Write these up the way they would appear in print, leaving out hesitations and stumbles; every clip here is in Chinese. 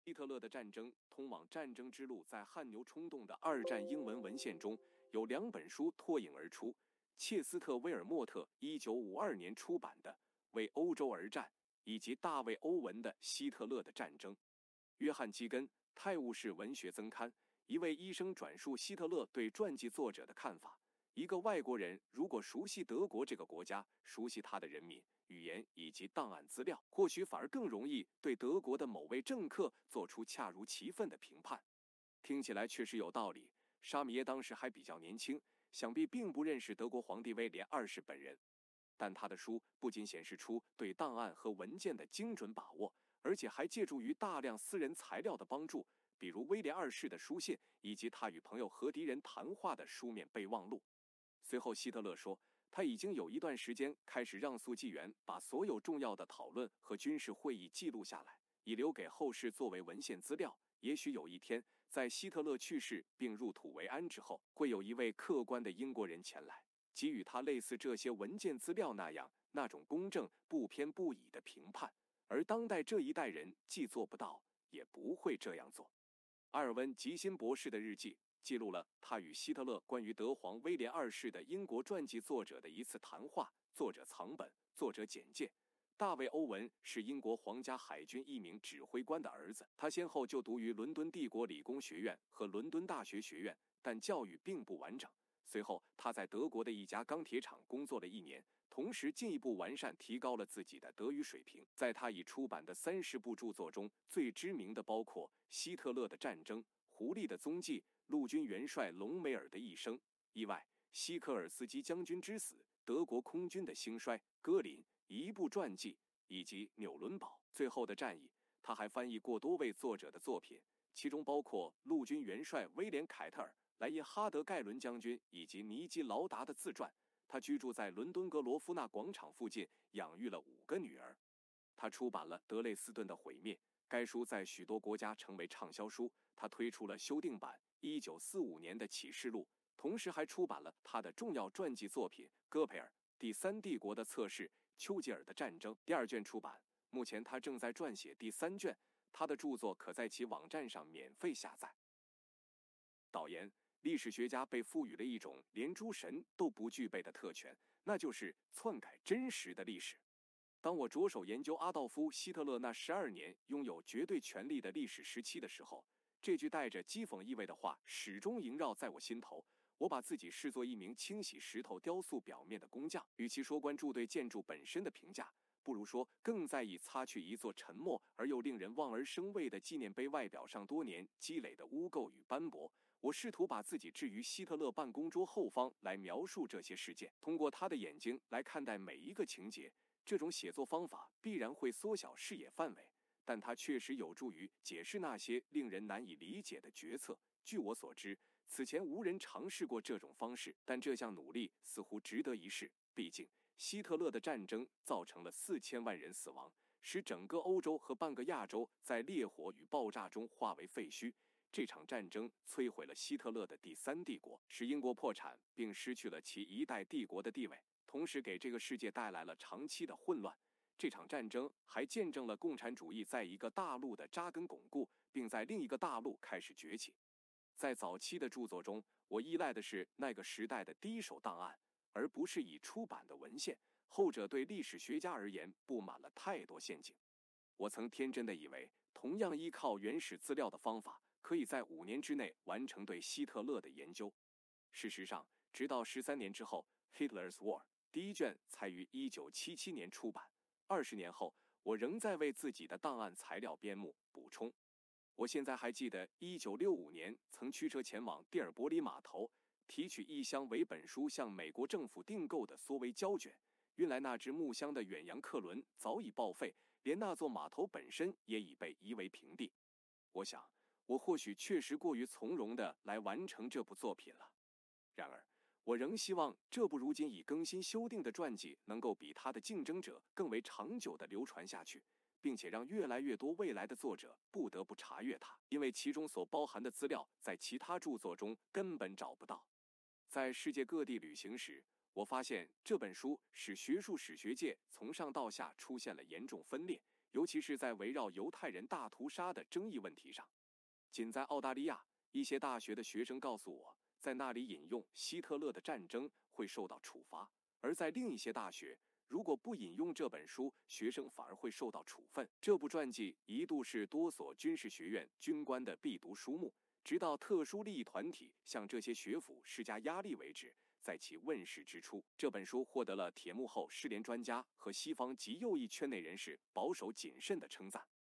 希特勒的战争通往战争之路在汗牛充栋的二战英文文献中，有2本书脱颖而出。切斯特·威尔莫特1952年出版的《为欧洲而战》，以及大卫·欧文的《希特勒的战争》。约翰·基根，泰晤士文学增刊，一位医生转述希特勒对传记作者的看法：一个外国人如果熟悉德国这个国家，熟悉他的人民、语言以及档案资料，或许反而更容易对德国的某位政客做出恰如其分的评判。听起来确实有道理。沙米耶当时还比较年轻，想必并不认识德国皇帝威廉2世本人，但他的书不仅显示出对档案和文件的精准把握，而且还借助于大量私人材料的帮助，比如威廉2世的书信以及他与朋友和敌人谈话的书面备忘录。随后希特勒说，他已经有一段时间开始让速记员把所有重要的讨论和军事会议记录下来，以留给后世作为文献资料。也许有一天，在希特勒去世并入土为安之后，会有一位客观的英国人前来，给予他类似这些文件资料那种公正不偏不倚的评判，而当代这一代人既做不到，也不会这样做。阿尔温·吉辛博士的日记记录了他与希特勒关于德皇威廉2世的英国传记作者的一次谈话，作者藏本，作者简介。大卫·欧文是英国皇家海军一名指挥官的儿子，他先后就读于伦敦帝国理工学院和伦敦大学学院，但教育并不完整。随后他在德国的一家钢铁厂工作了1年，同时进一步完善提高了自己的德语水平。在他已出版的30部著作中，最知名的包括《希特勒的战争》、《狐狸的踪迹》、陆军元帅隆美尔的一生、意外、西科尔斯基将军之死、德国空军的兴衰、戈林一部传记以及纽伦堡最后的战役。他还翻译过多位作者的作品，其中包括陆军元帅威廉·凯特尔、莱因哈德·盖伦将军以及尼基·劳达的自传。他居住在伦敦格罗夫纳广场附近，养育了5个女儿。他出版了《德累斯顿的毁灭》，该书在许多国家成为畅销书。他推出了修订版1945年的启示录，同时还出版了他的重要传记作品《戈培尔：第3帝国的测试》、《丘吉尔的战争》第2卷出版。目前他正在撰写第3卷，他的著作可在其网站上免费下载。导言：历史学家被赋予了一种连诸神都不具备的特权，那就是篡改真实的历史。当我着手研究阿道夫·希特勒那12年拥有绝对权力的历史时期的时候，这句带着讥讽意味的话始终萦绕在我心头。我把自己视作一名清洗石头雕塑表面的工匠，与其说关注对建筑本身的评价，不如说更在意擦去一座沉默而又令人望而生畏的纪念碑外表上多年积累的污垢与斑驳。我试图把自己置于希特勒办公桌后方来描述这些事件，通过他的眼睛来看待每一个情节。这种写作方法必然会缩小视野范围，但它确实有助于解释那些令人难以理解的决策。据我所知，此前无人尝试过这种方式，但这项努力似乎值得一试。毕竟，希特勒的战争造成了4000万人死亡，使整个欧洲和半个亚洲在烈火与爆炸中化为废墟。这场战争摧毁了希特勒的第3帝国，使英国破产并失去了其一代帝国的地位，同时给这个世界带来了长期的混乱。这场战争还见证了共产主义在一个大陆的扎根巩固，并在另一个大陆开始崛起。在早期的著作中，我依赖的是那个时代的第一手档案，而不是已出版的文献，后者对历史学家而言布满了太多陷阱。我曾天真的以为，同样依靠原始资料的方法，可以在5年之内完成对希特勒的研究。事实上，直到13年之后，《Hitler's War》第1卷才于1977年出版。20年后，我仍在为自己的档案材料编目补充。我现在还记得1965年曾驱车前往蒂尔伯里码头，提取一箱为本书向美国政府订购的缩微胶卷。运来那只木箱的远洋客轮早已报废，连那座码头本身也已被夷为平地。我想，我或许确实过于从容地来完成这部作品了。然而，我仍希望这部如今已更新修订的传记能够比它的竞争者更为长久地流传下去，并且让越来越多未来的作者不得不查阅它，因为其中所包含的资料在其他著作中根本找不到。在世界各地旅行时，我发现这本书使学术史学界从上到下出现了严重分裂， 尤其是在围绕犹太人大屠杀的争议问题上。仅在澳大利亚，一些大学的学生告诉我，在那里引用希特勒的战争会受到处罚，而在另一些大学，如果不引用这本书，学生反而会受到处分。这部传记一度是多所军事学院军官的必读书目，直到特殊利益团体向这些学府施加压力为止。在其问世之初，这本书获得了铁幕后失联专家和西方极右翼圈内人士保守谨慎的称赞。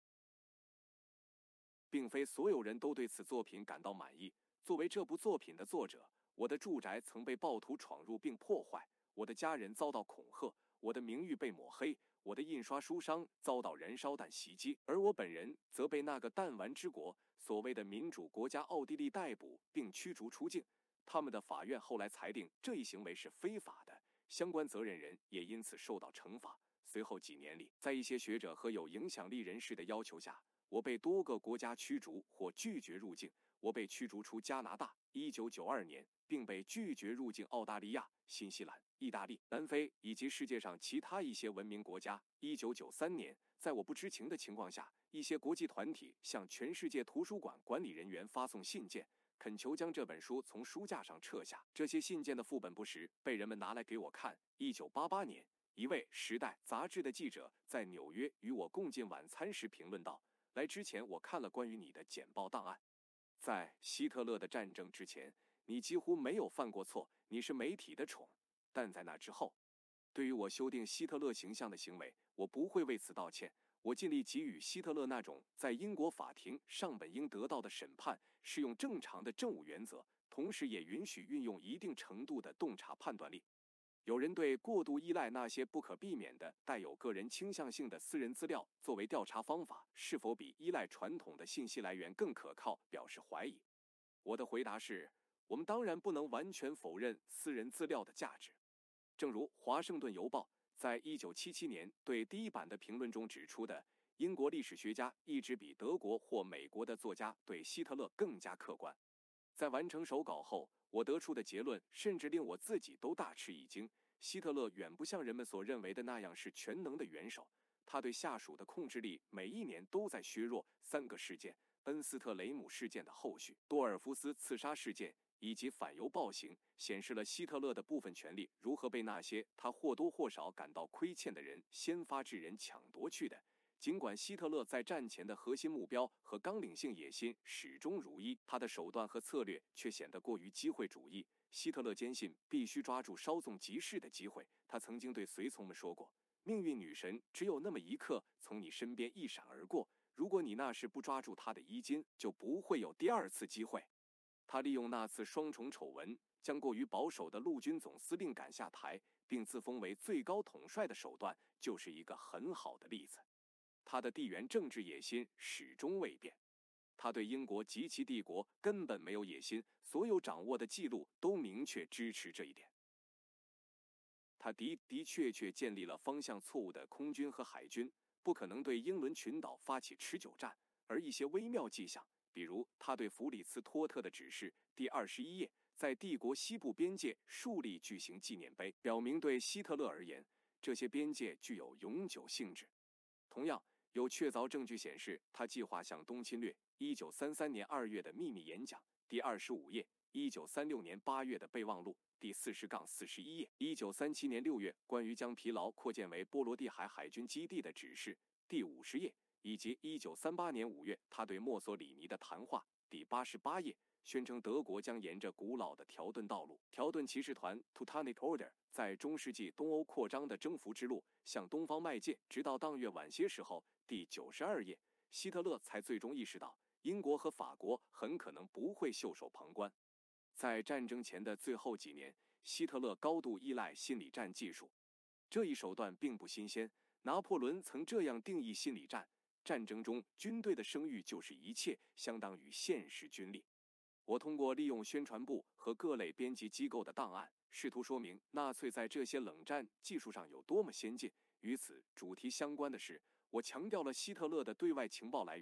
并非所有人都对此作品感到满意。作为这部作品的作者，我的住宅曾被暴徒闯入并破坏，我的家人遭到恐吓，我的名誉被抹黑，我的印刷书商遭到燃烧弹袭击，而我本人则被那个弹丸之国所谓的民主国家奥地利逮捕并驱逐出境。他们的法院后来裁定这一行为是非法的，相关责任人也因此受到惩罚。随后几年里，在一些学者和有影响力人士的要求下，我被多个国家驱逐或拒绝入境。我被驱逐出加拿大1992年，并被拒绝入境澳大利亚、新西兰、意大利、南非以及世界上其他一些文明国家。1993年，在我不知情的情况下，一些国际团体向全世界图书馆管理人员发送信件，恳求将这本书从书架上撤下。这些信件的副本不时被人们拿来给我看。1988年，一位《时代》杂志的记者在纽约与我共进晚餐时评论道：“来之前我看了关于你的简报档案。在希特勒的战争之前，你几乎没有犯过错，你是媒体的宠。但在那之后，对于我修订希特勒形象的行为，我不会为此道歉。我尽力给予希特勒那种在英国法庭上本应得到的审判，适用正常的政务原则，同时也允许运用一定程度的洞察判断力。”有人对过度依赖那些不可避免的带有个人倾向性的私人资料作为调查方法是否比依赖传统的信息来源更可靠表示怀疑。我的回答是，我们当然不能完全否认私人资料的价值。正如《华盛顿邮报》在1977年对第一版的评论中指出的，英国历史学家一直比德国或美国的作家对希特勒更加客观。在完成手稿后，我得出的结论甚至令我自己都大吃一惊。希特勒远不像人们所认为的那样是全能的元首，他对下属的控制力每一年都在削弱。3个事件：恩斯特雷姆事件的后续、多尔夫斯刺杀事件以及反犹暴行，显示了希特勒的部分权力如何被那些他或多或少感到亏欠的人先发制人抢夺去的。尽管希特勒在战前的核心目标和纲领性野心始终如一，他的手段和策略却显得过于机会主义。希特勒坚信必须抓住稍纵即逝的机会。他曾经对随从们说过：“命运女神只有那么一刻从你身边一闪而过，如果你那时不抓住她的衣襟，就不会有第二次机会。”他利用那次双重丑闻，将过于保守的陆军总司令赶下台，并自封为最高统帅的手段，就是一个很好的例子。他的地缘政治野心始终未变。他对英国及其帝国根本没有野心，所有掌握的记录都明确支持这一点。他的确建立了方向错误的空军和海军，不可能对英伦群岛发起持久战，而一些微妙迹象，比如他对弗里茨托特的指示第21页，在帝国西部边界树立巨型纪念碑，表明对希特勒而言，这些边界具有永久性质。同样，有确凿证据显示他计划向东侵略。1933年2月的秘密演讲第25页，1936年8月的备忘录第40-41页，1937年6月关于将疲劳扩建为波罗的海海军基地的指示第50页，以及1938年5月他对墨索里尼的谈话第88页，宣称德国将沿着古老的条顿道路，条顿骑士团 Teutonic Order 在中世纪东欧扩张的征服之路向东方迈进，直到当月晚些时候第92页，希特勒才最终意识到英国和法国很可能不会袖手旁观。在战争前的最后几年，希特勒高度依赖心理战技术，这一手段并不新鲜。拿破仑曾这样定义心理战：战争中军队的声誉就是一切，相当于现实军力。我通过利用宣传部和各类编辑机构的档案，试图说明纳粹在这些冷战技术上有多么先进。与此主题相关的是，我强调了希特勒的对外情报来源。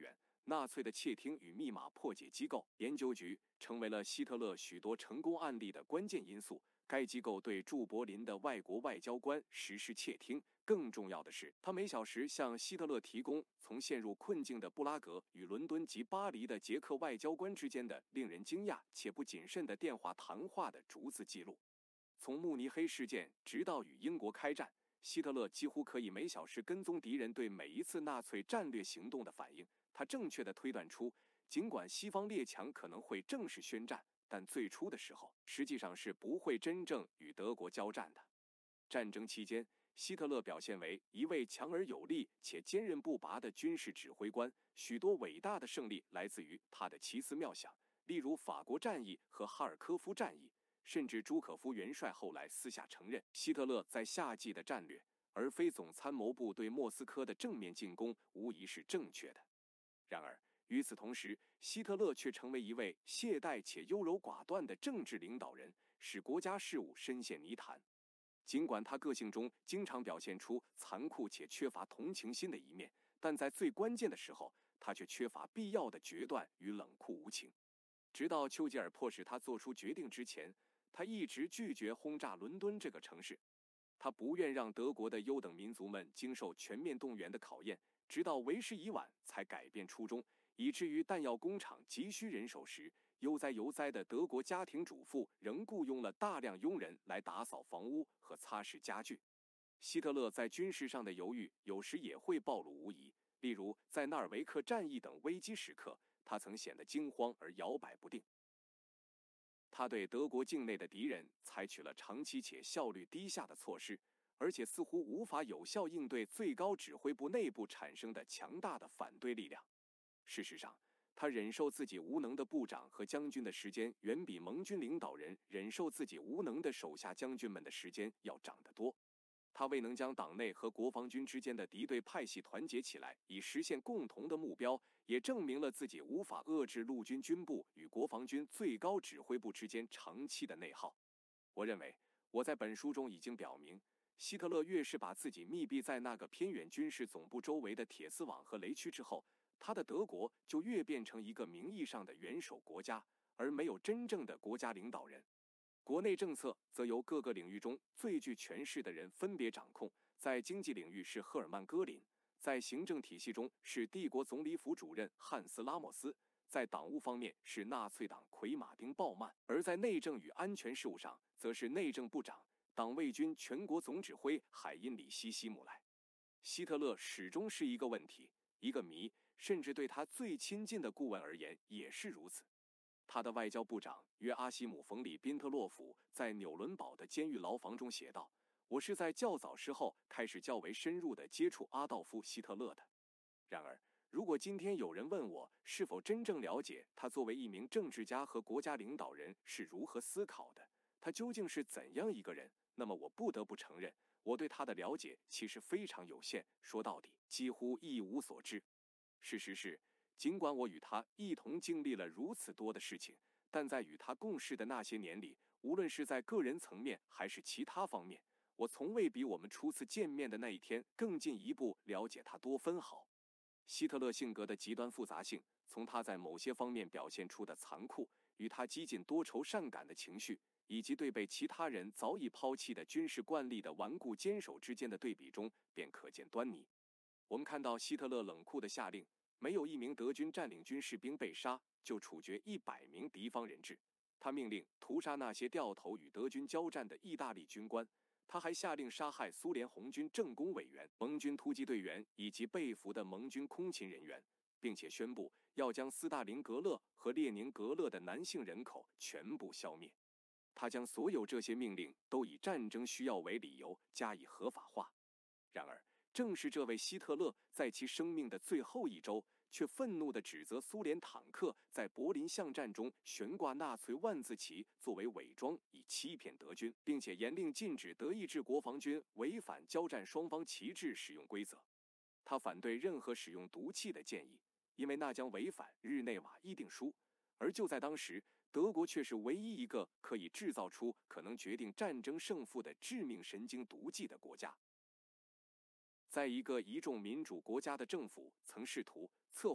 纳粹的窃听与密码破解机构研究局成为了希特勒许多成功案例的关键因素。该机构对驻柏林的外国外交官实施窃听，更重要的是，他每小时向希特勒提供从陷入困境的布拉格与伦敦及巴黎的捷克外交官之间的令人惊讶且不谨慎的电话谈话的逐字记录。从慕尼黑事件直到与英国开战，希特勒几乎可以每小时跟踪敌人对每一次纳粹战略行动的反应。他正确地推断出，尽管西方列强可能会正式宣战，但最初的时候实际上是不会真正与德国交战的。战争期间，希特勒表现为一位强而有力且坚韧不拔的军事指挥官，许多伟大的胜利来自于他的奇思妙想，例如法国战役和哈尔科夫战役。甚至朱可夫元帅后来私下承认，希特勒在夏季的战略，而非总参谋部对莫斯科的正面进攻，无疑是正确的。然而，与此同时，希特勒却成为一位懈怠且优柔寡断的政治领导人，使国家事务深陷泥潭。尽管他个性中经常表现出残酷且缺乏同情心的一面，但在最关键的时候，他却缺乏必要的决断与冷酷无情。直到丘吉尔迫使他做出决定之前，他一直拒绝轰炸伦敦这个城市。他不愿让德国的优等民族们经受全面动员的考验，直到为时已晚才改变初衷，以至于弹药工厂急需人手时，悠哉的德国家庭主妇仍雇佣了大量佣人来打扫房屋和擦拭家具。希特勒在军事上的犹豫有时也会暴露无遗，例如在纳尔维克战役等危机时刻，他曾显得惊慌而摇摆不定。他对德国境内的敌人采取了长期且效率低下的措施，而且似乎无法有效应对最高指挥部内部产生的强大的反对力量。事实上，他忍受自己无能的部长和将军的时间，远比盟军领导人忍受自己无能的手下将军们的时间要长得多。他未能将党内和国防军之间的敌对派系团结起来，以实现共同的目标，也证明了自己无法遏制陆军军部与国防军最高指挥部之间长期的内耗。我认为，我在本书中已经表明，希特勒越是把自己密闭在那个偏远军事总部周围的铁丝网和雷区之后，他的德国就越变成一个名义上的元首国家，而没有真正的国家领导人。国内政策则由各个领域中最具权势的人分别掌控，在经济领域是赫尔曼·戈林，在行政体系中是帝国总理府主任汉斯·拉莫斯，在党务方面是纳粹党魁马丁·鲍曼，而在内政与安全事务上则是内政部长、党卫军全国总指挥海因里希·希姆莱。希特勒始终是一个问题，一个谜，甚至对他最亲近的顾问而言也是如此。他的外交部长约阿希姆·冯·里宾特洛甫在纽伦堡的监狱牢房中写道：“我是在较早时候开始较为深入地接触阿道夫·希特勒的。然而，如果今天有人问我是否真正了解他作为一名政治家和国家领导人是如何思考的，他究竟是怎样一个人，那么我不得不承认，我对他的了解其实非常有限，说到底，几乎一无所知。事实是，尽管我与他一同经历了如此多的事情，但在与他共事的那些年里，无论是在个人层面还是其他方面，我从未比我们初次见面的那一天更进一步了解他多分毫。希特勒性格的极端复杂性，从他在某些方面表现出的残酷，与他激进多愁善感的情绪，以及对被其他人早已抛弃的军事惯例的顽固坚守之间的对比中，便可见端倪。我们看到希特勒冷酷的下令，没有一名德军占领军士兵被杀，就处决100名敌方人质。他命令屠杀那些掉头与德军交战的意大利军官。他还下令杀害苏联红军政工委员、盟军突击队员以及被俘的盟军空勤人员，并且宣布要将斯大林格勒和列宁格勒的男性人口全部消灭。他将所有这些命令都以战争需要为理由加以合法化。然而，正是这位希特勒在其生命的最后一周，却愤怒地指责苏联坦克在柏林巷战中悬挂纳粹万字旗作为伪装，以欺骗德军，并且严令禁止德意志国防军违反交战双方旗帜使用规则。他反对任何使用毒气的建议，因为那将违反日内瓦议定书。而就在当时，德国却是唯一一个可以制造出可能决定战争胜负的致命神经毒剂的国家。在一个一众民主国家的政府曾试图策划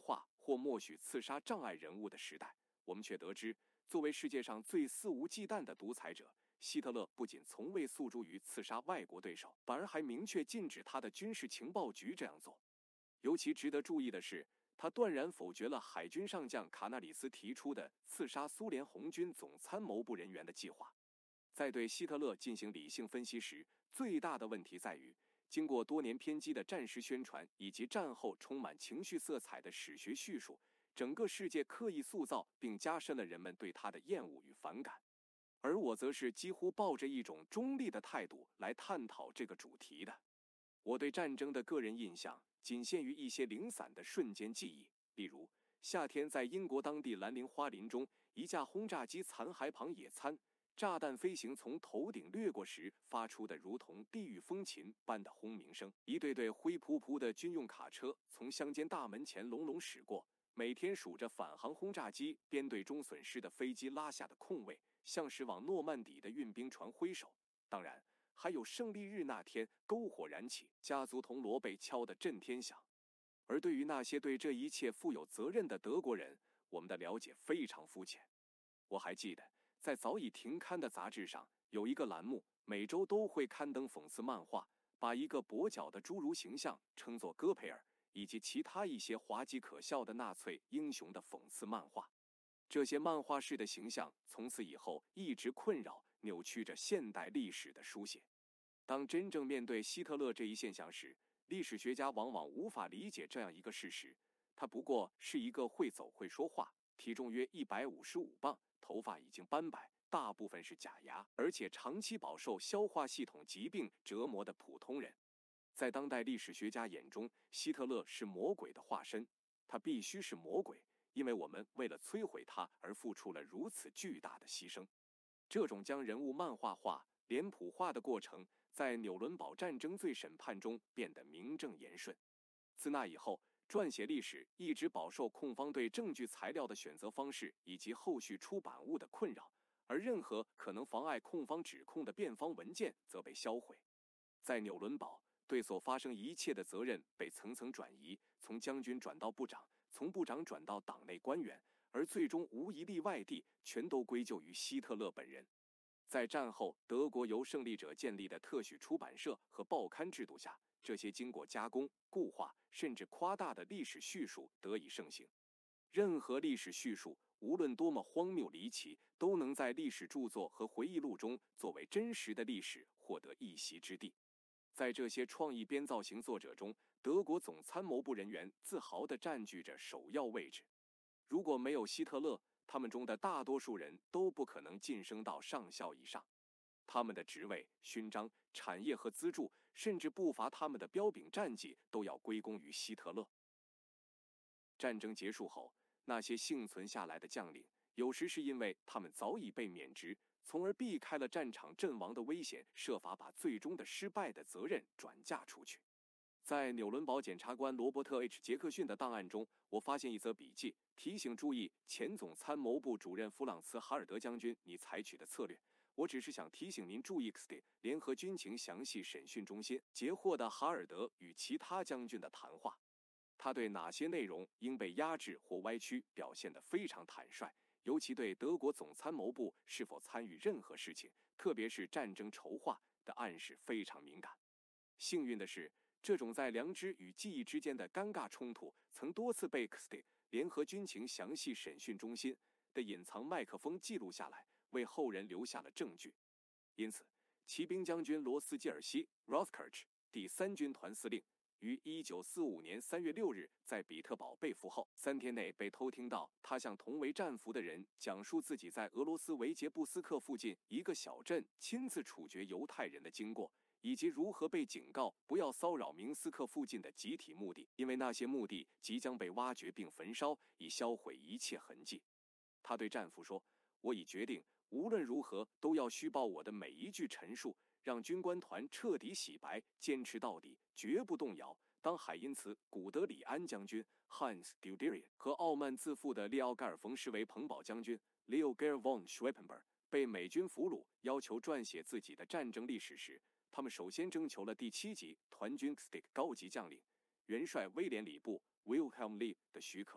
或默许刺杀障碍人物的时代，我们却得知，作为世界上最肆无忌惮的独裁者，希特勒不仅从未诉诸于刺杀外国对手，反而还明确禁止他的军事情报局这样做。尤其值得注意的是，他断然否决了海军上将卡纳里斯提出的刺杀苏联红军总参谋部人员的计划。在对希特勒进行理性分析时，最大的问题在于，经过多年偏激的战时宣传以及战后充满情绪色彩的史学叙述，整个世界刻意塑造并加深了人们对他的厌恶与反感。而我则是几乎抱着一种中立的态度来探讨这个主题的。我对战争的个人印象仅限于一些零散的瞬间记忆，例如夏天在英国当地兰陵花林中，一架轰炸机残骸旁野餐，炸弹飞行从头顶掠过时发出的如同地狱风琴般的轰鸣声，一队队灰扑扑的军用卡车从乡间大门前隆隆驶过，每天数着返航轰炸机编队中损失的飞机拉下的空位，像是往诺曼底的运兵船挥手。当然还有胜利日那天篝火燃起，家族铜锣被敲得震天响。而对于那些对这一切负有责任的德国人，我们的了解非常肤浅。我还记得在早已停刊的杂志上有一个栏目，每周都会刊登讽刺漫画，把一个跛脚的侏儒形象称作戈培尔，以及其他一些滑稽可笑的纳粹英雄的讽刺漫画。这些漫画式的形象从此以后一直困扰扭曲着现代历史的书写。当真正面对希特勒这一现象时，历史学家往往无法理解这样一个事实：他不过是一个会走会说话，体重约155磅，头发已经斑白，大部分是假牙，而且长期饱受消化系统疾病折磨的普通人。在当代历史学家眼中，希特勒是魔鬼的化身，他必须是魔鬼，因为我们为了摧毁他而付出了如此巨大的牺牲。这种将人物漫画化、脸谱化的过程，在纽伦堡战争罪审判中变得名正言顺。自那以后，撰写历史一直饱受控方对证据材料的选择方式以及后续出版物的困扰，而任何可能妨碍控方指控的辩方文件则被销毁。在纽伦堡，对所发生一切的责任被层层转移，从将军转到部长，从部长转到党内官员，而最终无一例外地全都归咎于希特勒本人。在战后德国由胜利者建立的特许出版社和报刊制度下，这些经过加工、固化甚至夸大的历史叙述得以盛行。任何历史叙述，无论多么荒谬离奇，都能在历史著作和回忆录中作为真实的历史获得一席之地。在这些创意编造型作者中，德国总参谋部人员自豪地占据着首要位置。如果没有希特勒，他们中的大多数人都不可能晋升到上校以上。他们的职位、勋章、产业和资助，甚至不乏他们的彪炳战绩，都要归功于希特勒。战争结束后，那些幸存下来的将领，有时是因为他们早已被免职，从而避开了战场阵亡的危险，设法把最终的失败的责任转嫁出去。在纽伦堡检察官罗伯特 ·H. 杰克逊的档案中，我发现一则笔记，提醒注意前总参谋部主任弗朗茨·哈尔德将军你采取的策略。我只是想提醒您注意 XD 联合军情详细审讯中心截获的哈尔德与其他将军的谈话。他对哪些内容应被压制或歪曲表现得非常坦率，尤其对德国总参谋部是否参与任何事情，特别是战争筹划的暗示非常敏感。幸运的是，这种在良知与记忆之间的尴尬冲突曾多次被 XD 联合军情详细审讯中心的隐藏麦克风记录下来，为后人留下了证据。因此，骑兵将军罗斯基尔西 Rothkirch 第3军团司令于1945年3月6日在比特堡被俘后3天内被偷听到他向同为战俘的人讲述自己在俄罗斯维捷布斯克附近一个小镇亲自处决犹太人的经过，以及如何被警告不要骚扰明斯克附近的集体墓地，因为那些墓地即将被挖掘并焚烧，以销毁一切痕迹。他对战俘说：“我已决定，无论如何都要虚报我的每一句陈述，让军官团彻底洗白，坚持到底，绝不动摇。”当海因茨·古德里安将军 Heinz Guderian 和傲慢自负的利奥盖尔·冯施维彭堡将军 Leo Geir von Schweppenberg 被美军俘虏，要求撰写自己的战争历史时，他们首先征求了第7级团军 XD 高级将领元帅威廉·里布 Wilhelm Lee 的许可。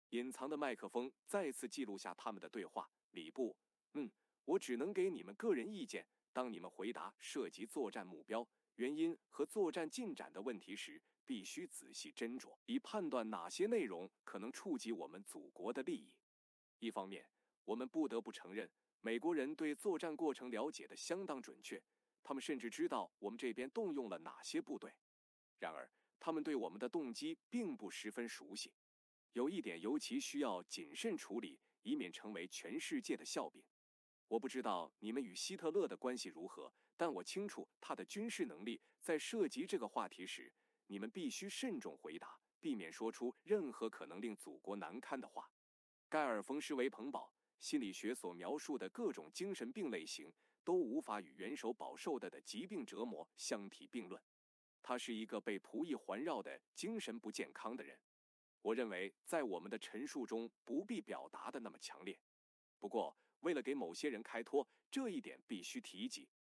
隐藏的麦克风再次记录下他们的对话。礼部，我只能给你们个人意见。当你们回答涉及作战目标、原因和作战进展的问题时，必须仔细斟酌，以判断哪些内容可能触及我们祖国的利益。一方面，我们不得不承认，美国人对作战过程了解得相当准确，他们甚至知道我们这边动用了哪些部队。然而，他们对我们的动机并不十分熟悉。有一点尤其需要谨慎处理，以免成为全世界的笑柄。我不知道你们与希特勒的关系如何，但我清楚他的军事能力。在涉及这个话题时，你们必须慎重回答，避免说出任何可能令祖国难堪的话。盖尔·冯·施维彭堡心理学所描述的各种精神病类型都无法与元首饱受的疾病折磨相提并论。他是一个被仆役环绕的精神不健康的人。我认为在我们的陈述中不必表达的那么强烈。不过，为了给某些人开脱，这一点必须提及。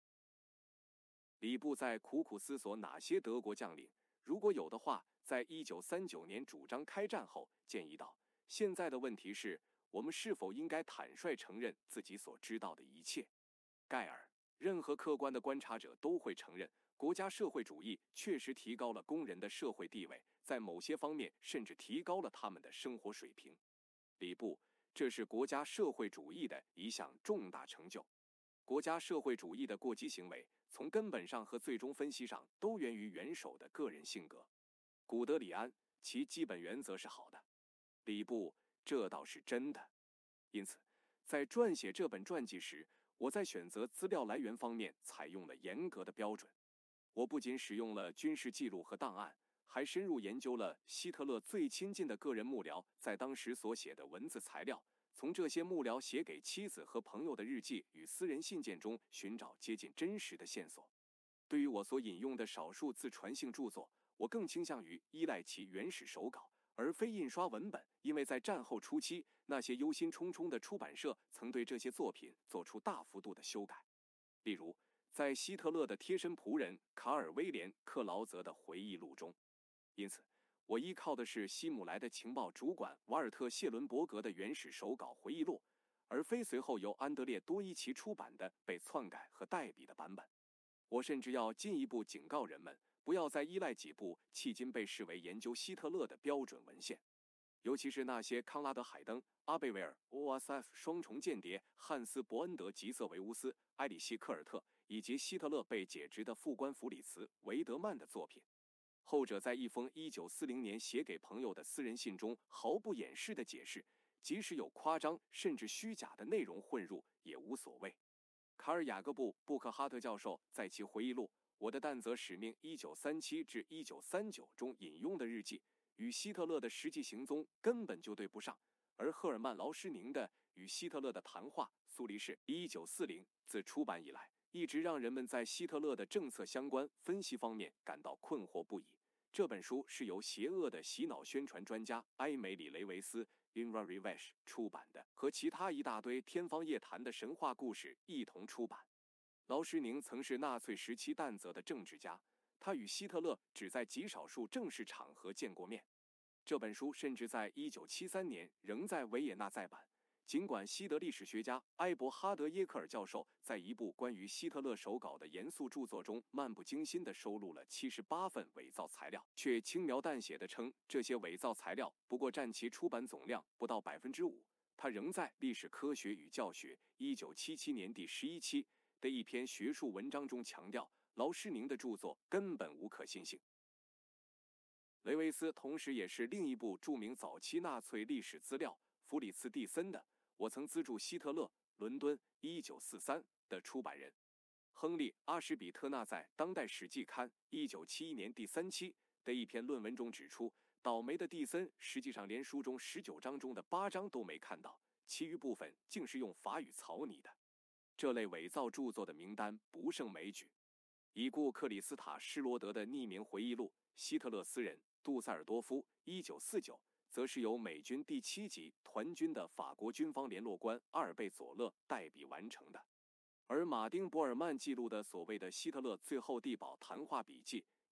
礼部在苦苦思索哪些德国将领，如果有的话，在1939年主张开战后，建议道：现在的问题是，我们是否应该坦率承认自己所知道的一切？盖尔，任何客观的观察者都会承认，国家社会主义确实提高了工人的社会地位，在某些方面甚至提高了他们的生活水平。礼部，这是国家社会主义的一项重大成就。国家社会主义的过激行为，从根本上和最终分析上都源于元首的个人性格。古德里安，其基本原则是好的。礼部，这倒是真的。因此，在撰写这本传记时，我在选择资料来源方面采用了严格的标准。我不仅使用了军事记录和档案，还深入研究了希特勒最亲近的个人幕僚在当时所写的文字材料，从这些幕僚写给妻子和朋友的日记与私人信件中寻找接近真实的线索。对于我所引用的少数自传性著作，我更倾向于依赖其原始手稿，而非印刷文本，因为在战后初期，那些忧心忡忡的出版社曾对这些作品做出大幅度的修改。例如，在希特勒的贴身仆人卡尔·威廉·克劳泽的回忆录中。因此，我依靠的是希姆莱的情报主管瓦尔特·谢伦伯格的原始手稿回忆录，而非随后由安德烈·多伊奇出版的被篡改和代笔的版本。我甚至要进一步警告人们，不要再依赖几部迄今被视为研究希特勒的标准文献，尤其是那些康拉德·海登、阿贝维尔、OSF 双重间谍、汉斯·伯恩德·吉瑟维乌斯、埃里希·科尔特以及希特勒被解职的副官弗里茨·维德曼的作品。后者在一封1940年写给朋友的私人信中毫不掩饰地解释，即使有夸张甚至虚假的内容混入也无所谓。卡尔·雅各布·布克哈特教授在其回忆录《我的弹责使命1937至1939》中引用的日记，与希特勒的实际行踪根本就对不上，而赫尔曼·劳施宁的《与希特勒的谈话》苏黎世1940自出版以来，一直让人们在希特勒的政策相关分析方面感到困惑不已。这本书是由邪恶的洗脑宣传专家埃梅里·雷维斯 Imre Rivesh 出版的，和其他一大堆天方夜谭的神话故事一同出版。劳施宁曾是纳粹时期担责的政治家，他与希特勒只在极少数正式场合见过面。这本书甚至在1973年仍在维也纳再版，尽管西德历史学家埃伯哈德·耶克尔教授在一部关于希特勒手稿的严肃著作中漫不经心地收录了78份伪造材料，却轻描淡写地称这些伪造材料不过占其出版总量不到 5%。他仍在《历史科学与教学》1977年第11期的一篇学术文章中强调，劳施宁的著作根本无可信性。雷维斯同时也是另一部著名早期纳粹历史资料弗里茨·蒂森的《我曾资助希特勒》伦敦1943的出版人。亨利·阿什比特纳在《当代史记刊》1971年第3期的一篇论文中指出，倒霉的蒂森实际上连书中19章中的8章都没看到，其余部分竟是用法语草拟的。这类伪造著作的名单不胜枚举。已故克里斯塔·施罗德的匿名回忆录《希特勒私人》杜塞尔多夫1949则是由美军第7级团军的法国军方联络官阿尔贝·佐勒代笔完成的。而马丁·博尔曼记录的所谓的希特勒最后地堡谈话笔记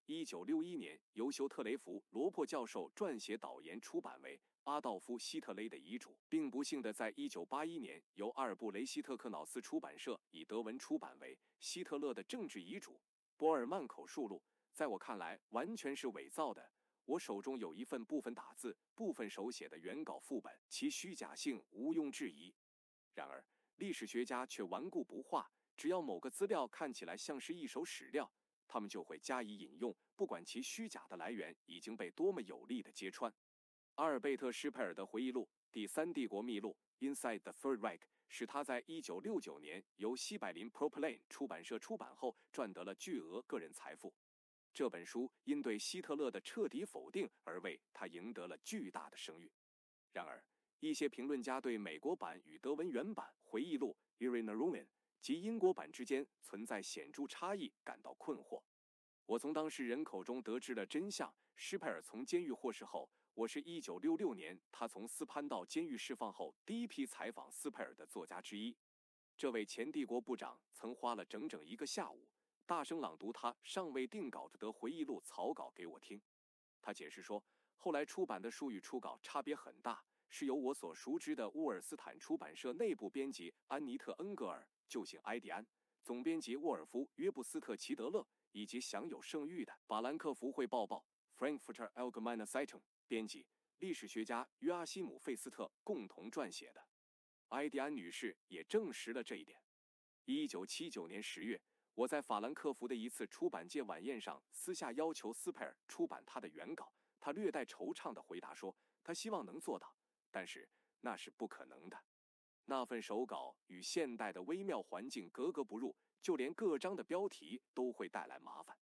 1961年由休特雷弗·罗珀教授撰写导言出版为阿道夫·希特勒的遗嘱，并不幸地在1981年由阿尔布雷希特克瑙斯出版社以德文出版为希特勒的政治遗嘱。波尔曼口述录在我看来完全是伪造的。我手中有一份部分打字、部分手写的原稿副本，其虚假性毋庸置疑。然而，历史学家却顽固不化，只要某个资料看起来像是一手史料，他们就会加以引用，不管其虚假的来源已经被多么有力地揭穿。阿尔贝特·施佩尔的回忆录《第三帝国秘录》（Inside the Third Reich） 使他在1969年由西柏林 Propylane 出版社出版后赚得了巨额个人财富。这本书因对希特勒的彻底否定而为他赢得了巨大的声誉。然而，一些评论家对美国版与德文原版回忆录 Erinnerungen 及英国版之间存在显著差异感到困惑。我从当事人口中得知了真相。施佩尔从监狱获释后，我是1966年他从斯潘道监狱释放后第一批采访斯佩尔的作家之一。这位前帝国部长曾花了整整1个下午大声朗读他尚未定稿的回忆录草稿给我听。他解释说，后来出版的书与初稿差别很大，是由我所熟知的乌尔斯坦出版社内部编辑安妮特·恩格尔（旧姓埃迪安）、总编辑沃尔夫·约布斯特·齐德勒以及享有盛誉的法兰克福汇报 （Frankfurter Allgemeine Zeitung） 编辑历史学家约阿希姆·费斯特共同撰写的。埃迪安女士也证实了这一点。1979年10月，我在法兰克福的一次出版界晚宴上私下要求斯佩尔出版他的原稿，他略带惆怅地回答说，他希望能做到，但是那是不可能的。那份手稿与现代的微妙环境格格不入，就连各章的标题都会带来麻烦。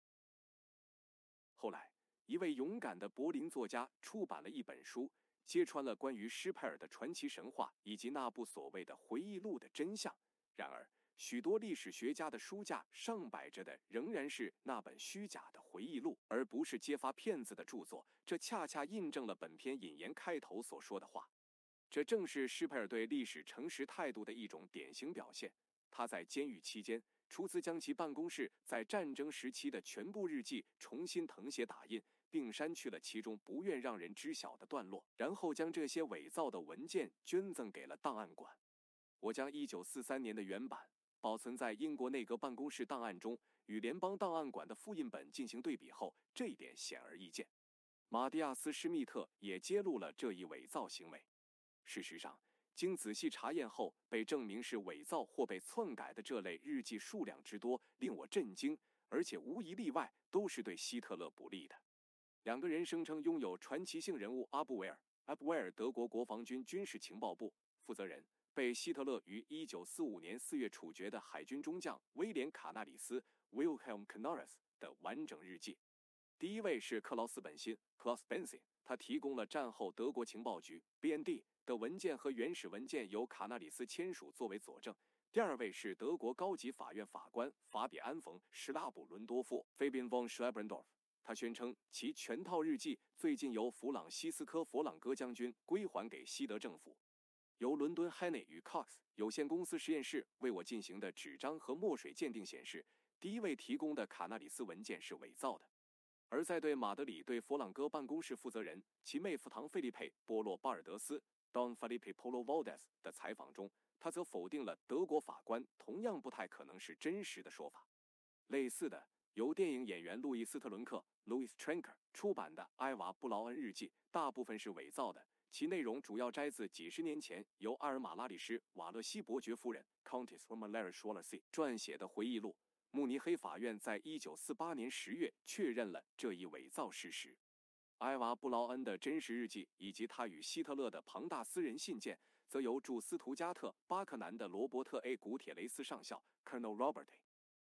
后来，一位勇敢的柏林作家出版了一本书，揭穿了关于施佩尔的传奇神话以及那部所谓的回忆录的真相。然而，许多历史学家的书架上摆着的仍然是那本虚假的回忆录，而不是揭发骗子的著作。这恰恰印证了本篇引言开头所说的话。这正是施佩尔对历史诚实态度的一种典型表现。他在监狱期间出资将其办公室在战争时期的全部日记重新誊写打印，并删去了其中不愿让人知晓的段落，然后将这些伪造的文件捐赠给了档案馆。我将1943年的原版保存在英国内阁办公室档案中，与联邦档案馆的复印本进行对比后，这一点显而易见。马蒂亚斯·施密特也揭露了这一伪造行为。事实上，经仔细查验后，被证明是伪造或被篡改的这类日记数量之多，令我震惊，而且无一例外都是对希特勒不利的。2个人声称拥有传奇性人物阿布维尔，德国国防军军事情报部负责人，被希特勒于1945年4月处决的海军中将威廉·卡纳里斯 （Wilhelm Canaris） 的完整日记。第一位是克劳斯·本辛 （Klaus Bensin），他提供了战后德国情报局 （BND） 的文件和原始文件，由卡纳里斯签署作为佐证。第二位是德国高级法院法官法比安·冯·施拉卜伦多夫 （Fabian von Schlebrendorf）。他宣称其全套日记最近由弗朗西斯科·佛朗哥将军归还给西德政府。由伦敦 Hannay 与 Cox 有限公司实验室为我进行的纸张和墨水鉴定显示，第一位提供的卡纳里斯文件是伪造的。而在对马德里对佛朗哥办公室负责人其妹夫唐·费利佩·波洛巴尔德斯 Don Felipe Polo Valdez 的采访中，他则否定了德国法官同样不太可能是真实的说法。类似的，由电影演员路易斯特伦克 Louis Trenker 出版的埃娃·布劳恩日记大部分是伪造的，其内容主要摘自几十年前由阿尔玛拉里什瓦勒西伯爵夫人 Countess Romalara Schwallersee 撰写的回忆录。慕尼黑法院在1948年10月确认了这一伪造事实。埃娃·布劳恩的真实日记以及他与希特勒的庞大私人信件，则由驻斯图加特·巴克南的罗伯特 ·A. 古铁雷斯上校 Colonel Robert A.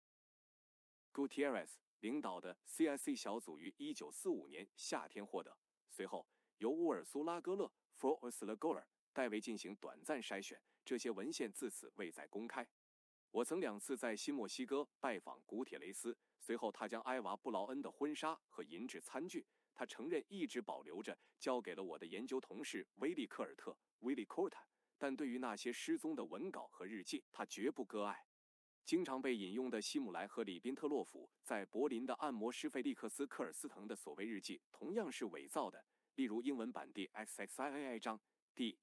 Gutierrez 领导的 CIC 小组于1945年夏天获得，随后由乌尔苏拉·戈勒 Frau Ursula Goller 代为进行短暂筛选，这些文献自此未再公开。我曾2次在新墨西哥拜访古铁雷斯，随后他将埃娃·布劳恩的婚纱和银质餐具，他承认一直保留着，交给了我的研究同事威利·科尔特 （Willy Coulter），但对于那些失踪的文稿和日记，他绝不割爱。 经常被引用的希姆莱和里宾特洛甫在柏林的按摩师费利克斯·科尔斯滕的所谓日记，同样是伪造的。例如英文版第 XXIAI 章第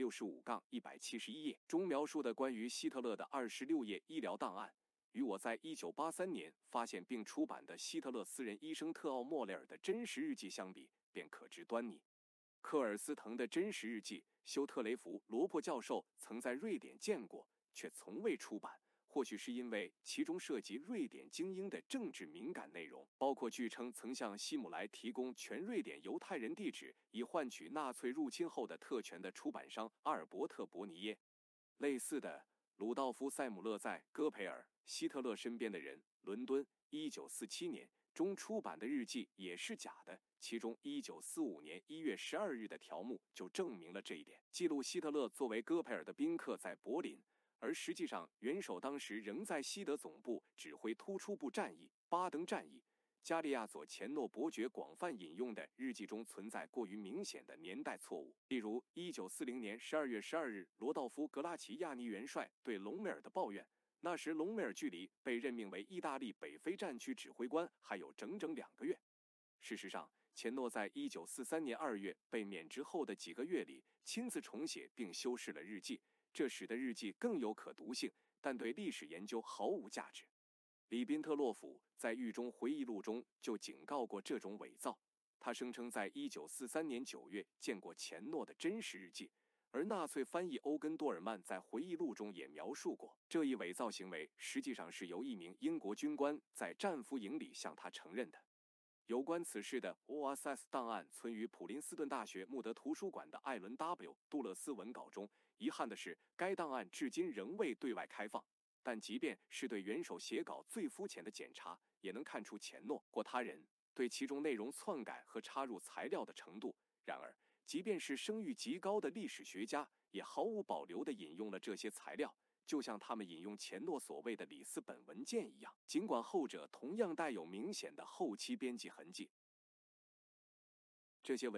165-171页中描述的关于希特勒的26页医疗档案，与我在1983年发现并出版的希特勒私人医生特奥·莫雷尔的真实日记相比，便可知端倪。科尔斯滕的真实日记，休特雷弗·罗珀教授曾在瑞典见过，却从未出版。或许是因为其中涉及瑞典精英的政治敏感内容，包括据称曾向希姆莱提供全瑞典犹太人地址，以换取纳粹入侵后的特权的出版商阿尔伯特·伯尼耶。类似的，鲁道夫·塞姆勒在《戈培尔：希特勒身边的人》伦敦1947年中出版的日记也是假的，其中1945年1月12日的条目就证明了这一点，记录希特勒作为戈培尔的宾客在柏林，而实际上元首当时仍在西德总部指挥突出部战役巴登战役。加利亚佐·钱诺伯爵广泛引用的日记中存在过于明显的年代错误，例如1940年12月12日罗道夫·格拉齐亚尼元帅对隆美尔的抱怨，那时隆美尔距离被任命为意大利北非战区指挥官还有整整2个月。事实上，钱诺在1943年2月被免职后的几个月里亲自重写并修饰了日记，这使得日记更有可读性，但对历史研究毫无价值。里宾特洛甫在狱中回忆录中就警告过这种伪造，他声称在1943年9月见过钱诺的真实日记，而纳粹翻译欧根·多尔曼在回忆录中也描述过，这一伪造行为实际上是由一名英国军官在战俘营里向他承认的。有关此事的 OSS 档案存于普林斯顿大学穆德图书馆的艾伦 ·W. 杜勒斯文稿中，遗憾的是，该档案至今仍未对外开放。但即便是对元首写稿最肤浅的检查，也能看出钱诺或他人对其中内容篡改和插入材料的程度。然而，即便是声誉极高的历史学家，也毫无保留地引用了这些材料，就像他们引用钱诺所谓的里斯本文件一样，尽管后者同样带有明显的后期编辑痕迹。这些文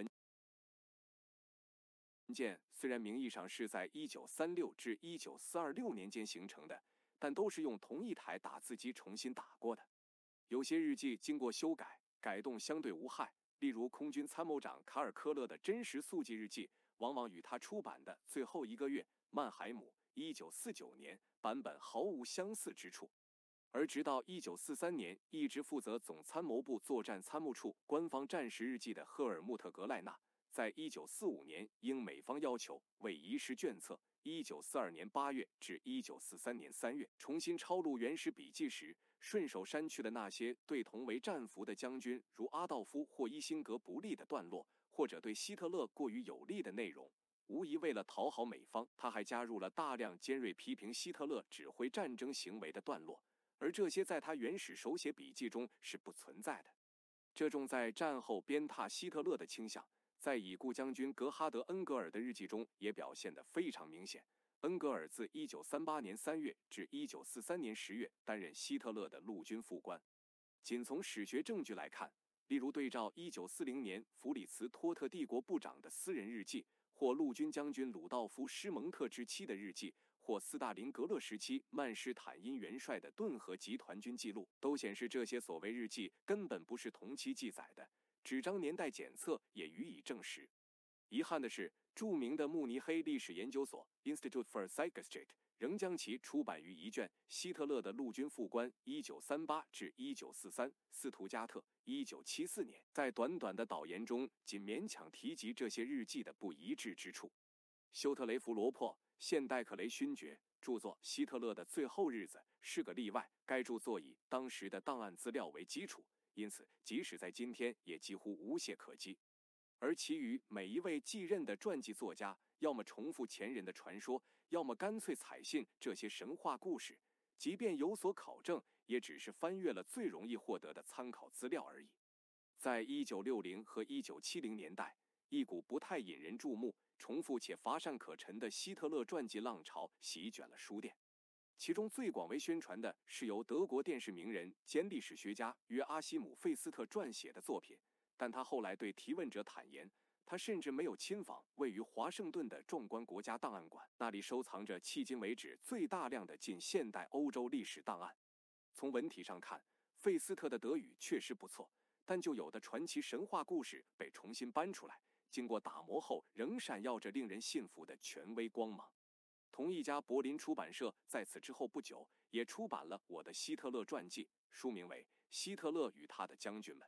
件虽然名义上是在1936至1946年间形成的，但都是用同一台打字机重新打过的。有些日记经过修改，改动相对无害，例如空军参谋长卡尔·科勒的真实速记日记，往往与他出版的最后一个月曼海姆1949年版本毫无相似之处。而直到1943年，一直负责总参谋部作战参谋处官方战时日记的赫尔穆特·格赖纳，在1945年应美方要求为遗失卷册1942年8月至1943年3月重新抄录原始笔记时，顺手删去了那些对同为战俘的将军如阿道夫或伊辛格不利的段落，或者对希特勒过于有利的内容。无疑为了讨好美方，他还加入了大量尖锐批评希特勒指挥战争行为的段落，而这些在他原始手写笔记中是不存在的。这种在战后鞭挞希特勒的倾向，在已故将军格哈德·恩格尔的日记中也表现得非常明显。恩格尔自1938年3月至1943年10月担任希特勒的陆军副官。仅从史学证据来看，例如对照1940年弗里茨·托特帝国部长的私人日记，或陆军将军鲁道夫·施蒙特之妻的日记，或斯大林格勒时期曼施坦因元帅的顿河集团军记录，都显示这些所谓日记根本不是同期记载的，纸张年代检测也予以证实。遗憾的是，著名的慕尼黑历史研究所 Institute for Zeitgeschichte 仍将其出版于一卷希特勒的陆军副官1938至1943斯图加特1974年，在短短的导言中仅勉强提及这些日记的不一致之处。休特雷弗·罗珀现代克雷勋爵著作《希特勒的最后日子》是个例外，该著作以当时的档案资料为基础，因此即使在今天也几乎无懈可击。而其余每一位继任的传记作家，要么重复前人的传说，要么干脆采信这些神话故事，即便有所考证，也只是翻阅了最容易获得的参考资料而已。在1960和1970年代，一股不太引人注目、重复且乏善可陈的希特勒传记浪潮席卷了书店。其中最广为宣传的是由德国电视名人兼历史学家约阿希姆·费斯特撰写的作品，但他后来对提问者坦言， 他甚至没有亲访位于华盛顿的壮观国家档案馆，那里收藏着迄今为止最大量的近现代欧洲历史档案。从文体上看，费斯特的德语确实不错，但就有的传奇神话故事被重新搬出来，经过打磨后仍闪耀着令人信服的权威光芒。同一家柏林出版社在此之后不久也出版了我的希特勒传记，书名为《希特勒与他的将军们》。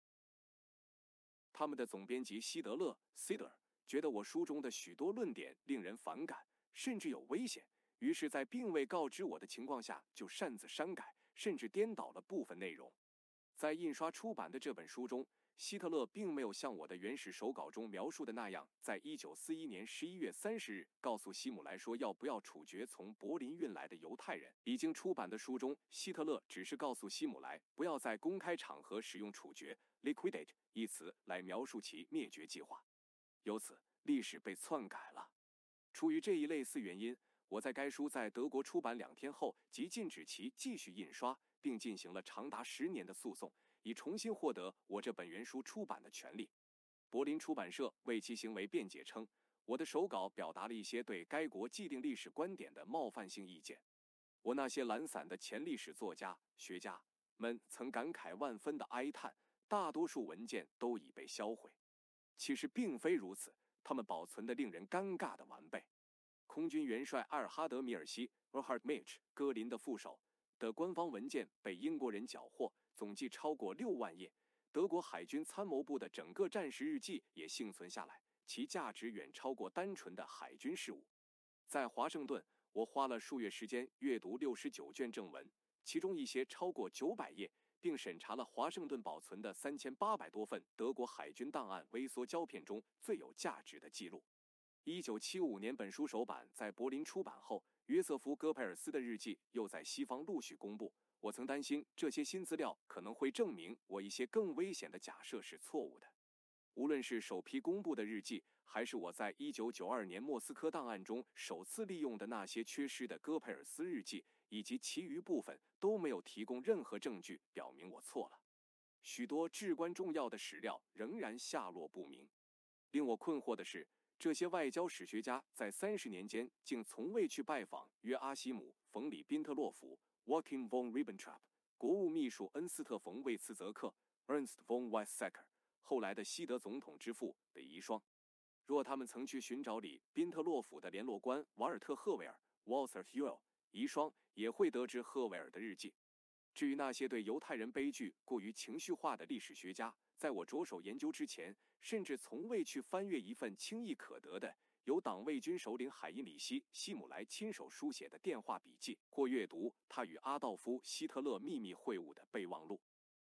他们的总编辑希德勒 Sider 觉得我书中的许多论点令人反感，甚至有危险，于是在并未告知我的情况下就擅自删改，甚至颠倒了部分内容。在印刷出版的这本书中，希特勒并没有像我的原始手稿中描述的那样，在1941年11月30日告诉希姆莱说要不要处决从柏林运来的犹太人。已经出版的书中，希特勒只是告诉希姆莱不要在公开场合使用处决 liquidate 一词来描述其灭绝计划。由此，历史被篡改了。出于这一类似原因，我在该书在德国出版2天后即禁止其继续印刷，并进行了长达10年的诉讼，以重新获得我这本原书出版的权利。柏林出版社为其行为辩解称，我的手稿表达了一些对该国既定历史观点的冒犯性意见。我那些懒散的前历史作家、学家们曾感慨万分的哀叹，大多数文件都已被销毁。其实并非如此，他们保存得令人尴尬的完备。空军元帅阿尔哈德·米尔西 （Erhard Mitch） 戈林的副手的官方文件被英国人缴获，总计超过6万页。德国海军参谋部的整个战时日记也幸存下来，其价值远超过单纯的海军事务。在华盛顿，我花了数月时间阅读69卷正文，其中一些超过900页，并审查了华盛顿保存的3800多份德国海军档案微缩胶片中最有价值的记录。1975年本书首版在柏林出版后，约瑟夫·戈培尔斯的日记又在西方陆续公布。我曾担心这些新资料可能会证明我一些更危险的假设是错误的。无论是首批公布的日记，还是我在1992年莫斯科档案中首次利用的那些缺失的戈培尔斯日记，以及其余部分都没有提供任何证据表明我错了。许多至关重要的史料仍然下落不明。令我困惑的是，这些外交史学家在30年间竟从未去拜访约阿希姆·冯·里宾特洛夫 （Joachim von Ribbentrop）、国务秘书恩斯特·冯·魏茨泽克 （Ernst von Weizsäcker） 后来的西德总统之父的遗孀。若他们曾去寻找里宾特洛夫的联络官瓦尔特·赫维尔 （Walter Huell） 遗孀，也会得知赫维尔的日记。至于那些对犹太人悲剧过于情绪化的历史学家，在我着手研究之前，甚至从未去翻阅一份轻易可得的由党卫军首领海因里希·希姆莱亲手书写的电话笔记，或阅读他与阿道夫·希特勒秘密会晤的备忘录。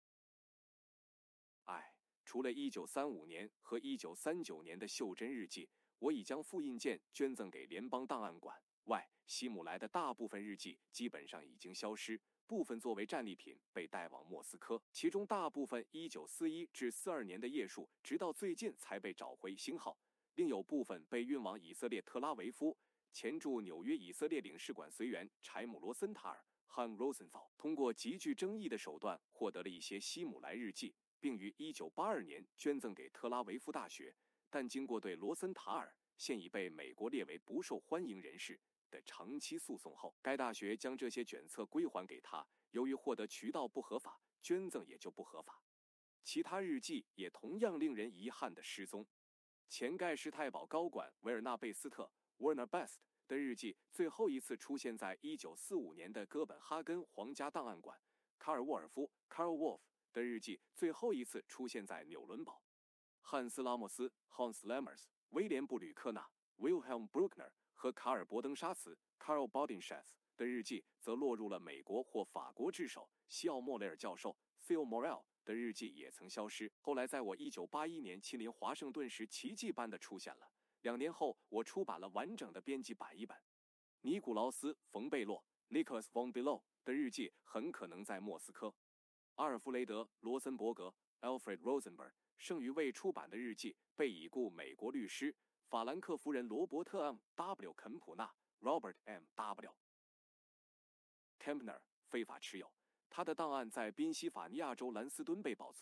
除了1935年和1939年的袖珍日记，我已将复印件捐赠给联邦档案馆外，希姆莱的大部分日记基本上已经消失，部分作为战利品被带往莫斯科，其中大部分1941至42年的页数直到最近才被找回星号，另有部分被运往以色列特拉维夫。前驻纽约以色列领事馆随员柴姆·罗森塔尔 （Han Rosenthal） 通过极具争议的手段获得了一些希姆莱日记，并于1982年捐赠给特拉维夫大学，但经过对罗森塔尔现已被美国列为不受欢迎人士的长期诉讼后，该大学将这些卷册归还给他。由于获得渠道不合法，捐赠也就不合法。其他日记也同样令人遗憾的失踪。前盖世太保高管维尔纳贝斯特 （Werner Best） 的日记最后一次出现在1945年的哥本哈根皇家档案馆。卡尔沃尔夫 （Karl Wolf） 的日记最后一次出现在纽伦堡。汉斯·拉莫斯 （Hans Lammers）、威廉·布吕克纳 （Wilhelm Bruckner） 和卡尔·伯登沙茨 （Karl Bodenschatz） 的日记则落入了美国或法国智手西奥·莫雷尔教授 （Theo Morell）的日记也曾消失，后来在我1981年亲临华盛顿时奇迹般的出现了。2年后，我出版了完整的编辑版一本。尼古劳斯·冯贝洛 （Nicholas von Below） 的日记很可能在莫斯科。阿尔弗雷德·罗森伯格 （Alfred Rosenberg） 剩余未出版的日记被已故美国律师法兰克夫人罗伯特 ·M.W. 肯普纳 （Robert M.W. Kempner） 非法持有。他的档案在宾夕法尼亚州兰斯敦被保存。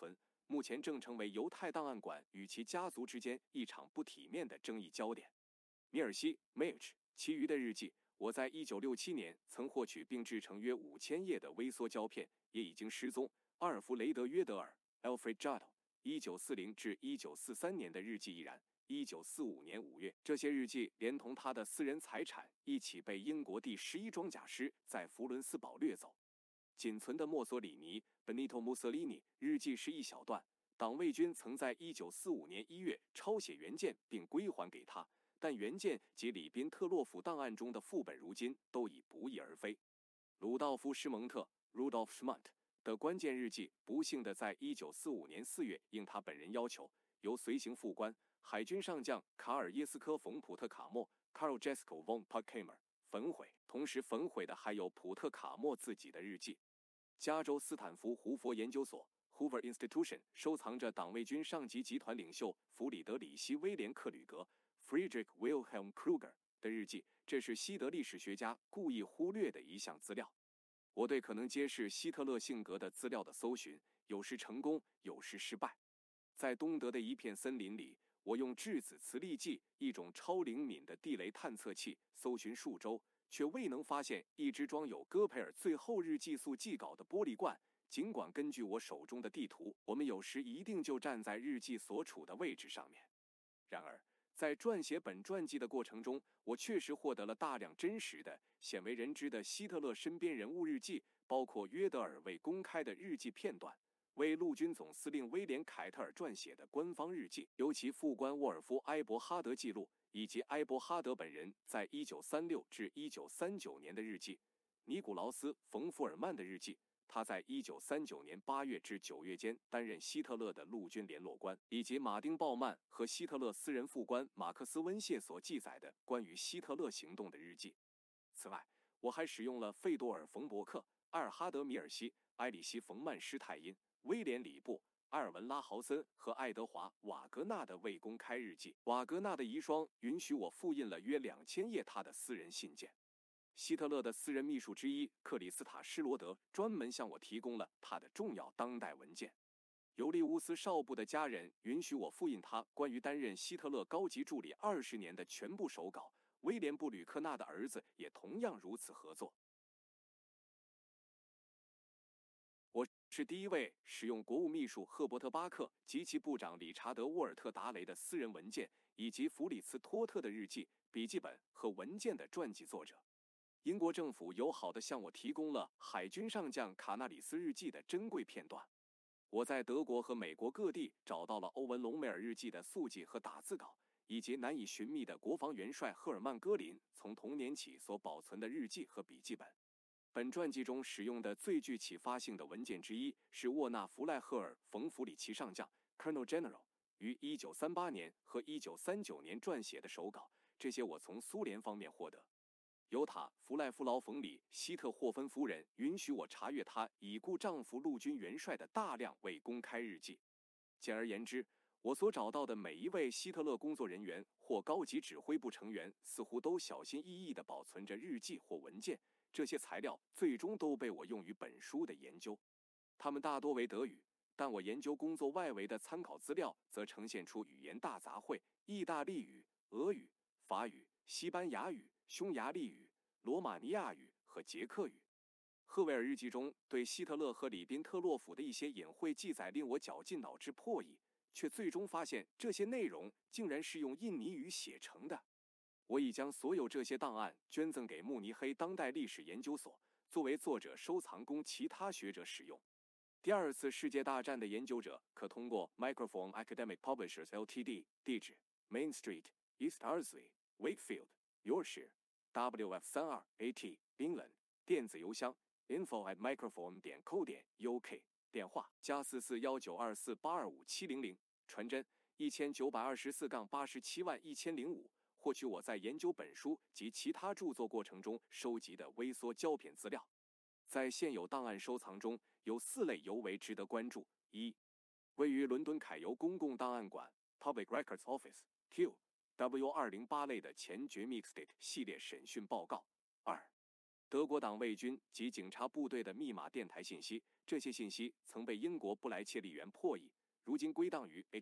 目前正成为犹太档案馆与其家族之间一场不体面的争议焦点。米尔西 （Milch） 其余的日记，我在1967年曾获取并制成约5000页的微缩胶片，也已经失踪。阿尔弗雷德·约德尔 （Alfred Jodl）1940至1943年的日记亦然。1945年5月，这些日记连同他的私人财产一起被英国第11装甲师在弗伦斯堡掠走。仅存的墨索里尼 （Benito Mussolini） 日记是一小段，党卫军曾在1945年1月抄写原件并归还给他，但原件及里宾特洛甫档案中的副本如今都已不翼而飞。鲁道夫·施蒙特 （Rudolf Schmundt） 的关键日记不幸地在1945年4月应他本人要求，由随行副官海军上将卡尔耶斯科·冯·普特卡默 （Karl Jesko von Puttkamer） 焚毁，同时焚毁的还有普特卡默自己的日记。加州斯坦福胡佛研究所 （Hoover Institution） 收藏着党卫军上级集团领袖弗里德里希·威廉·克吕格 （Friedrich Wilhelm Kruger） 的日记，这是西德历史学家故意忽略的一项资料。我对可能揭示希特勒性格的资料的搜寻，有时成功，有时失败。在东德的一片森林里，我用质子磁力计，一种超灵敏的地雷探测器，搜寻数周，却未能发现一只装有戈培尔最后日记素记稿的玻璃罐。尽管根据我手中的地图，我们有时一定就站在日记所处的位置上面。然而，在撰写本传记的过程中，我确实获得了大量真实的、鲜为人知的希特勒身边人物日记，包括约德尔未公开的日记片段，为陆军总司令威廉·凯特尔撰写的官方日记，由其副官沃尔夫·埃伯哈德记录，以及埃伯哈德本人在1936至1939年的日记，尼古劳斯·冯·福尔曼的日记，他在1939年8月至9月间担任希特勒的陆军联络官，以及马丁·鲍曼和希特勒私人副官马克思·温谢所记载的关于希特勒行动的日记。此外，我还使用了费多尔·冯伯克、埃尔哈德·米尔西、埃里希·冯曼施泰因、威廉·里布、埃尔文·拉豪森和爱德华·瓦格纳的未公开日记。瓦格纳的遗孀允许我复印了约2000页他的私人信件。希特勒的私人秘书之一克里斯塔·施罗德专门向我提供了他的重要当代文件。尤利乌斯少布的家人允许我复印他关于担任希特勒高级助理20年的全部手稿。威廉·布吕克纳的儿子也同样如此合作。我是第一位使用国务秘书赫伯特·巴克及其部长理查德·沃尔特·达雷的私人文件，以及弗里茨·托特的日记、笔记本和文件的传记作者。英国政府友好地向我提供了海军上将卡纳里斯日记的珍贵片段。我在德国和美国各地找到了欧文·隆美尔日记的速记和打字稿，以及难以寻觅的国防元帅赫尔曼·戈林从童年起所保存的日记和笔记本。本传记中使用的最具启发性的文件之一是沃纳·弗赖赫尔·冯·弗里奇上将 （Colonel General） 于1938年和1939年撰写的手稿，这些我从苏联方面获得。尤塔·弗赖夫劳冯里希特霍芬夫人允许我查阅她已故丈夫陆军元帅的大量未公开日记。简而言之，我所找到的每一位希特勒工作人员或高级指挥部成员似乎都小心翼翼地保存着日记或文件，这些材料最终都被我用于本书的研究。它们大多为德语，但我研究工作外围的参考资料则呈现出语言大杂烩：意大利语、俄语、法语、西班牙语、匈牙利语、罗马尼亚语和捷克语。赫维尔日记中对希特勒和里宾特洛甫的一些隐晦记载令我绞尽脑汁破译，却最终发现这些内容竟然是用印尼语写成的。我已将所有这些档案捐赠给慕尼黑当代历史研究所，作为作者收藏供其他学者使用。第二次世界大战的研究者可通过 Microphone Academic Publishers Ltd. 地址 Main Street, East Ardsley, Wakefield, Yorkshire, WF32AT, England 电子邮箱 info@microphone.co.uk 电话+441924825700传真1924-871005获取我在研究本书及其他著作过程中收集的微缩胶片资料。在现有档案收藏中，有4类尤为值得关注：一、位于伦敦凯尤公共档案馆 Public Records Office Q W208类的前绝密 State 系列审讯报告；二、德国党卫军及警察部队的密码电台信息，这些信息曾被英国布莱切利园破译， 如今归档于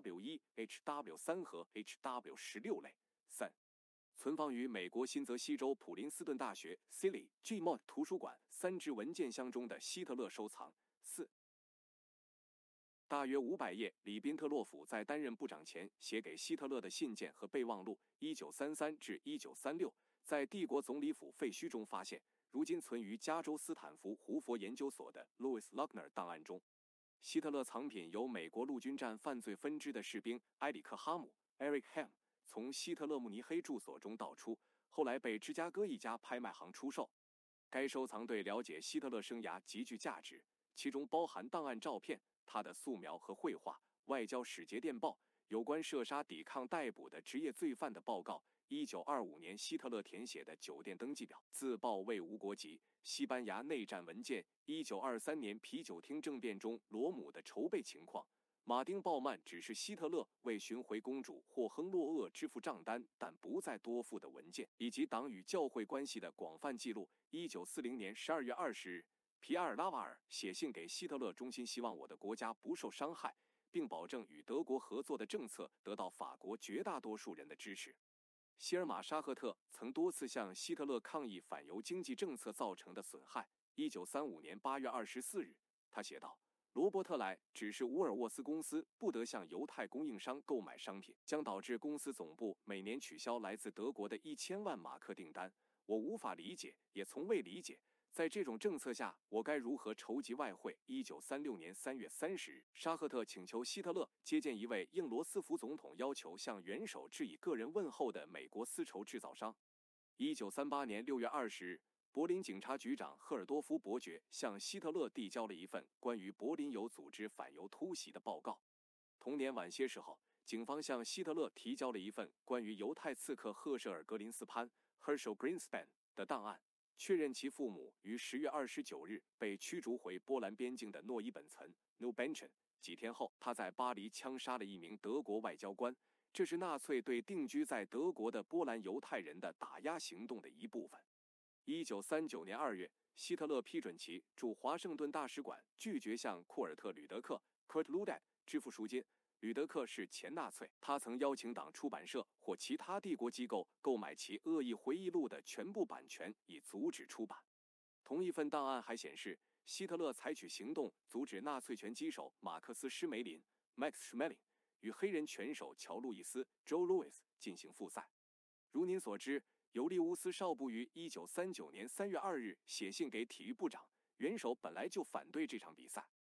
HW1、HW3 和 HW16 类。3. 存放于美国新泽西州普林斯顿大学 Silly G. Mott 图书馆3只文件箱中的希特勒收藏。4. 大约500页，里宾特洛甫在担任部长前写给希特勒的信件和备忘录 （1933 至1936）在帝国总理府废墟中发现，如今存于加州斯坦福胡佛研究所的 Louis Luckner 档案中。希特勒藏品由美国陆军战犯罪分支的士兵埃里克·哈姆 （Eric Ham） 从希特勒慕尼黑住所中盗出，后来被芝加哥一家拍卖行出售。该收藏对了解希特勒生涯极具价值，其中包含档案照片、他的素描和绘画、外交使节电报、有关射杀抵抗逮捕的职业罪犯的报告、1925年希特勒填写的酒店登记表、自报为无国籍、西班牙内战文件、1923年啤酒厅政变中罗姆的筹备情况、马丁·鲍曼指示希特勒为寻回公主或亨洛厄支付账单但不再多付的文件，以及党与教会关系的广泛记录。1940年12月20日，皮埃尔·拉瓦尔写信给希特勒，衷心希望我的国家不受伤害，并保证与德国合作的政策得到法国绝大多数人的支持。希尔玛·沙赫特曾多次向希特勒抗议反犹经济政策造成的损害。1935年8月24日，他写道：罗伯特莱指示沃尔沃斯公司不得向犹太供应商购买商品，将导致公司总部每年取消来自德国的1000万马克订单。我无法理解，也从未理解，在这种政策下，我该如何筹集外汇？1936年3月30日，沙赫特请求希特勒接见一位应罗斯福总统要求向元首致以个人问候的美国丝绸制造商。1938年6月20日，柏林警察局长赫尔多夫伯爵向希特勒递交了一份关于柏林有组织反犹突袭的报告。同年晚些时候，警方向希特勒提交了一份关于犹太刺客赫舍尔·格林斯潘 （Herschel Greenspan） 的档案，确认其父母于10月29日被驱逐回波兰边境的诺伊本岑 （Neubenchen）。几天后，他在巴黎枪杀了一名德国外交官，这是纳粹对定居在德国的波兰犹太人的打压行动的一部分。1939年2月，希特勒批准其驻华盛顿大使馆拒绝向库尔特·吕德克 （Kurt Ludeck） 支付赎金。吕德克是前纳粹，他曾邀请党出版社或其他帝国机构购买其恶意回忆录的全部版权，以阻止出版。同一份档案还显示，希特勒采取行动阻止纳粹拳击手马克思·施梅林 （Max Schmeling） 与黑人拳手乔·路易斯 （Joe Louis） 进行复赛。如您所知，尤利乌斯·绍布于1939年3月2日写信给体育部长，元首本来就反对这场比赛。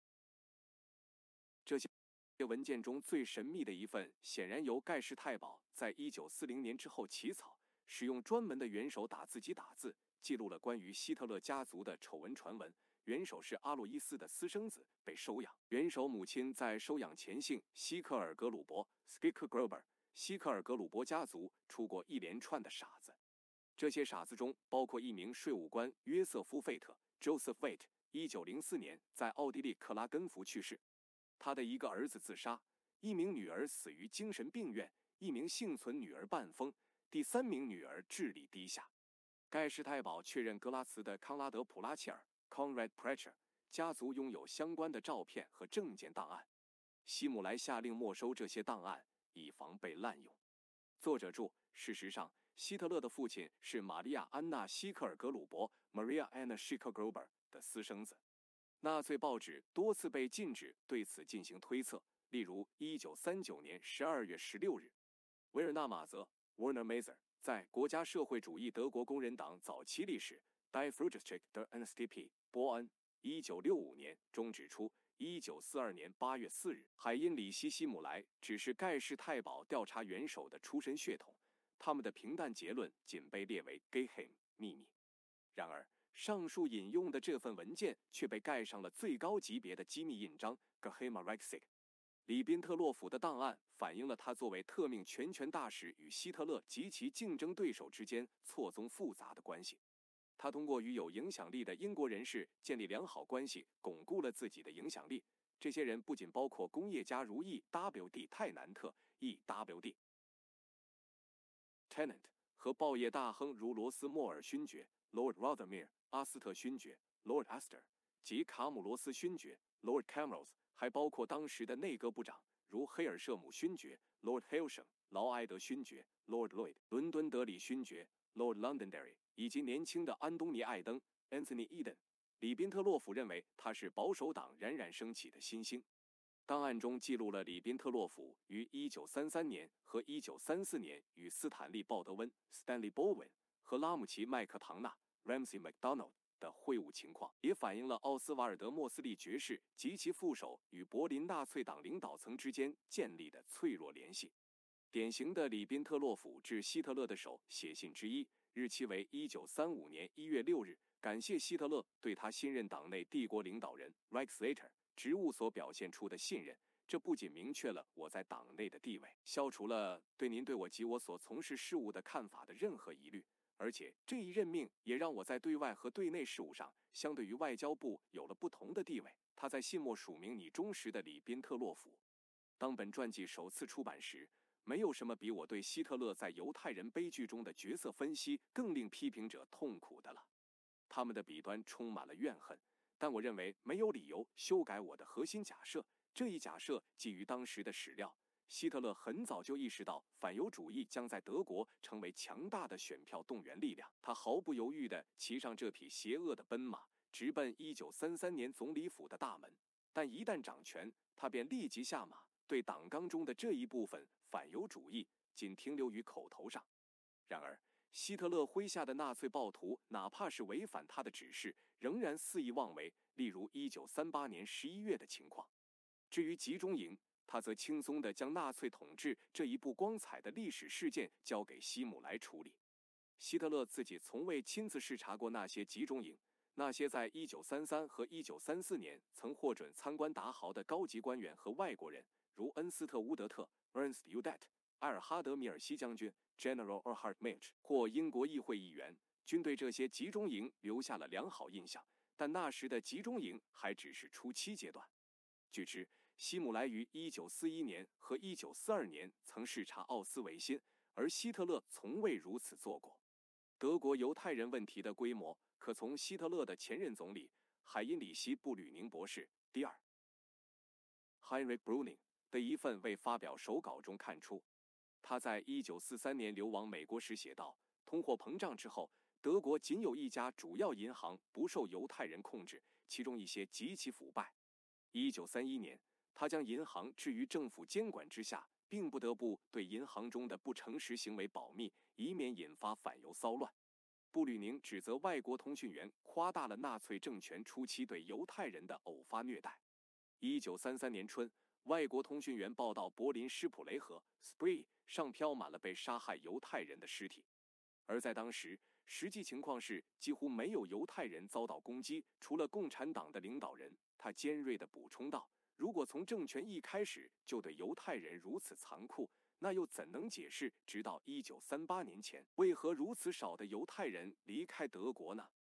这些文件中最神秘的一份，显然由盖世太保在1940年之后起草，使用专门的元首打字机打字，记录了关于希特勒家族的丑闻传闻。元首是阿洛伊斯的私生子，被收养。元首母亲在收养前姓希克尔格鲁伯 （Skicker Gruber）。希克尔格鲁伯家族出过一连串的傻子，这些傻子中包括一名税务官约瑟夫·费特 （Joseph Waite），1904年在奥地利克拉根福去世。他的一个儿子自杀，一名女儿死于精神病院，一名幸存女儿半疯，第3名女儿智力低下。盖世太保确认格拉茨的康拉德·普拉切尔 （Conrad Precher） 家族拥有相关的照片和证件档案。希姆莱下令没收这些档案，以防被滥用。作者注：事实上，希特勒的父亲是玛利亚·安娜·希克尔格鲁伯 （Maria Anna Schickel-Gruber） 的私生子。纳粹报纸多次被禁止对此进行推测，例如1939年12月16日，维尔纳·马泽 （Werner Maser） 在《国家社会主义德国工人党早期历史》Die Frühgeschichte der NSDAP 波恩1965年中指出，1942年8月4日，海因里希·希姆莱指示盖世太保调查元首的出身血统，他们的平淡结论仅被列为 Geheim 秘密。然而，上述引用的这份文件却被盖上了最高级别的机密印章 Geheime Reichssiegel。里宾特洛甫的档案反映了他作为特命全权大使与希特勒及其竞争对手之间错综复杂的关系。他通过与有影响力的英国人士建立良好关系，巩固了自己的影响力。这些人不仅包括工业家如 E.W.D. 泰南特 E.W.D. Tennant 和报业大亨如罗斯莫尔勋爵 Lord Rothermere、阿斯特勋爵 Lord Astor 及卡姆罗斯勋爵 Lord Camrose， 还包括当时的内阁部长，如黑尔舍姆勋爵 （Lord Hailsham）、劳埃德勋爵 （Lord Lloyd）、伦敦德里勋爵 （Lord Londonderry） 以及年轻的安东尼·艾登 （Anthony Eden）。里宾特洛甫认为他是保守党冉冉升起的新星。档案中记录了里宾特洛甫于1933年和1934年与斯坦利·鲍德温 （Stanley Baldwin） 和拉姆齐·麦克唐纳 （Ramsay MacDonald） 的会晤情况，也反映了奥斯瓦尔德·莫斯利爵士及其副手与柏林纳粹党领导层之间建立的脆弱联系。典型的里宾特洛甫致希特勒的手写信之一，日期为1935年1月6日，感谢希特勒对他新任党内帝国领导人 Reichsleiter 职务所表现出的信任。这不仅明确了我在党内的地位，消除了对您对我及我所从事事务的看法的任何疑虑，而且这一任命也让我在对外和对内事务上相对于外交部有了不同的地位。他在信末署名你忠实的里宾特洛甫。当本传记首次出版时，没有什么比我对希特勒在犹太人悲剧中的角色分析更令批评者痛苦的了。他们的笔端充满了怨恨，但我认为没有理由修改我的核心假设。这一假设基于当时的史料，希特勒很早就意识到反犹主义将在德国成为强大的选票动员力量。他毫不犹豫地骑上这匹邪恶的奔马，直奔1933年总理府的大门。但一旦掌权，他便立即下马，对党纲中的这一部分反犹主义仅停留于口头上。然而，希特勒麾下的纳粹暴徒，哪怕是违反他的指示，仍然肆意妄为，例如1938年11月的情况。至于集中营，他则轻松地将纳粹统治这一不光彩的历史事件交给希姆莱处理。希特勒自己从未亲自视察过那些集中营，那些在1933和1934年曾获准参观达豪的高级官员和外国人，如恩斯特·乌德特 （Ernst Udet）、埃尔哈德·米尔西将军 （General Erhard Milch） 或英国议会议员，均对这些集中营留下了良好印象。但那时的集中营还只是初期阶段。据知，希姆莱于1941年和1942年曾视察奥斯维辛，而希特勒从未如此做过。德国犹太人问题的规模，可从希特勒的前任总理海因里希·布吕宁博士第二 Heinrich Brüning 的一份未发表手稿中看出。他在1943年流亡美国时写道：通货膨胀之后，德国仅有一家主要银行不受犹太人控制，其中一些极其腐败。1931年，他将银行置于政府监管之下，并不得不对银行中的不诚实行为保密，以免引发反犹骚乱。布吕宁指责外国通讯员夸大了纳粹政权初期对犹太人的偶发虐待。1933年春，外国通讯员报道柏林施普雷河 （Spree） 上飘满了被杀害犹太人的尸体，而在当时，实际情况是几乎没有犹太人遭到攻击，除了共产党的领导人。他尖锐地补充道：如果从政权一开始就对犹太人如此残酷，那又怎能解释直到1938年前，为何如此少的犹太人离开德国呢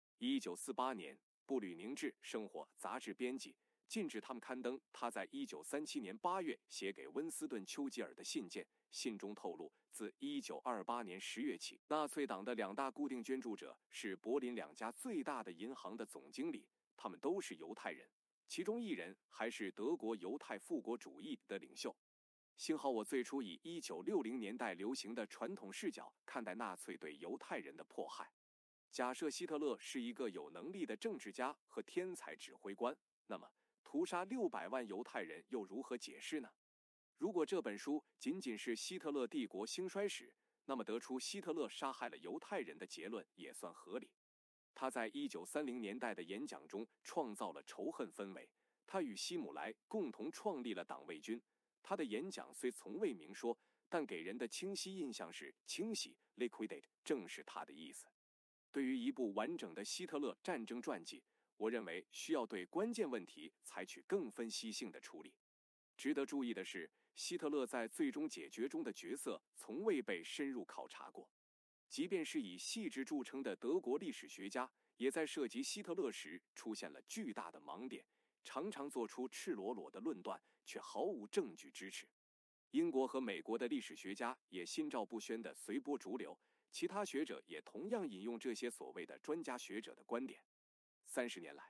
？1948年，布吕宁致《生活》杂志编辑，禁止他们刊登他在1937年8月写给温斯顿·丘吉尔的信件。信中透露，自1928年10月起，纳粹党的两大固定捐助者是柏林两家最大的银行的总经理，他们都是犹太人，其中一人还是德国犹太复国主义的领袖。幸好我最初以1960年代流行的传统视角看待纳粹对犹太人的迫害。假设希特勒是一个有能力的政治家和天才指挥官，那么屠杀600万犹太人又如何解释呢？如果这本书仅仅是希特勒帝国兴衰史，那么得出希特勒杀害了犹太人的结论也算合理。他在1930年代的演讲中创造了仇恨氛围，他与希姆莱共同创立了党卫军。他的演讲虽从未明说，但给人的清晰印象是清洗 liquidate 正是他的意思。对于一部完整的希特勒战争传记，我认为需要对关键问题采取更分析性的处理。值得注意的是，希特勒在最终解决中的角色从未被深入考察过。即便是以细致著称的德国历史学家，也在涉及希特勒时出现了巨大的盲点，常常做出赤裸裸的论断，却毫无证据支持。英国和美国的历史学家也心照不宣地随波逐流，其他学者也同样引用这些所谓的专家学者的观点。30年来，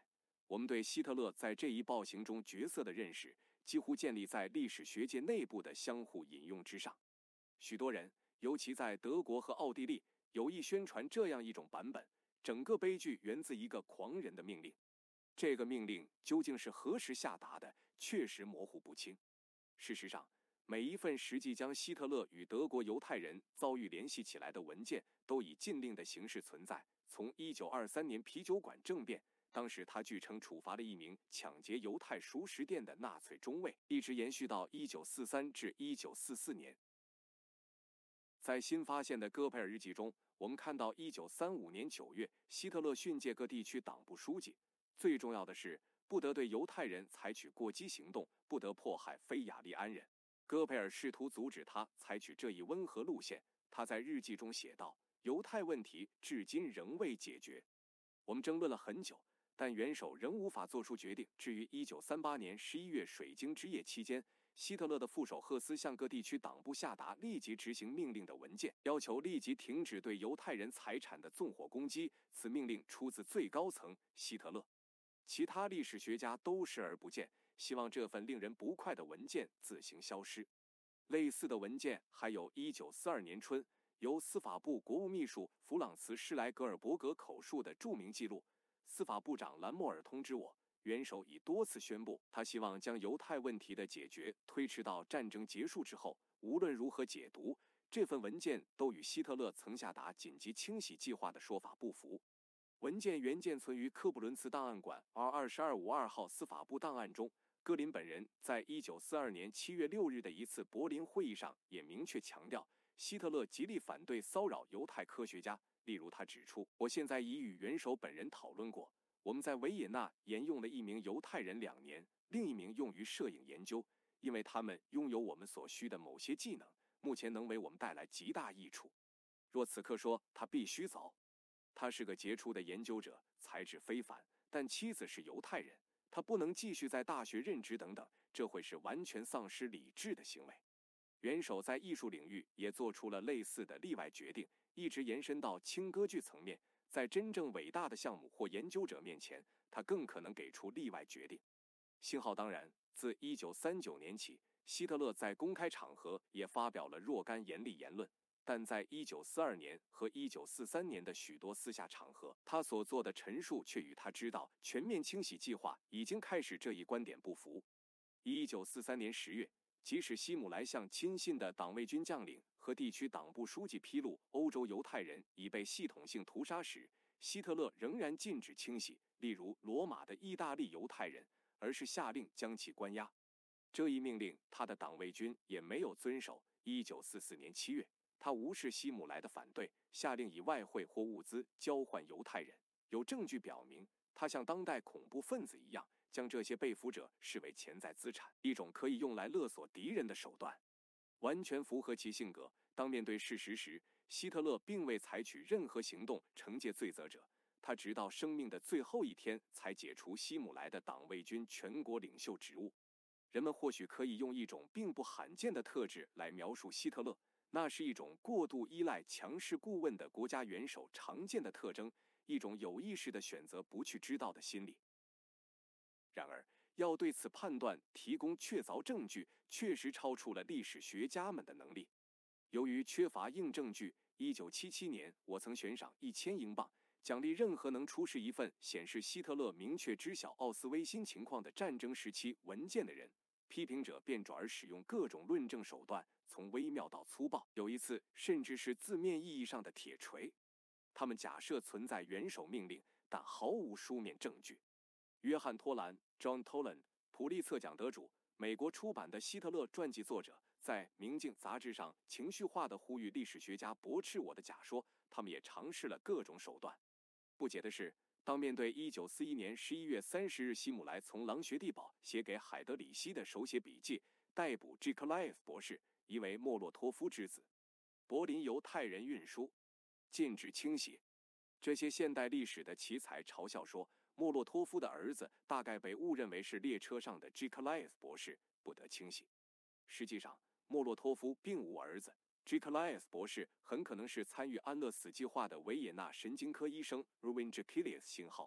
我们对希特勒在这一暴行中角色的认识，几乎建立在历史学界内部的相互引用之上。许多人，尤其在德国和奥地利，有意宣传这样一种版本：整个悲剧源自一个狂人的命令。这个命令究竟是何时下达的，确实模糊不清。事实上，每一份实际将希特勒与德国犹太人遭遇联系起来的文件，都以禁令的形式存在。从1923年啤酒馆政变，当时他据称处罚了一名抢劫犹太熟食店的纳粹中尉，一直延续到1943至1944年。在新发现的戈培尔日记中，我们看到1935年9月，希特勒训诫各地区党部书记，最重要的是不得对犹太人采取过激行动，不得迫害非雅利安人。戈培尔试图阻止他采取这一温和路线，他在日记中写道：犹太问题至今仍未解决，我们争论了很久，但元首仍无法做出决定。至于1938年11月水晶之夜期间，希特勒的副手赫斯向各地区党部下达立即执行命令的文件，要求立即停止对犹太人财产的纵火攻击。此命令出自最高层希特勒，其他历史学家都视而不见，希望这份令人不快的文件自行消失。类似的文件还有1942年春由司法部国务秘书弗朗茨·施莱格尔伯格口述的著名记录。司法部长兰莫尔通知我，元首已多次宣布，他希望将犹太问题的解决推迟到战争结束之后。无论如何解读，这份文件都与希特勒曾下达紧急清洗计划的说法不符。文件原件存于科布伦茨档案馆 R22552号司法部档案中。戈林本人在1942年7月6日的一次柏林会议上也明确强调，希特勒极力反对骚扰犹太科学家。例如，他指出，我现在已与元首本人讨论过，我们在维也纳沿用了一名犹太人2年，另一名用于摄影研究，因为他们拥有我们所需的某些技能，目前能为我们带来极大益处。若此刻说他必须走，他是个杰出的研究者，才智非凡，但妻子是犹太人，他不能继续在大学任职等等，这会是完全丧失理智的行为。元首在艺术领域也做出了类似的例外决定，一直延伸到轻歌剧层面。在真正伟大的项目或研究者面前，他更可能给出例外决定。幸好当然，自1939年起，希特勒在公开场合也发表了若干严厉言论，但在1942年和1943年的许多私下场合，他所做的陈述却与他知道全面清洗计划已经开始这一观点不符。1943年10月，即使希姆莱向亲信的党卫军将领和地区党部书记披露欧洲犹太人已被系统性屠杀时，希特勒仍然禁止清洗，例如罗马的意大利犹太人，而是下令将其关押。这一命令，他的党卫军也没有遵守。1944年7月，他无视希姆莱的反对，下令以外汇或物资交换犹太人。有证据表明，他像当代恐怖分子一样，将这些被俘者视为潜在资产，一种可以用来勒索敌人的手段，完全符合其性格。当面对事实时，希特勒并未采取任何行动惩戒罪责者，他直到生命的最后一天才解除希姆莱的党卫军全国领袖职务。人们或许可以用一种并不罕见的特质来描述希特勒，那是一种过度依赖强势顾问的国家元首常见的特征，一种有意识地选择不去知道的心理。然而，要对此判断提供确凿证据，确实超出了历史学家们的能力。由于缺乏硬证据，1977年我曾悬赏1000英镑，奖励任何能出示一份显示希特勒明确知晓奥斯威辛情况的战争时期文件的人。批评者便转而使用各种论证手段，从微妙到粗暴，有一次甚至是字面意义上的铁锤。他们假设存在元首命令，但毫无书面证据。约翰·托兰 （John Toland），普利策奖得主，美国出版的希特勒传记作者，在《明镜》杂志上情绪化地呼吁历史学家驳斥我的假说。他们也尝试了各种手段。不解的是，当面对1941年11月30日希姆莱从狼穴地堡写给海德里希的手写笔记，逮捕 G. 克莱夫博士，疑为莫洛托夫之子，柏林犹太人运输，禁止清洗。这些现代历史的奇才嘲笑说，莫洛托夫的儿子大概被误认为是列车上的 G. 克莱夫博士，不得清洗。实际上，莫洛托夫并无儿子。G. 克莱夫博士很可能是参与安乐死计划的维也纳神经科医生 Ruin Jakilius 信号，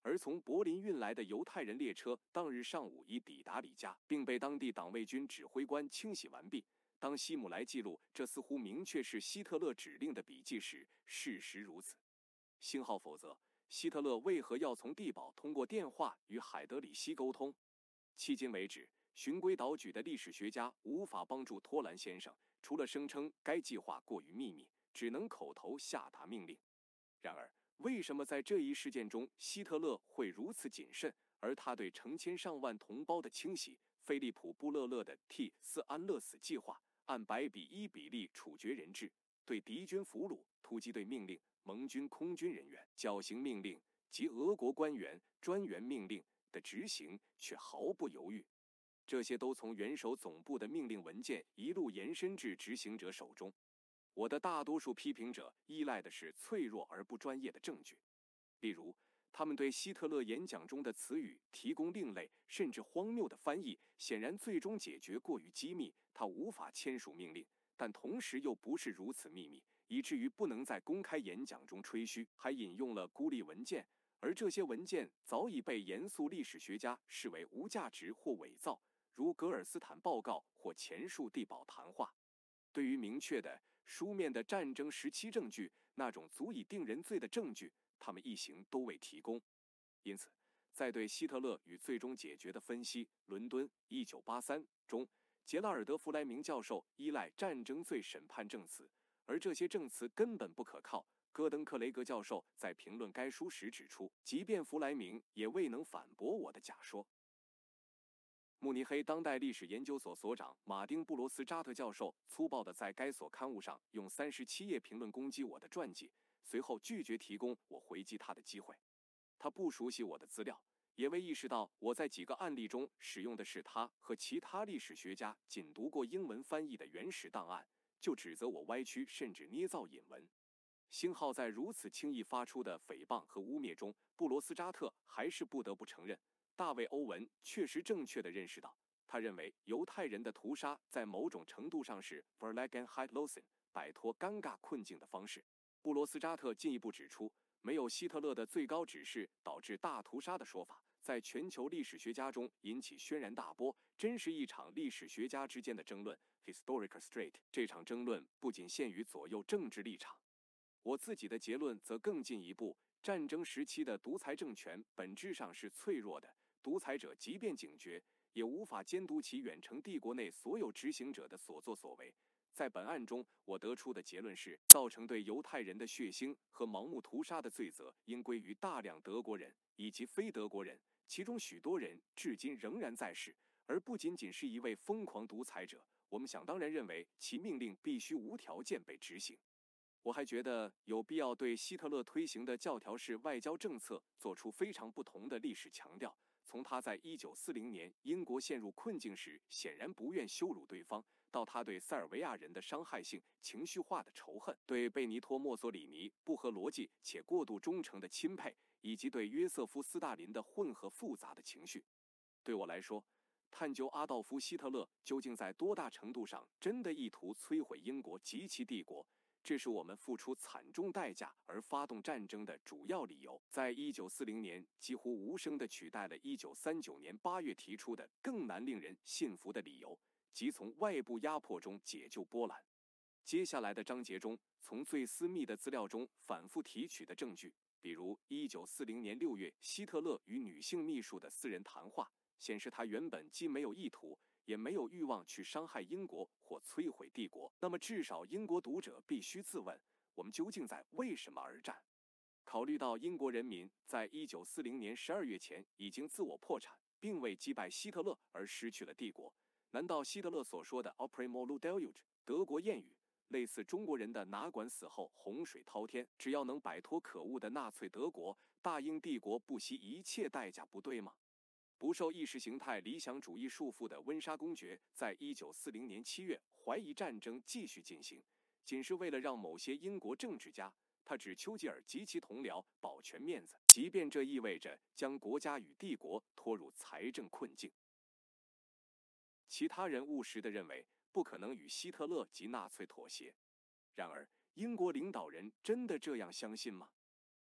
而从柏林运来的犹太人列车当日上午已抵达里加，并被当地党卫军指挥官清洗完毕。当希姆莱记录这似乎明确是希特勒指令的笔记时，事实如此。星号否则，希特勒为何要从地堡通过电话与海德里希沟通？迄今为止，循规蹈矩的历史学家无法帮助托兰先生，除了声称该计划过于秘密，只能口头下达命令。然而，为什么在这一事件中希特勒会如此谨慎，而他对成千上万同胞的清洗，菲利普·布勒勒的替斯安乐死计划，按100:1比例处决人质，对敌军俘虏、突击队命令、盟军空军人员、绞刑命令及俄国官员、专员命令的执行却毫不犹豫？这些都从元首总部的命令文件一路延伸至执行者手中。我的大多数批评者依赖的是脆弱而不专业的证据，例如，他们对希特勒演讲中的词语提供另类甚至荒谬的翻译，显然最终解决过于机密，他无法签署命令，但同时又不是如此秘密，以至于不能在公开演讲中吹嘘，还引用了孤立文件，而这些文件早已被严肃历史学家视为无价值或伪造，如格尔斯坦报告或前述地堡谈话。对于明确的书面的战争时期证据，那种足以定人罪的证据，他们一行都未提供。因此，在对希特勒与最终解决的分析，伦敦1983中，杰拉尔德·弗莱明教授依赖战争罪审判证词，而这些证词根本不可靠。戈登克雷格教授在评论该书时指出，即便弗莱明也未能反驳我的假说。慕尼黑当代历史研究所所长马丁·布罗斯扎特教授粗暴地在该所刊物上用37页评论攻击我的传记，随后拒绝提供我回击他的机会。他不熟悉我的资料，也未意识到我在几个案例中使用的是他和其他历史学家仅读过英文翻译的原始档案，就指责我歪曲甚至捏造引文。星号在如此轻易发出的诽谤和污蔑中，布罗斯扎特还是不得不承认，大卫·欧文确实正确地认识到，他认为犹太人的屠杀在某种程度上是 Verlegenheit-Lösung 摆脱尴尬困境的方式。布罗斯扎特进一步指出，没有希特勒的最高指示导致大屠杀的说法，在全球历史学家中引起轩然大波，真是一场历史学家之间的争论 （Historical Streit）。这场争论不仅限于左右政治立场。我自己的结论则更进一步，战争时期的独裁政权本质上是脆弱的，独裁者即便警觉，也无法监督其远程帝国内所有执行者的所作所为。在本案中，我得出的结论是，造成对犹太人的血腥和盲目屠杀的罪责应归于大量德国人以及非德国人，其中许多人至今仍然在世，而不仅仅是一位疯狂独裁者。我们想当然认为其命令必须无条件被执行。我还觉得有必要对希特勒推行的教条式外交政策做出非常不同的历史强调。从他在1940年英国陷入困境时显然不愿羞辱对方，到他对塞尔维亚人的伤害性、情绪化的仇恨，对贝尼托·墨索里尼不合逻辑且过度忠诚的钦佩，以及对约瑟夫·斯大林的混合复杂的情绪。对我来说，探究阿道夫·希特勒究竟在多大程度上真的意图摧毁英国及其帝国，这是我们付出惨重代价而发动战争的主要理由。在1940年几乎无声地取代了1939年8月提出的更难令人信服的理由，即从外部压迫中解救波兰。接下来的章节中，从最私密的资料中反复提取的证据，比如1940年6月希特勒与女性秘书的私人谈话，显示他原本既没有意图也没有欲望去伤害英国或摧毁帝国。那么至少英国读者必须自问，我们究竟在为什么而战？考虑到英国人民在1940年12月前已经自我破产，并为击败希特勒而失去了帝国，难道希特勒所说的 Oprimo Deluge 德国谚语，类似中国人的哪管死后洪水滔天，只要能摆脱可恶的纳粹德国，大英帝国不惜一切代价，不对吗？不受意识形态理想主义束缚的温莎公爵在1940年7月怀疑战争继续进行，仅是为了让某些英国政治家，他指丘吉尔及其同僚保全面子，即便这意味着将国家与帝国拖入财政困境。其他人务实地认为不可能与希特勒及纳粹妥协。然而，英国领导人真的这样相信吗？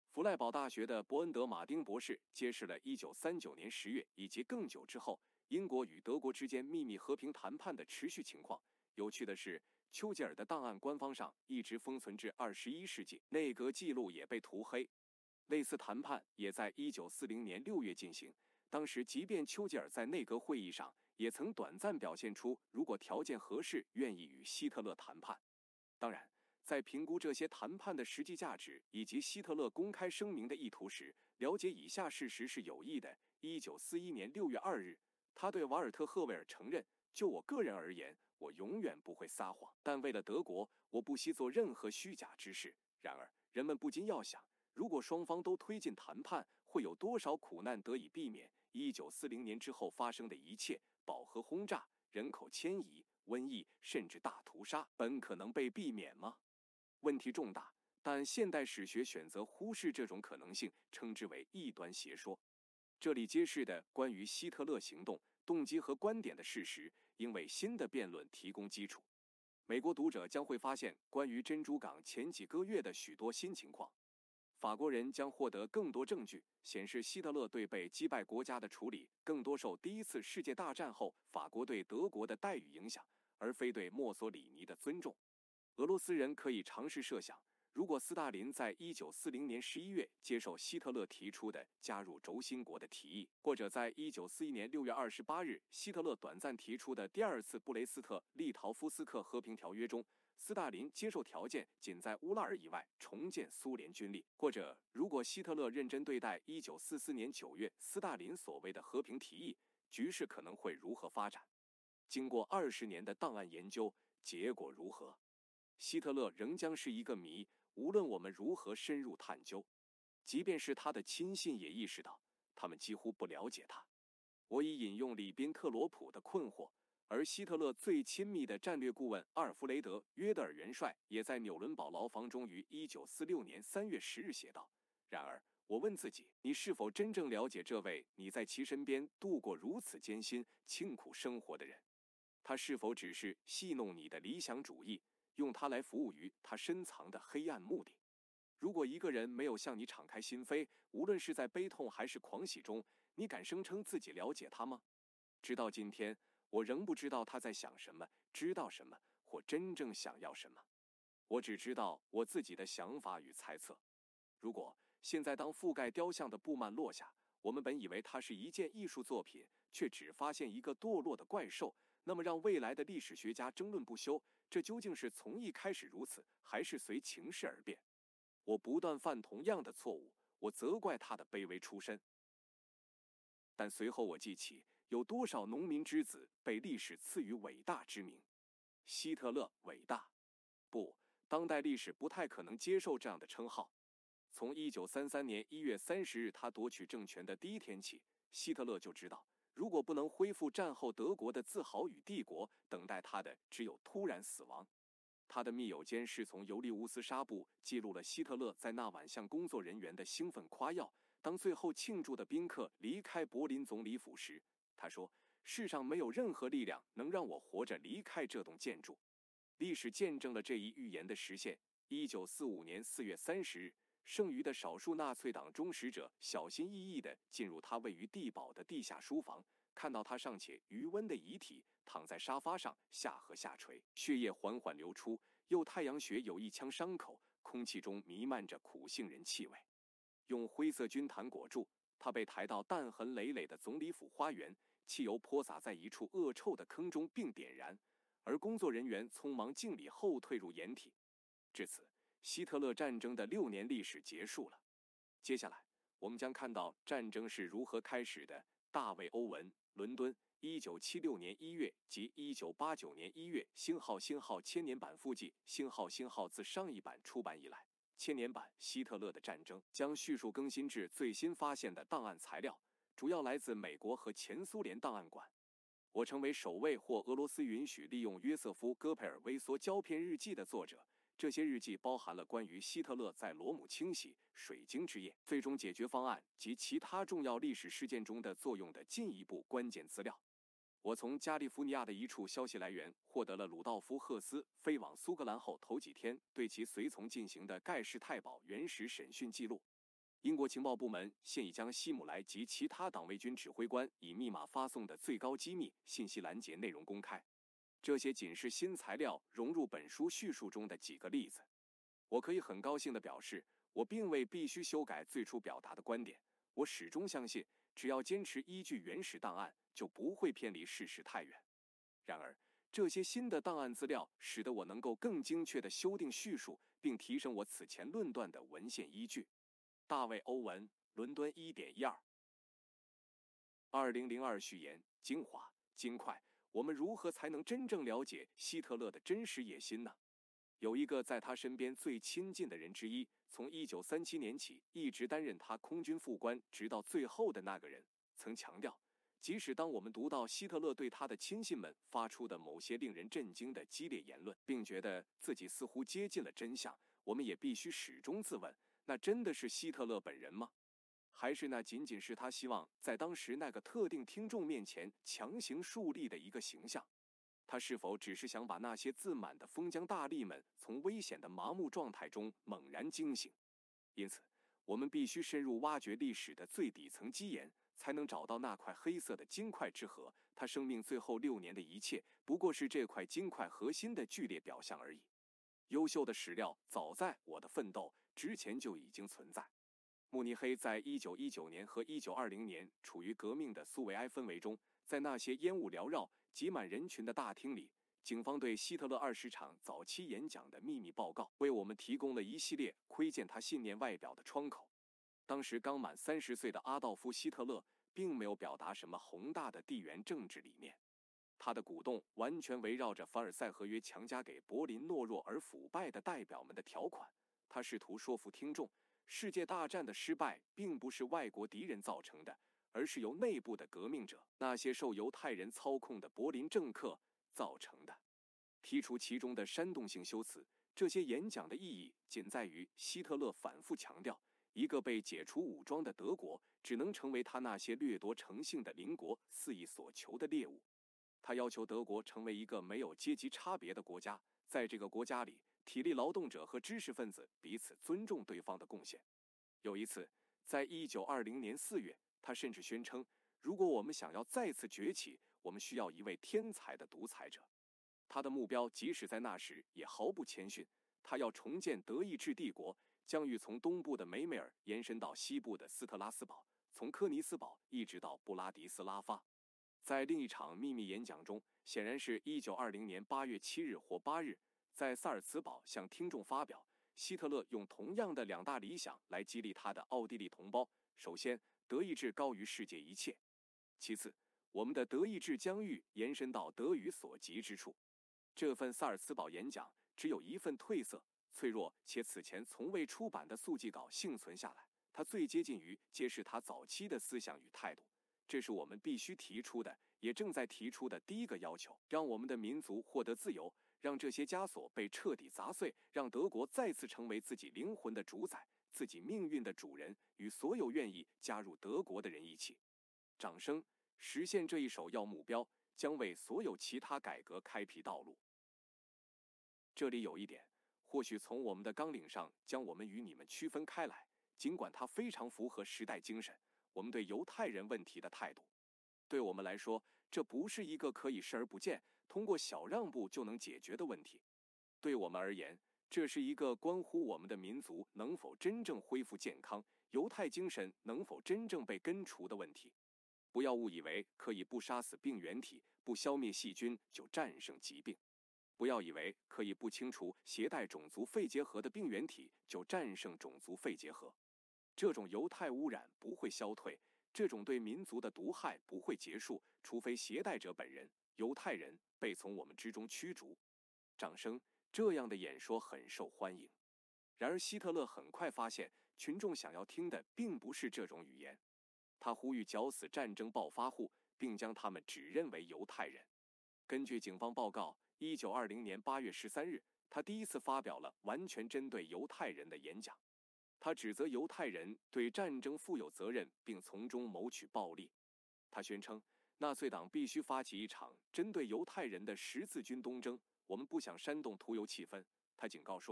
弗赖堡大学的伯恩德·马丁博士揭示了1939年10月以及更久之后英国与德国之间秘密和平谈判的持续情况。有趣的是，丘吉尔的档案官方上一直封存至21世纪，内阁记录也被涂黑。类似谈判也在1940年6月进行，当时即便丘吉尔在内阁会议上也曾短暂表现出如果条件合适愿意与希特勒谈判。当然，在评估这些谈判的实际价值以及希特勒公开声明的意图时，了解以下事实是有益的。1941年6月2日，他对瓦尔特·赫维尔承认，就我个人而言，我永远不会撒谎，但为了德国，我不惜做任何虚假之事。然而，人们不禁要想，如果双方都推进谈判，会有多少苦难得以避免？1940年之后发生的一切，饱和轰炸、人口迁移、瘟疫，甚至大屠杀，本可能被避免吗？问题重大，但现代史学选择忽视这种可能性，称之为异端邪说。这里揭示的关于希特勒行动、动机和观点的事实，应为新的辩论提供基础。美国读者将会发现关于珍珠港前几个月的许多新情况。法国人将获得更多证据，显示希特勒对被击败国家的处理更多受第一次世界大战后法国对德国的待遇影响，而非对墨索里尼的尊重。俄罗斯人可以尝试设想，如果斯大林在1940年11月接受希特勒提出的加入轴心国的提议，或者在1941年6月28日希特勒短暂提出的第二次布雷斯特利陶夫斯克和平条约中，斯大林接受条件仅在乌拉尔以外重建苏联军力，或者如果希特勒认真对待1944年9月斯大林所谓的和平提议，局势可能会如何发展？经过20年的档案研究，结果如何？希特勒仍将是一个谜，无论我们如何深入探究。即便是他的亲信也意识到，他们几乎不了解他。我已引用里宾特罗普的困惑，而希特勒最亲密的战略顾问阿尔弗雷德·约德尔元帅也在纽伦堡牢房中于1946年3月10日写道：然而，我问自己，你是否真正了解这位你在其身边度过如此艰辛、清苦生活的人？他是否只是戏弄你的理想主义，用它来服务于他深藏的黑暗目的？如果一个人没有向你敞开心扉，无论是在悲痛还是狂喜中，你敢声称自己了解他吗？直到今天，我仍不知道他在想什么，知道什么，或真正想要什么。我只知道我自己的想法与猜测。如果现在当覆盖雕像的布幔落下，我们本以为它是一件艺术作品，却只发现一个堕落的怪兽，那么让未来的历史学家争论不休，这究竟是从一开始如此，还是随情势而变？我不断犯同样的错误，我责怪他的卑微出身。但随后我记起，有多少农民之子被历史赐予伟大之名？希特勒伟大？不，当代历史不太可能接受这样的称号。从1933年1月30日他夺取政权的第一天起，希特勒就知道，如果不能恢复战后德国的自豪与帝国，等待他的只有突然死亡。他的密友间侍从尤利乌斯·沙布记录了希特勒在那晚向工作人员的兴奋夸耀。当最后庆祝的宾客离开柏林总理府时，他说：“世上没有任何力量能让我活着离开这栋建筑。”历史见证了这一预言的实现。1945年4月30日，剩余的少数纳粹党忠实者小心翼翼地进入他位于地堡的地下书房，看到他尚且余温的遗体躺在沙发上，下颌下垂，血液缓缓流出，右太阳穴有一枪伤口，空气中弥漫着苦杏仁气味。用灰色军毯裹住，他被抬到弹痕累累的总理府花园，汽油泼洒在一处恶臭的坑中并点燃，而工作人员匆忙敬礼后退入掩体。至此，希特勒战争的6年历史结束了。接下来，我们将看到战争是如何开始的。大卫·欧文，伦敦，1976年1月及1989年1月，星号千年版附记，星号自上一版出版以来，千年版《希特勒的战争》将叙述更新至最新发现的档案材料，主要来自美国和前苏联档案馆。我成为首位获俄罗斯允许利用约瑟夫·戈佩尔微缩胶片日记的作者。这些日记包含了关于希特勒在罗姆清洗、水晶之夜、最终解决方案及其他重要历史事件中的作用的进一步关键资料。我从加利福尼亚的一处消息来源获得了鲁道夫·赫斯飞往苏格兰后头几天对其随从进行的盖世太保原始审讯记录。 英国情报部门现已将希姆莱及其他党卫军指挥官以密码发送的最高机密信息拦截内容公开。这些仅是新材料融入本书叙述中的几个例子。我可以很高兴地表示，我并未必须修改最初表达的观点。我始终相信，只要坚持依据原始档案，就不会偏离事实太远。然而，这些新的档案资料使得我能够更精确地修订叙述，并提升我此前论断的文献依据。大卫·欧文，伦敦1.12。2002序言：精华、精快。我们如何才能真正了解希特勒的真实野心呢？有一个在他身边最亲近的人之一，从1937年起一直担任他空军副官直到最后的那个人，曾强调，即使当我们读到希特勒对他的亲信们发出的某些令人震惊的激烈言论，并觉得自己似乎接近了真相，我们也必须始终自问，那真的是希特勒本人吗？还是那仅仅是他希望在当时那个特定听众面前强行树立的一个形象？他是否只是想把那些自满的封疆大吏们从危险的麻木状态中猛然惊醒？因此，我们必须深入挖掘历史的最底层基岩，才能找到那块黑色的金块之核。他生命最后6年的一切，不过是这块金块核心的剧烈表象而已。优秀的史料早在我的奋斗之前就已经存在。慕尼黑在1919年和1920年处于革命的苏维埃氛围中，在那些烟雾缭绕、挤满人群的大厅里，警方对希特勒20场早期演讲的秘密报告，为我们提供了一系列窥见他信念外表的窗口。当时刚满30岁的阿道夫·希特勒并没有表达什么宏大的地缘政治理念，他的鼓动完全围绕着凡尔赛合约强加给柏林懦弱而腐败的代表们的条款。他试图说服听众，世界大战的失败并不是外国敌人造成的，而是由内部的革命者，那些受犹太人操控的柏林政客造成的。剔除其中的煽动性修辞，这些演讲的意义仅在于希特勒反复强调，一个被解除武装的德国只能成为他那些掠夺诚信的邻国肆意所求的猎物。他要求德国成为一个没有阶级差别的国家，在这个国家里，体力劳动者和知识分子彼此尊重对方的贡献。有一次，在1920年4月，他甚至宣称，如果我们想要再次崛起，我们需要一位天才的独裁者。他的目标即使在那时也毫不谦逊，他要重建德意志帝国，疆域从东部的梅梅尔延伸到西部的斯特拉斯堡，从科尼斯堡一直到布拉迪斯拉发。在另一场秘密演讲中，显然是1920年8月7日或8日，在萨尔茨堡向听众发表，希特勒用同样的2大理想来激励他的奥地利同胞：首先，德意志高于世界一切；其次，我们的德意志疆域延伸到德语所及之处。这份萨尔茨堡演讲只有一份褪色、脆弱且此前从未出版的速记稿幸存下来，它最接近于揭示他早期的思想与态度。这是我们必须提出的，也正在提出的第一个要求：让我们的民族获得自由，让这些枷锁被彻底砸碎，让德国再次成为自己灵魂的主宰，自己命运的主人，与所有愿意加入德国的人一起。掌声！实现这一首要目标，将为所有其他改革开辟道路。这里有一点，或许从我们的纲领上将我们与你们区分开来，尽管它非常符合时代精神。我们对犹太人问题的态度，对我们来说，这不是一个可以视而不见、通过小让步就能解决的问题。对我们而言，这是一个关乎我们的民族能否真正恢复健康、犹太精神能否真正被根除的问题。不要误以为可以不杀死病原体、不消灭细菌就战胜疾病。不要以为可以不清除携带种族肺结核的病原体就战胜种族肺结核。这种犹太污染不会消退，这种对民族的毒害不会结束，除非携带者本人，犹太人，被从我们之中驱逐。掌声！这样的演说很受欢迎。然而希特勒很快发现，群众想要听的并不是这种语言。他呼吁绞死战争暴发户，并将他们指认为犹太人。根据警方报告，1920年8月13日，他第一次发表了完全针对犹太人的演讲。他指责犹太人对战争负有责任，并从中谋取暴利。他宣称，纳粹党必须发起一场针对犹太人的十字军东征。我们不想煽动屠犹气氛。他警告说，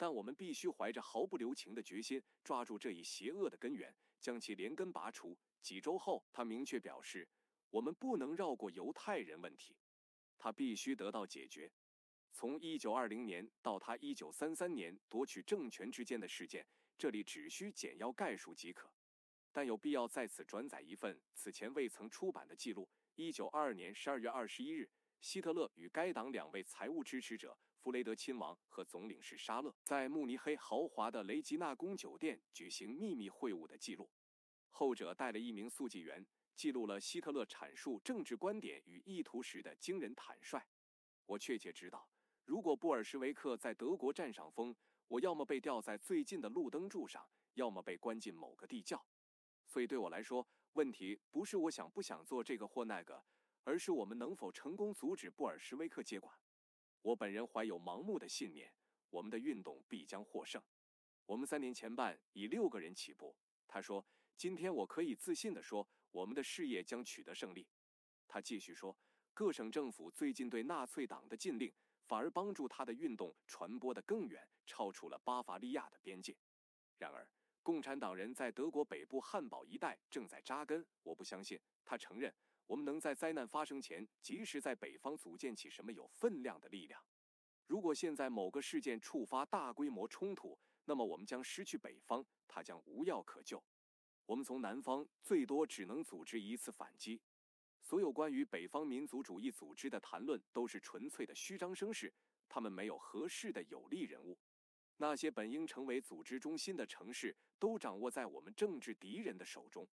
但我们必须怀着毫不留情的决心，抓住这一邪恶的根源，将其连根拔除。几周后，他明确表示，我们不能绕过犹太人问题，它必须得到解决。从1920年到他1933年夺取政权之间的事件，这里只需简要概述即可。但有必要在此转载一份此前未曾出版的记录。1922年12月21日，希特勒与该党2位财务支持者弗雷德亲王和总领事沙勒在慕尼黑豪华的雷吉纳宫酒店举行秘密会晤的记录。后者带了一名速记员，记录了希特勒阐述政治观点与意图时的惊人坦率。我确切知道，如果布尔什维克在德国占上风，我要么被吊在最近的路灯柱上，要么被关进某个地窖。所以对我来说，问题不是我想不想做这个或那个，而是我们能否成功阻止布尔什维克接管。我本人怀有盲目的信念，我们的运动必将获胜。我们3年前半以6个人起步。他说，今天我可以自信地说，我们的事业将取得胜利。他继续说，各省政府最近对纳粹党的禁令，反而帮助他的运动传播得更远，超出了巴伐利亚的边界。然而，共产党人在德国北部汉堡一带正在扎根。我不相信，他承认，我们能在灾难发生前，及时在北方组建起什么有分量的力量。如果现在某个事件触发大规模冲突，那么我们将失去北方，它将无药可救。我们从南方最多只能组织一次反击。所有关于北方民族主义组织的谈论都是纯粹的虚张声势，他们没有合适的有力人物。那些本应成为组织中心的城市，都掌握在我们政治敌人的手中。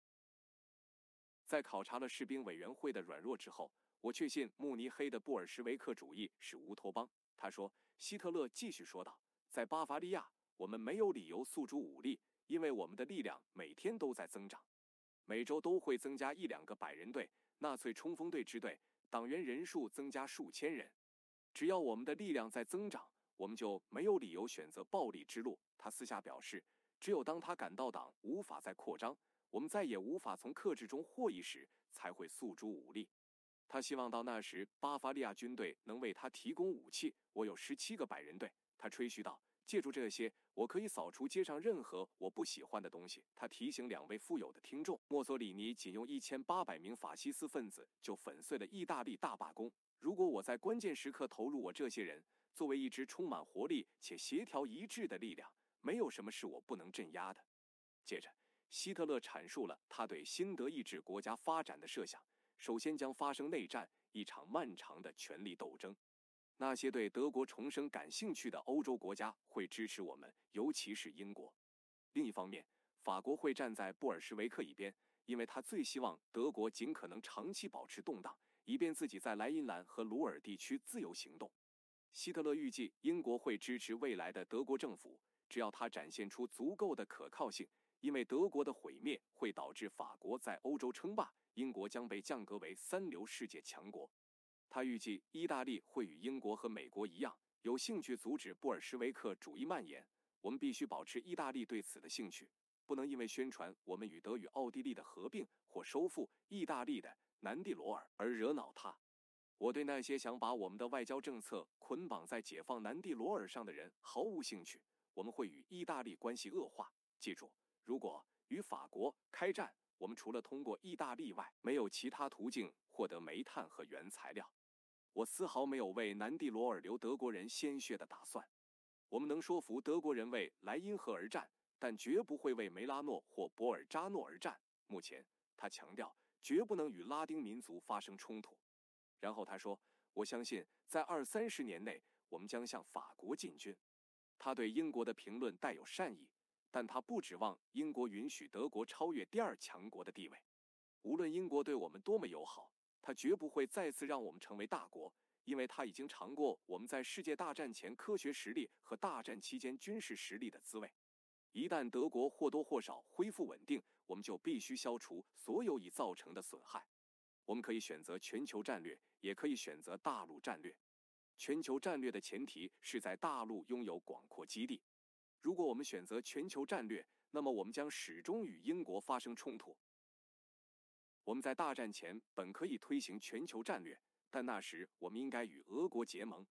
在考察了士兵委员会的软弱之后，我确信慕尼黑的布尔什维克主义是乌托邦。他说，希特勒继续说道，在巴伐利亚，我们没有理由诉诸武力，因为我们的力量每天都在增长，每周都会增加1-2个百人队，纳粹冲锋队支队，党员人数增加数千人。只要我们的力量在增长，我们就没有理由选择暴力之路。他私下表示，只有当他感到党无法再扩张，我们再也无法从克制中获益时，才会诉诸武力。他希望到那时，巴伐利亚军队能为他提供武器。我有17个百人队，他吹嘘道，借助这些，我可以扫除街上任何我不喜欢的东西。他提醒2位富有的听众，墨索里尼仅用1800名法西斯分子就粉碎了意大利大罢工。如果我在关键时刻投入我这些人，作为一支充满活力且协调一致的力量，没有什么是我不能镇压的。接着，希特勒阐述了他对新德意志国家发展的设想。首先将发生内战，一场漫长的权力斗争。那些对德国重生感兴趣的欧洲国家会支持我们，尤其是英国。另一方面，法国会站在布尔什维克一边，因为他最希望德国尽可能长期保持动荡，以便自己在莱茵兰和鲁尔地区自由行动。希特勒预计英国会支持未来的德国政府，只要他展现出足够的可靠性，因为德国的毁灭会导致法国在欧洲称霸，英国将被降格为3流世界强国。他预计意大利会与英国和美国一样，有兴趣阻止布尔什维克主义蔓延。我们必须保持意大利对此的兴趣，不能因为宣传我们与德与奥地利的合并或收复意大利的南蒂罗尔而惹恼他。我对那些想把我们的外交政策捆绑在解放南蒂罗尔上的人毫无兴趣。我们会与意大利关系恶化。记住，如果与法国开战，我们除了通过意大利外，没有其他途径获得煤炭和原材料。我丝毫没有为南蒂罗尔流德国人鲜血的打算。我们能说服德国人为莱茵河而战，但绝不会为梅拉诺或博尔扎诺而战。目前，他强调绝不能与拉丁民族发生冲突。然后他说，我相信在20-30年内，我们将向法国进军。他对英国的评论带有善意，但他不指望英国允许德国超越第2强国的地位。无论英国对我们多么友好，他绝不会再次让我们成为大国，因为他已经尝过我们在世界大战前科学实力和大战期间军事实力的滋味。一旦德国或多或少恢复稳定，我们就必须消除所有已造成的损害。我们可以选择全球战略，也可以选择大陆战略。全球战略的前提是在大陆拥有广阔基地。如果我们选择全球战略，那么我们将始终与英国发生冲突。我们在大战前本可以推行全球战略，但那时我们应该与俄国结盟。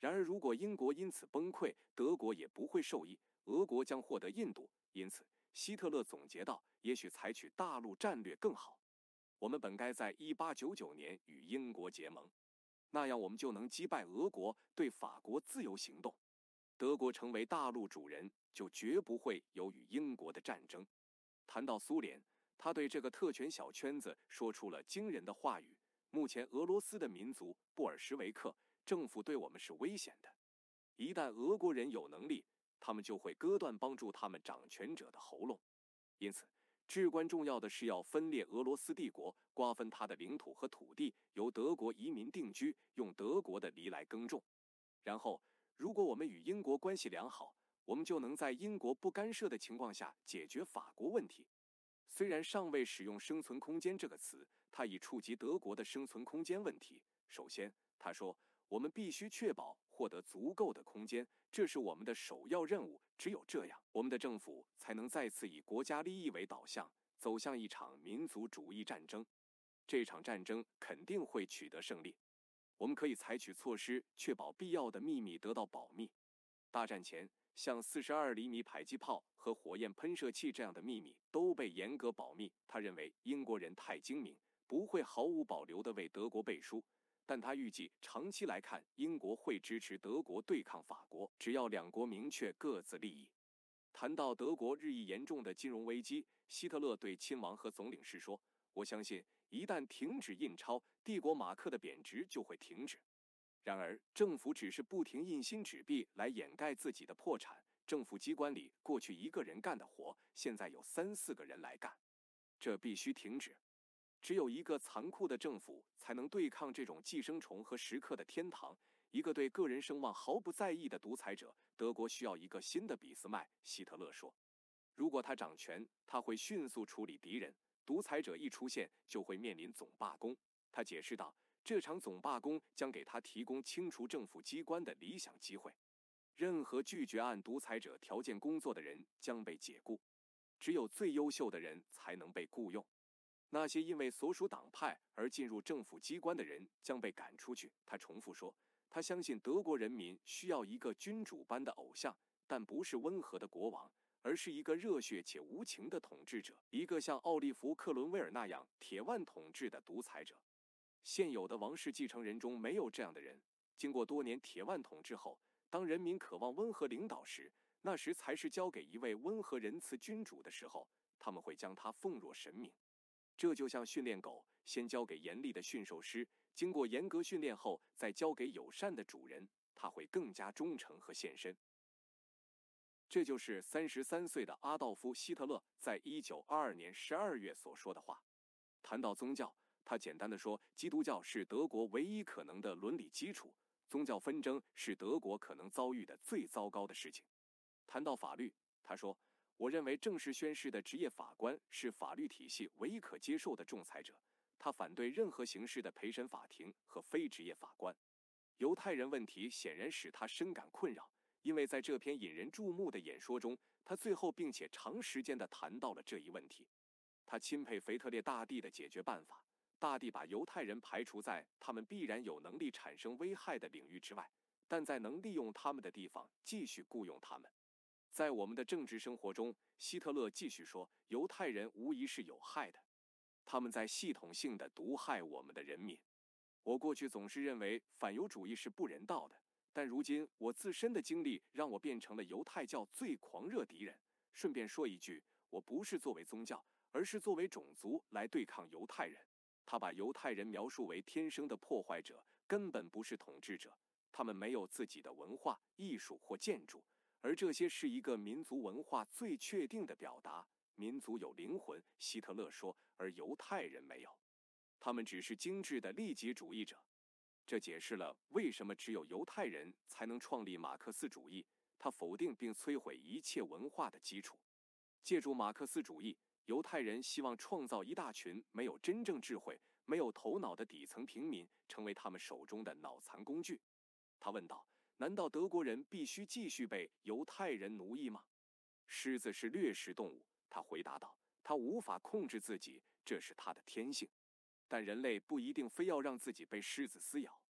然而，如果英国因此崩溃，德国也不会受益，俄国将获得印度。因此，希特勒总结道：也许采取大陆战略更好。我们本该在1899年与英国结盟，那样我们就能击败俄国，对法国自由行动。德国成为大陆主人，就绝不会有与英国的战争。谈到苏联，他对这个特权小圈子说出了惊人的话语：目前俄罗斯的民族布尔什维克政府对我们是危险的，一旦俄国人有能力，他们就会割断帮助他们掌权者的喉咙。因此，至关重要的是要分裂俄罗斯帝国，瓜分它的领土和土地，由德国移民定居，用德国的犁来耕种。然后，如果我们与英国关系良好，我们就能在英国不干涉的情况下解决法国问题。虽然尚未使用生存空间这个词，他已触及德国的生存空间问题。首先，他说，我们必须确保获得足够的空间，这是我们的首要任务。只有这样，我们的政府才能再次以国家利益为导向，走向一场民族主义战争。这场战争肯定会取得胜利。我们可以采取措施，确保必要的秘密得到保密。大战前，像42厘米迫击炮和火焰喷射器这样的秘密都被严格保密。他认为英国人太精明，不会毫无保留地为德国背书，但他预计长期来看，英国会支持德国对抗法国，只要两国明确各自利益。谈到德国日益严重的金融危机，希特勒对亲王和总领事说，我相信一旦停止印钞，帝国马克的贬值就会停止。然而，政府只是不停印新纸币来掩盖自己的破产。政府机关里过去一个人干的活，现在有3、4个人来干，这必须停止。只有一个残酷的政府才能对抗这种寄生虫和食客的天堂，一个对个人声望毫不在意的独裁者。德国需要一个新的俾斯麦，希特勒说。如果他掌权，他会迅速处理敌人。独裁者一出现，就会面临总罢工。他解释道，这场总罢工将给他提供清除政府机关的理想机会。任何拒绝按独裁者条件工作的人将被解雇，只有最优秀的人才能被雇佣。那些因为所属党派而进入政府机关的人将被赶出去。他重复说，他相信德国人民需要一个君主般的偶像，但不是温和的国王，而是一个热血且无情的统治者，一个像奥利弗·克伦威尔那样铁腕统治的独裁者。现有的王室继承人中没有这样的人。经过多年铁腕统治后，当人民渴望温和领导时，那时才是交给一位温和仁慈君主的时候，他们会将他奉若神明。这就像训练狗，先交给严厉的驯兽师，经过严格训练后再交给友善的主人，他会更加忠诚和献身。这就是33岁的阿道夫·希特勒在1922年12月所说的话。谈到宗教，他简单地说，基督教是德国唯一可能的伦理基础，宗教纷争是德国可能遭遇的最糟糕的事情。谈到法律，他说，我认为正式宣誓的职业法官是法律体系唯一可接受的仲裁者。他反对任何形式的陪审法庭和非职业法官。犹太人问题显然使他深感困扰，因为在这篇引人注目的演说中，他最后并且长时间地谈到了这一问题。他钦佩腓特烈大帝的解决办法，大帝把犹太人排除在他们必然有能力产生危害的领域之外，但在能利用他们的地方继续雇佣他们。在我们的政治生活中，希特勒继续说，犹太人无疑是有害的，他们在系统性地毒害我们的人民。我过去总是认为反犹主义是不人道的，但如今我自身的经历让我变成了犹太教最狂热敌人。顺便说一句，我不是作为宗教，而是作为种族来对抗犹太人。他把犹太人描述为天生的破坏者，根本不是统治者。他们没有自己的文化、艺术或建筑，而这些是一个民族文化最确定的表达。民族有灵魂，希特勒说，而犹太人没有。他们只是精致的利己主义者。这解释了为什么只有犹太人才能创立马克思主义。他否定并摧毁一切文化的基础。借助马克思主义，犹太人希望创造一大群没有真正智慧、没有头脑的底层平民，成为他们手中的脑残工具。他问道，难道德国人必须继续被犹太人奴役吗？狮子是掠食动物，他回答道，他无法控制自己，这是他的天性。但人类不一定非要让自己被狮子撕咬。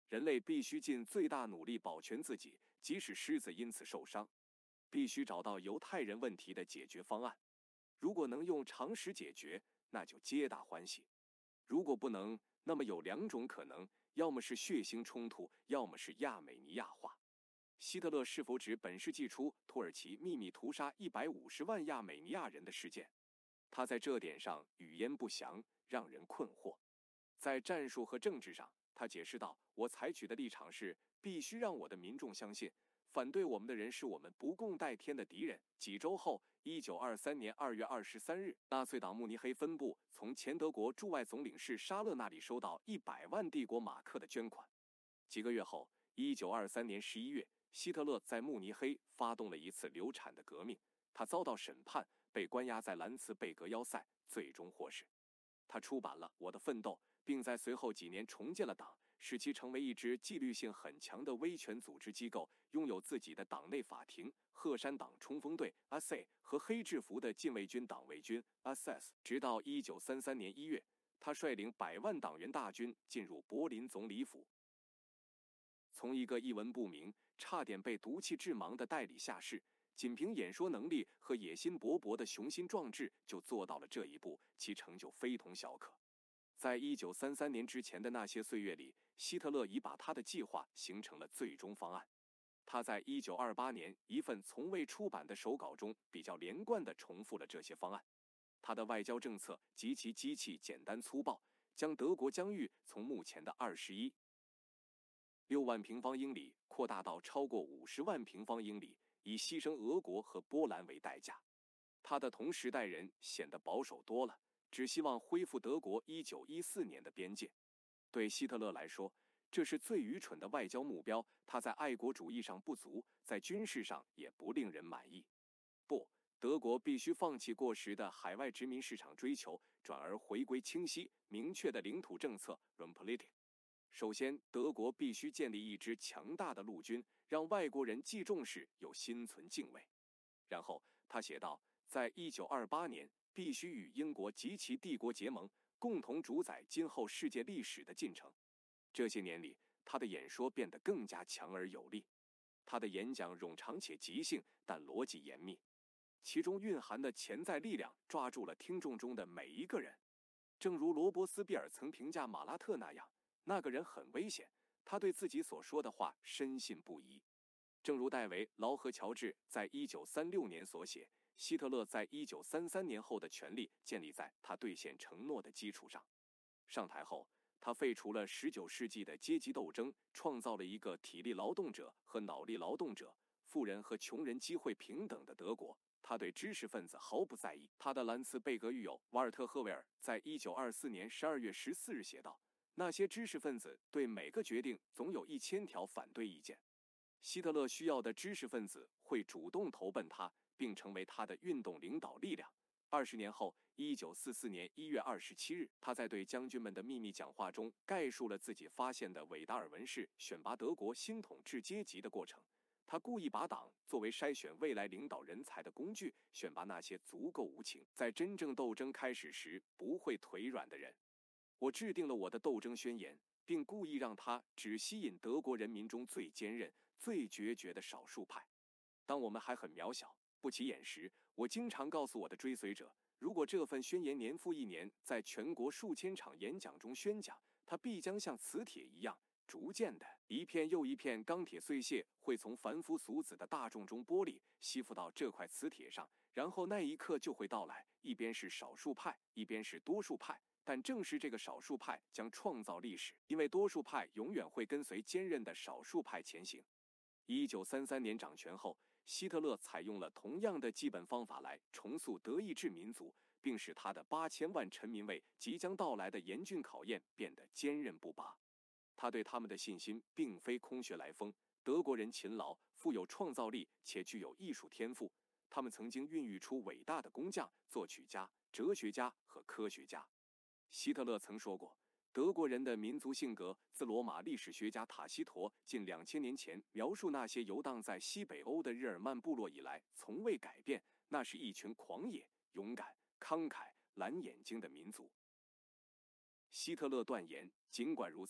人类必须尽最大努力保全自己，即使狮子因此受伤。必须找到犹太人问题的解决方案。如果能用常识解决，那就皆大欢喜；如果不能，那么有两种可能，要么是血腥冲突，要么是亚美尼亚化。希特勒是否指本世纪初土耳其秘密屠杀150万亚美尼亚人的事件？他在这点上语焉不详，让人困惑。在战术和政治上，他解释道：“我采取的立场是，必须让我的民众相信，反对我们的人是我们不共戴天的敌人。”几周后，1923年2月23日，纳粹党慕尼黑分部从前德国驻外总领事沙勒那里收到100万帝国马克的捐款。几个月后，1923年11月，希特勒在慕尼黑发动了一次流产的革命，他遭到审判，被关押在兰茨贝格要塞，最终获释。他出版了《我的奋斗》，并在随后几年重建了党，使其成为一支纪律性很强的威权组织机构，拥有自己的党内法庭、鹤山党冲锋队 （SA） 和黑制服的禁卫军党卫军 （SS）。直到1933年1月，他率领100万党员大军进入柏林总理府。从一个一文不名、差点被毒气致盲的代理下士，仅凭演说能力和野心勃勃的雄心壮志就做到了这一步，其成就非同小可。在1933年之前的那些岁月里，希特勒已把他的计划形成了最终方案。他在1928年一份从未出版的手稿中比较连贯地重复了这些方案。他的外交政策极其机器、简单粗暴，将德国疆域从目前的21.6万平方英里扩大到超过50万平方英里，以牺牲俄国和波兰为代价。他的同时代人显得保守多了，只希望恢复德国1914年的边界。对希特勒来说，这是最愚蠢的外交目标。他在爱国主义上不足，在军事上也不令人满意。不，德国必须放弃过时的海外殖民市场追求，转而回归清晰明确的领土政策 （Realpolitik）。首先，德国必须建立一支强大的陆军，让外国人既重视又心存敬畏。然后，他写道，在1928年，必须与英国及其帝国结盟，共同主宰今后世界历史的进程。这些年里，他的演说变得更加强而有力。他的演讲冗长且即兴，但逻辑严密，其中蕴含的潜在力量抓住了听众中的每一个人。正如罗伯斯庇尔曾评价马拉特那样，那个人很危险，他对自己所说的话深信不疑。正如戴维·劳和乔治在1936年所写，希特勒在1933年后的权力建立在他兑现承诺的基础上。上台后，他废除了19世纪的阶级斗争，创造了一个体力劳动者和脑力劳动者、富人和穷人机会平等的德国。他对知识分子毫不在意。他的兰茨贝格狱友瓦尔特·赫维尔在1924年12月14日写道，那些知识分子对每个决定总有1000条反对意见。希特勒需要的知识分子会主动投奔他，并成为他的运动领导力量。20年后，1944年1月27日，他在对将军们的秘密讲话中概述了自己发现的韦达尔文式选拔德国新统治阶级的过程。他故意把党作为筛选未来领导人才的工具，选拔那些足够无情，在真正斗争开始时不会腿软的人。我制定了我的斗争宣言，并故意让它只吸引德国人民中最坚韧、最决绝的少数派。当我们还很渺小、不起眼时，我经常告诉我的追随者，如果这份宣言年复一年在全国数千场演讲中宣讲，它必将像磁铁一样，逐渐的，一片又一片钢铁碎屑会从凡夫俗子的大众中剥离，吸附到这块磁铁上，然后那一刻就会到来，一边是少数派，一边是多数派。但正是这个少数派将创造历史，因为多数派永远会跟随坚韧的少数派前行。1933年掌权后，希特勒采用了同样的基本方法来重塑德意志民族，并使他的8000万臣民为即将到来的严峻考验变得坚韧不拔。他对他们的信心并非空穴来风，德国人勤劳、富有创造力且具有艺术天赋，他们曾经孕育出伟大的工匠、作曲家、哲学家和科学家。希特勒曾说过，德国人的民族性格自罗马历史学家塔西佗近2000年前描述那些游荡在西北欧的日耳曼部落以来从未改变，那是一群狂野、勇敢、慷慨、蓝眼睛的民族。希特勒断言，尽管如此，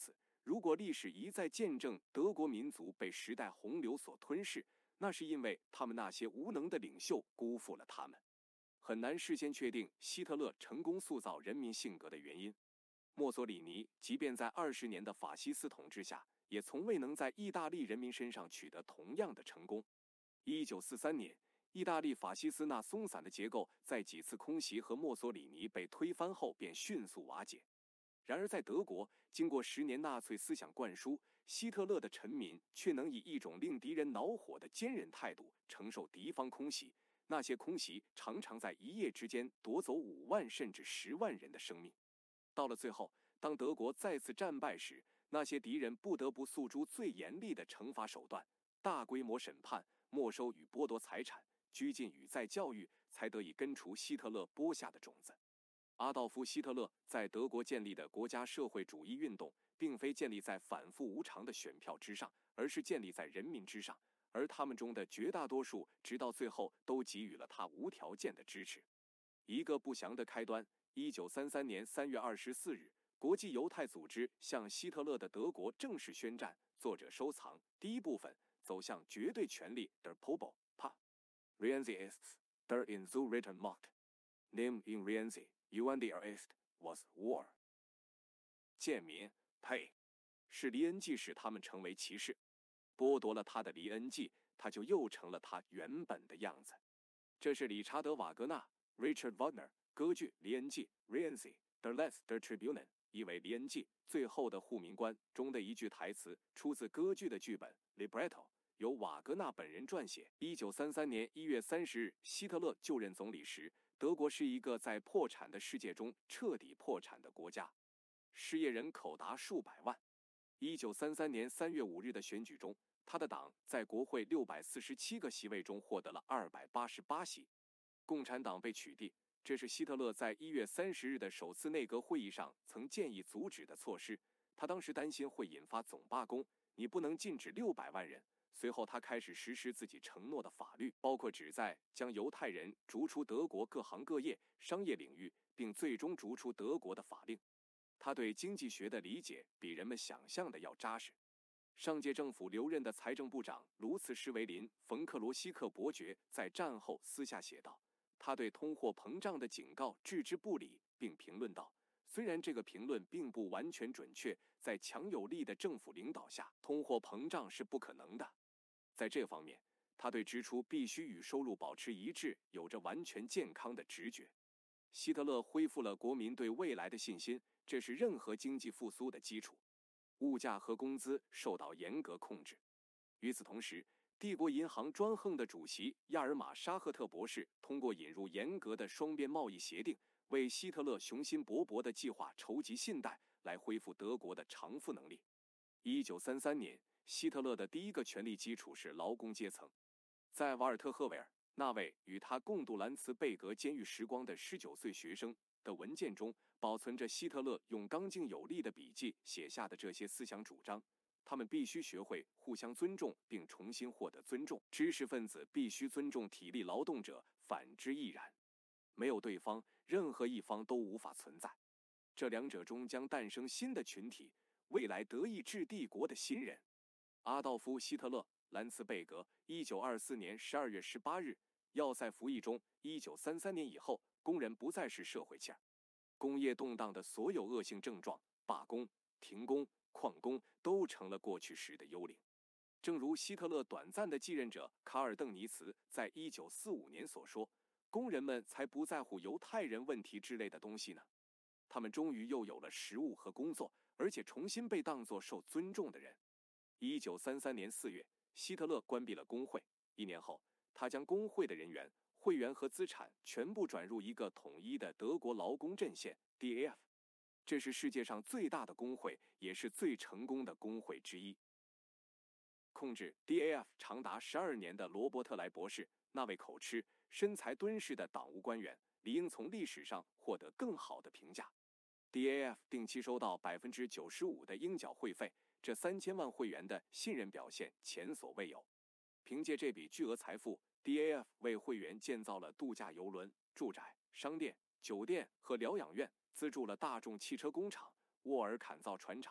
如果历史一再见证德国民族被时代洪流所吞噬，那是因为他们那些无能的领袖辜负了他们。很难事先确定希特勒成功塑造人民性格的原因。墨索里尼即便在20年的法西斯统治下，也从未能在意大利人民身上取得同样的成功。1943年，意大利法西斯那松散的结构在几次空袭和墨索里尼被推翻后便迅速瓦解。然而在德国，经过10年纳粹思想灌输，希特勒的臣民却能以一种令敌人恼火的坚韧态度承受敌方空袭。那些空袭常常在一夜之间夺走5万甚至10万人的生命。到了最后，当德国再次战败时，那些敌人不得不诉诸最严厉的惩罚手段，大规模审判、没收与剥夺财产、拘禁与再教育，才得以根除希特勒播下的种子。阿道夫·希特勒在德国建立的国家社会主义运动，并非建立在反复无常的选票之上，而是建立在人民之上，而他们中的绝大多数直到最后都给予了他无条件的支持。一个不祥的开端。1933年3月24日，国际犹太组织向希特勒的德国正式宣战。作者收藏。第一部分，走向绝对权力 Der Pobel, Pa. Rienzi ist der in so written Macht. Name in Rienzi, UNDR ist, was war. 贱民，呸！是黎恩济使他们成为骑士，剥夺了他的黎恩济，他就又成了他原本的样子。这是理查德·瓦格纳 Richard Wagner 歌剧《黎恩济》Rienzi der letzte Tribune 译为黎恩济最后的护民官中的一句台词，出自歌剧的剧本 Libretto， 由瓦格纳本人撰写。1933年1月30日，希特勒就任总理时，德国是一个在破产的世界中彻底破产的国家，失业人口达数百万。1933年3月5日的选举中，他的党在国会647个席位中获得了288席，共产党被取缔。这是希特勒在1月30日的首次内阁会议上曾建议阻止的措施。他当时担心会引发总罢工，你不能禁止600万人。随后他开始实施自己承诺的法律，包括旨在将犹太人逐出德国各行各业、商业领域，并最终逐出德国的法令。他对经济学的理解比人们想象的要扎实。上届政府留任的财政部长卢茨施维林·冯克罗西克伯爵在战后私下写道，他对通货膨胀的警告置之不理，并评论道，虽然这个评论并不完全准确，在强有力的政府领导下，通货膨胀是不可能的。在这方面，他对支出必须与收入保持一致有着完全健康的直觉。希特勒恢复了国民对未来的信心，这是任何经济复苏的基础。物价和工资受到严格控制。与此同时，帝国银行专横的主席亚尔马沙赫特博士通过引入严格的双边贸易协定，为希特勒雄心勃勃的计划筹集信贷，来恢复德国的偿付能力。1933年，希特勒的第一个权力基础是劳工阶层。在瓦尔特·赫维尔那位与他共度兰茨贝格监狱时光的19岁学生的文件中，保存着希特勒用刚劲有力的笔记写下的这些思想主张。他们必须学会互相尊重，并重新获得尊重。知识分子必须尊重体力劳动者，反之亦然。没有对方，任何一方都无法存在。这两者中将诞生新的群体，未来德意志帝国的新人。阿道夫·希特勒，兰茨贝格，1924年12月18日，要塞服役中。1933年以后，工人不再是社会气儿。工业动荡的所有恶性症状，罢工、停工、旷工，都成了过去时的幽灵。正如希特勒短暂的继任者卡尔·邓尼茨在1945年所说，工人们才不在乎犹太人问题之类的东西呢。他们终于又有了食物和工作，而且重新被当作受尊重的人。1933年4月，希特勒关闭了工会。1年后，他将工会的人员、会员和资产全部转入一个统一的德国劳工阵线 DAF。这是世界上最大的工会，也是最成功的工会之一。控制 DAF 长达12年的罗伯特莱博士，那位口吃、身材敦实的党务官员，理应从历史上获得更好的评价。DAF 定期收到95%的应缴会费，这3000万会员的信任表现前所未有。凭借这笔巨额财富， DAF 为会员建造了度假邮轮、住宅、商店、酒店和疗养院，资助了大众汽车工厂、沃尔坎造船厂，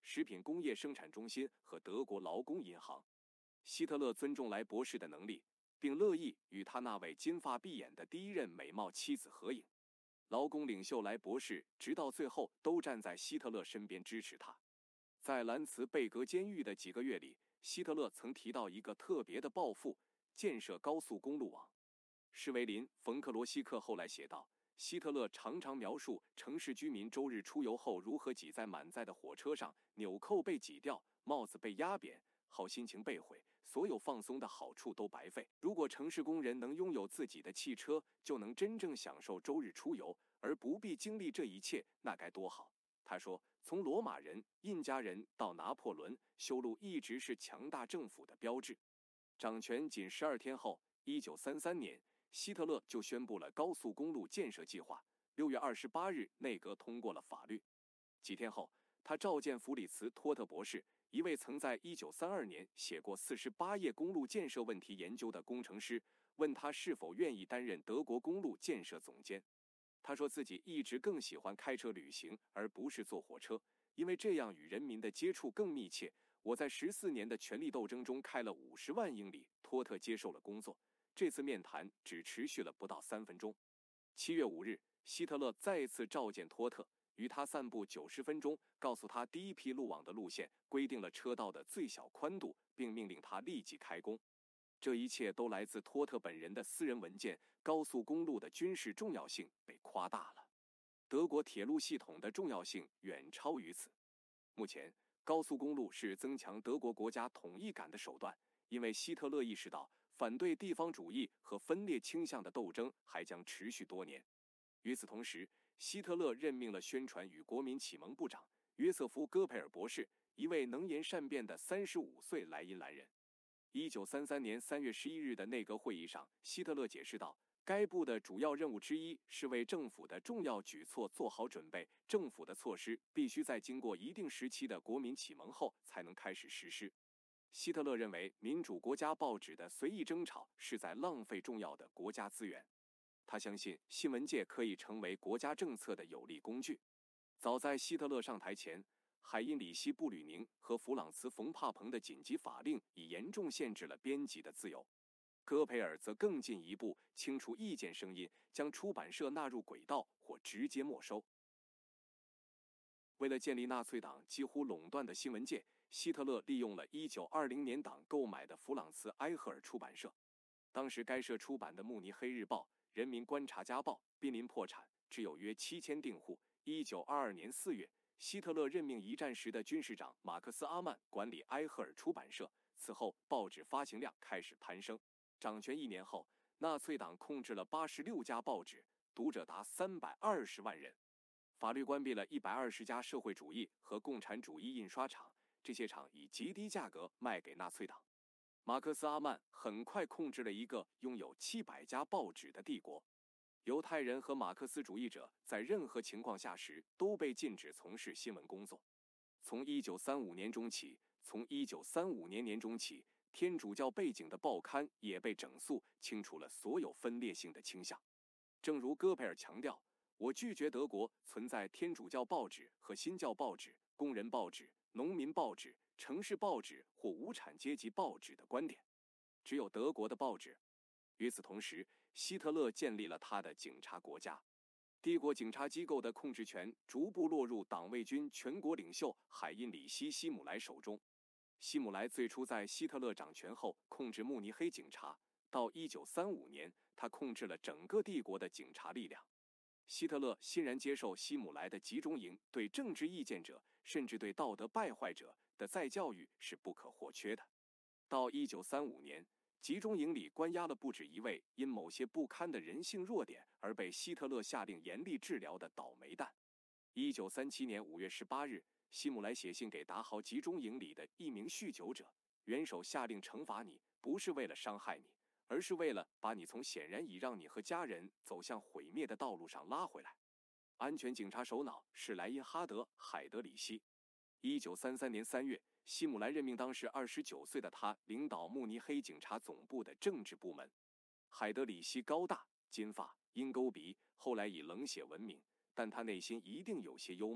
食品工业生产中心和德国劳工银行。希特勒尊重莱博士的能力，并乐意与他那位金发碧眼的第一任美貌妻子合影。劳工领袖莱博士直到最后都站在希特勒身边支持他。在兰茨贝格监狱的几个月里，希特勒曾提到一个特别的抱负：建设高速公路网。施维林·冯克罗西克后来写道，希特勒常常描述城市居民周日出游后如何挤在满载的火车上，纽扣被挤掉，帽子被压扁，好心情被毁，所有放松的好处都白费。如果城市工人能拥有自己的汽车，就能真正享受周日出游，而不必经历这一切，那该多好。他说，从罗马人、印加人到拿破仑，修路一直是强大政府的标志。掌权仅12天后，1933年，希特勒就宣布了高速公路建设计划。6月28日，内阁通过了法律。几天后，他召见弗里茨·托特博士，一位曾在1932年写过48页公路建设问题研究的工程师，问他是否愿意担任德国公路建设总监。他说自己一直更喜欢开车旅行，而不是坐火车，因为这样与人民的接触更密切。我在14年的权力斗争中开了50万英里。托特接受了工作。这次面谈只持续了不到3分钟。7月5日，希特勒再次召见托特，与他散步90分钟，告诉他第一批路网的路线，规定了车道的最小宽度，并命令他立即开工。这一切都来自托特本人的私人文件。高速公路的军事重要性被夸大了，德国铁路系统的重要性远超于此。目前，高速公路是增强德国国家统一感的手段，因为希特勒意识到反对地方主义和分裂倾向的斗争还将持续多年。与此同时，希特勒任命了宣传与国民启蒙部长约瑟夫·戈培尔博士，一位能言善辩的35岁莱茵兰人。1933年3月11日的内阁会议上，希特勒解释道，该部的主要任务之一是为政府的重要举措做好准备，政府的措施必须在经过一定时期的国民启蒙后才能开始实施。希特勒认为民主国家报纸的随意争吵是在浪费重要的国家资源。他相信新闻界可以成为国家政策的有力工具。早在希特勒上台前，海因里希·布吕宁和弗朗茨·冯帕彭的紧急法令已严重限制了编辑的自由。戈培尔则更进一步，清除意见声音，将出版社纳入轨道或直接没收。为了建立纳粹党几乎垄断的新闻界，希特勒利用了1920年党购买的弗朗茨·埃赫尔出版社。当时该社出版的《慕尼黑日报》、《人民观察家报》濒临破产，只有约7000订户。1922年4月，希特勒任命一战时的军事长马克思·阿曼管理埃赫尔出版社，此后报纸发行量开始攀升。掌权1年后，纳粹党控制了86家报纸，读者达320万人。法律关闭了120家社会主义和共产主义印刷厂，这些厂以极低价格卖给纳粹党。马克思·阿曼很快控制了一个拥有700家报纸的帝国。犹太人和马克思主义者在任何情况下时都被禁止从事新闻工作。从1935年中起，天主教背景的报刊也被整肃，清除了所有分裂性的倾向。正如戈培尔强调，我拒绝德国存在天主教报纸和新教报纸、工人报纸、农民报纸、城市报纸或无产阶级报纸的观点，只有德国的报纸。与此同时，希特勒建立了他的警察国家。帝国警察机构的控制权逐步落入党卫军全国领袖海因里希·希姆莱手中。希姆莱最初在希特勒掌权后控制慕尼黑警察，到1935年，他控制了整个帝国的警察力量。希特勒欣然接受希姆莱的集中营对政治意见者，甚至对道德败坏者的再教育是不可或缺的。到1935年，集中营里关押了不止一位因某些不堪的人性弱点而被希特勒下令严厉治疗的倒霉蛋。1937年5月18日，希姆莱写信给达豪集中营里的一名酗酒者，元首下令惩罚你，不是为了伤害你，而是为了把你从显然已让你和家人走向毁灭的道路上拉回来。安全警察首脑是莱因哈德·海德里希。1933年3月，希姆莱任命当时29岁的他领导慕尼黑警察总部的政治部门。海德里希高大、金发、鹰钩鼻，后来以冷血闻名，但他内心一定有些幽默，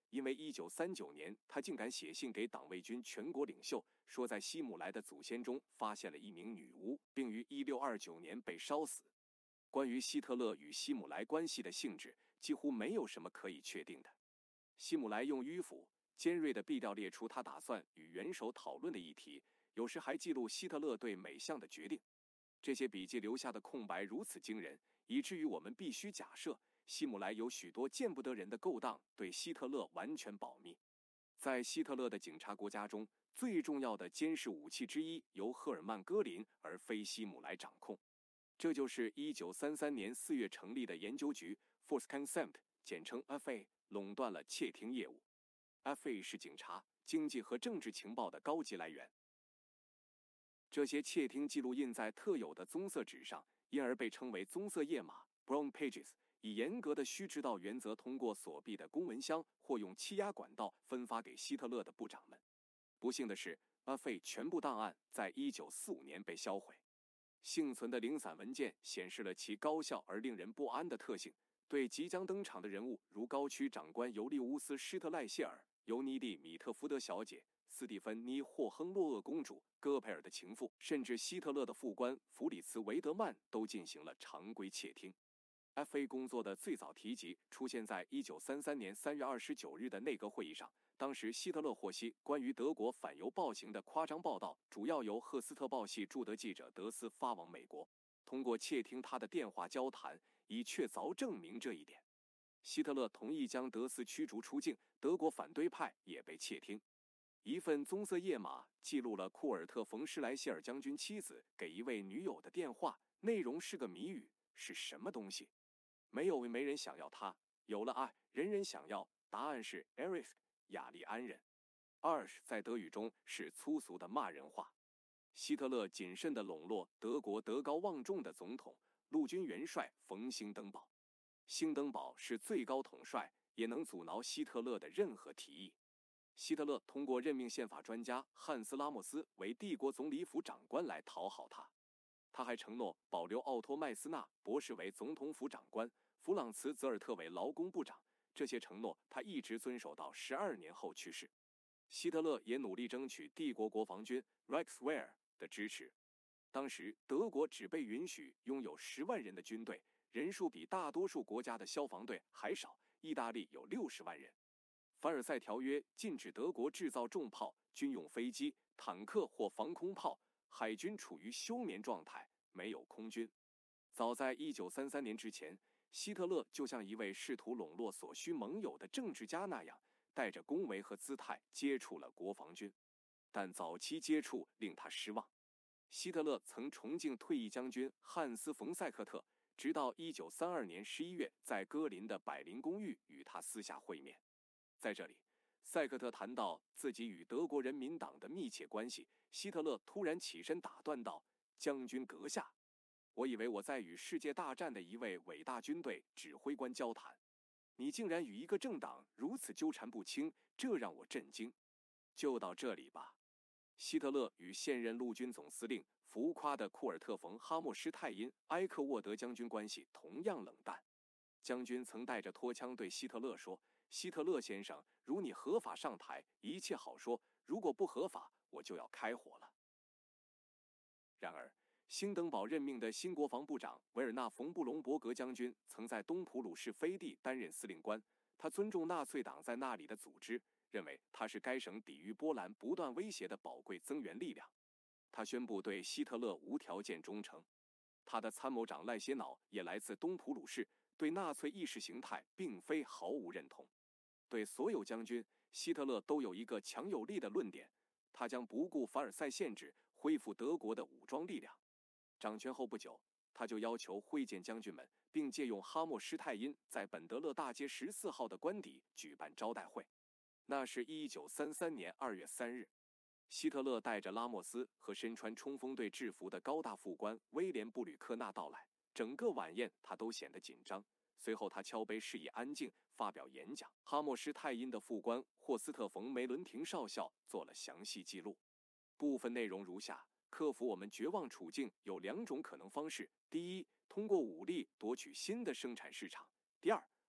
因为1939年他竟敢写信给党卫军全国领袖，说在希姆莱的祖先中发现了一名女巫，并于1629年被烧死。关于希特勒与希姆莱关系的性质，几乎没有什么可以确定的。希姆莱用迂腐、尖锐的笔调列出他打算与元首讨论的议题，有时还记录希特勒对每项的决定。这些笔记留下的空白如此惊人，以至于我们必须假设希姆莱有许多见不得人的勾当，对希特勒完全保密。在希特勒的警察国家中，最重要的监视武器之一由赫尔曼·戈林而非希姆莱掌控。这就是1933年4月成立的研究局 Volkskonzept， 简称 FA， 垄断了窃听业务。FA 是警察、经济和政治情报的高级来源。这些窃听记录印在特有的棕色纸上，因而被称为棕色页码 （Brown Pages），以严格的虚知道原则通过锁闭的公文箱或用气压管道分发给希特勒的部长们。不幸的是，FA 全部档案在1945年被销毁。幸存的零散文件显示了其高效而令人不安的特性，对即将登场的人物如高区长官尤利乌斯·施特赖谢尔、尤尼蒂·米特福德小姐、斯蒂芬妮·霍亨洛厄公主、戈培尔的情妇，甚至希特勒的副官弗里茨·维德曼都进行了常规窃听。FA 工作的最早提及出现在1933年3月29日的内阁会议上。当时希特勒获悉关于德国反犹暴行的夸张报道，主要由赫斯特报系驻德记者德斯发往美国，通过窃听他的电话交谈，以确凿证明这一点。希特勒同意将德斯驱逐出境，德国反对派也被窃听。一份棕色页码记录了库尔特·冯·施莱希尔将军妻子给一位女友的电话，内容是个谜语，是什么东西？没人想要他，有了爱，人人想要。答案是 Erich。雅利安人。Arsch 在德语中是粗俗的骂人话。希特勒谨慎地笼络德国德高望重的总统陆军元帅冯兴登堡。兴登堡是最高统帅，也能阻挠希特勒的任何提议。希特勒通过任命宪法专家汉斯·拉莫斯为帝国总理府长官来讨好他。他还承诺保留奥托·麦斯纳博士为总统府长官，弗朗茨·泽尔特为劳工部长。这些承诺他一直遵守到12年后去世。希特勒也努力争取帝国国防军 Reichswehr 的支持。当时德国只被允许拥有10万人的军队，人数比大多数国家的消防队还少。意大利有60万人。凡尔赛条约禁止德国制造重炮、军用飞机、坦克或防空炮，海军处于休眠状态，没有空军。早在1933年之前，希特勒就像一位试图笼络所需盟友的政治家那样，带着恭维和姿态接触了国防军。但早期接触令他失望。希特勒曾崇敬退役将军汉斯·冯·塞克特，直到1932年11月在戈林的百灵公寓与他私下会面。在这里，塞克特谈到自己与德国人民党的密切关系，希特勒突然起身打断道：“将军阁下，我以为我在与世界大战的一位伟大军队指挥官交谈，你竟然与一个政党如此纠缠不清，这让我震惊。就到这里吧。”希特勒与现任陆军总司令浮夸的库尔特·冯·哈默施泰因·埃克沃德将军关系同样冷淡。将军曾带着拖腔对希特勒说：“希特勒先生，如你合法上台，一切好说；如果不合法，我就要开火了。”然而，兴登堡任命的新国防部长维尔纳·冯·布隆伯格将军曾在东普鲁士飞地担任司令官。他尊重纳粹党在那里的组织，认为他是该省抵御波兰不断威胁的宝贵增援力量。他宣布对希特勒无条件忠诚。他的参谋长赖歇瑙也来自东普鲁士，对纳粹意识形态并非毫无认同。对所有将军，希特勒都有一个强有力的论点：他将不顾凡尔赛限制，恢复德国的武装力量。掌权后不久，他就要求会见将军们，并借用哈默施泰因在本德勒大街14号的官邸举办招待会。那是1933年2月3日。希特勒带着拉莫斯和身穿冲锋队制服的高大副官威廉·布吕克纳到来。整个晚宴他都显得紧张。随后他敲杯示意安静，发表演讲。哈默施泰因的副官霍斯特·冯·梅伦廷少校做了详细记录。部分内容如下：克服我们绝望处境有2种可能方式：第一，通过武力夺取新的生产市场；第二，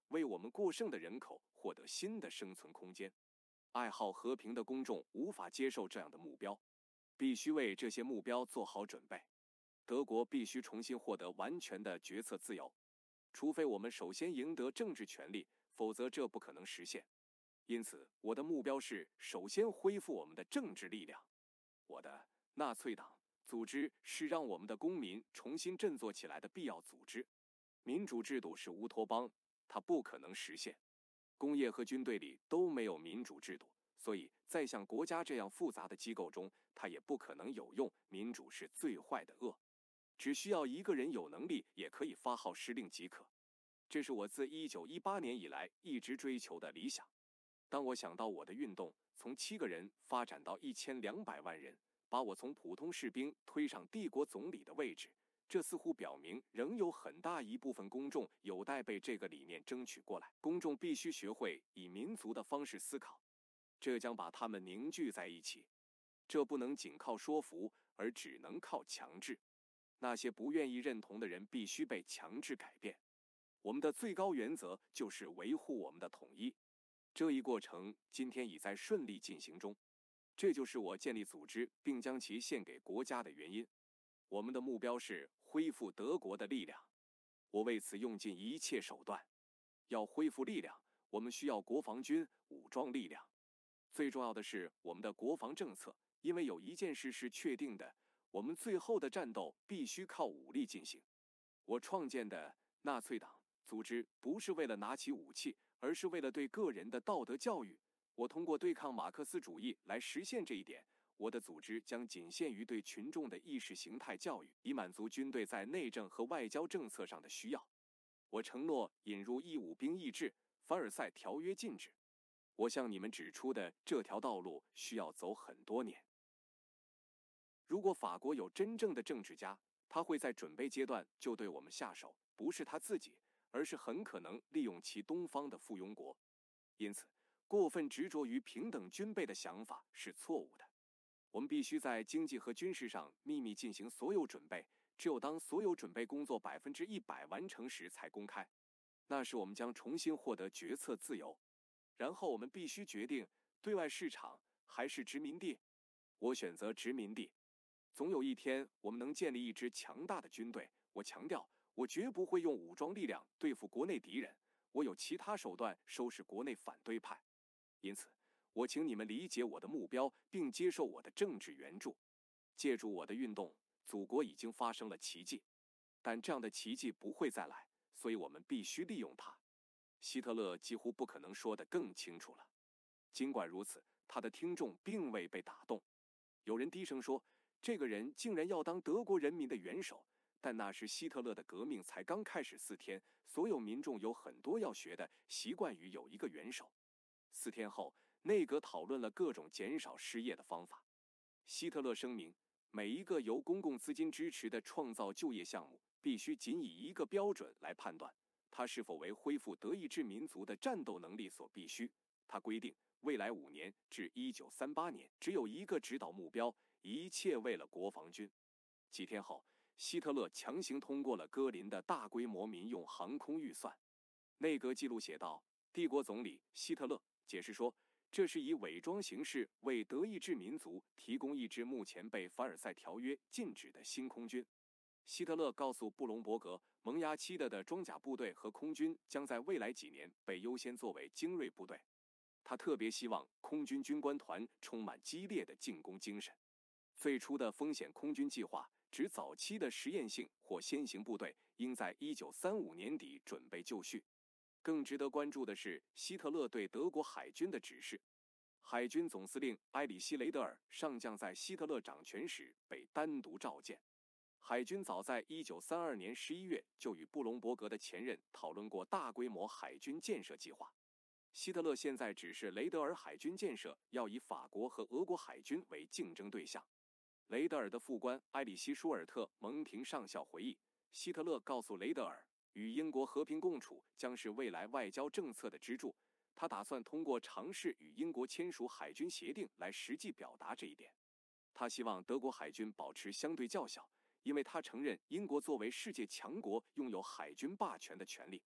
为我们过剩的人口获得新的生存空间。爱好和平的公众无法接受这样的目标，必须为这些目标做好准备。德国必须重新获得完全的决策自由，除非我们首先赢得政治权利，否则这不可能实现。因此，我的目标是首先恢复我们的政治力量。我的纳粹党组织是让我们的公民重新振作起来的必要组织。民主制度是乌托邦，它不可能实现。工业和军队里都没有民主制度，所以在像国家这样复杂的机构中，它也不可能有用。民主是最坏的恶，只需要一个人有能力，也可以发号施令即可。这是我自1918年以来一直追求的理想。当我想到我的运动从7个人发展到1200万人，把我从普通士兵推上帝国总理的位置，这似乎表明仍有很大一部分公众有待被这个理念争取过来。公众必须学会以民族的方式思考，这将把他们凝聚在一起。这不能仅靠说服，而只能靠强制。那些不愿意认同的人必须被强制改变。我们的最高原则就是维护我们的统一。这一过程今天已在顺利进行中，这就是我建立组织并将其献给国家的原因。我们的目标是恢复德国的力量，我为此用尽一切手段。要恢复力量，我们需要国防军武装力量。最重要的是我们的国防政策，因为有一件事是确定的，我们最后的战斗必须靠武力进行。我创建的纳粹党组织不是为了拿起武器，而是为了对个人的道德教育。我通过对抗马克思主义来实现这一点。我的组织将仅限于对群众的意识形态教育，以满足军队在内政和外交政策上的需要。我承诺引入义务兵役制，凡尔赛条约禁止。我向你们指出的这条道路需要走很多年。如果法国有真正的政治家，他会在准备阶段就对我们下手，不是他自己，而是很可能利用其东方的附庸国。因此，过分执着于平等军备的想法是错误的。我们必须在经济和军事上秘密进行所有准备，只有当所有准备工作100%完成时才公开。那时我们将重新获得决策自由。然后我们必须决定对外市场还是殖民地。我选择殖民地。总有一天我们能建立一支强大的军队。我强调，我绝不会用武装力量对付国内敌人，我有其他手段收拾国内反对派。因此，我请你们理解我的目标，并接受我的政治援助。借助我的运动，祖国已经发生了奇迹，但这样的奇迹不会再来，所以我们必须利用它。希特勒几乎不可能说得更清楚了。尽管如此，他的听众并未被打动。有人低声说，这个人竟然要当德国人民的元首。但那时希特勒的革命才刚开始4天，所有民众有很多要学的，习惯于有一个元首。4天后，内阁讨论了各种减少失业的方法。希特勒声明，每一个由公共资金支持的创造就业项目必须仅以一个标准来判断，它是否为恢复德意志民族的战斗能力所必须。他规定，未来5年至1938年只有一个指导目标，一切为了国防军。几天后，希特勒强行通过了戈林的大规模民用航空预算。内阁记录写道，帝国总理希特勒解释说，这是以伪装形式为德意志民族提供一支目前被凡尔赛条约禁止的新空军。希特勒告诉布隆伯格，萌芽期的装甲部队和空军将在未来几年被优先作为精锐部队。他特别希望空军军官团充满激烈的进攻精神。最初的风险空军计划指早期的实验性或先行部队应在1935年底准备就绪。更值得关注的是希特勒对德国海军的指示。海军总司令埃里希·雷德尔上将在希特勒掌权时被单独召见。海军早在1932年11月就与布隆伯格的前任讨论过大规模海军建设计划。希特勒现在指示雷德尔海军建设要以法国和俄国海军为竞争对象。雷德尔的副官埃里希·舒尔特·蒙廷上校回忆，希特勒告诉雷德尔，与英国和平共处将是未来外交政策的支柱。他打算通过尝试与英国签署海军协定来实际表达这一点。他希望德国海军保持相对较小，因为他承认英国作为世界强国拥有海军霸权的权利。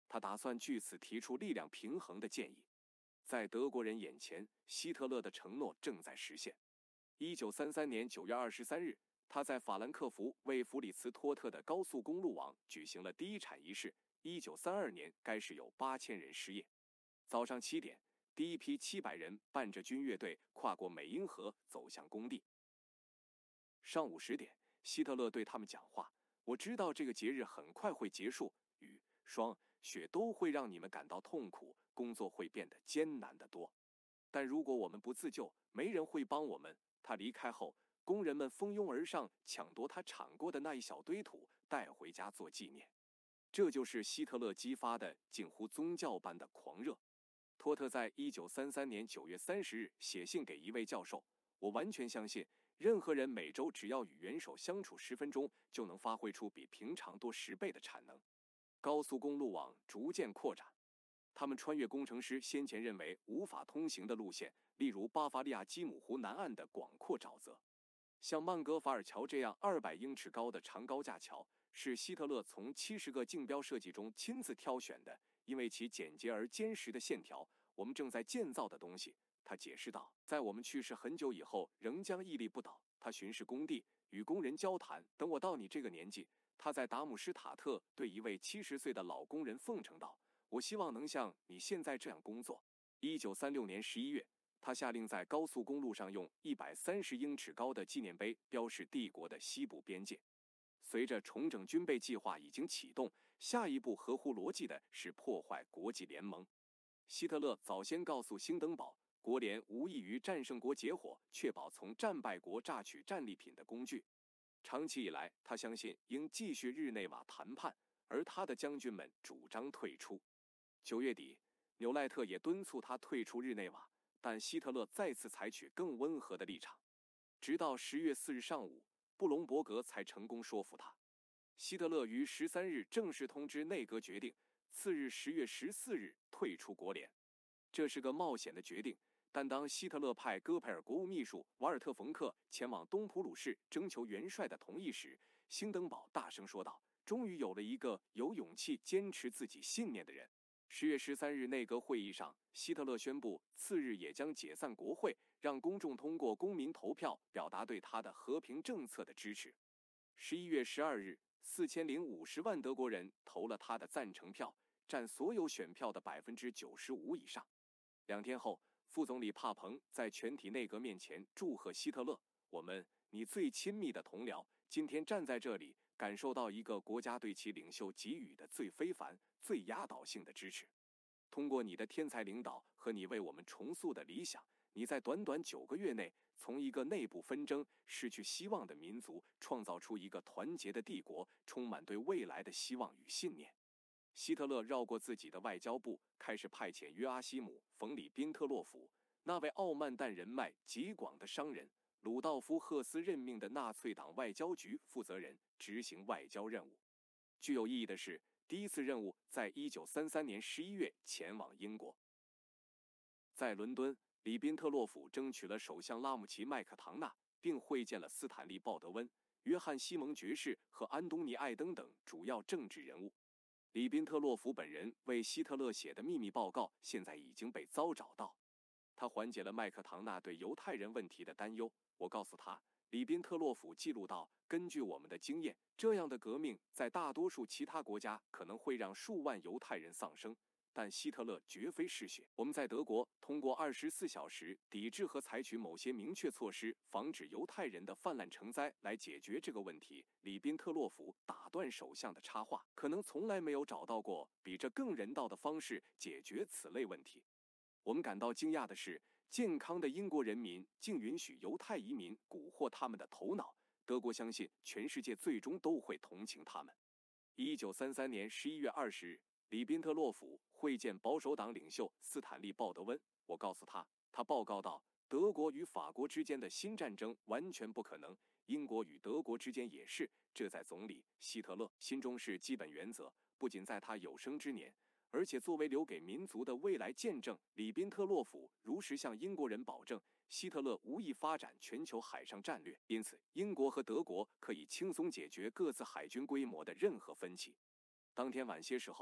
他打算据此提出力量平衡的建议。在德国人眼前，希特勒的承诺正在实现。1933年9月23日，他在法兰克福为弗里茨托特的高速公路网举行了第一产仪式。1932年，该市有8000人失业。早上7点，第一批700人伴着军乐队跨过美因河走向工地。上午10点，希特勒对他们讲话：“我知道这个节日很快会结束，雨、霜、雪都会让你们感到痛苦，工作会变得艰难得多。但如果我们不自救，没人会帮我们。”他离开后，工人们蜂拥而上，抢夺他铲过的那一小堆土，带回家做纪念。这就是希特勒激发的近乎宗教般的狂热。托特在1933年9月30日写信给一位教授：“我完全相信，任何人每周只要与元首相处10分钟，就能发挥出比平常多10倍的产能。”高速公路网逐渐扩展，他们穿越工程师先前认为无法通行的路线，例如巴伐利亚基姆湖南岸的广阔沼泽。像曼格法尔桥这样200英尺高的长高架桥，是希特勒从70个竞标设计中亲自挑选的，因为其简洁而坚实的线条。我们正在建造的东西，他解释道，在我们去世很久以后仍将屹立不倒。他巡视工地，与工人交谈。等我到你这个年纪，他在达姆施塔特对一位70岁的老工人奉承道，我希望能像你现在这样工作。1936年11月，他下令在高速公路上用130英尺高的纪念碑标示帝国的西部边界。随着重整军备计划已经启动，下一步合乎逻辑的是破坏国际联盟。希特勒早先告诉兴登堡，国联无异于战胜国结伙，确保从战败国榨取战利品的工具。长期以来，他相信应继续日内瓦谈判，而他的将军们主张退出。9月底，纽赖特也敦促他退出日内瓦，但希特勒再次采取更温和的立场。直到10月4日上午，布隆伯格才成功说服他。希特勒于13日正式通知内阁决定，次日10月14日退出国联。这是个冒险的决定，但当希特勒派戈培尔国务秘书瓦尔特·冯克前往东普鲁士征求元帅的同意时，兴登堡大声说道：“终于有了一个有勇气坚持自己信念的人。”10月13日内阁会议上，希特勒宣布次日也将解散国会，让公众通过公民投票表达对他的和平政策的支持。11月12日，4050万德国人投了他的赞成票，占所有选票的95%以上。2天后，副总理帕彭在全体内阁面前祝贺希特勒：“我们，你最亲密的同僚，今天站在这里，感受到一个国家对其领袖给予的最非凡、最压倒性的支持。通过你的天才领导和你为我们重塑的理想，你在短短9个月内，从一个内部纷争、失去希望的民族，创造出一个团结的帝国，充满对未来的希望与信念。”希特勒绕过自己的外交部，开始派遣约阿希姆·冯·里宾特洛甫，那位傲慢但人脉极广的商人，鲁道夫·赫斯任命的纳粹党外交局负责人，执行外交任务。具有意义的是，第一次任务在1933年11月前往英国。在伦敦，里宾特洛甫争取了首相拉姆齐·麦克唐纳，并会见了斯坦利·鲍德温、约翰·西蒙爵士和安东尼·艾登等主要政治人物。里宾特洛甫本人为希特勒写的秘密报告现在已经被遭找到，他缓解了麦克唐纳对犹太人问题的担忧。我告诉他，里宾特洛甫记录到，根据我们的经验，这样的革命在大多数其他国家可能会让数万犹太人丧生，但希特勒绝非嗜血。我们在德国通过24小时抵制和采取某些明确措施，防止犹太人的泛滥成灾来解决这个问题。里宾特洛甫打断首相的插话，可能从来没有找到过比这更人道的方式解决此类问题。我们感到惊讶的是，健康的英国人民竟允许犹太移民蛊惑他们的头脑。德国相信全世界最终都会同情他们。1933年11月20日，里宾特洛甫会见保守党领袖斯坦利·鲍德温。我告诉他，他报告道，德国与法国之间的新战争完全不可能，英国与德国之间也是，这在总理希特勒心中是基本原则，不仅在他有生之年，而且作为留给民族的未来见证，里宾特洛甫如实向英国人保证，希特勒无意发展全球海上战略，因此英国和德国可以轻松解决各自海军规模的任何分歧。当天晚些时候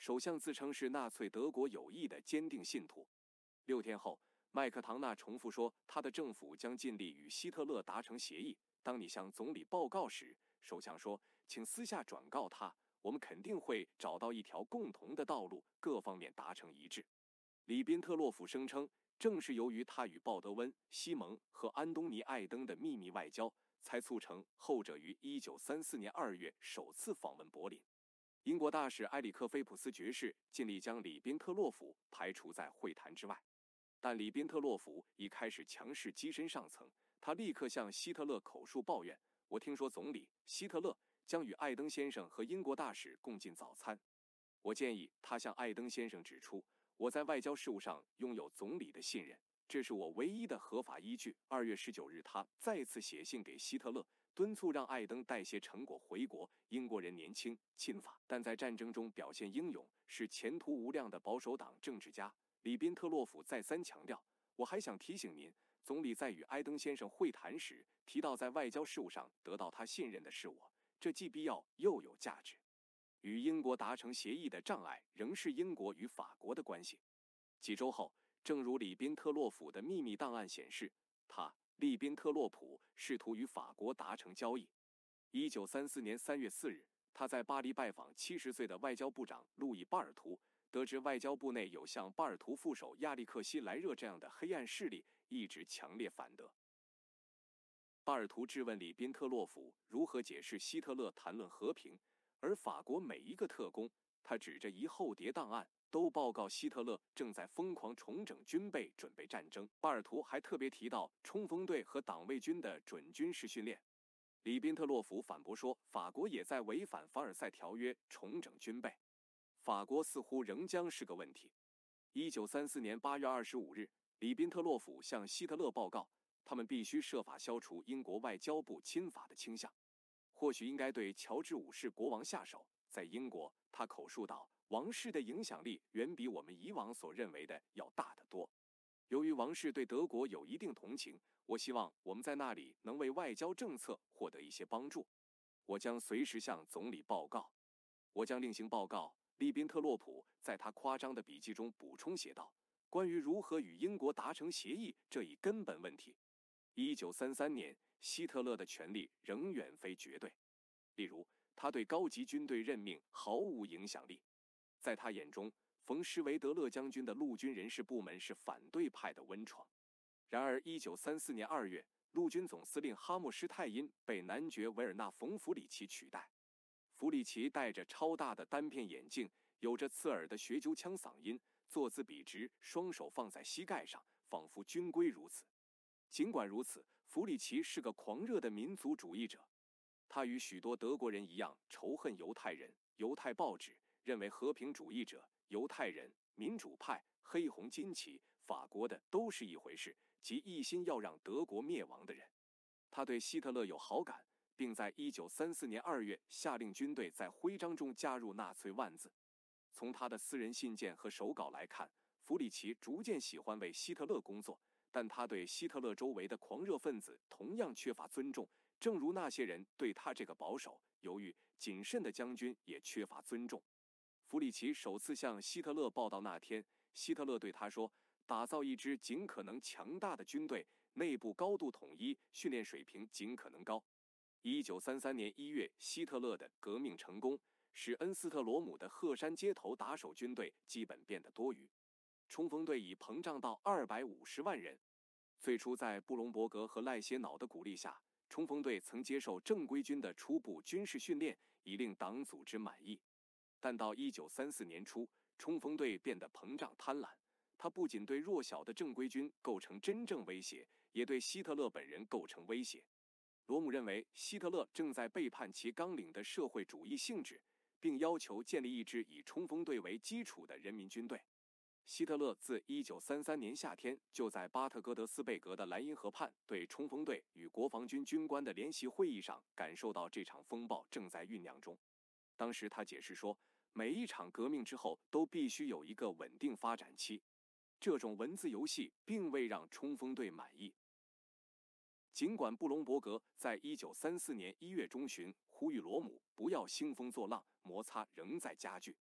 首相自称是纳粹德国有益的坚定信徒。6天后，麦克唐纳重复说，他的政府将尽力与希特勒达成协议。当你向总理报告时，首相说，请私下转告他，我们肯定会找到一条共同的道路，各方面达成一致。里宾特洛甫声称，正是由于他与鲍德温、西蒙和安东尼·艾登的秘密外交，才促成后者于1934年2月首次访问柏林。英国大使埃里克·菲普斯爵士尽力将里宾特洛甫排除在会谈之外，但里宾特洛甫已开始强势跻身上层。他立刻向希特勒口述抱怨：“我听说总理希特勒将与艾登先生和英国大使共进早餐。我建议他向艾登先生指出，我在外交事务上拥有总理的信任，这是我唯一的合法依据。”2月19日，他再次写信给希特勒，敦促让艾登带些成果回国。英国人年轻、亲法，但在战争中表现英勇，是前途无量的保守党政治家。里宾特洛甫再三强调：“我还想提醒您，总理在与艾登先生会谈时提到，在外交事务上得到他信任的是我，这既必要又有价值。与英国达成协议的障碍仍是英国与法国的关系。”几周后，正如里宾特洛甫的秘密档案显示，利宾特洛普试图与法国达成交易。1934年3月4日，他在巴黎拜访70岁的外交部长路易·巴尔图，得知外交部内有像巴尔图副手亚历克西·莱热这样的黑暗势力，一直强烈反对。巴尔图质问里宾特洛甫如何解释希特勒谈论和平，而法国每一个特工，他指着一厚叠档案，都报告希特勒正在疯狂重整军备，准备战争。巴尔图还特别提到冲锋队和党卫军的准军事训练。里宾特洛甫反驳说，法国也在违反凡尔赛条约，重整军备。法国似乎仍将是个问题。1934年8月25日，里宾特洛甫向希特勒报告，他们必须设法消除英国外交部亲法的倾向，或许应该对乔治5世国王下手。在英国，他口述道，王室的影响力远比我们以往所认为的要大得多。由于王室对德国有一定同情，我希望我们在那里能为外交政策获得一些帮助。我将随时向总理报告。我将另行报告。利宾特洛普在他夸张的笔记中补充写道，关于如何与英国达成协议这一根本问题，1933年希特勒的权力仍远非绝对。例如，他对高级军队任命毫无影响力。在他眼中，冯施维德勒将军的陆军人事部门是反对派的温床。然而1934年2月，陆军总司令哈默施泰因被男爵维尔纳·冯·弗里奇取代。弗里奇戴着超大的单片眼镜，有着刺耳的学究腔嗓音，坐姿笔直，双手放在膝盖上，仿佛军规如此。尽管如此，弗里奇是个狂热的民族主义者。他与许多德国人一样仇恨犹太人、犹太报纸，认为和平主义者、犹太人、民主派、黑红巾旗、法国的都是一回事，即一心要让德国灭亡的人。他对希特勒有好感，并在1934年2月下令军队在徽章中加入纳粹万字。从他的私人信件和手稿来看，弗里奇逐渐喜欢为希特勒工作，但他对希特勒周围的狂热分子同样缺乏尊重，正如那些人对他这个保守、犹豫、谨慎的将军也缺乏尊重。弗里奇首次向希特勒报道那天，希特勒对他说，打造一支尽可能强大的军队，内部高度统一，训练水平尽可能高。1933年1月，希特勒的革命成功使恩斯特罗姆的赫山街头打手军队基本变得多余，冲锋队已膨胀到250万人。最初在布隆伯格和赖歇瑙的鼓励下，冲锋队曾接受正规军的初步军事训练，以令党组织满意。但到1934年初，冲锋队变得膨胀贪婪，他不仅对弱小的正规军构成真正威胁，也对希特勒本人构成威胁。罗姆认为希特勒正在背叛其纲领的社会主义性质，并要求建立一支以冲锋队为基础的人民军队。希特勒自1933年夏天就在巴特戈德斯贝格的莱茵河畔对冲锋队与国防军军官的联席会议上感受到这场风暴正在酝酿中。当时他解释说，每一场革命之后都必须有一个稳定发展期。这种文字游戏并未让冲锋队满意。尽管布隆伯格在1934年1月中旬呼吁罗姆不要兴风作浪，摩擦仍在加剧。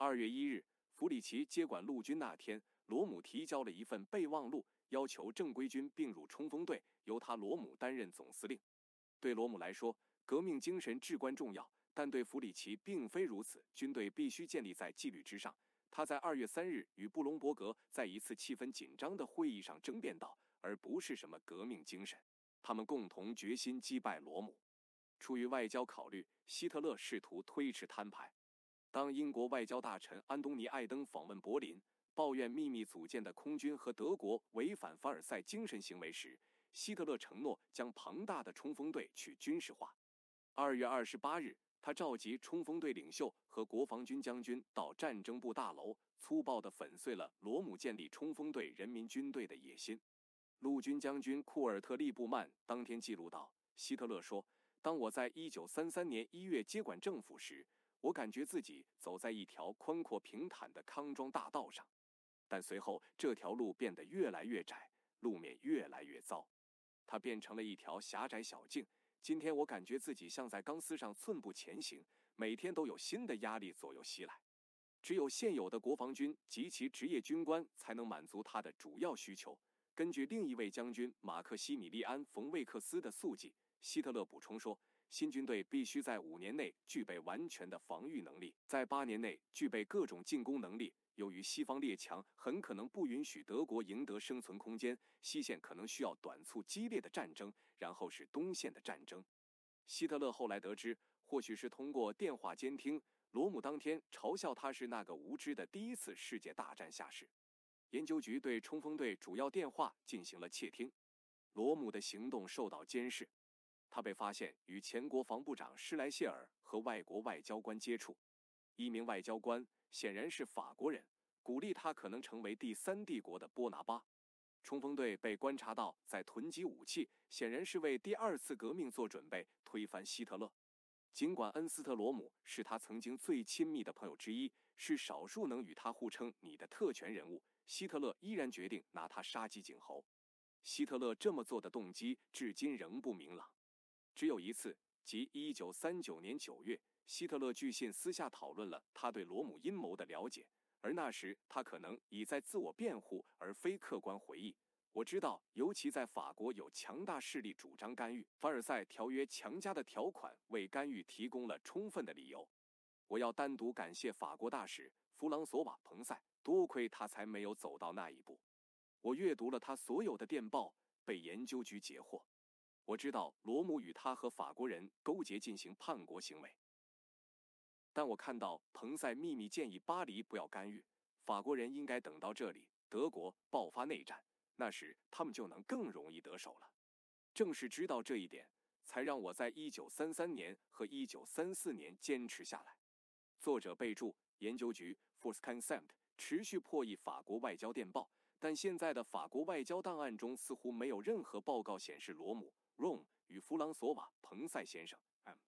2月1日，弗里奇接管陆军那天，罗姆提交了一份备忘录，要求正规军并入冲锋队，由他罗姆担任总司令。对罗姆来说，革命精神至关重要，但对弗里奇并非如此。军队必须建立在纪律之上。他在2月3日与布隆伯格在一次气氛紧张的会议上争辩道，而不是什么革命精神。他们共同决心击败罗姆。出于外交考虑，希特勒试图推迟摊牌。当英国外交大臣安东尼·艾登访问柏林，抱怨秘密组建的空军和德国违反凡尔赛精神行为时，希特勒承诺将庞大的冲锋队去军事化。2月28日，他召集冲锋队领袖和国防军将军到战争部大楼，粗暴地粉碎了罗姆建立冲锋队人民军队的野心。陆军将军库尔特·利布曼当天记录道，希特勒说，当我在1933年1月接管政府时，我感觉自己走在一条宽阔平坦的康庄大道上，但随后这条路变得越来越窄，路面越来越糟，它变成了一条狭窄小径。今天我感觉自己像在钢丝上寸步前行，每天都有新的压力左右袭来。只有现有的国防军及其职业军官才能满足他的主要需求。根据另一位将军马克西米利安·冯魏克斯的速记，希特勒补充说，新军队必须在5年内具备完全的防御能力，在8年内具备各种进攻能力。由于西方列强很可能不允许德国赢得生存空间，西线可能需要短促激烈的战争，然后是东线的战争。希特勒后来得知，或许是通过电话监听，罗姆当天嘲笑他是那个无知的第一次世界大战下士。研究局对冲锋队主要电话进行了窃听，罗姆的行动受到监视。他被发现与前国防部长施莱谢尔和外国外交官接触。一名外交官显然是法国人，鼓励他可能成为第三帝国的波拿巴。冲锋队被观察到在囤积武器，显然是为第2次革命做准备，推翻希特勒。尽管恩斯特·罗姆是他曾经最亲密的朋友之一，是少数能与他互称你的特权人物，希特勒依然决定拿他杀鸡儆猴。希特勒这么做的动机至今仍不明朗。只有一次，即1939年9月，希特勒据信私下讨论了他对罗姆阴谋的了解，而那时他可能已在自我辩护而非客观回忆。我知道，尤其在法国有强大势力主张干预，凡尔赛条约强加的条款为干预提供了充分的理由。我要单独感谢法国大使弗朗索瓦·彭塞，多亏他才没有走到那一步。我阅读了他所有的电报，被研究局截获。我知道罗姆与他和法国人勾结进行叛国行为，但我看到彭塞秘密建议巴黎不要干预，法国人应该等到这里德国爆发内战，那时他们就能更容易得手了。正是知道这一点，才让我在1933年和1934年坚持下来。作者备注：研究局 Force Concept 持续破译法国外交电报，但现在的法国外交档案中似乎没有任何报告显示罗姆 Rome 与弗朗索瓦·彭塞先生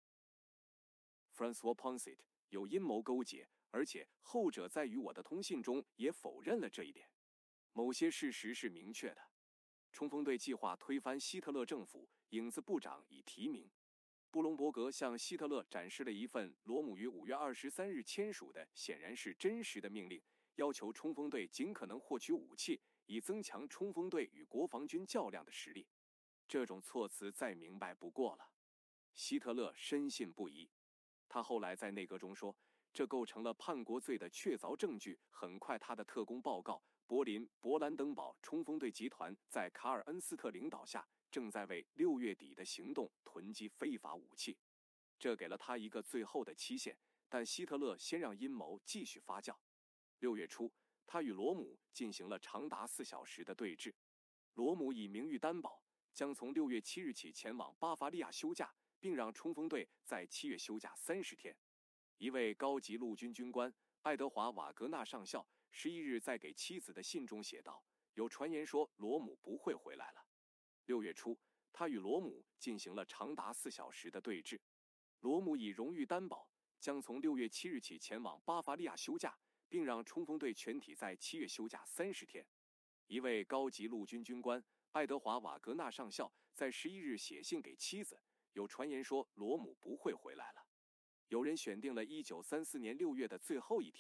François Poncet 有阴谋勾结，而且后者在与我的通信中也否认了这一点。某些事实是明确的。冲锋队计划推翻希特勒政府，影子部长已提名。布隆伯格向希特勒展示了一份罗姆于5月23日签署的显然是真实的命令，要求冲锋队尽可能获取武器，以增强冲锋队与国防军较量的实力。这种措辞再明白不过了。希特勒深信不疑。他后来在内阁中说，这构成了叛国罪的确凿证据。很快他的特工报告，柏林勃兰登堡冲锋队集团在卡尔恩斯特领导下正在为6月底的行动囤积非法武器。这给了他一个最后的期限，但希特勒先让阴谋继续发酵。6月初，他与罗姆进行了长达4小时的对峙。罗姆以名誉担保，将从6月7日起前往巴伐利亚休假，并让冲锋队在7月休假30天。一位高级陆军军官爱德华·瓦格纳上校11日在给妻子的信中写道，有传言说罗姆不会回来了。6月初，他与罗姆进行了长达4小时的对峙。罗姆以荣誉担保，将从6月7日起前往巴伐利亚休假，并让冲锋队全体在7月休假30天。一位高级陆军军官爱德华·瓦格纳上校在11日写信给妻子，有传言说罗姆不会回来了。有人选定了1934年6月的最后一天，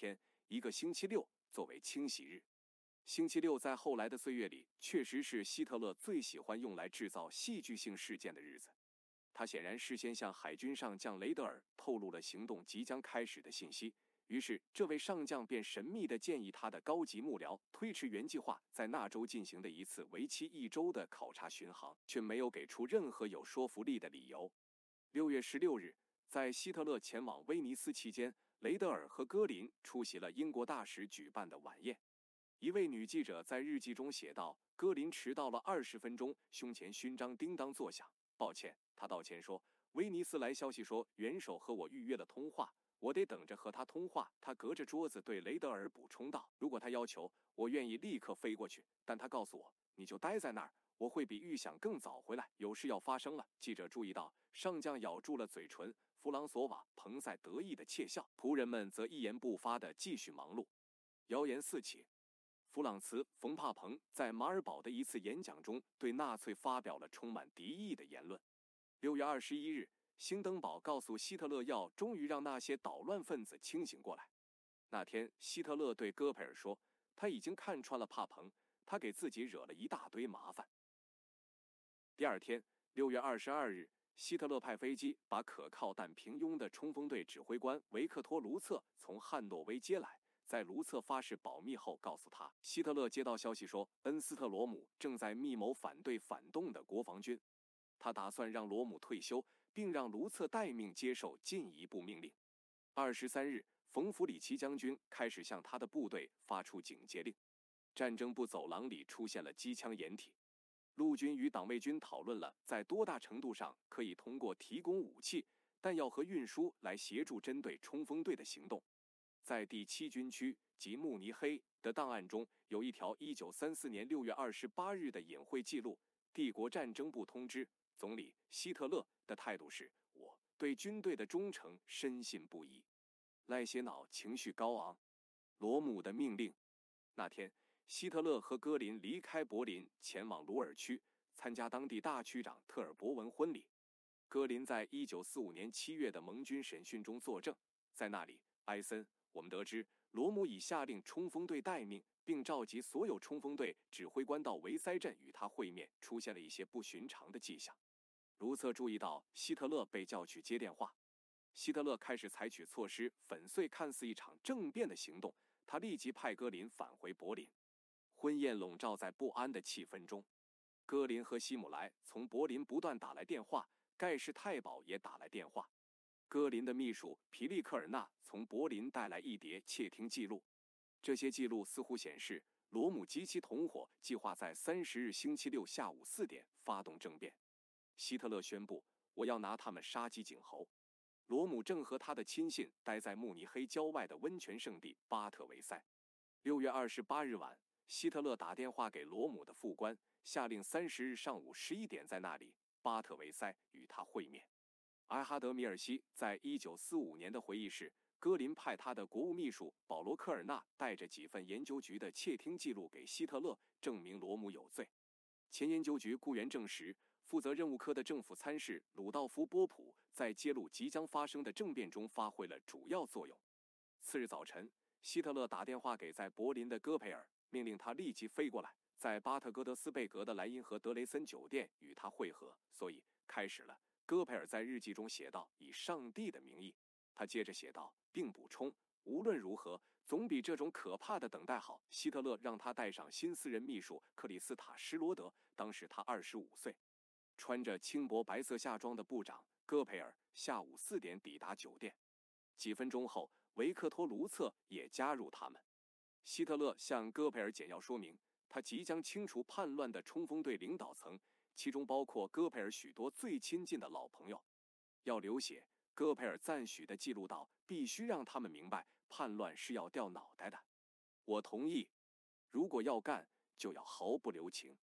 一个星期六作为清洗日。星期六在后来的岁月里，确实是希特勒最喜欢用来制造戏剧性事件的日子。他显然事先向海军上将雷德尔透露了行动即将开始的信息，于是这位上将便神秘地建议他的高级幕僚推迟原计划在那州进行的一次为期1周的考察巡航，却没有给出任何有说服力的理由。6月16日，在希特勒前往威尼斯期间，雷德尔和戈林出席了英国大使举办的晚宴。一位女记者在日记中写道：戈林迟到了20分钟，胸前勋章叮当作响。抱歉，他道歉说，威尼斯来消息说元首和我预约了通话，我得等着和他通话。他隔着桌子对雷德尔补充道，如果他要求，我愿意立刻飞过去，但他告诉我，你就待在那儿，我会比预想更早回来，有事要发生了。记者注意到上将咬住了嘴唇，弗朗索瓦·彭塞得意的窃笑，仆人们则一言不发地继续忙碌。谣言四起。弗朗茨·冯帕彭在马尔堡的一次演讲中对纳粹发表了充满敌意的言论。6月21日，兴登堡告诉希特勒要终于让那些捣乱分子清醒过来。那天，希特勒对戈培尔说，他已经看穿了帕彭，他给自己惹了一大堆麻烦。第二天，6月22日，希特勒派飞机把可靠但平庸的冲锋队指挥官维克托·卢策从汉诺威接来。在卢策发誓保密后告诉他，希特勒接到消息说恩斯特罗姆正在密谋反对反动的国防军，他打算让罗姆退休，并让卢策待命接受进一步命令。23日，冯弗里奇将军开始向他的部队发出警戒令。战争部走廊里出现了机枪掩体，陆军与党卫军讨论了在多大程度上可以通过提供武器、弹药和运输来协助针对冲锋队的行动。在第7军区及慕尼黑的档案中，有一条1934年6月28日的隐晦记录。帝国战争部通知总理希特勒的态度是：我对军队的忠诚深信不疑。赖歇瑙情绪高昂。罗姆的命令。那天，希特勒和戈林离开柏林，前往鲁尔区参加当地大区长特尔伯文婚礼。戈林在1945年7月的盟军审讯中作证，在那里，埃森，我们得知罗姆已下令冲锋队待命，并召集所有冲锋队指挥官到维塞镇与他会面，出现了一些不寻常的迹象。卢策注意到希特勒被叫去接电话，希特勒开始采取措施粉碎看似一场政变的行动，他立即派戈林返回柏林。婚宴笼罩在不安的气氛中，戈林和希姆莱从柏林不断打来电话，盖世太保也打来电话。戈林的秘书皮利克尔纳从柏林带来一叠窃听记录，这些记录似乎显示罗姆及其同伙计划在30日星期六下午4点发动政变。希特勒宣布，我要拿他们杀鸡儆猴。罗姆正和他的亲信待在慕尼黑郊外的温泉圣地巴特维塞。6月28日晚，希特勒打电话给罗姆的副官，下令30日上午11点在那里巴特维塞与他会面。埃哈德·米尔西在1945年的回忆是，戈林派他的国务秘书保罗·科尔纳带着几份研究局的窃听记录给希特勒，证明罗姆有罪。前研究局雇员证实，负责任务科的政府参事鲁道夫·波普在揭露即将发生的政变中发挥了主要作用。次日早晨，希特勒打电话给在柏林的戈培尔，命令他立即飞过来，在巴特戈德斯贝格的莱茵河德雷森酒店与他会合。所以开始了。戈培尔在日记中写道：以上帝的名义。他接着写道，并补充，无论如何，总比这种可怕的等待好。希特勒让他带上新私人秘书克里斯塔·施罗德，当时他25岁。穿着轻薄白色夏装的部长戈培尔下午4点抵达酒店。几分钟后，维克托·卢策也加入他们。希特勒向戈培尔简要说明，他即将清除叛乱的冲锋队领导层，其中包括戈培尔许多最亲近的老朋友。要流血，戈培尔赞许地记录道，必须让他们明白叛乱是要掉脑袋的。我同意，如果要干，就要毫不留情。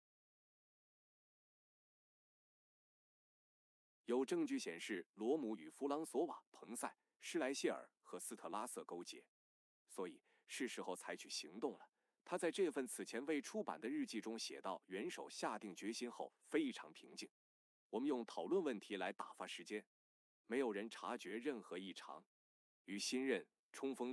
有证据显示罗姆与弗朗索瓦·彭塞、施莱谢尔和斯特拉瑟勾结，所以是时候采取行动了。他在这份此前未出版的日记中写道，元首下定决心后非常平静，我们用讨论问题来打发时间，没有人察觉任何异常。与新任冲锋队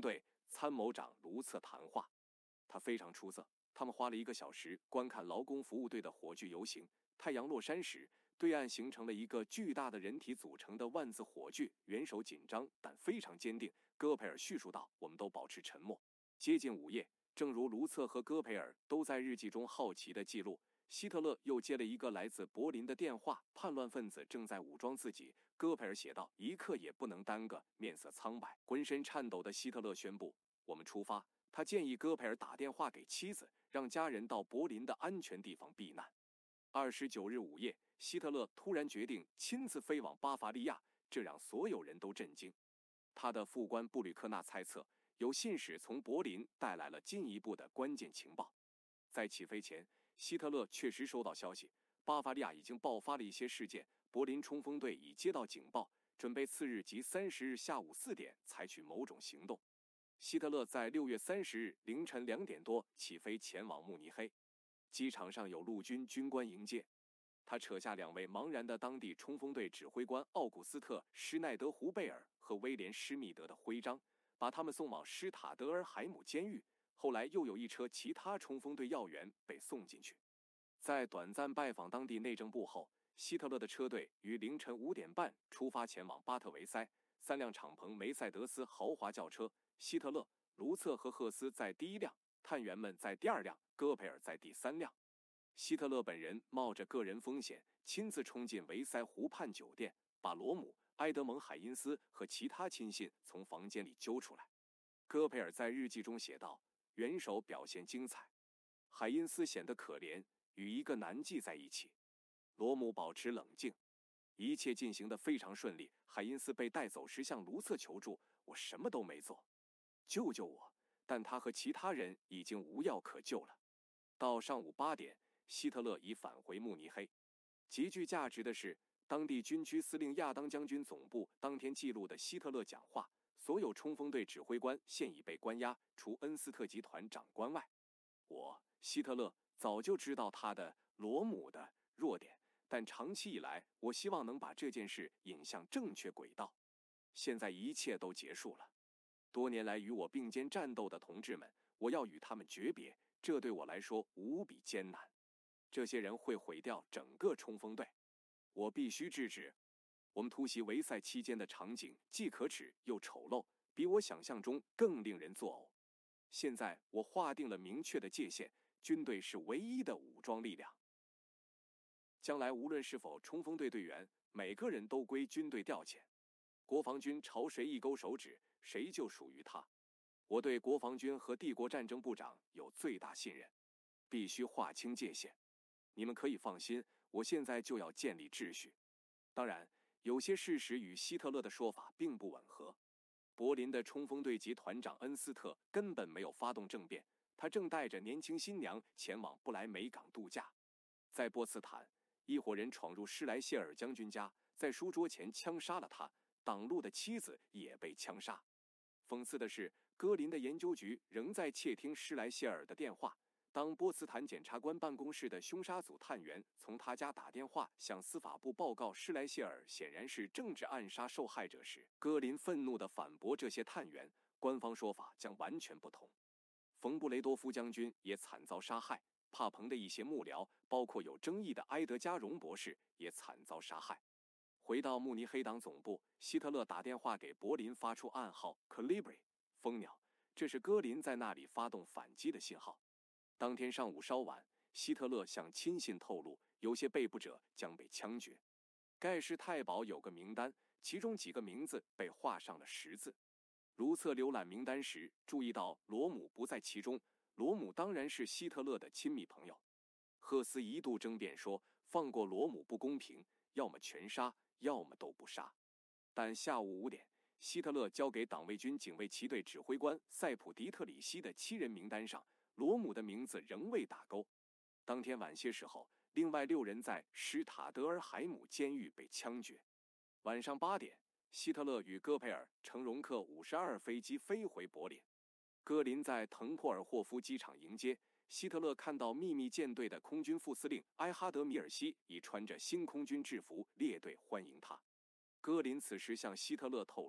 参谋长卢策谈话。他非常出色，他们花了1个小时观看劳工服务队的火炬游行。太阳落山时，对岸形成了一个巨大的人体组成的万字火炬，元首紧张但非常坚定。戈培尔叙述道：“我们都保持沉默。”接近午夜，正如卢策和戈培尔都在日记中好奇地记录，希特勒又接了一个来自柏林的电话，叛乱分子正在武装自己。戈培尔写道：“一刻也不能耽搁。”面色苍白、浑身颤抖的希特勒宣布：“我们出发。”他建议戈培尔打电话给妻子，让家人到柏林的安全地方避难。29日午夜，希特勒突然决定亲自飞往巴伐利亚，这让所有人都震惊。他的副官布吕克纳猜测，有信使从柏林带来了进一步的关键情报。在起飞前，希特勒确实收到消息，巴伐利亚已经爆发了一些事件，柏林冲锋队已接到警报，准备次日即30日下午4点采取某种行动。希特勒在6月30日凌晨2点多起飞前往慕尼黑，机场上有陆军军官迎接。他扯下2位茫然的当地冲锋队指挥官奥古斯特·施耐德·胡贝尔和威廉·施密德的徽章，把他们送往施塔德尔海姆监狱。后来又有一车其他冲锋队要员被送进去。在短暂拜访当地内政部后，希特勒的车队于凌晨5点半出发前往巴特维塞，3辆敞篷梅赛德斯豪华轿车，希特勒、卢策和赫斯在第1辆，探员们在第2辆，戈培尔在第3辆。希特勒本人冒着个人风险，亲自冲进维塞湖畔酒店，把罗姆、埃德蒙·海因斯和其他亲信从房间里揪出来。戈培尔在日记中写道：“元首表现精彩，海因斯显得可怜，与一个男妓在一起。罗姆保持冷静，一切进行得非常顺利。海因斯被带走时向卢策求助，我什么都没做，救救我！但他和其他人已经无药可救了。”到上午8点，希特勒已返回慕尼黑。极具价值的是，当地军区司令亚当将军总部当天记录的希特勒讲话，所有冲锋队指挥官现已被关押，除恩斯特集团长官外。希特勒早就知道他的罗姆的弱点，但长期以来，我希望能把这件事引向正确轨道。现在一切都结束了。多年来与我并肩战斗的同志们，我要与他们诀别，这对我来说无比艰难。这些人会毁掉整个冲锋队，我必须制止。我们突袭维塞期间的场景既可耻又丑陋，比我想象中更令人作呕。现在我划定了明确的界限，军队是唯一的武装力量。将来无论是否冲锋队队员，每个人都归军队调遣。国防军朝谁一勾手指，谁就属于他。我对国防军和帝国战争部长有最大信任，必须划清界限。你们可以放心，我现在就要建立秩序。当然，有些事实与希特勒的说法并不吻合。柏林的冲锋队级团长恩斯特根本没有发动政变，他正带着年轻新娘前往不莱梅港度假。在波茨坦，一伙人闯入施莱谢尔将军家，在书桌前枪杀了他，党路的妻子也被枪杀。讽刺的是，戈林的研究局仍在窃听施莱谢尔的电话。当波茨坦检察官办公室的凶杀组探员从他家打电话向司法部报告施莱谢尔显然是政治暗杀受害者时，戈林愤怒地反驳这些探员，官方说法将完全不同。冯布雷多夫将军也惨遭杀害，帕彭的一些幕僚，包括有争议的埃德加荣博士，也惨遭杀害。回到慕尼黑党总部，希特勒打电话给柏林，发出暗号 Colibri 蜂鸟，这是戈林在那里发动反击的信号。当天上午稍晚，希特勒向亲信透露，有些被捕者将被枪决。盖世太保有个名单，其中几个名字被画上了10字。卢策浏览名单时注意到罗姆不在其中，罗姆当然是希特勒的亲密朋友。赫斯一度争辩说，放过罗姆不公平，要么全杀，要么都不杀。但下午5点，希特勒交给党卫军警卫骑队指挥官塞普迪特里希的7人名单上，罗姆的名字仍未打勾。当天晚些时候，另外6人在施塔德尔海姆监狱被枪决。晚上8点，希特勒与戈培尔乘容克52飞机飞回柏林。戈林在滕珀尔霍夫机场迎接。希特勒看到秘密舰队的空军副司令埃哈德米尔西已穿着新空军制服列队欢迎他。戈林此时向希特勒透露，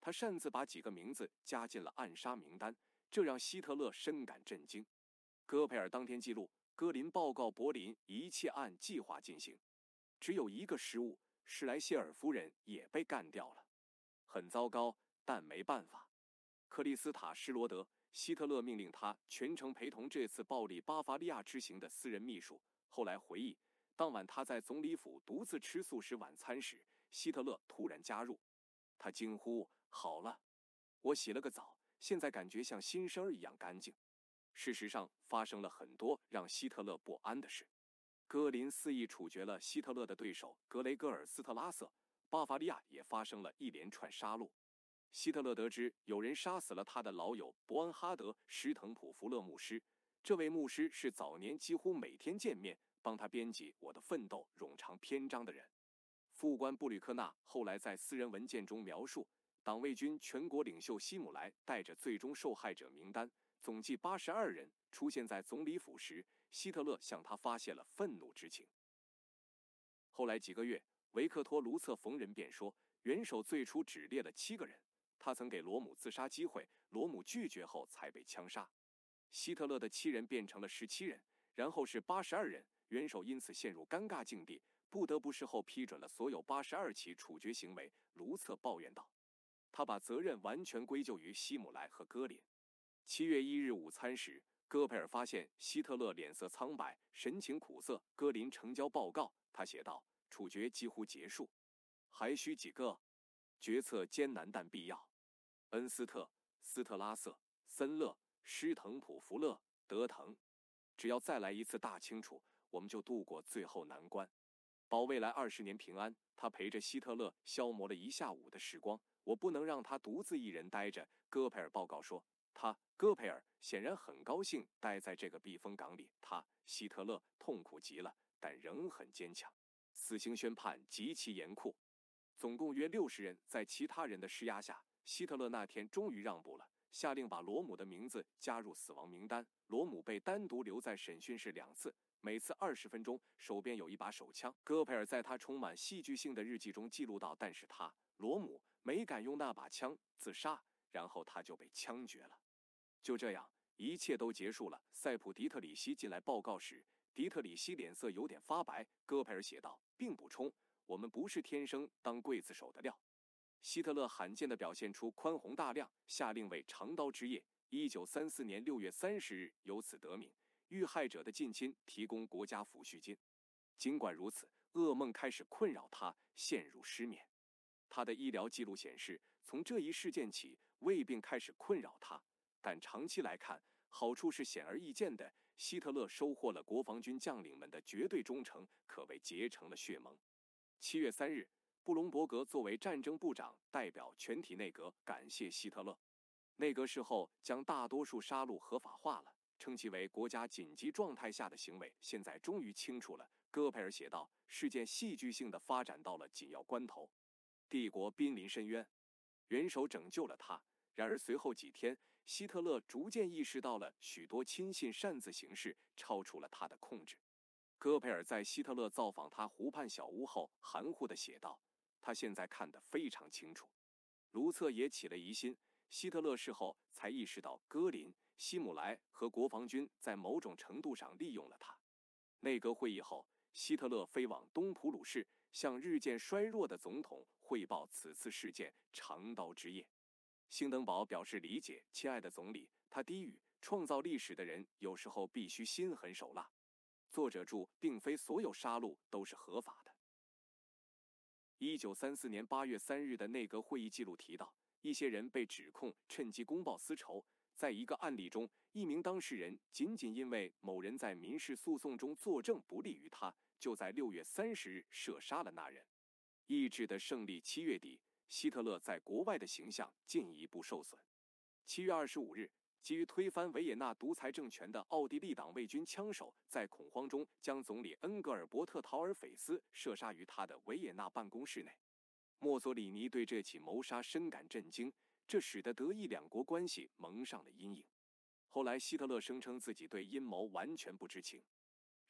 他擅自把几个名字加进了暗杀名单，这让希特勒深感震惊。戈培尔当天记录，戈林报告柏林，一切按计划进行，只有一个失误，施莱谢尔夫人也被干掉了。很糟糕，但没办法。克里斯塔施罗德，希特勒命令他全程陪同这次暴力巴伐利亚之行的私人秘书。后来回忆，当晚他在总理府独自吃素食晚餐时，希特勒突然加入。他惊呼：“好了，我洗了个澡，现在感觉像新生儿一样干净。”事实上，发生了很多让希特勒不安的事。戈林肆意处决了希特勒的对手格雷戈尔斯特拉瑟，巴伐利亚也发生了一连串杀戮。希特勒得知有人杀死了他的老友伯恩哈德·施滕普弗勒牧师，这位牧师是早年几乎每天见面，帮他编辑《我的奋斗》冗长篇章的人。副官布吕克纳后来在私人文件中描述，党卫军全国领袖希姆莱带着最终受害者名单，总计82人出现在总理府时，希特勒向他发泄了愤怒之情。后来几个月，维克托·卢策逢人便说，元首最初只列了7个人，他曾给罗姆自杀机会，罗姆拒绝后才被枪杀。希特勒的7人变成了17人，然后是82人，元首因此陷入尴尬境地，不得不事后批准了所有82起处决行为。卢策抱怨道，他把责任完全归咎于希姆莱和戈林。7月1日午餐时，戈培尔发现希特勒脸色苍白，神情苦涩。戈林呈交报告，他写道：处决几乎结束，还需几个？决策艰难但必要。恩斯特、斯特拉瑟、森勒、施滕普弗勒、德滕，只要再来一次大清除，我们就度过最后难关，保未来20年平安。他陪着希特勒消磨了一下午的时光，我不能让他独自一人待着。戈培尔报告说，戈培尔显然很高兴待在这个避风港里。希特勒痛苦极了，但仍很坚强。死刑宣判极其严酷，总共约60人。在其他人的施压下，希特勒那天终于让步了，下令把罗姆的名字加入死亡名单。罗姆被单独留在审讯室2次，每次20分钟，手边有一把手枪。戈培尔在他充满戏剧性的日记中记录到，但是罗姆没敢用那把枪自杀，然后他就被枪决了。就这样，一切都结束了。塞普·迪特里希进来报告时，迪特里希脸色有点发白。戈培尔写道，并补充，我们不是天生当刽子手的料。希特勒罕见地表现出宽宏大量，下令为长刀之夜1934年6月30日由此得名，遇害者的近亲提供国家抚恤金。尽管如此，噩梦开始困扰他，陷入失眠。他的医疗记录显示，从这一事件起，胃病开始困扰他，但长期来看，好处是显而易见的。希特勒收获了国防军将领们的绝对忠诚，可谓结成了血盟。7月3日，布隆伯格作为战争部长代表全体内阁感谢希特勒。内阁事后将大多数杀戮合法化了，称其为国家紧急状态下的行为。现在终于清楚了，戈培尔写道，事件戏剧性地发展到了紧要关头，帝国濒临深渊，元首拯救了他。然而随后几天，希特勒逐渐意识到了许多亲信擅自行事，超出了他的控制。戈培尔在希特勒造访他湖畔小屋后含糊地写道，他现在看得非常清楚。卢策也起了疑心，希特勒事后才意识到戈林、希姆莱和国防军在某种程度上利用了他。内阁会议后，希特勒飞往东普鲁士，向日渐衰弱的总统汇报此次事件长刀之夜。兴登堡表示理解，亲爱的总理，他低语，创造历史的人有时候必须心狠手辣。作者注，并非所有杀戮都是合法的。1934年8月3日的内阁会议记录提到，一些人被指控趁机公报私仇。在一个案例中，一名当事人仅因为某人在民事诉讼中作证不利于他，就在6月30日射杀了那人。意志的胜利。7月底，希特勒在国外的形象进一步受损。7月25日，基于推翻维也纳独裁政权的奥地利党卫军枪手在恐慌中将总理恩格尔伯特·陶尔斐斯射杀于他的维也纳办公室内。墨索里尼对这起谋杀深感震惊，这使得德意两国关系蒙上了阴影。后来希特勒声称自己对阴谋完全不知情。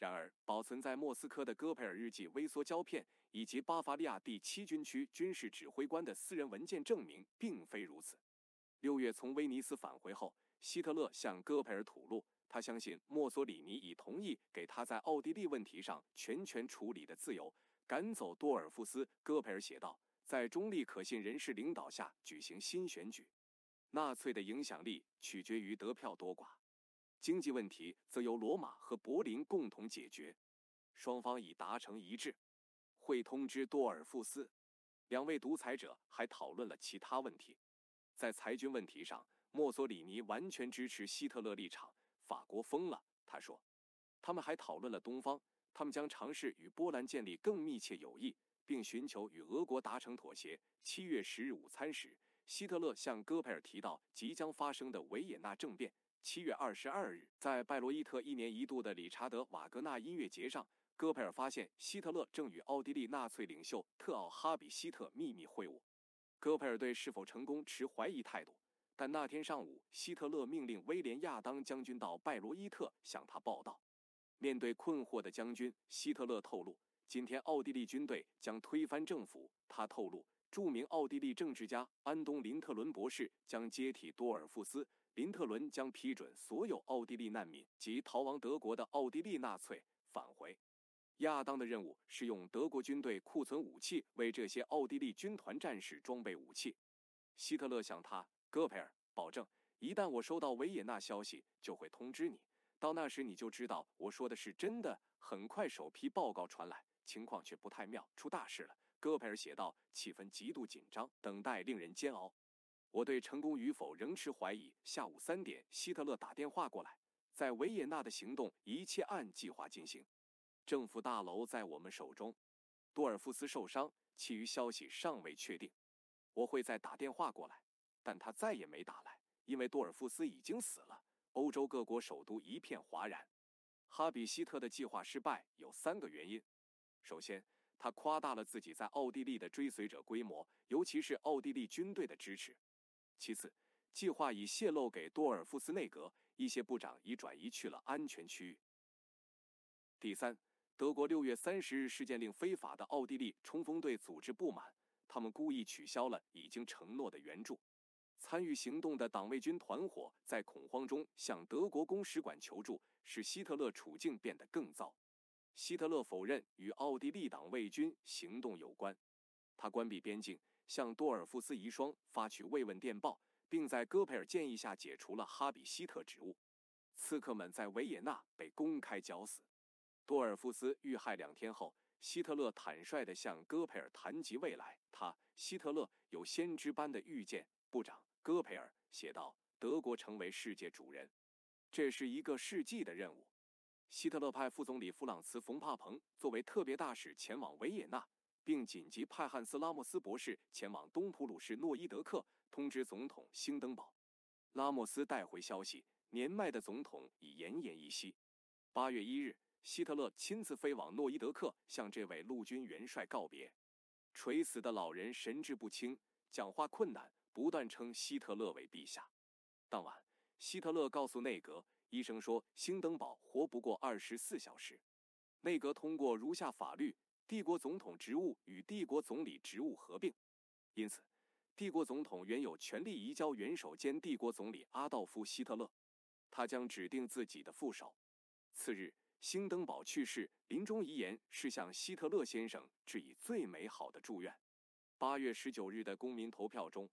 然而，保存在莫斯科的戈培尔日记微缩胶片以及巴伐利亚第7军区军事指挥官的私人文件证明，并非如此。6月从威尼斯返回后，希特勒向戈培尔吐露，他相信墨索里尼已同意给他在奥地利问题上全权处理的自由，赶走多尔夫斯。戈培尔写道，在中立可信人士领导下举行新选举。纳粹的影响力取决于得票多寡，经济问题则由罗马和柏林共同解决。双方已达成一致，会通知多尔夫斯。两位独裁者还讨论了其他问题。在裁军问题上，墨索里尼完全支持希特勒立场。法国疯了，他说。他们还讨论了东方，他们将尝试与波兰建立更密切友谊，并寻求与俄国达成妥协。7月10日午餐时，希特勒向戈培尔提到即将发生的维也纳政变。7月22日，在拜罗伊特1年1度的理查德·瓦格纳音乐节上，戈培尔发现希特勒正与奥地利纳粹领袖特奥·哈比希特秘密会晤。戈培尔对是否成功持怀疑态度，但那天上午，希特勒命令威廉·亚当将军到拜罗伊特向他报道。面对困惑的将军，希特勒透露，今天奥地利军队将推翻政府。他透露，著名奥地利政治家安东·林特伦博士将接替多尔夫斯，林特伦将批准所有奥地利难民及逃亡德国的奥地利纳粹返回。亚当的任务是用德国军队库存武器为这些奥地利军团战士装备武器。希特勒向他戈培尔保证，一旦我收到维也纳消息，就会通知你，到那时你就知道我说的是真的。很快首批报告传来，情况却不太妙，出大事了。戈培尔写道，气氛极度紧张，等待令人煎熬。我对成功与否仍持怀疑。下午3点，希特勒打电话过来，在维也纳的行动一切按计划进行。政府大楼在我们手中。多尔夫斯受伤，其余消息尚未确定。我会再打电话过来，但他再也没打来，因为多尔夫斯已经死了。欧洲各国首都一片哗然。哈比希特的计划失败有3个原因。首先，他夸大了自己在奥地利的追随者规模，尤其是奥地利军队的支持。其次，计划已泄露给多尔夫斯内阁，一些部长已转移去了安全区域。第三，德国6月30日事件令非法的奥地利冲锋队组织不满，他们故意取消了已经承诺的援助。参与行动的党卫军团伙在恐慌中向德国公使馆求助，使希特勒处境变得更糟。希特勒否认与奥地利党卫军行动有关。他关闭边境，向多尔夫斯遗孀发去慰问电报，并在戈培尔建议下解除了哈比希特职务。刺客们在维也纳被公开绞死。多尔夫斯遇害2天后，希特勒坦率地向戈培尔谈及未来。希特勒有先知般的预见。部长戈培尔写道，德国成为世界主人，这是一个世纪的任务。希特勒派副总理弗朗茨·冯帕彭作为特别大使前往维也纳，并紧急派汉斯·拉莫斯博士前往东普鲁士诺伊德克，通知总统兴登堡。拉莫斯带回消息，年迈的总统已奄奄一息。8月1日，希特勒亲自飞往诺伊德克，向这位陆军元帅告别。垂死的老人神志不清，讲话困难，不断称希特勒为陛下。当晚，希特勒告诉内阁，医生说兴登堡活不过24小时。内阁通过如下法律：帝国总统职务与帝国总理职务合并，因此帝国总统原有权力移交元首兼帝国总理阿道夫·希特勒，他将指定自己的副手。次日，兴登堡去世，临终遗言是向希特勒先生致以最美好的祝愿。8月19日的公民投票中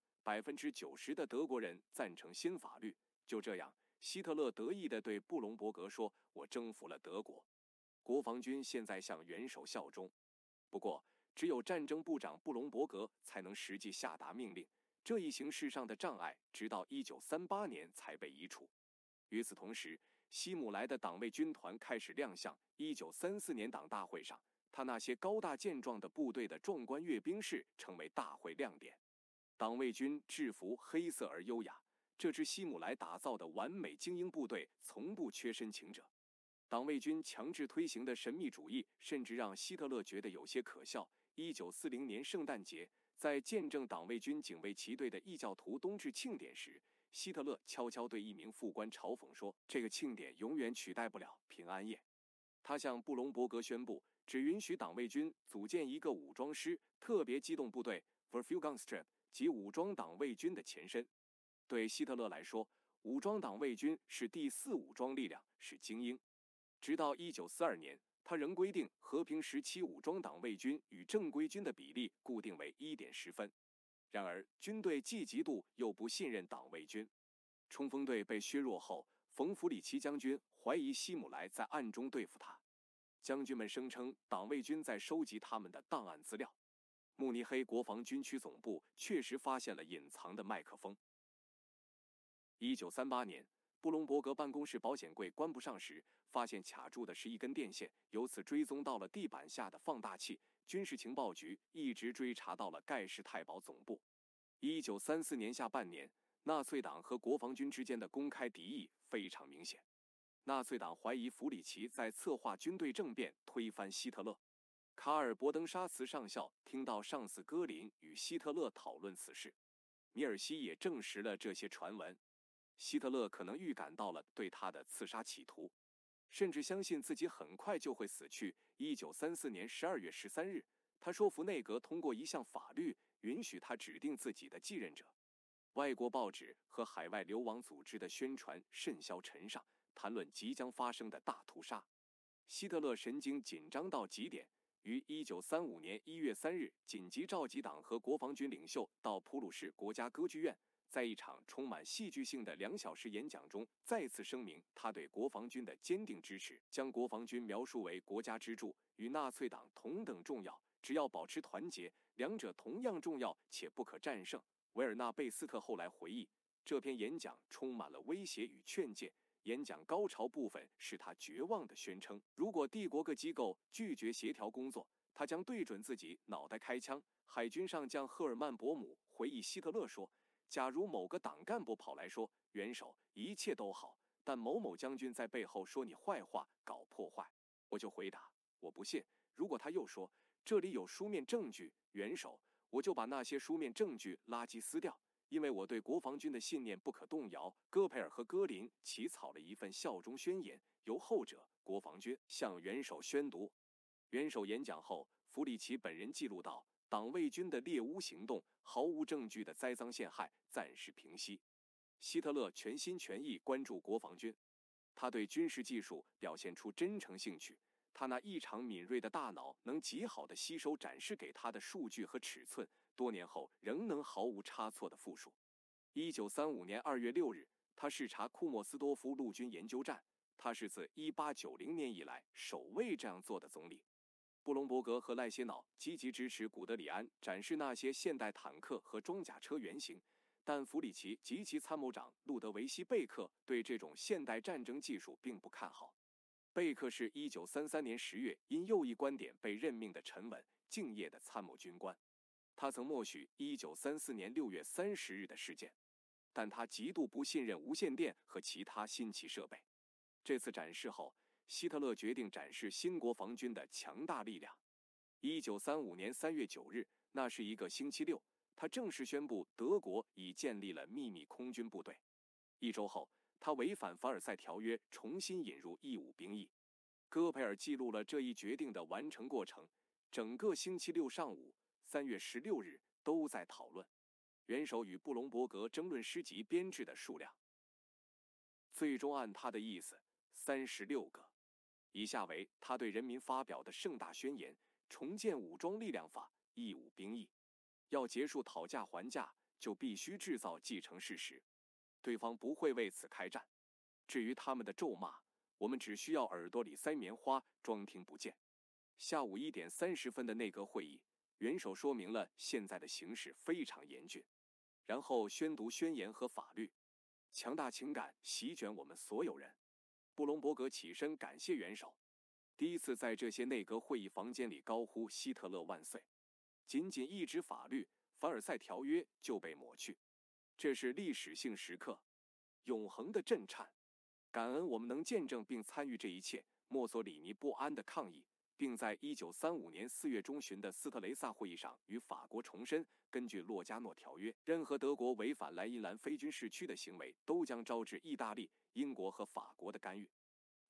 ，90%的德国人赞成新法律。就这样，希特勒得意地对布隆伯格说：“我征服了德国，国防军现在向元首效忠。”不过，只有战争部长布隆伯格才能实际下达命令，这一形式上的障碍直到1938年才被移除。与此同时，希姆莱的党卫军团开始亮相。1934年党大会上，他那些高大健壮的部队的壮观阅兵式成为大会亮点。党卫军制服黑色而优雅，这支希姆莱打造的完美精英部队从不缺申请者。党卫军强制推行的神秘主义甚至让希特勒觉得有些可笑。1940年圣诞节，在见证党卫军警卫旗队的异教徒冬至庆典时，希特勒悄悄对一名副官嘲讽说：“这个庆典永远取代不了平安夜。” 他向布隆伯格宣布，只允许党卫军组建一个武装师特别机动部队 Verfügungstruppe， 即武装党卫军的前身。对希特勒来说，武装党卫军是第四武装力量，是精英。直到1942年，他仍规定和平时期武装党卫军与正规军的比例固定为1:10分。然而，军队既嫉妒又不信任党卫军。冲锋队被削弱后，冯·弗里奇将军怀疑希姆莱在暗中对付他。将军们声称党卫军在收集他们的档案资料。慕尼黑国防军区总部确实发现了隐藏的麦克风。1938年，布隆伯格办公室保险柜关不上时，发现卡住的是一根电线，由此追踪到了地板下的放大器。军事情报局一直追查到了盖世太保总部。1934年下半年，纳粹党和国防军之间的公开敌意非常明显。纳粹党怀疑弗里奇在策划军队政变，推翻希特勒。卡尔·伯登沙茨上校听到上司戈林与希特勒讨论此事，米尔西也证实了这些传闻。希特勒可能预感到了对他的刺杀企图，甚至相信自己很快就会死去。1934年12月13日，他说服内阁通过一项法律，允许他指定自己的继任者。外国报纸和海外流亡组织的宣传甚嚣尘上，谈论即将发生的大屠杀。希特勒神经紧张到极点，于1935年1月3日紧急召集党和国防军领袖到普鲁士国家歌剧院，在一场充满戏剧性的2小时演讲中，再次声明他对国防军的坚定支持，将国防军描述为国家支柱，与纳粹党同等重要，只要保持团结，两者同样重要且不可战胜。维尔纳贝斯特后来回忆，这篇演讲充满了威胁与劝诫。演讲高潮部分是他绝望地宣称，如果帝国各机构拒绝协调工作，他将对准自己脑袋开枪。海军上将赫尔曼·伯姆回忆希特勒说，假如某个党干部跑来说，元首，一切都好，但某某将军在背后说你坏话，搞破坏，我就回答，我不信。如果他又说，这里有书面证据，元首，我就把那些书面证据垃圾撕掉，因为我对国防军的信念不可动摇。戈培尔和戈林起草了一份效忠宣言，由后者国防军向元首宣读。元首演讲后，弗里奇本人记录道，党卫军的猎巫行动，毫无证据的栽赃陷害暂时平息。希特勒全心全意关注国防军，他对军事技术表现出真诚兴趣，他那异常敏锐的大脑能极好地吸收展示给他的数据和尺寸，多年后仍能毫无差错地复述。1935年2月6日，他视察库莫斯多夫陆军研究站，他是自1890年以来首位这样做的总理。布隆伯格和赖歇瑙积极支持古德里安展示那些现代坦克和装甲车原型，但弗里奇及其参谋长路德维希·贝克对这种现代战争技术并不看好。贝克是1933年10月因右翼观点被任命的沉稳、敬业的参谋军官。他曾默许1934年6月30日的事件，但他极度不信任无线电和其他新奇设备。这次展示后，希特勒决定展示新国防军的强大力量。1935年3月9日，那是一个星期六，他正式宣布德国已建立了秘密空军部队。1周后，他违反凡尔赛条约，重新引入义务兵役。戈培尔记录了这一决定的完成过程，整个星期六上午3月16日都在讨论。元首与布隆伯格争论师级编制的数量，最终按他的意思36个。以下为他对人民发表的盛大宣言：重建武装力量法，义务兵役。要结束讨价还价，就必须制造既成事实，对方不会为此开战。至于他们的咒骂，我们只需要耳朵里塞棉花，装听不见。下午1点30分的内阁会议，元首说明了现在的形势非常严峻，然后宣读宣言和法律。强大情感席卷我们所有人。布隆伯格起身感谢元首，第一次在这些内阁会议房间里高呼希特勒万岁。仅仅一纸法律，凡尔赛条约就被抹去，这是历史性时刻，永恒的震颤。感恩我们能见证并参与这一切。墨索里尼不安的抗议，并在1935年4月中旬的斯特雷萨会议上与法国重申，根据洛加诺条约，任何德国违反莱茵兰非军事区的行为都将招致意大利、英国和法国的干预。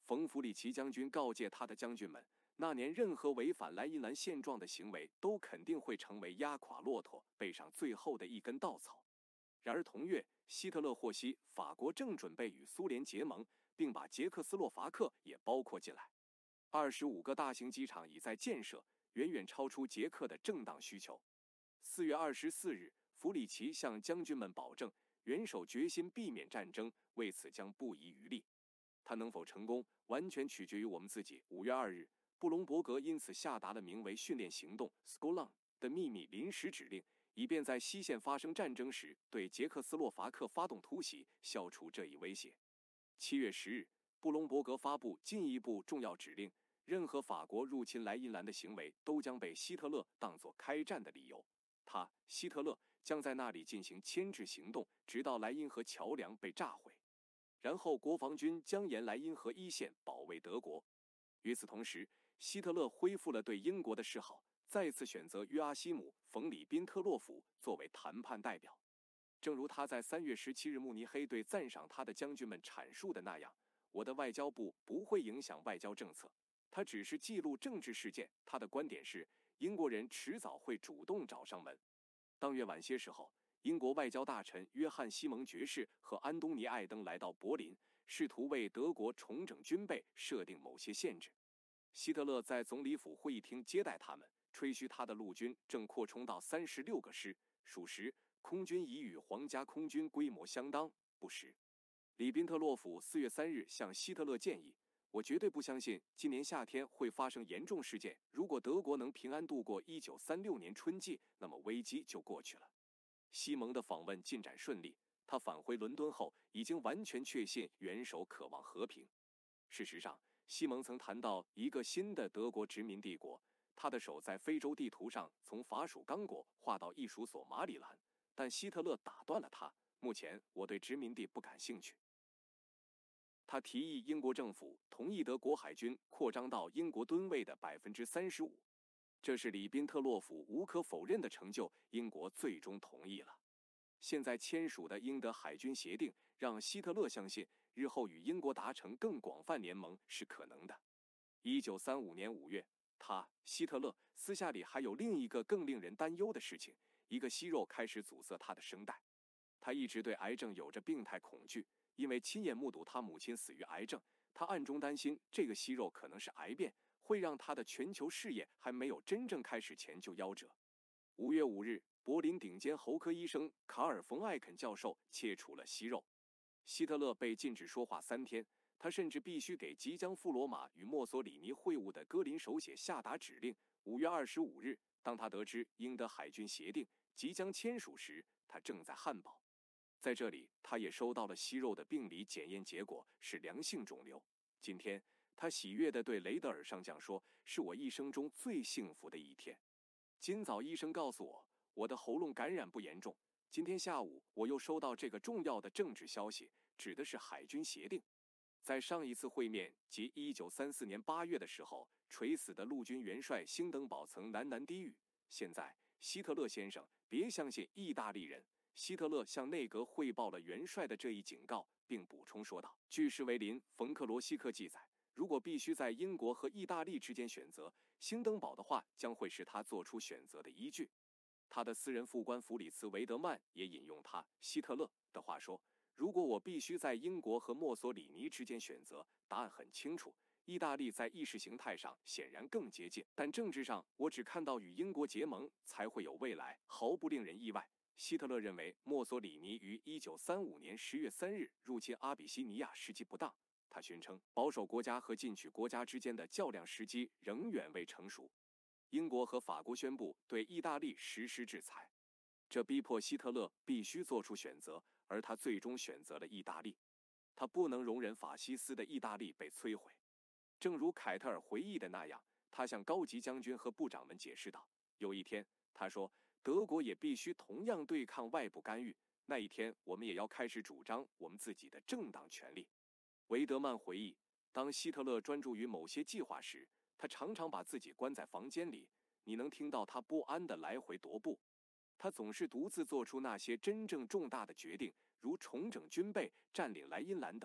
冯弗里奇将军告诫他的将军们，那年任何违反莱茵兰现状的行为都肯定会成为压垮骆驼背上最后的一根稻草。然而同月，希特勒获悉法国正准备与苏联结盟，并把捷克斯洛伐克也包括进来。25个大型机场已在建设，远远超出捷克的正当需求。4月24日，弗里奇向将军们保证，元首决心避免战争，为此将不遗余力。他能否成功，完全取决于我们自己。5月2日，布隆伯格因此下达了名为训练行动 Skolan 的秘密临时指令，以便在西线发生战争时对捷克斯洛伐克发动突袭，消除这一威胁。7月10日，布隆伯格发布进一步重要指令，任何法国入侵莱茵兰的行为都将被希特勒当作开战的理由。希特勒将在那里进行牵制行动，直到莱茵河桥梁被炸毁。然后国防军将沿莱茵河一线保卫德国。与此同时，希特勒恢复了对英国的示好，再次选择约阿希姆·冯·里宾特洛甫作为谈判代表。正如他在3月17日慕尼黑对赞赏他的将军们阐述的那样，我的外交部不会影响外交政策，他只是记录政治事件。他的观点是，英国人迟早会主动找上门。当月晚些时候，英国外交大臣约翰·西蒙爵士和安东尼·艾登来到柏林，试图为德国重整军备设定某些限制。希特勒在总理府会议厅接待他们，吹嘘他的陆军正扩充到36个师，属实，空军已与皇家空军规模相当，不实。里宾特洛甫4月3日向希特勒建议，我绝对不相信今年夏天会发生严重事件，如果德国能平安度过1936年春季，那么危机就过去了。西蒙的访问进展顺利，他返回伦敦后已经完全确信元首渴望和平。事实上，西蒙曾谈到一个新的德国殖民帝国，他的手在非洲地图上从法属刚果画到一属索马里兰，但希特勒打断了他，目前我对殖民地不感兴趣。他提议英国政府同意德国海军扩张到英国吨位的 35%，这是里宾特洛甫无可否认的成就，英国最终同意了。现在签署的英德海军协定让希特勒相信，日后与英国达成更广泛联盟是可能的。1935年5月，希特勒私下里还有另一个更令人担忧的事情，一个息肉开始阻塞他的声带。他一直对癌症有着病态恐惧，因为亲眼目睹他母亲死于癌症，他暗中担心这个息肉可能是癌变，会让他的全球事业还没有真正开始前就夭折。5月5日，柏林顶尖喉科医生卡尔·冯·艾肯教授切除了息肉。希特勒被禁止说话3天，他甚至必须给即将赴罗马与墨索里尼会晤的戈林手写下达指令。5月25日，当他得知英德海军协定即将签署时，他正在汉堡。在这里，他也收到了息肉的病理检验结果是良性肿瘤。今天，他喜悦地对雷德尔上将说：“是我一生中最幸福的一天。今早医生告诉我，我的喉咙感染不严重。今天下午，我又收到这个重要的政治消息，指的是海军协定。在上一次会面即1934年8月的时候，垂死的陆军元帅兴登堡曾喃喃低语：现在，希特勒先生，别相信意大利人。”希特勒向内阁汇报了元帅的这一警告，并补充说道：“据施维林·冯克罗西克记载，如果必须在英国和意大利之间选择，兴登堡的话将会是他做出选择的依据。”他的私人副官弗里茨·维德曼也引用希特勒的话说：“如果我必须在英国和墨索里尼之间选择，答案很清楚。意大利在意识形态上显然更接近，但政治上我只看到与英国结盟才会有未来，毫不令人意外。”希特勒认为墨索里尼于1935年10月3日入侵阿比西尼亚时机不当，他宣称保守国家和进取国家之间的较量时机仍远未成熟。英国和法国宣布对意大利实施制裁，这逼迫希特勒必须做出选择，而他最终选择了意大利。他不能容忍法西斯的意大利被摧毁。正如凯特尔回忆的那样，他向高级将军和部长们解释道：“有一天，他说，德国也必须同样对抗外部干预，那一天我们也要开始主张我们自己的正当权利。”维德曼回忆，当希特勒专注于某些计划时，他常常把自己关在房间里，你能听到他不安地来回踱步。他总是独自做出那些真正重大的决定，如重整军备、占领莱茵兰等，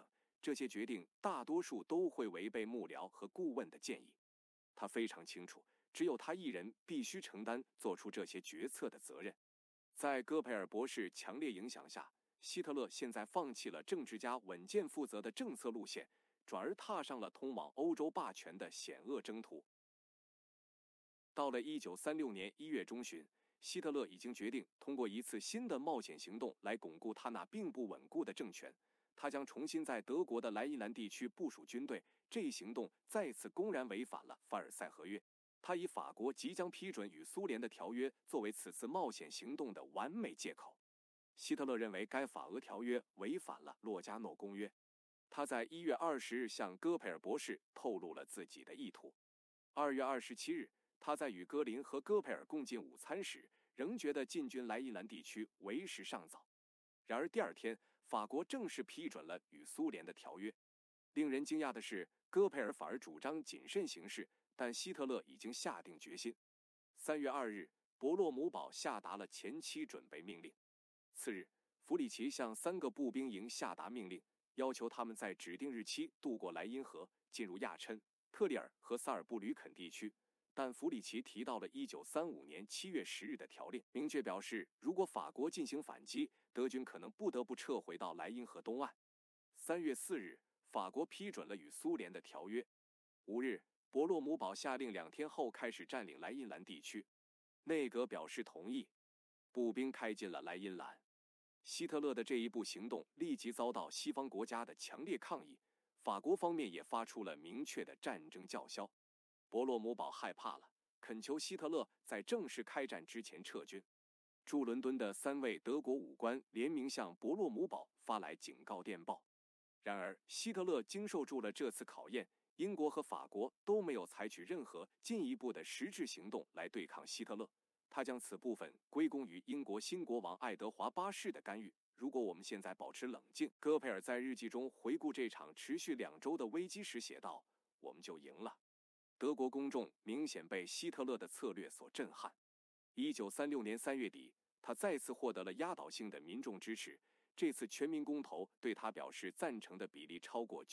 这些决定大多数都会违背幕僚和顾问的建议。他非常清楚，只有他一人必须承担做出这些决策的责任。在戈培尔博士强烈影响下，希特勒现在放弃了政治家稳健负责的政策路线，转而踏上了通往欧洲霸权的险恶征途。到了1936年1月中旬，希特勒已经决定通过一次新的冒险行动来巩固他那并不稳固的政权。他将重新在德国的莱茵兰地区部署军队，这一行动再次公然违反了凡尔赛合约。他以法国即将批准与苏联的条约作为此次冒险行动的完美借口。希特勒认为该法俄条约违反了洛加诺公约。他在1月20日向戈培尔博士透露了自己的意图。2月27日，他在与戈林和戈培尔共进午餐时，仍觉得进军莱茵兰地区为时尚早。然而第二天，法国正式批准了与苏联的条约。令人惊讶的是，戈培尔反而主张谨慎行事，但希特勒已经下定决心。3月2日，伯洛姆堡下达了前期准备命令。次日，弗里奇向3个步兵营下达命令，要求他们在指定日期渡过莱茵河，进入亚琛、特里尔和萨尔布吕肯地区。但弗里奇提到了1935年7月10日的条令，明确表示，如果法国进行反击，德军可能不得不撤回到莱茵河东岸。3月4日，法国批准了与苏联的条约。5日，伯洛姆堡下令2天后开始占领莱茵兰地区。内阁表示同意，步兵开进了莱茵兰。希特勒的这一步行动立即遭到西方国家的强烈抗议，法国方面也发出了明确的战争叫嚣。伯洛姆堡害怕了，恳求希特勒在正式开战之前撤军。驻伦敦的3位德国武官联名向伯洛姆堡发来警告电报。然而，希特勒经受住了这次考验，英国和法国都没有采取任何进一步的实质行动来对抗希特勒。他将此部分归功于英国新国王爱德华8世的干预。如果我们现在保持冷静，戈培尔在日记中回顾这场持续2周的危机时写道，我们就赢了。德国公众明显被希特勒的策略所震撼。1936年3月底，他再次获得了压倒性的民众支持，这次全民公投对他表示赞成的比例超过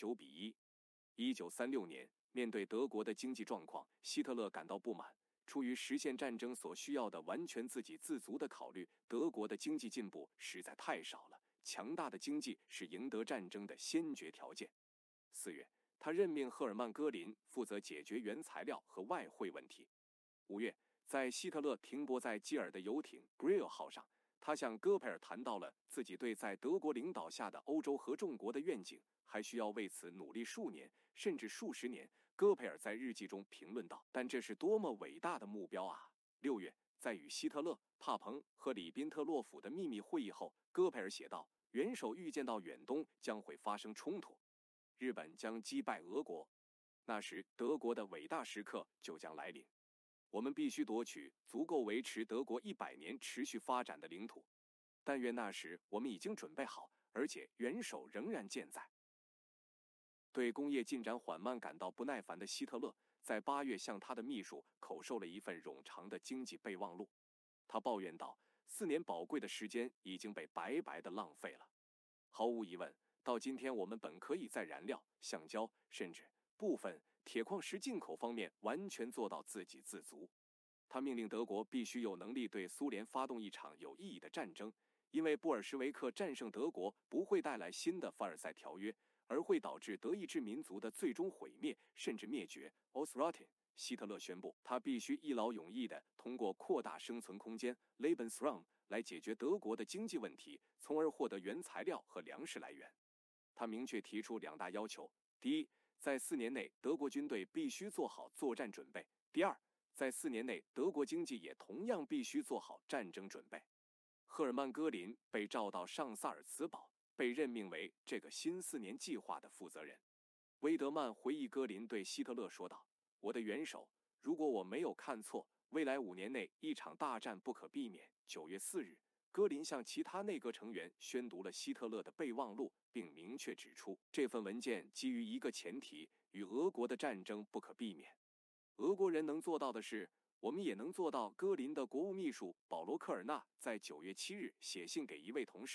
9:1。1936年，面对德国的经济状况，希特勒感到不满。出于实现战争所需要的完全自给自足的考虑，德国的经济进步实在太少了，强大的经济是赢得战争的先决条件。4月，他任命赫尔曼·戈林负责解决原材料和外汇问题。5月，在希特勒停泊在基尔的游艇 Grill 号上，他向戈培尔谈到了自己对在德国领导下的欧洲合众国的愿景，还需要为此努力数年，甚至数十年。戈培尔在日记中评论道：“但这是多么伟大的目标啊！” 6月，在与希特勒、帕彭和里宾特洛甫的秘密会议后，戈培尔写道：“元首预见到远东将会发生冲突，日本将击败俄国，那时德国的伟大时刻就将来临。我们必须夺取足够维持德国100年持续发展的领土。但愿那时我们已经准备好，而且元首仍然健在。”对工业进展缓慢感到不耐烦的希特勒，在8月向他的秘书口授了一份冗长的经济备忘录。他抱怨道：“4年宝贵的时间已经被白白的浪费了。毫无疑问，到今天我们本可以在燃料、橡胶，甚至部分铁矿石进口方面完全做到自给自足。”他命令德国必须有能力对苏联发动一场有意义的战争，因为布尔什维克战胜德国不会带来新的凡尔赛条约，而会导致德意志民族的最终毁灭，甚至灭绝。Ausrotten， 希特勒宣布，他必须一劳永逸地通过扩大生存空间 Lebensraum 来解决德国的经济问题，从而获得原材料和粮食来源。他明确提出2大要求：第一，在4年内，德国军队必须做好作战准备；第二，在4年内，德国经济也同样必须做好战争准备。赫尔曼·戈林被召到上萨尔茨堡，被任命为这个新4年计划的负责人。威德曼回忆戈林对希特勒说道：“我的元首，如果我没有看错，未来5年内一场大战不可避免。”9月4日，戈林向其他内阁成员宣读了希特勒的备忘录，并明确指出，这份文件基于一个前提：与俄国的战争不可避免。俄国人能做到的事，我们也能做到。戈林的国务秘书保罗·科尔纳在9月7日写信给一位同事，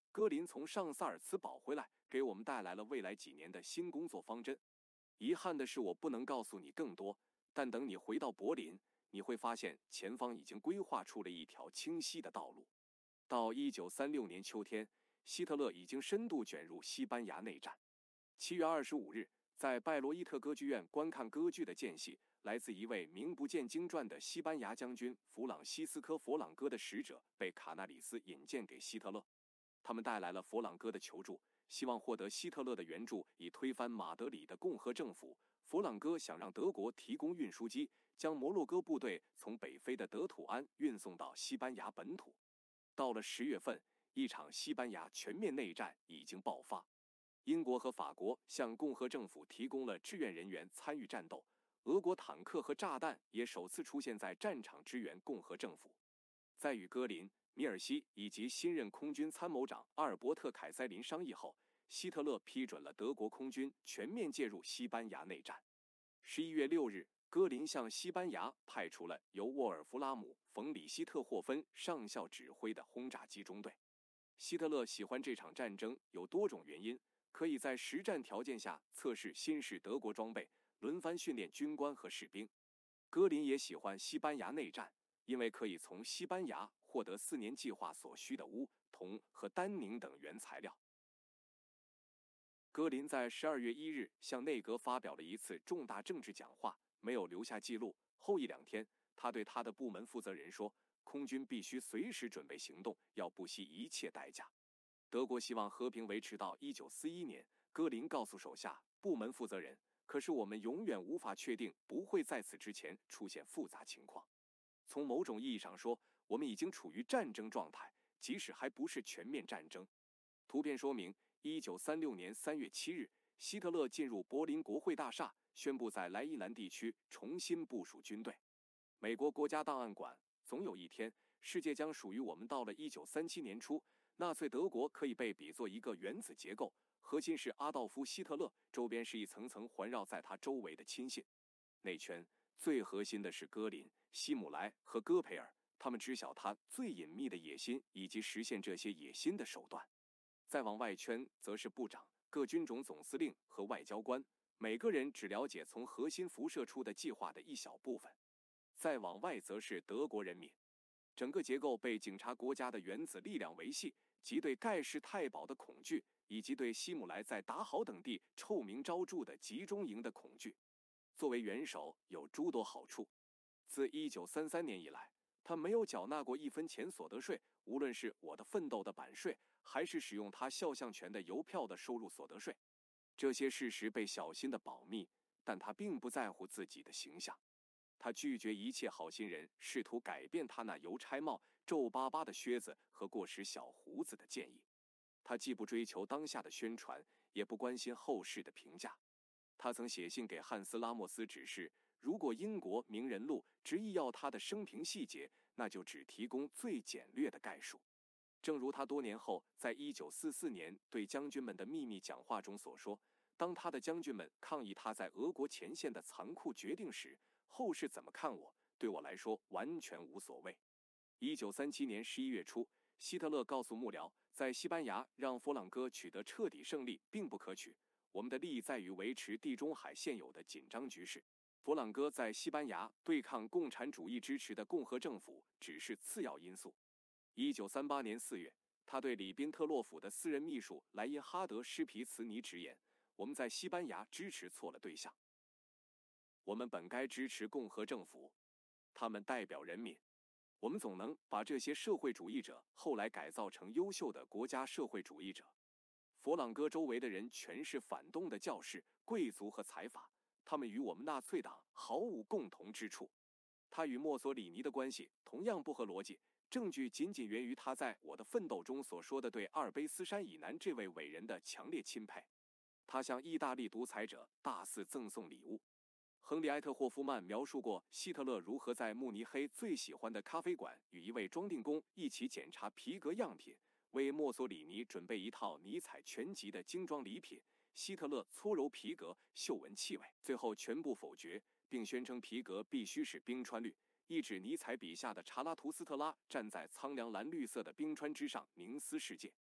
戈林从上萨尔茨堡回来，给我们带来了未来几年的新工作方针。遗憾的是，我不能告诉你更多，但等你回到柏林，你会发现前方已经规划出了一条清晰的道路。到1936年秋天，希特勒已经深度卷入西班牙内战。7月25日，在拜罗伊特歌剧院观看歌剧的间隙，来自一位名不见经传的西班牙将军弗朗西斯科·佛朗哥的使者被卡纳里斯引荐给希特勒。他们带来了佛朗哥的求助，希望获得希特勒的援助，以推翻马德里的共和政府。佛朗哥想让德国提供运输机，将摩洛哥部队从北非的德土安运送到西班牙本土。到了10月份，一场西班牙全面内战已经爆发。英国和法国向共和政府提供了志愿人员参与战斗，俄国坦克和炸弹也首次出现在战场支援共和政府。在与戈林、米尔西以及新任空军参谋长阿尔伯特·凯塞林商议后，希特勒批准了德国空军全面介入西班牙内战。11月6日，戈林向西班牙派出了由沃尔弗拉姆·冯·里希特霍芬上校指挥的轰炸机中队。希特勒喜欢这场战争有多种原因，可以在实战条件下测试新式德国装备，轮番训练军官和士兵。戈林也喜欢西班牙内战，因为可以从西班牙获得4年计划所需的钨、铜和丹宁等原材料。戈林在12月1日向内阁发表了一次重大政治讲话，没有留下记录。后一2天，他对他的部门负责人说，空军必须随时准备行动，要不惜一切代价。德国希望和平维持到1941年，戈林告诉手下部门负责人，可是我们永远无法确定不会在此之前出现复杂情况。从某种意义上说，我们已经处于战争状态，即使还不是全面战争。图片说明1936年3月7日，希特勒进入柏林国会大厦，宣布在莱茵兰地区重新部署军队。美国国家档案馆，总有一天，世界将属于我们。到了1937年初，纳粹德国可以被比作一个原子结构，核心是阿道夫·希特勒，周边是一层层环绕在他周围的亲信。内圈最核心的是戈林、希姆莱和戈培尔，他们知晓他最隐秘的野心以及实现这些野心的手段。再往外圈则是部长、各军种总司令和外交官，每个人只了解从核心辐射出的计划的一小部分。再往外则是德国人民，整个结构被警察国家的原子力量维系，即对盖世太保的恐惧，以及对希姆莱在达豪等地臭名昭著的集中营的恐惧。作为元首有诸多好处。自1933年以来，他没有缴纳过1分钱所得税，无论是我的奋斗的版税，还是使用他肖像权的邮票的收入所得税。这些事实被小心的保密，但他并不在乎自己的形象。他拒绝一切好心人试图改变他那邮差帽、皱巴巴的靴子和过时小胡子的建议。他既不追求当下的宣传，也不关心后世的评价。他曾写信给汉斯·拉莫斯指示，如果英国名人录执意要他的生平细节，那就只提供最简略的概述。正如他多年后在1944年对将军们的秘密讲话中所说，当他的将军们抗议他在俄国前线的残酷决定时，后世怎么看我，对我来说完全无所谓。1937年11月初，希特勒告诉幕僚，在西班牙让佛朗哥取得彻底胜利并不可取，我们的利益在于维持地中海现有的紧张局势。佛朗哥在西班牙对抗共产主义支持的共和政府只是次要因素。1938年4月，他对里宾特洛甫的私人秘书莱因哈德·施皮茨尼直言，我们在西班牙支持错了对象。我们本该支持共和政府，他们代表人民。我们总能把这些社会主义者后来改造成优秀的国家社会主义者。佛朗哥周围的人全是反动的教士、贵族和财阀，他们与我们纳粹党毫无共同之处。他与墨索里尼的关系同样不合逻辑，证据仅仅源于他在《我的奋斗》中所说的对阿尔卑斯山以南这位伟人的强烈钦佩。他向意大利独裁者大肆赠送礼物。亨利埃特·霍夫曼描述过希特勒如何在慕尼黑最喜欢的咖啡馆与一位装订工一起检查皮革样品，为墨索里尼准备一套尼采全集的精装礼品。希特勒搓揉皮革，嗅闻气味，最后全部否决，并宣称皮革必须是冰川绿，意指尼采笔下的查拉图斯特拉站在苍凉蓝绿色的冰川之上凝思世界。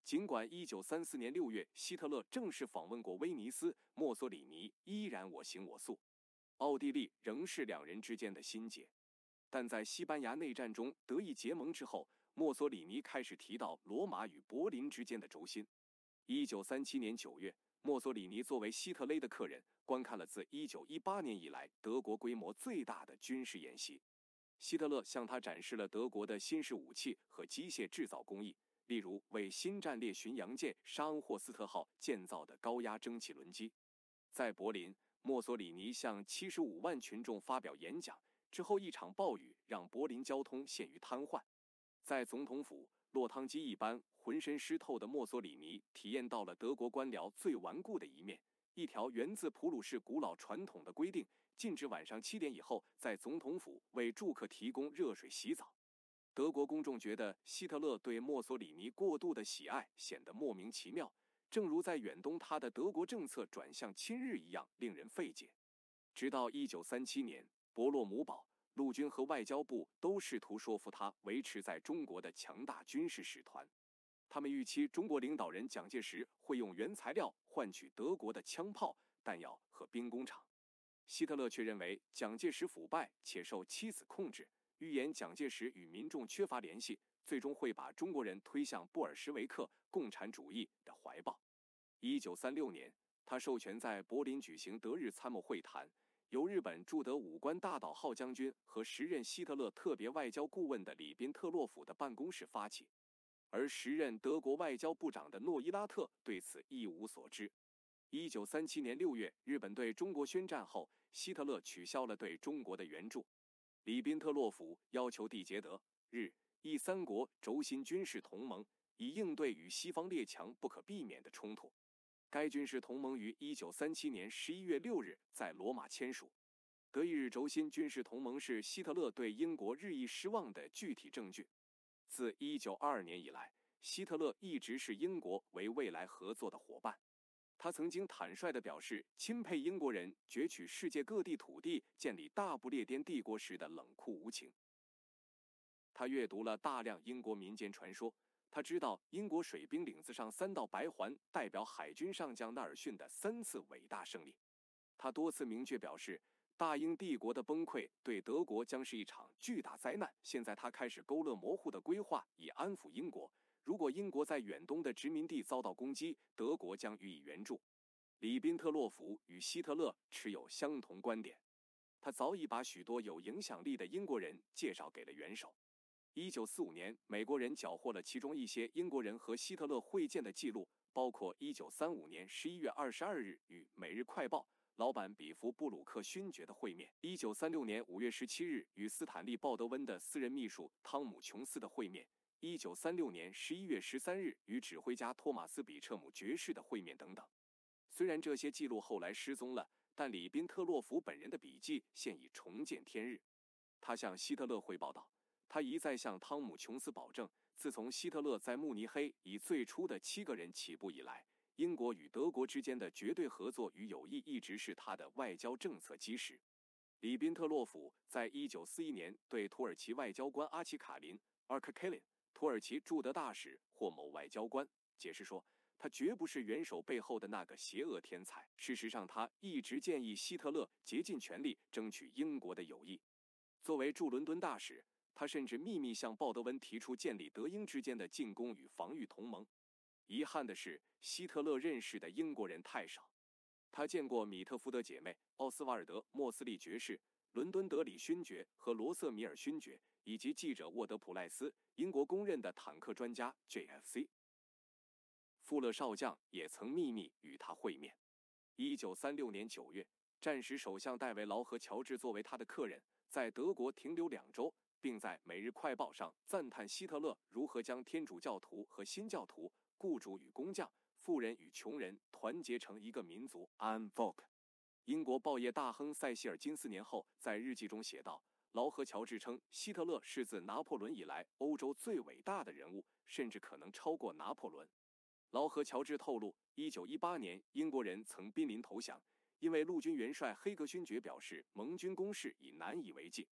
尽管1934年6月希特勒正式访问过威尼斯，墨索里尼依然我行我素，奥地利仍是两人之间的心结。但在西班牙内战中得以结盟之后，墨索里尼开始提到罗马与柏林之间的轴心。1937年9月，墨索里尼作为希特勒的客人，观看了自1918年以来德国规模最大的军事演习。希特勒向他展示了德国的新式武器和机械制造工艺，例如为新战列巡洋舰沙恩霍斯特号建造的高压蒸汽轮机。在柏林，墨索里尼向75万群众发表演讲，之后一场暴雨让柏林交通陷于瘫痪。在总统府，落汤鸡一般浑身湿透的墨索里尼体验到了德国官僚最顽固的一面，一条源自普鲁士古老传统的规定，禁止晚上7点以后在总统府为住客提供热水洗澡。德国公众觉得希特勒对墨索里尼过度的喜爱显得莫名其妙，正如在远东他的德国政策转向亲日一样令人费解。直到1937年，伯洛姆堡陆军和外交部都试图说服他维持在中国的强大军事使团。他们预期中国领导人蒋介石会用原材料换取德国的枪炮、弹药和兵工厂。希特勒却认为蒋介石腐败且受妻子控制，预言蒋介石与民众缺乏联系，最终会把中国人推向布尔什维克共产主义的怀抱。1936年，他授权在柏林举行德日参谋会谈，由日本驻德武官大岛浩将军和时任希特勒特别外交顾问的里宾特洛甫的办公室发起，而时任德国外交部长的诺伊拉特对此一无所知。1937年6月，日本对中国宣战后，希特勒取消了对中国的援助。里宾特洛甫要求缔结德、日、意三国轴心军事同盟，以应对与西方列强不可避免的冲突。该军事同盟于1937年11月6日在罗马签署。德意日轴心军事同盟是希特勒对英国日益失望的具体证据。自1922年以来，希特勒一直视英国为未来合作的伙伴。他曾经坦率地表示钦佩英国人攫取世界各地土地建立大不列颠帝国时的冷酷无情。他阅读了大量英国民间传说，他知道英国水兵领子上3道白环代表海军上将纳尔逊的3次伟大胜利。他多次明确表示，大英帝国的崩溃对德国将是一场巨大灾难。现在他开始勾勒模糊的规划，以安抚英国。如果英国在远东的殖民地遭到攻击，德国将予以援助。里宾特洛甫与希特勒持有相同观点，他早已把许多有影响力的英国人介绍给了元首。1945年，美国人缴获了其中一些英国人和希特勒会见的记录，包括1935年11月22日与《每日快报》老板比弗布鲁克勋爵的会面，1936年5月17日与斯坦利·鲍德温的私人秘书汤姆·琼斯的会面，1936年11月13日与指挥家托马斯·比彻姆爵士的会面等等。虽然这些记录后来失踪了，但里宾特洛甫本人的笔记现已重见天日。他向希特勒汇报道，他一再向汤姆·琼斯保证，自从希特勒在慕尼黑以最初的7个人起步以来，英国与德国之间的绝对合作与友谊一直是他的外交政策基石。里宾特洛甫在1941年对土耳其外交官阿奇卡林 （Arkakalin）、土耳其驻德大使或某外交官解释说，他绝不是元首背后的那个邪恶天才。事实上，他一直建议希特勒竭尽全力争取英国的友谊。作为驻伦敦大使，他甚至秘密向鲍德温提出建立德英之间的进攻与防御同盟。遗憾的是，希特勒认识的英国人太少。他见过米特福德姐妹、奥斯瓦尔德·莫斯利爵士、伦敦德里勋爵和罗瑟米尔勋爵，以及记者沃德普赖斯，英国公认的坦克专家 JFC。富勒少将也曾秘密与他会面。1936年9月，战时首相戴维·劳和乔治作为他的客人，在德国停留2周，并在《每日快报》上赞叹希特勒如何将天主教徒和新教徒、雇主与工匠、富人与穷人团结成一个民族。安 Volk。英国报业大亨塞西尔金4年后在日记中写道，劳和乔治称希特勒是自拿破仑以来欧洲最伟大的人物，甚至可能超过拿破仑。劳和乔治透露，1918年英国人曾濒临投降，因为陆军元帅黑格勋爵表示盟军攻势已难以为继。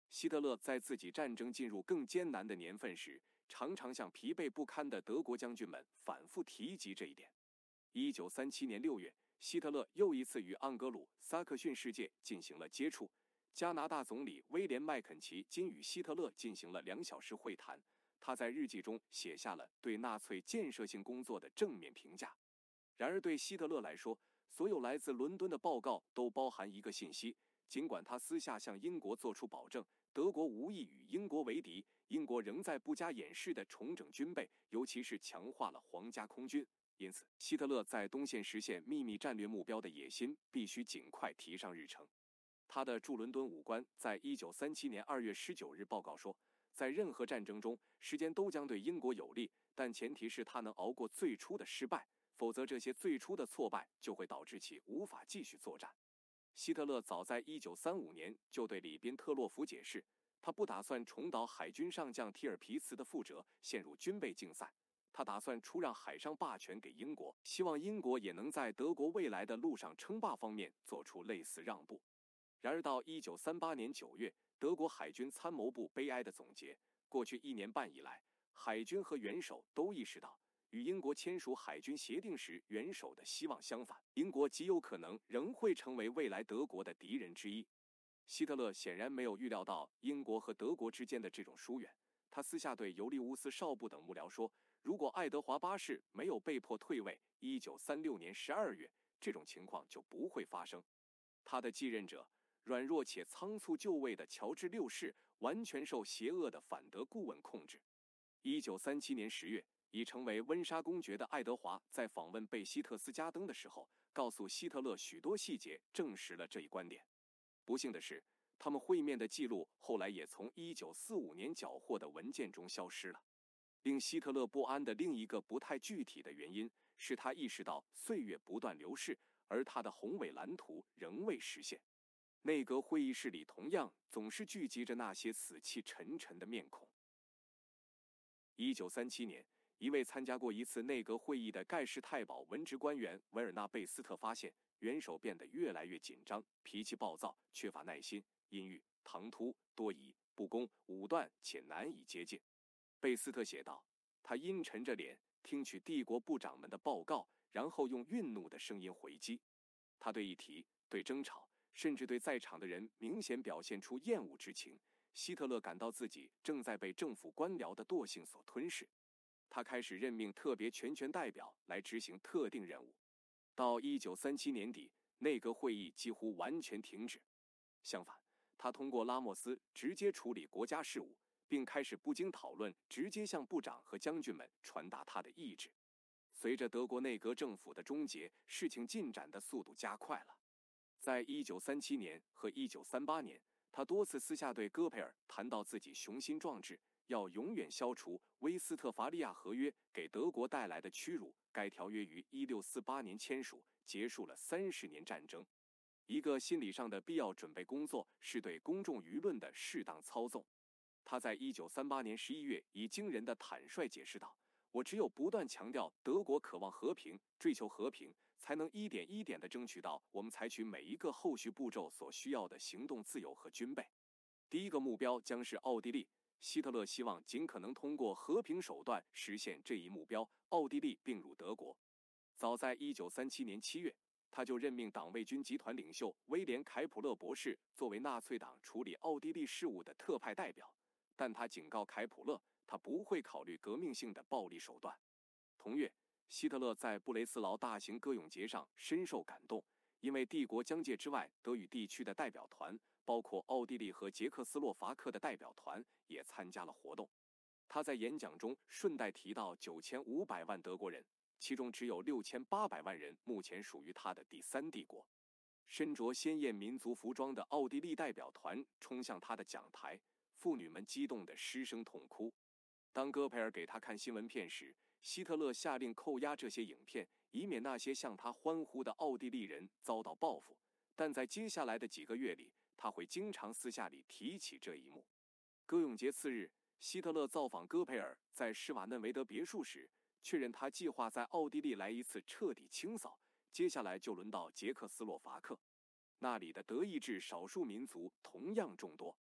希特勒在自己战争进入更艰难的年份时，常常向疲惫不堪的德国将军们反复提及这一点。1937年6月，希特勒又一次与盎格鲁撒克逊世界进行了接触。加拿大总理威廉·麦肯齐今与希特勒进行了2小时会谈。他在日记中写下了对纳粹建设性工作的正面评价。然而，对希特勒来说，所有来自伦敦的报告都包含一个信息：尽管他私下向英国作出保证，德国无意与英国为敌，英国仍在不加掩饰地重整军备，尤其是强化了皇家空军。因此，希特勒在东线实现秘密战略目标的野心必须尽快提上日程。他的驻伦敦武官在1937年2月19日报告说，在任何战争中，时间都将对英国有利，但前提是他能熬过最初的失败，否则这些最初的挫败就会导致其无法继续作战。希特勒早在1935年就对里宾特洛夫解释，他不打算重蹈海军上将提尔皮茨的覆辙，陷入军备竞赛。他打算出让海上霸权给英国，希望英国也能在德国未来的陆上称霸方面做出类似让步。然而到1938年9月，德国海军参谋部悲哀地总结，过去1年半以来，海军和元首都意识到，与英国签署海军协定时元首的希望相反，英国极有可能仍会成为未来德国的敌人之一。希特勒显然没有预料到英国和德国之间的这种疏远，他私下对尤利乌斯少布等幕僚说，如果爱德华八世没有被迫退位，1936年12月，这种情况就不会发生。他的继任者，软弱且仓促就位的乔治六世，完全受邪恶的反德顾问控制。1937年10月，已成为温莎公爵的爱德华在访问贝希特斯加登的时候，告诉希特勒许多细节，证实了这一观点。不幸的是，他们会面的记录后来也从1945年缴获的文件中消失了。令希特勒不安的另一个不太具体的原因是他意识到岁月不断流逝，而他的宏伟蓝图仍未实现。内阁会议室里同样总是聚集着那些死气沉沉的面孔。1937年，一位参加过一次内阁会议的盖世太保文职官员维尔纳贝斯特发现，元首变得越来越紧张，脾气暴躁，缺乏耐心，阴郁、唐突、多疑、不公、武断且难以接近。贝斯特写道，他阴沉着脸听取帝国部长们的报告，然后用愠怒的声音回击。他对议题、对争吵，甚至对在场的人明显表现出厌恶之情。希特勒感到自己正在被政府官僚的惰性所吞噬。他开始任命特别全权代表来执行特定任务。到1937年底，内阁会议几乎完全停止。相反，他通过拉莫斯直接处理国家事务，并开始不经讨论直接向部长和将军们传达他的意志。随着德国内阁政府的终结，事情进展的速度加快了。在1937年和1938年，他多次私下对戈培尔谈到自己雄心壮志，要永远消除威斯特伐利亚合约给德国带来的屈辱。该条约于1648年签署，结束了30年战争。一个心理上的必要准备工作是对公众舆论的适当操纵。他在1938年11月以惊人的坦率解释道，我只有不断强调德国渴望和平，追求和平，才能一点一点地争取到我们采取每一个后续步骤所需要的行动自由和军备。第一个目标将是奥地利，希特勒希望尽可能通过和平手段实现这一目标，奥地利并入德国。早在1937年7月，他就任命党卫军集团领袖威廉·凯普勒博士作为纳粹党处理奥地利事务的特派代表，但他警告凯普勒，他不会考虑革命性的暴力手段。同月，希特勒在布雷斯劳大型歌咏节上深受感动，因为帝国疆界之外德语地区的代表团，包括奥地利和捷克斯洛伐克的代表团也参加了活动。他在演讲中顺带提到9500万德国人，其中只有6800万人目前属于他的第三帝国。身着鲜艳民族服装的奥地利代表团冲向他的讲台，妇女们激动地失声痛哭。当戈培尔给他看新闻片时，希特勒下令扣押这些影片，以免那些向他欢呼的奥地利人遭到报复。但在接下来的几个月里，他会经常私下里提起这一幕。歌咏节次日，希特勒造访戈培尔在施瓦嫩维德别墅时，确认他计划在奥地利来一次彻底清扫，接下来就轮到捷克斯洛伐克。那里的德意志少数民族同样众多。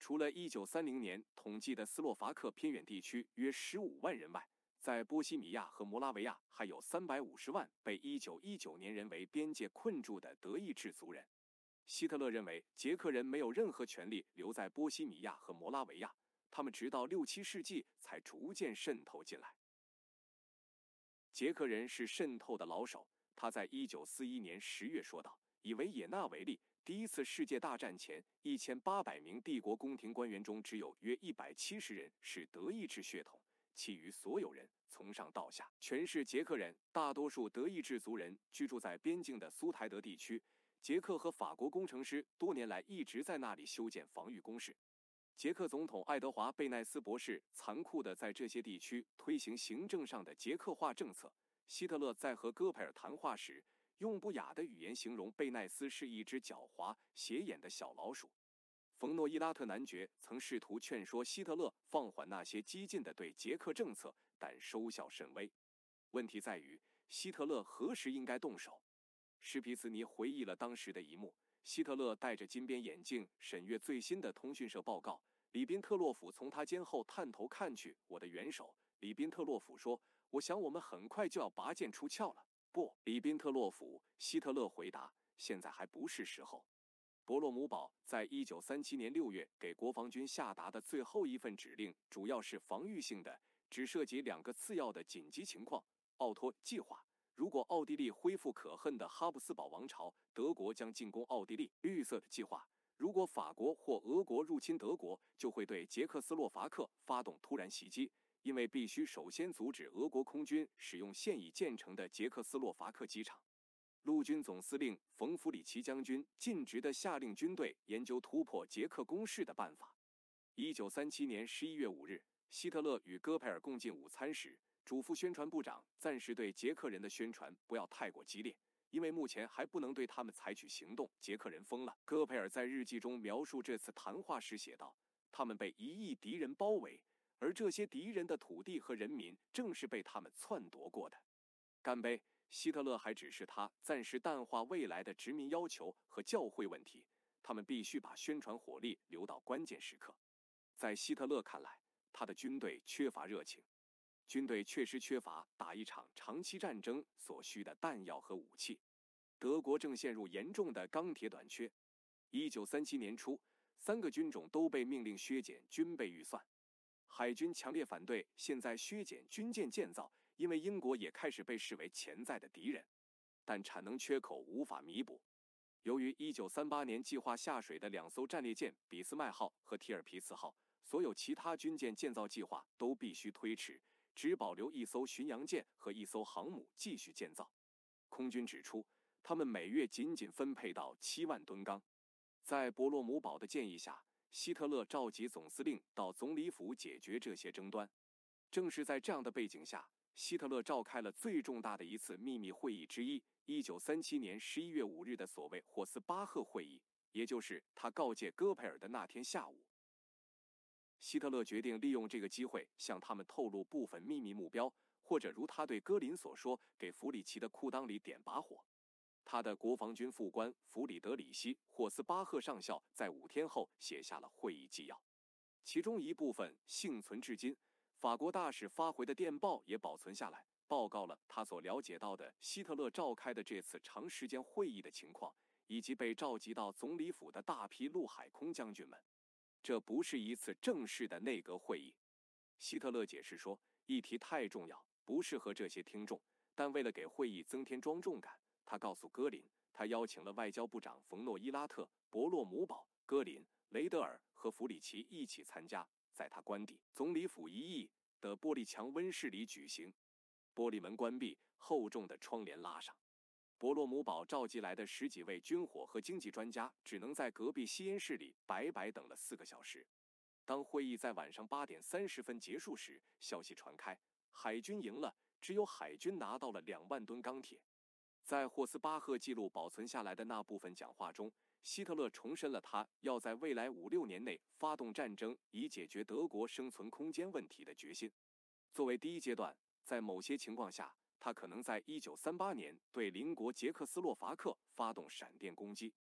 除了1930年统计的斯洛伐克偏远地区约15万人外，在波西米亚和摩拉维亚还有350万被1919年人为边界困住的德意志族人。希特勒认为捷克人没有任何权利留在波西米亚和摩拉维亚，他们直到6、7世纪才逐渐渗透进来。捷克人是渗透的老手，他在1941年10月说道，以维也纳为例，第一次世界大战前1800名帝国宫廷官员中只有约170人是德意志血统，其余所有人从上到下全是捷克人，大多数德意志族人居住在边境的苏台德地区，捷克和法国工程师多年来一直在那里修建防御工事。捷克总统爱德华·贝奈斯博士残酷地在这些地区推行行政上的捷克化政策。希特勒在和戈培尔谈话时，用不雅的语言形容贝奈斯是一只狡猾、斜眼的小老鼠。冯诺依拉特男爵曾试图劝说希特勒放缓那些激进的对捷克政策，但收效甚微。问题在于，希特勒何时应该动手？施皮茨尼回忆了当时的一幕。希特勒戴着金边眼镜审阅最新的通讯社报告，里宾特洛甫从他肩后探头看去，我的元首。里宾特洛甫说，我想我们很快就要拔剑出鞘了。不，里宾特洛甫，希特勒回答，现在还不是时候。伯洛姆堡在1937年6月给国防军下达的最后一份指令主要是防御性的，只涉及2个次要的紧急情况：奥托计划，如果奥地利恢复可恨的哈布斯堡王朝，德国将进攻奥地利；绿色的计划，如果法国或俄国入侵德国，就会对捷克斯洛伐克发动突然袭击，因为必须首先阻止俄国空军使用现已建成的捷克斯洛伐克机场。陆军总司令冯·弗里奇将军尽职地下令军队研究突破捷克攻势的办法。1937年11月5日，希特勒与戈培尔共进午餐时，嘱咐宣传部长暂时对捷克人的宣传不要太过激烈，因为目前还不能对他们采取行动。捷克人疯了。戈培尔在日记中描述这次谈话时写道，他们被1亿敌人包围，而这些敌人的土地和人民正是被他们篡夺过的。干杯！希特勒还指示他暂时淡化未来的殖民要求和教会问题，他们必须把宣传火力留到关键时刻。在希特勒看来，他的军队缺乏热情，军队确实缺乏打一场长期战争所需的弹药和武器。德国正陷入严重的钢铁短缺。1937年初，3个军种都被命令削减军备预算。海军强烈反对现在削减军舰建造，因为英国也开始被视为潜在的敌人，但产能缺口无法弥补。由于1938年计划下水的2艘战列舰俾斯麦号和提尔皮茨号，所有其他军舰建造计划都必须推迟，只保留1艘巡洋舰和1艘航母继续建造。空军指出，他们每月仅分配到7万吨钢。在伯洛姆堡的建议下，希特勒召集总司令到总理府解决这些争端。正是在这样的背景下，希特勒召开了最重大的一次秘密会议之一，1937年11月5日的所谓霍斯巴赫会议，也就是他告诫戈培尔的那天下午。希特勒决定利用这个机会向他们透露部分秘密目标，或者如他对戈林所说，给弗里奇的裤裆里点把火。他的国防军副官弗里德里希·霍斯巴赫上校在5天后写下了会议纪要，其中一部分幸存至今，法国大使发回的电报也保存下来，报告了他所了解到的希特勒召开的这次长时间会议的情况，以及被召集到总理府的大批陆海空将军们。这不是一次正式的内阁会议，希特勒解释说，议题太重要，不适合这些听众，但为了给会议增添庄重感，他告诉戈林，他邀请了外交部长冯诺依拉特、伯洛姆堡、戈林、雷德尔和弗里奇一起参加，在他官邸总理府1翼的玻璃墙温室里举行。玻璃门关闭，厚重的窗帘拉上。伯洛姆堡召集来的10几位军火和经济专家只能在隔壁吸烟室里白白等了4个小时。当会议在晚上8点30分结束时，消息传开，海军赢了，只有海军拿到了2万吨钢铁。在霍斯巴赫记录保存下来的那部分讲话中，希特勒重申了他要在未来5、6年内发动战争以解决德国生存空间问题的决心。作为第一阶段，在某些情况下，他可能在1938年对邻国捷克斯洛伐克发动闪电攻击。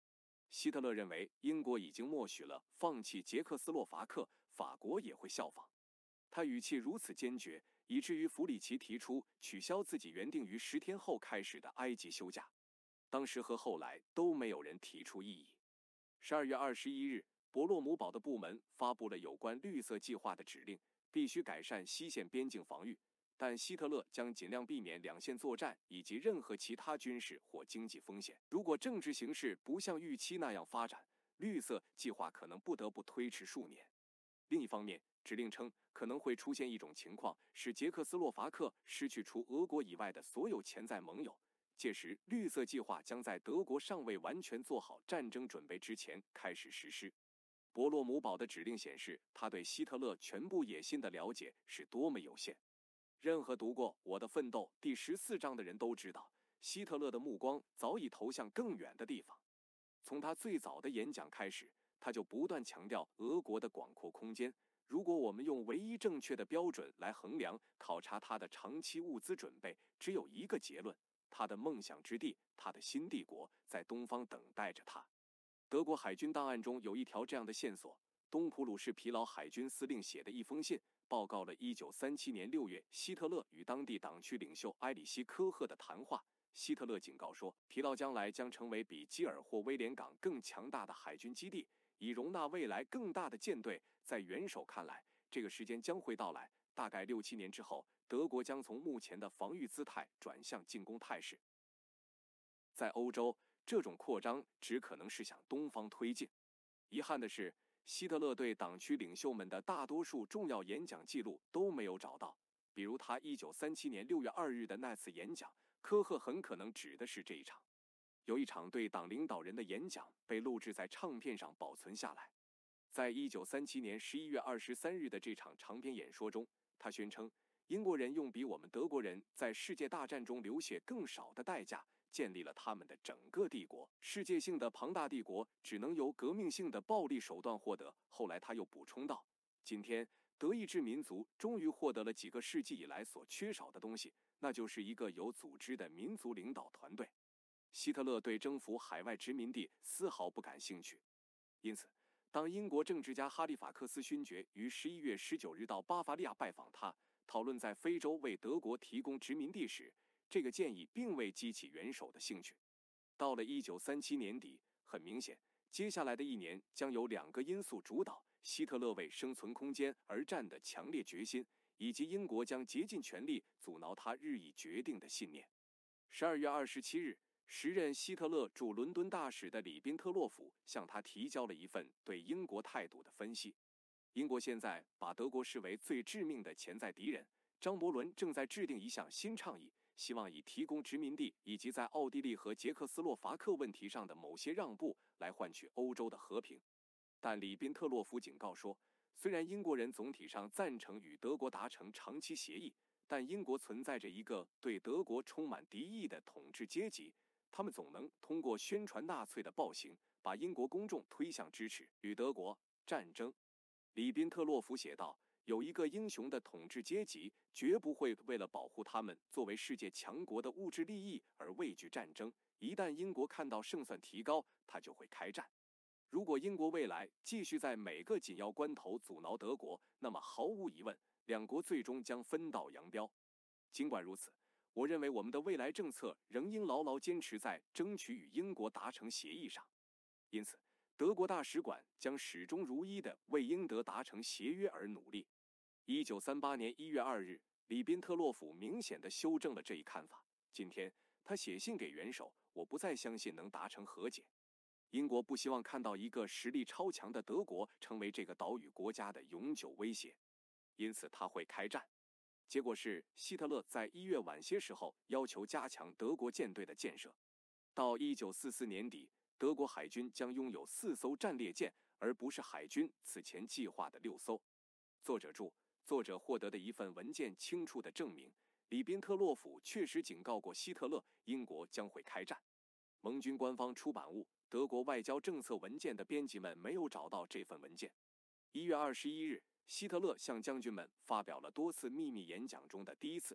希特勒认为英国已经默许了放弃捷克斯洛伐克，法国也会效仿。他语气如此坚决，以至于弗里奇提出取消自己原定于10天后开始的埃及休假。当时和后来都没有人提出异议。12月21日，伯洛姆堡的部门发布了有关绿色计划的指令，必须改善西线边境防御，但希特勒将尽量避免两线作战以及任何其他军事或经济风险。如果政治形势不像预期那样发展，绿色计划可能不得不推迟数年。另一方面，指令称可能会出现一种情况，使捷克斯洛伐克失去除俄国以外的所有潜在盟友，届时绿色计划将在德国尚未完全做好战争准备之前开始实施。伯洛姆堡的指令显示，他对希特勒全部野心的了解是多么有限。任何读过《我的奋斗》第14章的人都知道，希特勒的目光早已投向更远的地方。从他最早的演讲开始，他就不断强调俄国的广阔空间。如果我们用唯一正确的标准来衡量考察他的长期物资准备，只有一个结论：他的梦想之地，他的新帝国在东方等待着他。德国海军档案中有一条这样的线索：东普鲁士疲劳海军司令写的一封信，报告了1937年6月希特勒与当地党区领袖埃里希·科赫的谈话。希特勒警告说，疲劳将来将成为比基尔或威廉港更强大的海军基地，以容纳未来更大的舰队。在元首看来，这个时间将会到来，大概6、7年之后，德国将从目前的防御姿态转向进攻态势。在欧洲，这种扩张只可能是向东方推进。遗憾的是，希特勒对党区领袖们的大多数重要演讲记录都没有找到，比如他1937年6月2日的那次演讲，科赫很可能指的是这一场。有一场对党领导人的演讲被录制在唱片上保存下来。在1937年11月23日的这场长篇演说中，他宣称，英国人用比我们德国人在世界大战中流血更少的代价建立了他们的整个帝国，世界性的庞大帝国只能由革命性的暴力手段获得。后来他又补充道，今天德意志民族终于获得了几个世纪以来所缺少的东西，那就是一个有组织的民族领导团队。希特勒对征服海外殖民地丝毫不感兴趣，因此当英国政治家哈利法克斯勋爵于11月19日到巴伐利亚拜访他，讨论在非洲为德国提供殖民地时，这个建议并未激起元首的兴趣。到了1937年底，很明显，接下来的一年将有2个因素主导：希特勒为生存空间而战的强烈决心，以及英国将竭尽全力阻挠他日益决定的信念。12月27日，时任希特勒驻伦敦大使的里宾特洛甫向他提交了一份对英国态度的分析。英国现在把德国视为最致命的潜在敌人。张伯伦正在制定一项新倡议，希望以提供殖民地以及在奥地利和捷克斯洛伐克问题上的某些让步来换取欧洲的和平。但里宾特洛甫警告说，虽然英国人总体上赞成与德国达成长期协议，但英国存在着一个对德国充满敌意的统治阶级，他们总能通过宣传纳粹的暴行，把英国公众推向支持与德国战争。里宾特洛甫写道，有一个英雄的统治阶级绝不会为了保护他们作为世界强国的物质利益而畏惧战争，一旦英国看到胜算提高，他就会开战。如果英国未来继续在每个紧要关头阻挠德国，那么毫无疑问，两国最终将分道扬镳。尽管如此，我认为我们的未来政策仍应牢牢坚持在争取与英国达成协议上。因此，德国大使馆将始终如一地为英德达成协约而努力。1938年1月2日，里宾特洛甫明显地修正了这一看法。今天，他写信给元首，我不再相信能达成和解。英国不希望看到一个实力超强的德国成为这个岛屿国家的永久威胁，因此他会开战。结果是，希特勒在1月晚些时候要求加强德国舰队的建设。到1944年底，德国海军将拥有4艘战列舰，而不是海军此前计划的6艘。作者获得的一份文件清楚地证明，里宾特洛甫确实警告过希特勒，英国将会开战。盟军官方出版物《德国外交政策文件》的编辑们没有找到这份文件。1月21日，希特勒向将军们发表了多次秘密演讲中的第一次。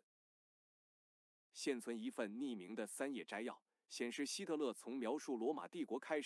现存一份匿名的3页摘要，显示希特勒从描述罗马帝国开始，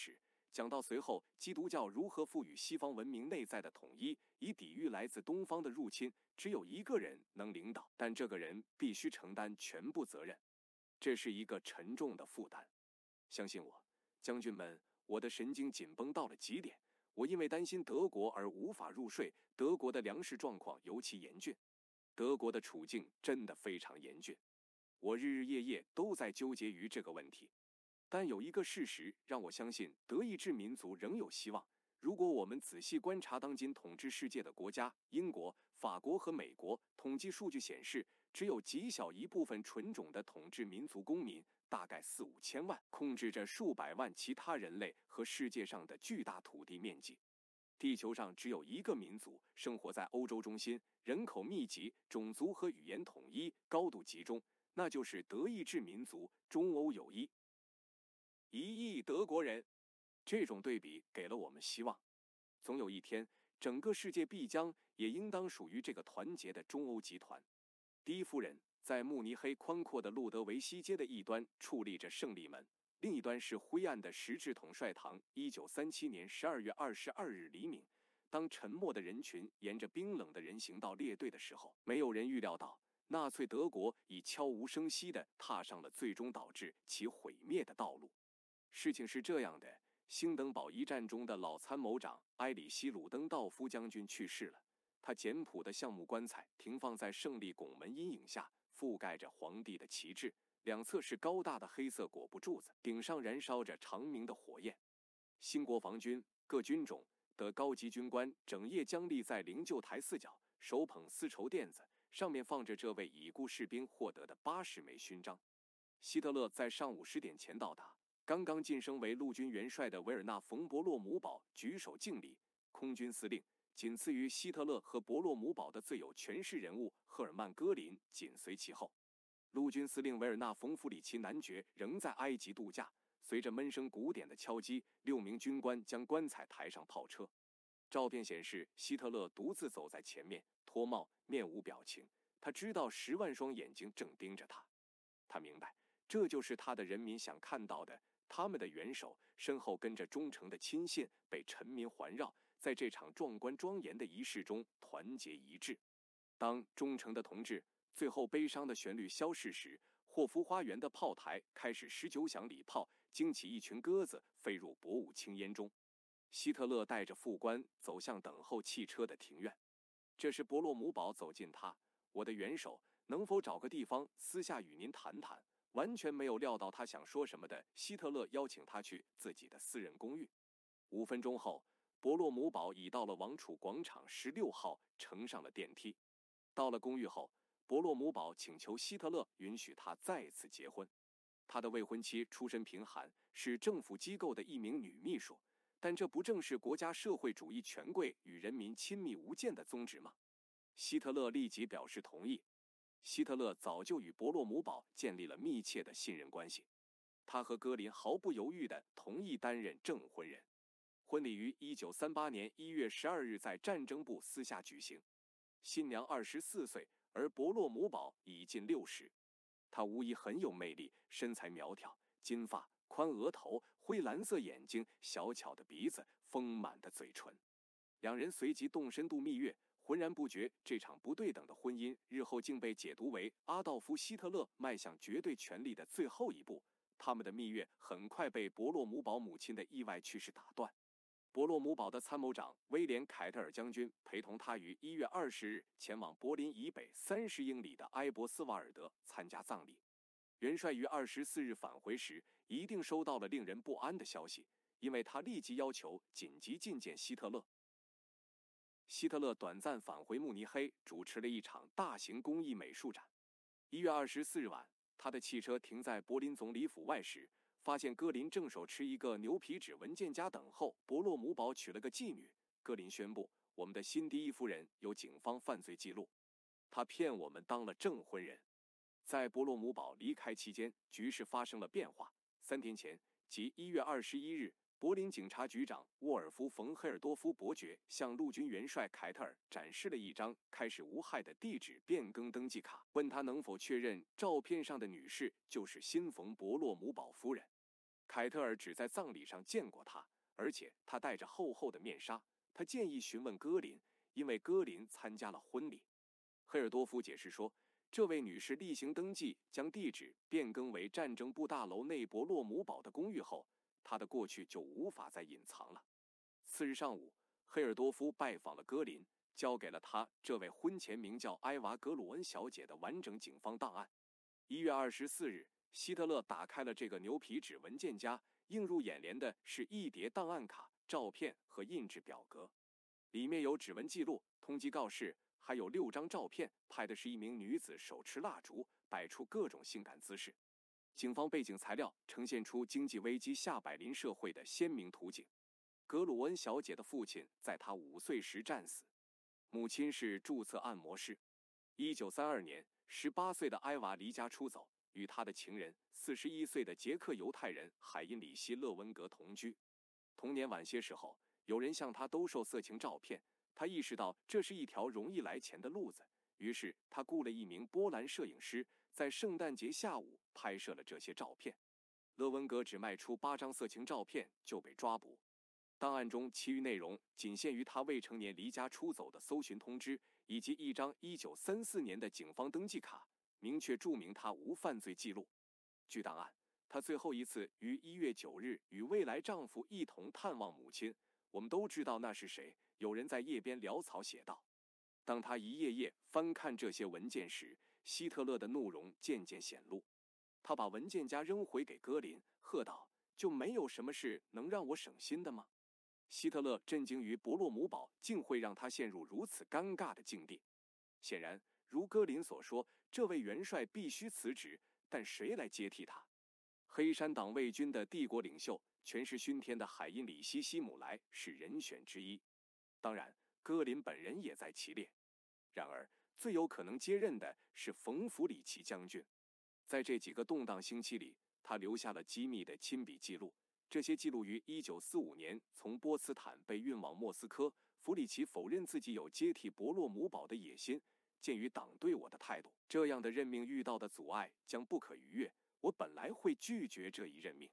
讲到随后基督教如何赋予西方文明内在的统一，以抵御来自东方的入侵，只有一个人能领导，但这个人必须承担全部责任。这是一个沉重的负担。相信我，将军们，我的神经紧绷到了极点。我因为担心德国而无法入睡，德国的粮食状况尤其严峻。德国的处境真的非常严峻。我日日夜夜都在纠结于这个问题。但有一个事实让我相信德意志民族仍有希望。如果我们仔细观察当今统治世界的国家，英国、法国和美国，统计数据显示，只有极小一部分纯种的统治民族公民，大概4、5千万，控制着数百万其他人类和世界上的巨大土地面积。地球上只有一个民族生活在欧洲中心，人口密集，种族和语言统一，高度集中，那就是德意志民族，中欧有1亿德国人。这种对比给了我们希望。总有一天，整个世界必将也应当属于这个团结的中欧集团。第一夫人在慕尼黑宽阔的路德维希街的一端矗立着胜利门，另一端是灰暗的石质统帅堂。1937年12月22日黎明，当沉默的人群沿着冰冷的人行道列队的时候，没有人预料到纳粹德国已悄无声息地踏上了最终导致其毁灭的道路。事情是这样的，兴登堡一战中的老参谋长埃里希·鲁登道夫将军去世了。他简朴的橡木棺材停放在胜利拱门阴影下，覆盖着皇帝的旗帜，两侧是高大的黑色裹布柱子，顶上燃烧着长明的火焰。新国防军各军种的高级军官整夜僵立在灵柩台4角，手捧丝绸垫子，上面放着这位已故士兵获得的80枚勋章。希特勒在上午10点前到达。刚刚晋升为陆军元帅的维尔纳·冯·伯洛姆堡举手敬礼。空军司令仅次于希特勒和伯洛姆堡的最有权势人物赫尔曼·戈林紧随其后。陆军司令维尔纳·冯·弗里奇男爵仍在埃及度假。随着闷声鼓点的敲击，6名军官将棺材抬上炮车。照片显示，希特勒独自走在前面，脱帽，面无表情。他知道10万双眼睛正盯着他。他明白，这就是他的人民想看到的。他们的元首身后跟着忠诚的亲信，被臣民环绕，在这场壮观庄严的仪式中团结一致。当忠诚的同志最后悲伤的旋律消逝时，霍夫花园的炮台开始19响礼炮，惊起一群鸽子飞入薄雾青烟中。希特勒带着副官走向等候汽车的庭院。这时伯洛姆堡走近他，我的元首，能否找个地方私下与您谈谈？完全没有料到他想说什么的希特勒邀请他去自己的私人公寓。5分钟后，伯洛姆堡已到了王储广场16号，乘上了电梯。到了公寓后，伯洛姆堡请求希特勒允许他再次结婚。他的未婚妻出身贫寒，是政府机构的一名女秘书，但这不正是国家社会主义权贵与人民亲密无间的宗旨吗？希特勒立即表示同意。希特勒早就与伯洛姆堡建立了密切的信任关系，他和戈林毫不犹豫地同意担任证婚人。婚礼于1938年1月12日在战争部私下举行。新娘24岁，而伯洛姆堡已近60。她无疑很有魅力，身材苗条，金发，宽额头，灰蓝色眼睛，小巧的鼻子，丰满的嘴唇。两人随即动深度蜜月。浑然不觉，这场不对等的婚姻日后竟被解读为阿道夫·希特勒迈向绝对权力的最后一步。他们的蜜月很快被伯洛姆堡母亲的意外去世打断。伯洛姆堡的参谋长威廉·凯特尔将军陪同他于1月20日前往柏林以北30英里的埃博斯瓦尔德参加葬礼。元帅于24日返回时，一定收到了令人不安的消息，因为他立即要求紧急觐见希特勒。希特勒短暂返回慕尼黑，主持了一场大型工艺美术展。1月24日晚，他的汽车停在柏林总理府外时，发现戈林正手持一个牛皮纸文件夹等候。伯洛姆堡娶了个妓女。戈林宣布，我们的新第一夫人有警方犯罪记录，他骗我们当了证婚人。在伯洛姆堡离开期间，局势发生了变化。3天前，即1月21日，柏林警察局长沃尔夫·冯·黑尔多夫伯爵向陆军元帅凯特尔展示了一张开始无害的地址变更登记卡，问他能否确认照片上的女士就是新冯·伯洛姆堡夫人。凯特尔只在葬礼上见过她， 而且他戴着厚厚的面纱。他建议询问戈林，因为戈林参加了婚礼。赫尔多夫解释说，这位女士例行登记将地址变更为战争部大楼内伯洛姆堡的公寓后，她的过去就无法再隐藏了。次日上午，赫尔多夫拜访了戈林，交给了他这位婚前名叫埃娃·格鲁恩小姐的完整警方档案。1月24日，希特勒打开了这个牛皮纸文件夹，映入眼帘的是一叠档案卡、照片和印制表格，里面有指纹记录、通缉告示，还有6张照片，拍的是一名女子手持蜡烛，摆出各种性感姿势。警方背景材料呈现出经济危机下百邻社会的鲜明图景。格鲁恩小姐的父亲在她5岁时战死，母亲是注册按摩师。1932年，18岁的埃娃离家出走，与她的情人41岁的捷克犹太人海因里希·勒温格同居。同年晚些时候，有人向他兜售色情照片，他意识到这是一条容易来钱的路子，于是他雇了一名波兰摄影师，在圣诞节下午拍摄了这些照片。勒温格只卖出8张色情照片就被抓捕。档案中其余内容仅限于他未成年离家出走的搜寻通知，以及一张1934年的警方登记卡，明确注明他无犯罪记录。据档案，她最后一次于1月9日与未来丈夫一同探望母亲。我们都知道那是谁，有人在页边潦草写道。当他一页页翻看这些文件时，希特勒的怒容渐渐显露。他把文件夹扔回给戈林，喝道：“就没有什么事能让我省心的吗？”希特勒震惊于伯洛姆堡竟会让他陷入如此尴尬的境地。显然，如戈林所说，这位元帅必须辞职，但谁来接替他？黑山党卫军的帝国领袖，权势熏天的海因里希·希姆莱是人选之一。当然，戈林本人也在其列。然而，最有可能接任的是冯·弗里奇将军。在这几个动荡星期里，他留下了机密的亲笔记录。这些记录于1945年从波茨坦被运往莫斯科。弗里奇否认自己有接替伯洛姆堡的野心。鉴于党对我的态度，这样的任命遇到的阻碍将不可逾越。我本来会拒绝这一任命。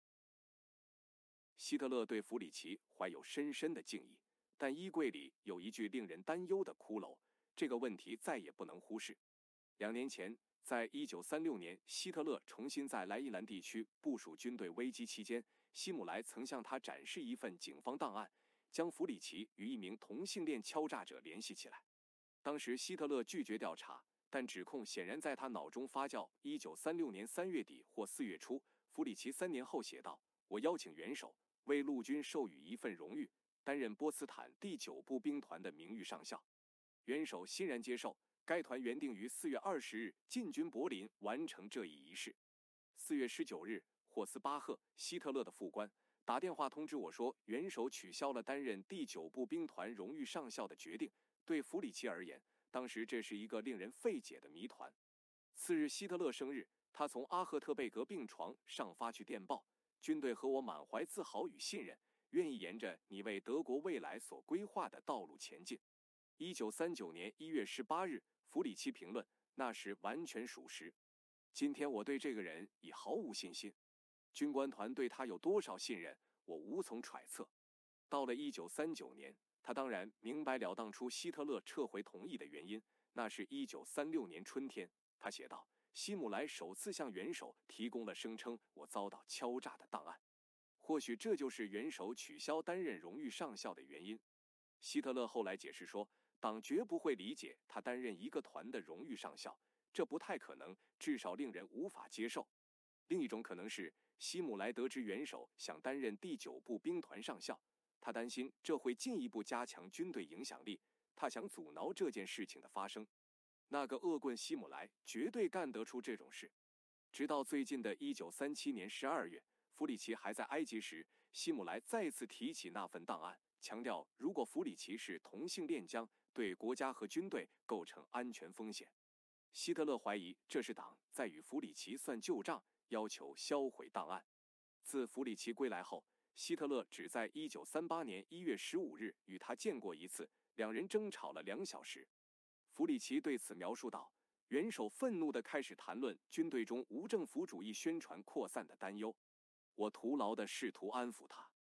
希特勒对弗里奇怀有深深的敬意，但衣柜里有一具令人担忧的骷髅，这个问题再也不能忽视。2年前，在1936年，希特勒重新在莱茵兰地区部署军队危机期间，希姆莱曾向他展示一份警方档案，将弗里奇与一名同性恋敲诈者联系起来。当时希特勒拒绝调查，但指控显然在他脑中发酵。1936年3月底或4月初，弗里奇3年后写道：“我邀请元首为陆军授予一份荣誉，担任波茨坦第9步兵团的名誉上校。”元首欣然接受。该团原定于4月20日进军柏林，完成这一仪式。4月19日，霍斯巴赫，希特勒的副官，打电话通知我说，元首取消了担任第9步兵团荣誉上校的决定。对弗里奇而言，当时这是一个令人费解的谜团。次日，希特勒生日，他从阿赫特贝格病床上发去电报：军队和我满怀自豪与信任，愿意沿着你为德国未来所规划的道路前进。1939年1月18日，弗里奇评论：那时完全属实。今天我对这个人已毫无信心。军官团对他有多少信任，我无从揣测。到了1939年，他当然明白了当初希特勒撤回同意的原因，那是1936年春天。他写道：希姆莱首次向元首提供了声称我遭到敲诈的档案，或许这就是元首取消担任荣誉上校的原因。希特勒后来解释说，党绝不会理解他担任一个团的荣誉上校，这不太可能，至少令人无法接受。另一种可能是，希姆莱得知元首想担任第9步兵团上校，他担心这会进一步加强军队影响力，他想阻挠这件事情的发生。那个恶棍希姆莱绝对干得出这种事。直到最近的1937年12月，弗里奇还在埃及时，希姆莱再次提起那份档案，强调如果弗里奇是同性恋将对国家和军队构成安全风险。希特勒怀疑这是党在与弗里奇算旧账，要求销毁档案。自弗里奇归来后，希特勒只在1938年1月15日与他见过一次，两人争吵了2小时。弗里奇对此描述道：元首愤怒地开始谈论军队中无政府主义宣传扩散的担忧，我徒劳地试图安抚他。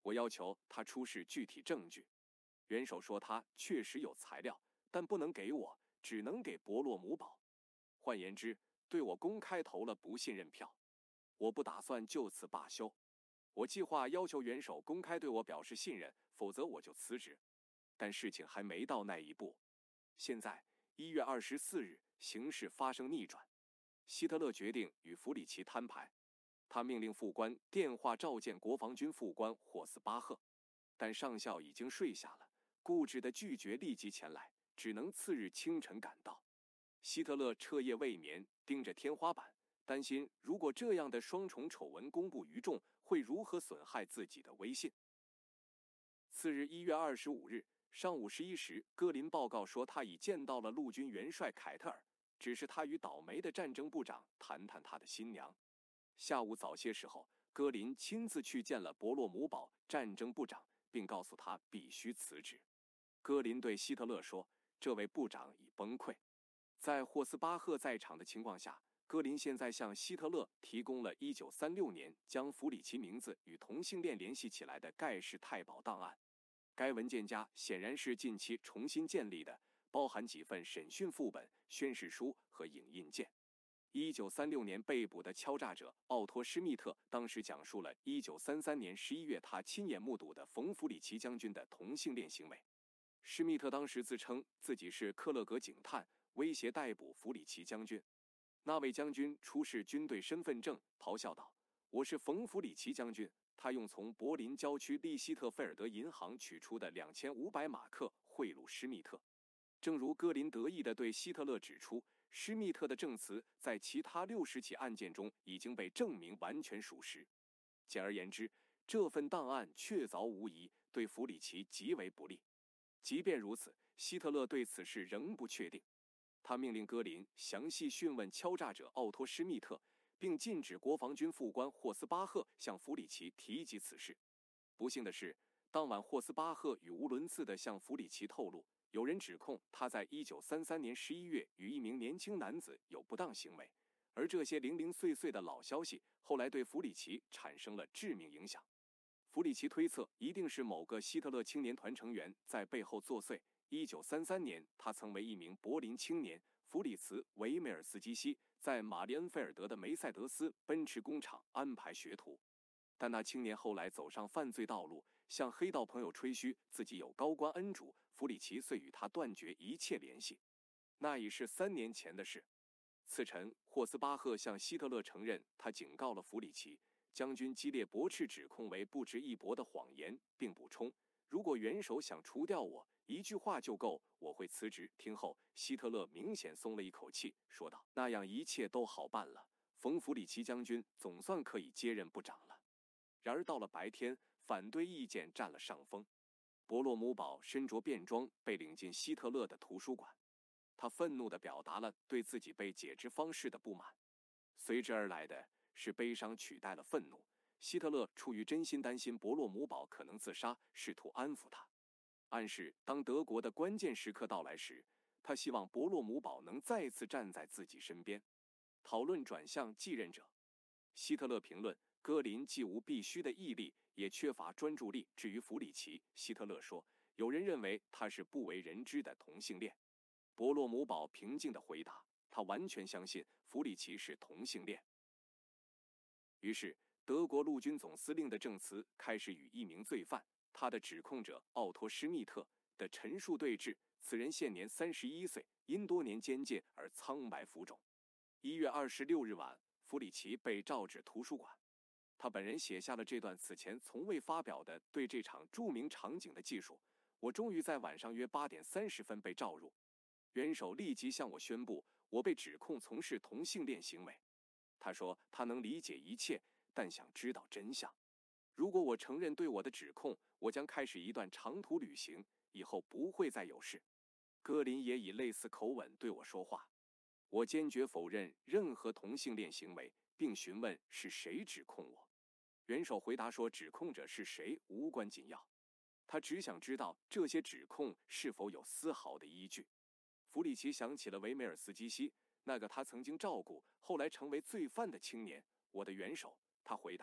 我要求他出示具体证据。元首说他确实有材料，但不能给我，只能给伯洛姆堡。换言之，对我公开投了不信任票。我不打算就此罢休。我计划要求元首公开对我表示信任，否则我就辞职。但事情还没到那一步。现在1月24日，形势发生逆转。希特勒决定与弗里奇摊牌。他命令副官电话召见国防军副官霍斯巴赫，但上校已经睡下了，固执地拒绝立即前来，只能次日清晨赶到。希特勒彻夜未眠，盯着天花板，担心如果这样的双重丑闻公布于众，会如何损害自己的威信。次日1月25日上午11时，戈林报告说他已见到了陆军元帅凯特尔，只是他与倒霉的战争部长谈谈他的新娘。下午早些时候，戈林亲自去见了伯洛姆堡战争部长，并告诉他必须辞职。戈林对希特勒说，这位部长已崩溃。在霍斯巴赫在场的情况下，戈林现在向希特勒提供了1936年将弗里奇名字与同性恋联系起来的盖世太保档案。该文件夹显然是近期重新建立的，包含几份审讯副本、宣誓书和影印件。1936年被捕的敲诈者奥托·施密特当时讲述了1933年11月他亲眼目睹的冯·弗里奇将军的同性恋行为。施密特当时自称自己是克勒格警探，威胁逮捕弗里奇将军。那位将军出示军队身份证，咆哮道：“我是冯·弗里奇将军。”他用从柏林郊区利希特菲尔德银行取出的2500马克贿赂施密特。正如戈林得意地对希特勒指出，施密特的证词在其他60起案件中已经被证明完全属实。简而言之，这份档案确凿无疑，对弗里奇极为不利。即便如此，希特勒对此事仍不确定。他命令戈林详细讯问敲诈者奥托·施密特，并禁止国防军副官霍斯巴赫向弗里奇提及此事。不幸的是，当晚霍斯巴赫语无伦次地向弗里奇透露，有人指控他在1933年11月与一名年轻男子有不当行为，而这些零零碎碎的老消息后来对弗里奇产生了致命影响。弗里奇推测，一定是某个希特勒青年团成员在背后作祟。1933年，他曾为一名柏林青年弗里茨·维梅尔斯基西在玛丽恩菲尔德的梅赛德斯奔驰工厂安排学徒，但那青年后来走上犯罪道路，向黑道朋友吹嘘自己有高官恩主，弗里奇遂与他断绝一切联系。那已是3年前的事。次晨，霍斯巴赫向希特勒承认，他警告了弗里奇。将军激烈驳斥指控为不值一驳的谎言，并补充：“如果元首想除掉我，一句话就够，我会辞职。”听后，希特勒明显松了一口气，说道：“那样一切都好办了，冯·弗里奇将军总算可以接任部长了。”然而到了白天，反对意见占了上风。伯洛姆堡身着便装，被领进希特勒的图书馆。他愤怒地表达了对自己被解职方式的不满，随之而来的是悲伤取代了愤怒。希特勒出于真心担心伯洛姆堡可能自杀，试图安抚他，暗示当德国的关键时刻到来时，他希望伯洛姆堡能再次站在自己身边。讨论转向继任者。希特勒评论，戈林既无必须的毅力，也缺乏专注力。至于弗里奇，希特勒说，有人认为他是不为人知的同性恋。伯洛姆堡平静地回答，他完全相信弗里奇是同性恋。于是，德国陆军总司令的证词开始与一名罪犯，他的指控者奥托·施密特的陈述对峙。此人现年31岁，因多年监禁而苍白浮肿。1月26日晚，弗里奇被召至图书馆。他本人写下了这段此前从未发表的对这场著名场景的记述。我终于在晚上约8点30分被召入。元首立即向我宣布，我被指控从事同性恋行为。他说他能理解一切，但想知道真相。如果我承认对我的指控，我将开始一段长途旅行，以后不会再有事。戈林也以类似口吻对我说话。我坚决否认任何同性恋行为，并询问是谁指控我。元首回答说，指控者是谁无关紧要，他只想知道这些指控是否有丝毫的依据。弗里奇想起了维梅尔斯基西，那个他曾经照顾，后来成为罪犯的青年。我的元首，他回答，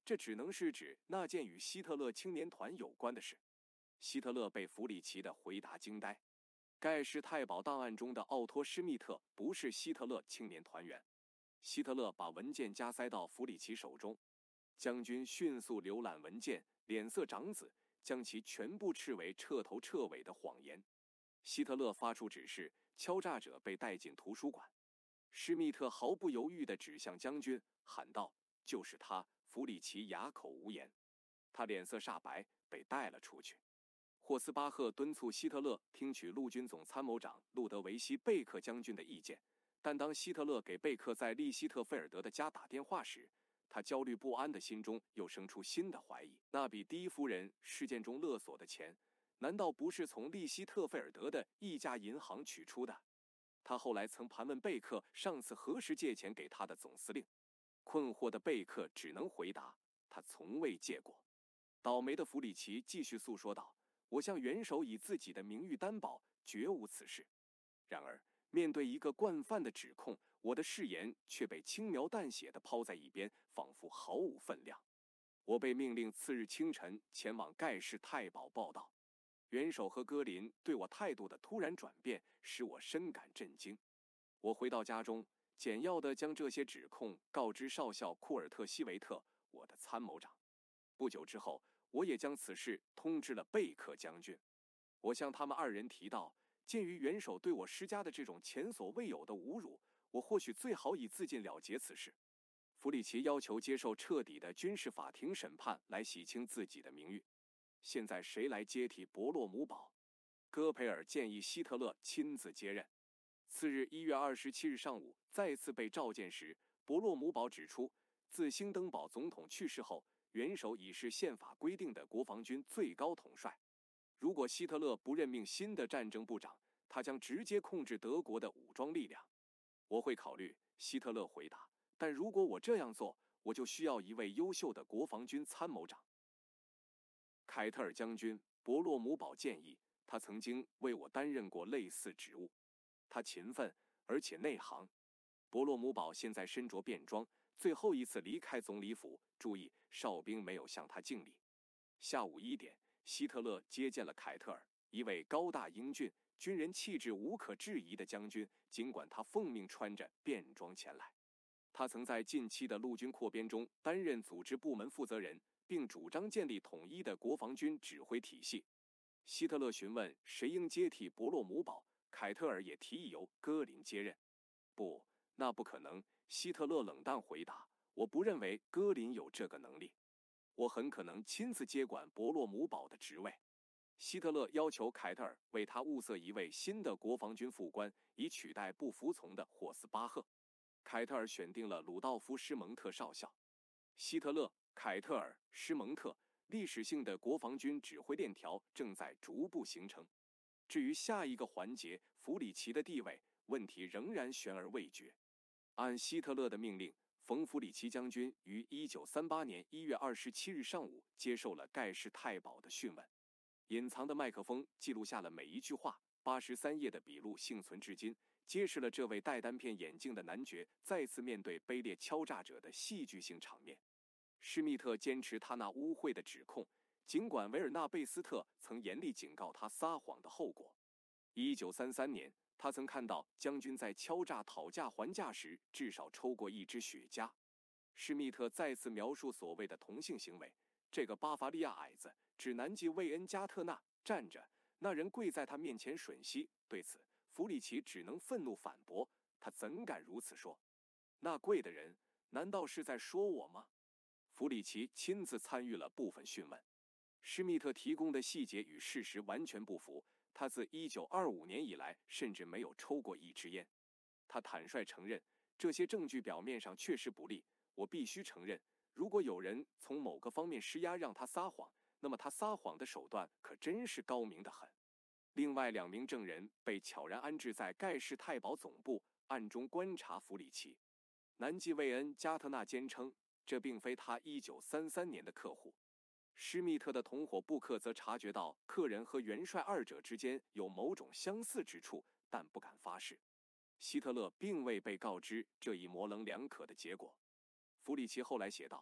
这只能是指那件与希特勒青年团有关的事。希特勒被弗里奇的回答惊呆。盖世太保档案中的奥托·施密特不是希特勒青年团员。希特勒把文件夹塞到弗里奇手中，将军迅速浏览文件，脸色长紫，将其全部斥为彻头彻尾的谎言。希特勒发出指示，敲诈者被带进图书馆。施密特毫不犹豫地指向将军，喊道：“就是他！”弗里奇哑口无言，他脸色煞白，被带了出去。霍斯巴赫敦促希特勒听取陆军总参谋长路德维希·贝克将军的意见，但当希特勒给贝克在利希特菲尔德的家打电话时，他焦虑不安的心中又生出新的怀疑：那笔第一夫人事件中勒索的钱，难道不是从利希特菲尔德的一家银行取出的？他后来曾盘问贝克上次何时借钱给他的总司令，困惑的贝克只能回答：他从未借过。倒霉的弗里奇继续诉说道：“我向元首以自己的名誉担保，绝无此事。然而，面对一个惯犯的指控，我的誓言却被轻描淡写地抛在一边，仿佛毫无分量。我被命令次日清晨前往盖世太保报道。元首和戈林对我态度的突然转变，使我深感震惊。我回到家中，简要地将这些指控告知少校库尔特西维特，我的参谋长。不久之后，我也将此事通知了贝克将军。我向他们二人提到，鉴于元首对我施加的这种前所未有的侮辱，我或许最好以自尽了结此事。弗里奇要求接受彻底的军事法庭审判，来洗清自己的名誉。现在谁来接替伯洛姆堡？戈培尔建议希特勒亲自接任。次日1月27日上午再次被召见时，伯洛姆堡指出，自兴登堡总统去世后，元首已是宪法规定的国防军最高统帅。如果希特勒不任命新的战争部长，他将直接控制德国的武装力量。我会考虑，希特勒回答，但如果我这样做，我就需要一位优秀的国防军参谋长。凯特尔将军，伯洛姆堡建议，他曾经为我担任过类似职务。他勤奋而且内行。伯洛姆堡现在身着便装，最后一次离开总理府，注意，哨兵没有向他敬礼。下午1点，希特勒接见了凯特尔，一位高大英俊、军人气质无可置疑的将军，尽管他奉命穿着便装前来。他曾在近期的陆军扩编中担任组织部门负责人，并主张建立统一的国防军指挥体系。希特勒询问谁应接替伯洛姆堡，凯特尔也提议由戈林接任。不，那不可能，希特勒冷淡回答，我不认为戈林有这个能力。我很可能亲自接管伯洛姆堡的职位。希特勒要求凯特尔为他物色一位新的国防军副官，以取代不服从的霍斯巴赫。凯特尔选定了鲁道夫·施蒙特少校。希特勒、凯特尔、施蒙特历史性的国防军指挥链条正在逐步形成。至于下一个环节弗里奇的地位，问题仍然悬而未决。按希特勒的命令，冯·弗里奇将军于1938年1月27日上午接受了盖世太保的讯问。隐藏的麦克风记录下了每一句话，83页的笔录幸存至今，揭示了这位戴单片眼镜的男爵再次面对卑劣敲诈者的戏剧性场面。施密特坚持他那污秽的指控，尽管维尔纳贝斯特曾严厉警告他撒谎的后果。1933年，他曾看到将军在敲诈讨价还价时至少抽过一支雪茄。施密特再次描述所谓的同性行为，这个巴伐利亚矮子指南极魏恩加特纳站着，那人跪在他面前吮吸。对此，弗里奇只能愤怒反驳，他怎敢如此说？那跪的人难道是在说我吗？弗里奇亲自参与了部分讯问。施密特提供的细节与事实完全不符，他自1925年以来甚至没有抽过一支烟。他坦率承认，这些证据表面上确实不利。我必须承认，如果有人从某个方面施压让他撒谎，那么他撒谎的手段可真是高明得很。另外2名证人被悄然安置在盖世太保总部，暗中观察弗里奇。南极魏恩加特纳坚称，这并非他1933年的客户。施密特的同伙布克则察觉到客人和元帅二者之间有某种相似之处，但不敢发誓。希特勒并未被告知这一模棱两可的结果。弗里奇后来写道，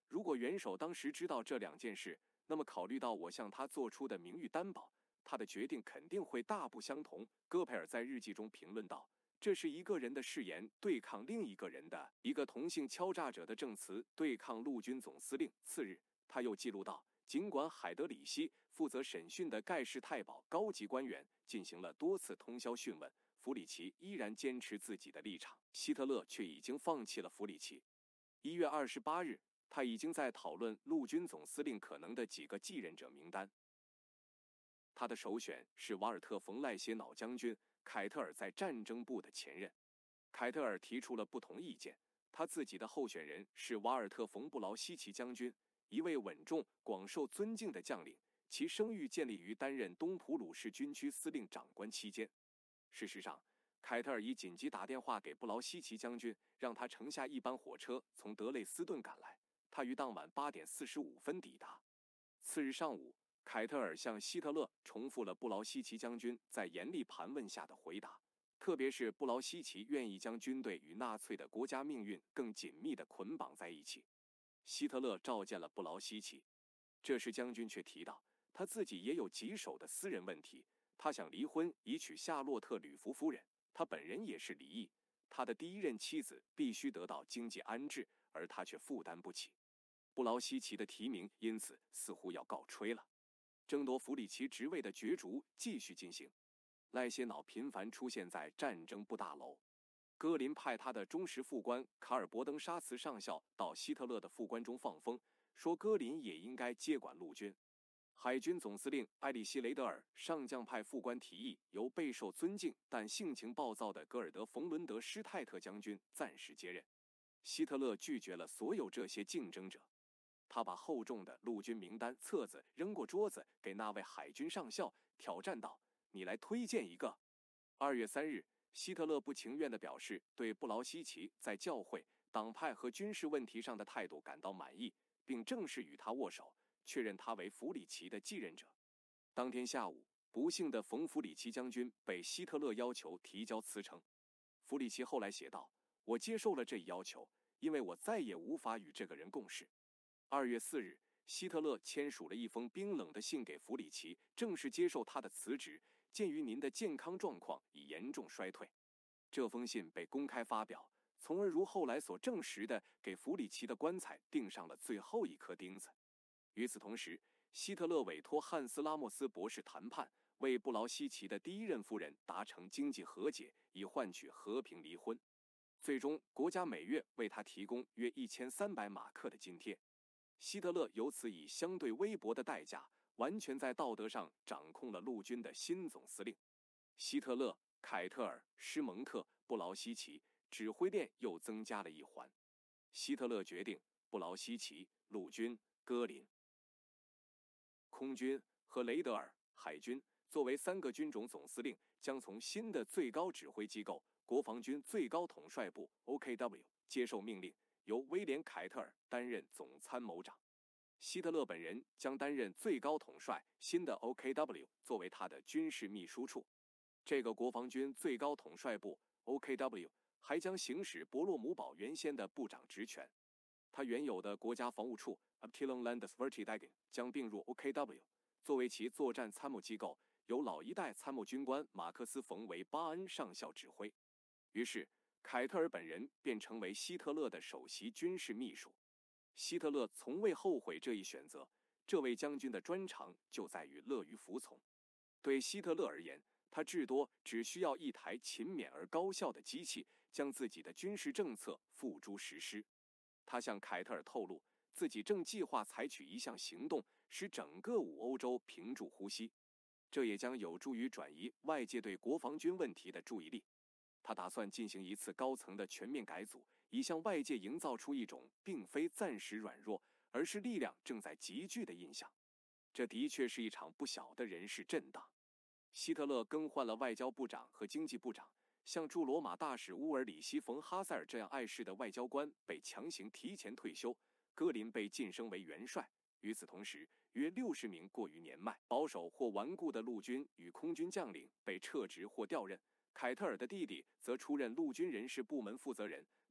如果元首当时知道这2件事，那么考虑到我向他做出的名誉担保，他的决定肯定会大不相同。戈培尔在日记中评论道，这是一个人的誓言对抗另一个人的，一个同性敲诈者的证词对抗陆军总司令。次日，他又记录道，尽管海德里希负责审讯的盖世太保高级官员进行了多次通宵讯问，弗里奇依然坚持自己的立场，希特勒却已经放弃了弗里奇。1月28日，他已经在讨论陆军总司令可能的几个继任者名单。他的首选是瓦尔特·冯·赖歇瑙将军，凯特尔在战争部的前任。凯特尔提出了不同意见，他自己的候选人是瓦尔特·冯·布劳希奇将军，一位稳重、广受尊敬的将领，其声誉建立于担任东普鲁士军区司令长官期间。事实上，凯特尔已紧急打电话给布劳希奇将军，让他乘下一班火车从德累斯顿赶来。他于当晚8点45分抵达。次日上午，凯特尔向希特勒重复了布劳希奇将军在严厉盘问下的回答，特别是布劳希奇愿意将军队与纳粹的国家命运更紧密地捆绑在一起。希特勒召见了布劳希奇，这时将军却提到他自己也有棘手的私人问题，他想离婚以娶夏洛特·吕弗夫人，他本人也是离异，他的第一任妻子必须得到经济安置，而他却负担不起。布劳希奇的提名因此似乎要告吹了。争夺弗里奇职位的角逐继续进行，赖歇瑙频繁出现在战争部大楼。戈林派他的忠实副官卡尔伯登沙茨上校到希特勒的副官中放风，说戈林也应该接管陆军。海军总司令埃里希·雷德尔上将派副官提议由备受尊敬但性情暴躁的格尔德·冯·伦德施泰特将军暂时接任。希特勒拒绝了所有这些竞争者，他把厚重的陆军名单册子扔过桌子，给那位海军上校，挑战道：“你来推荐一个。”2月3日，希特勒不情愿地表示对布劳希奇在教会、党派和军事问题上的态度感到满意，并正式与他握手，确认他为弗里奇的继任者。当天下午，不幸的冯·弗里奇将军被希特勒要求提交辞呈。弗里奇后来写道：“我接受了这一要求，因为我再也无法与这个人共事。”2月4日，希特勒签署了一封冰冷的信给弗里奇，正式接受他的辞职。鉴于您的健康状况已严重衰退，这封信被公开发表，从而如后来所证实的，给弗里奇的棺材钉上了最后一颗钉子。与此同时，希特勒委托汉斯·拉莫斯博士谈判，为布劳希奇的第一任夫人达成经济和解，以换取和平离婚。最终，国家每月为他提供约1300马克的津贴。希特勒由此以相对微薄的代价，完全在道德上掌控了陆军的新总司令。希特勒、凯特尔、施蒙特、布劳希奇指挥链又增加了一环。希特勒决定布劳希奇、陆军、戈林、空军和雷德尔海军作为3个军种总司令，将从新的最高指挥机构国防军最高统帅部 OKW 接受命令，由威廉·凯特尔担任总参谋长。希特勒本人将担任最高统帅，新的 OKW 作为他的军事秘书处。这个国防军最高统帅部 OKW 还将行使伯洛姆堡原先的部长职权。他原有的国家防务处 Abteilung Landesverteidigung 将并入 OKW， 作为其作战参谋机构，由老一代参谋军官马克思·冯·维巴恩上校指挥。于是，凯特尔本人便成为希特勒的首席军事秘书。希特勒从未后悔这一选择，这位将军的专长就在于乐于服从。对希特勒而言，他至多只需要一台勤勉而高效的机器，将自己的军事政策付诸实施。他向凯特尔透露，自己正计划采取一项行动，使整个5欧洲屏住呼吸，这也将有助于转移外界对国防军问题的注意力。他打算进行一次高层的全面改组，以向外界营造出一种并非暂时软弱，而是力量正在急剧的印象。这的确是一场不小的人事震荡。希特勒更换了外交部长和经济部长，像驻罗马大使乌尔里希·冯·哈塞尔这样碍事的外交官被强行提前退休，戈林被晋升为元帅。与此同时，约60名过于年迈、保守或顽固的陆军与空军将领被撤职或调任。凯特尔的弟弟则出任陆军人事部门负责人，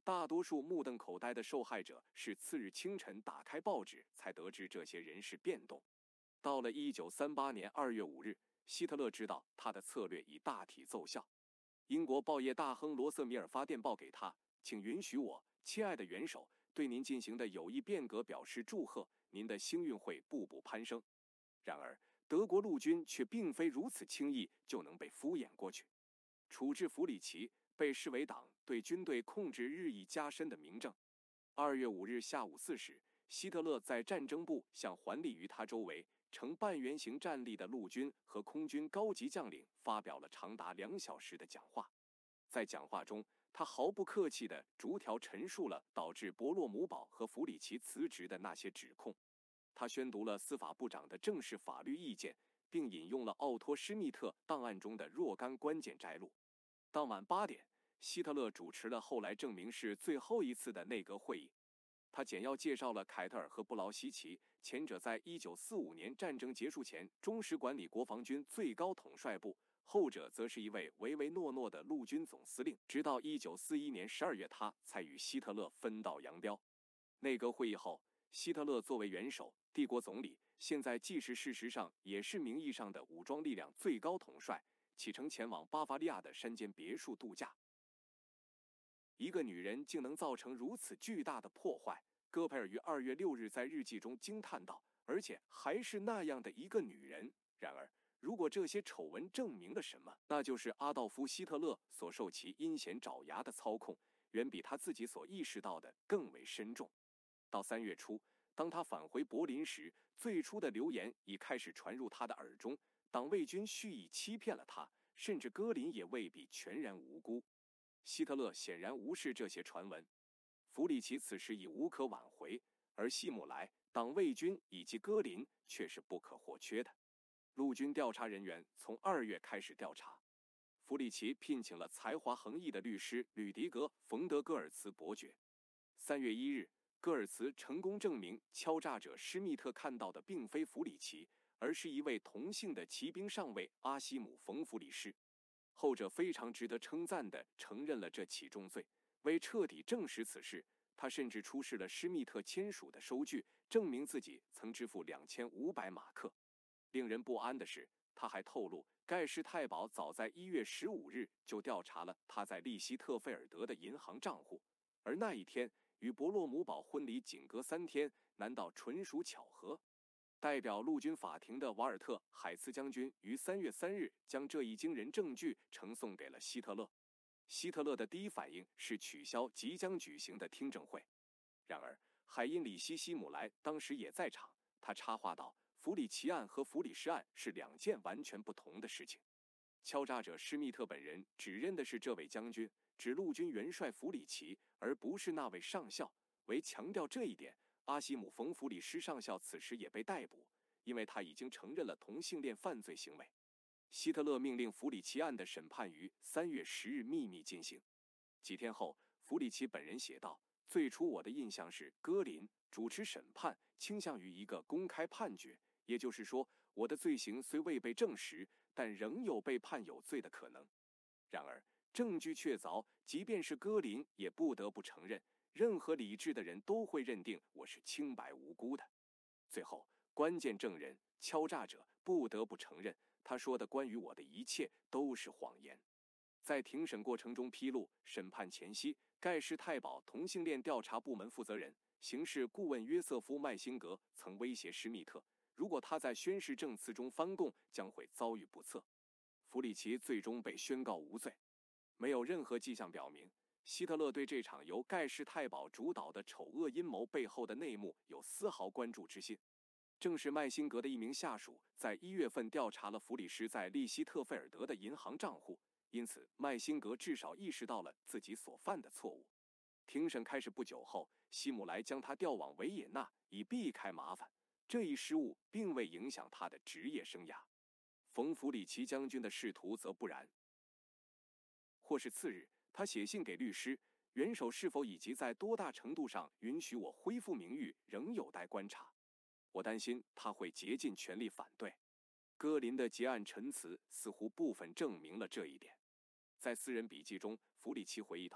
大多数目瞪口呆的受害者是次日清晨打开报纸才得知这些人事变动。到了1938年2月5日，希特勒知道他的策略已大体奏效。英国报业大亨罗瑟米尔发电报给他，请允许我，亲爱的元首，对您进行的有益变革表示祝贺，您的星运会步步攀升。然而，德国陆军却并非如此轻易就能被敷衍过去。处置弗里奇被视为党对军队控制日益加深的明证。2月5日下午4时，希特勒在战争部向环立于他周围呈半圆形站立的陆军和空军高级将领发表了长达2小时的讲话。在讲话中，他毫不客气地逐条陈述了导致伯洛姆堡和弗里奇辞职的那些指控。他宣读了司法部长的正式法律意见，并引用了奥托·施密特档案中的若干关键摘录。当晚8点，希特勒主持了后来证明是最后一次的内阁会议。他简要介绍了凯特尔和布劳希奇，前者在1945年战争结束前忠实管理国防军最高统帅部，后者则是一位唯唯诺诺的陆军总司令。直到1941年12月，他才与希特勒分道扬镳。内阁会议后，希特勒作为元首、帝国总理，现在既是事实上也是名义上的武装力量最高统帅，启程前往巴伐利亚的山间别墅度假。一个女人竟能造成如此巨大的破坏，戈培尔于2月6日在日记中惊叹道，而且还是那样的一个女人。然而，如果这些丑闻证明了什么，那就是阿道夫·希特勒所受其阴险爪牙的操控，远比他自己所意识到的更为深重。到3月初，当他返回柏林时，最初的流言已开始传入他的耳中，党卫军蓄意欺骗了他，甚至戈林也未必全然无辜。希特勒显然无视这些传闻。弗里奇此时已无可挽回，而希姆莱、党卫军以及戈林却是不可或缺的。陆军调查人员从2月开始调查。弗里奇聘请了才华横溢的律师吕迪格·冯德戈尔茨伯爵。3月1日，戈尔茨成功证明敲诈者施密特看到的并非弗里奇，而是一位同姓的骑兵上尉阿西姆·冯弗里施。后者非常值得称赞地承认了这起重罪。为彻底证实此事，他甚至出示了施密特签署的收据，证明自己曾支付2500马克。令人不安的是，他还透露，盖世太保早在1月15日就调查了他在利希特费尔德的银行账户，而那一天与伯洛姆堡婚礼仅隔3天，难道纯属巧合？代表陆军法庭的瓦尔特·海茨将军于3月3日将这一惊人证据呈送给了希特勒。希特勒的第一反应是取消即将举行的听证会。然而，海因里希·希姆莱当时也在场，他插话道：“弗里奇案和弗里施案是2件完全不同的事情。敲诈者施密特本人指认的是这位将军，指陆军元帅弗里奇，而不是那位上校。为强调这一点，阿西姆·冯弗里施上校此时也被逮捕，因为他已经承认了同性恋犯罪行为。”希特勒命令弗里奇案的审判于3月10日秘密进行。几天后，弗里奇本人写道：“最初我的印象是戈林主持审判倾向于一个公开判决，也就是说，我的罪行虽未被证实，但仍有被判有罪的可能。然而，证据确凿，即便是戈林也不得不承认，任何理智的人都会认定我是清白无辜的。最后，关键证人敲诈者不得不承认，他说的关于我的一切都是谎言。”在庭审过程中披露，审判前夕，盖世太保同性恋调查部门负责人、刑事顾问约瑟夫·麦辛格曾威胁施密特，如果他在宣誓证词中翻供，将会遭遇不测。弗里奇最终被宣告无罪。没有任何迹象表明，希特勒对这场由盖世太保主导的丑恶阴谋背后的内幕有丝毫关注之心。正是麦辛格的一名下属在1月份调查了弗里施在利希特费尔德的银行账户，因此麦辛格至少意识到了自己所犯的错误。庭审开始不久后，希姆莱将他调往维也纳，以避开麻烦。这一失误并未影响他的职业生涯。冯弗里奇将军的仕途则不然。或是次日，他写信给律师，元首是否以及在多大程度上允许我恢复名誉，仍有待观察。我担心他会竭尽全力反对。戈林的结案陈词似乎部分证明了这一点。在私人笔记中，弗里奇回忆道：“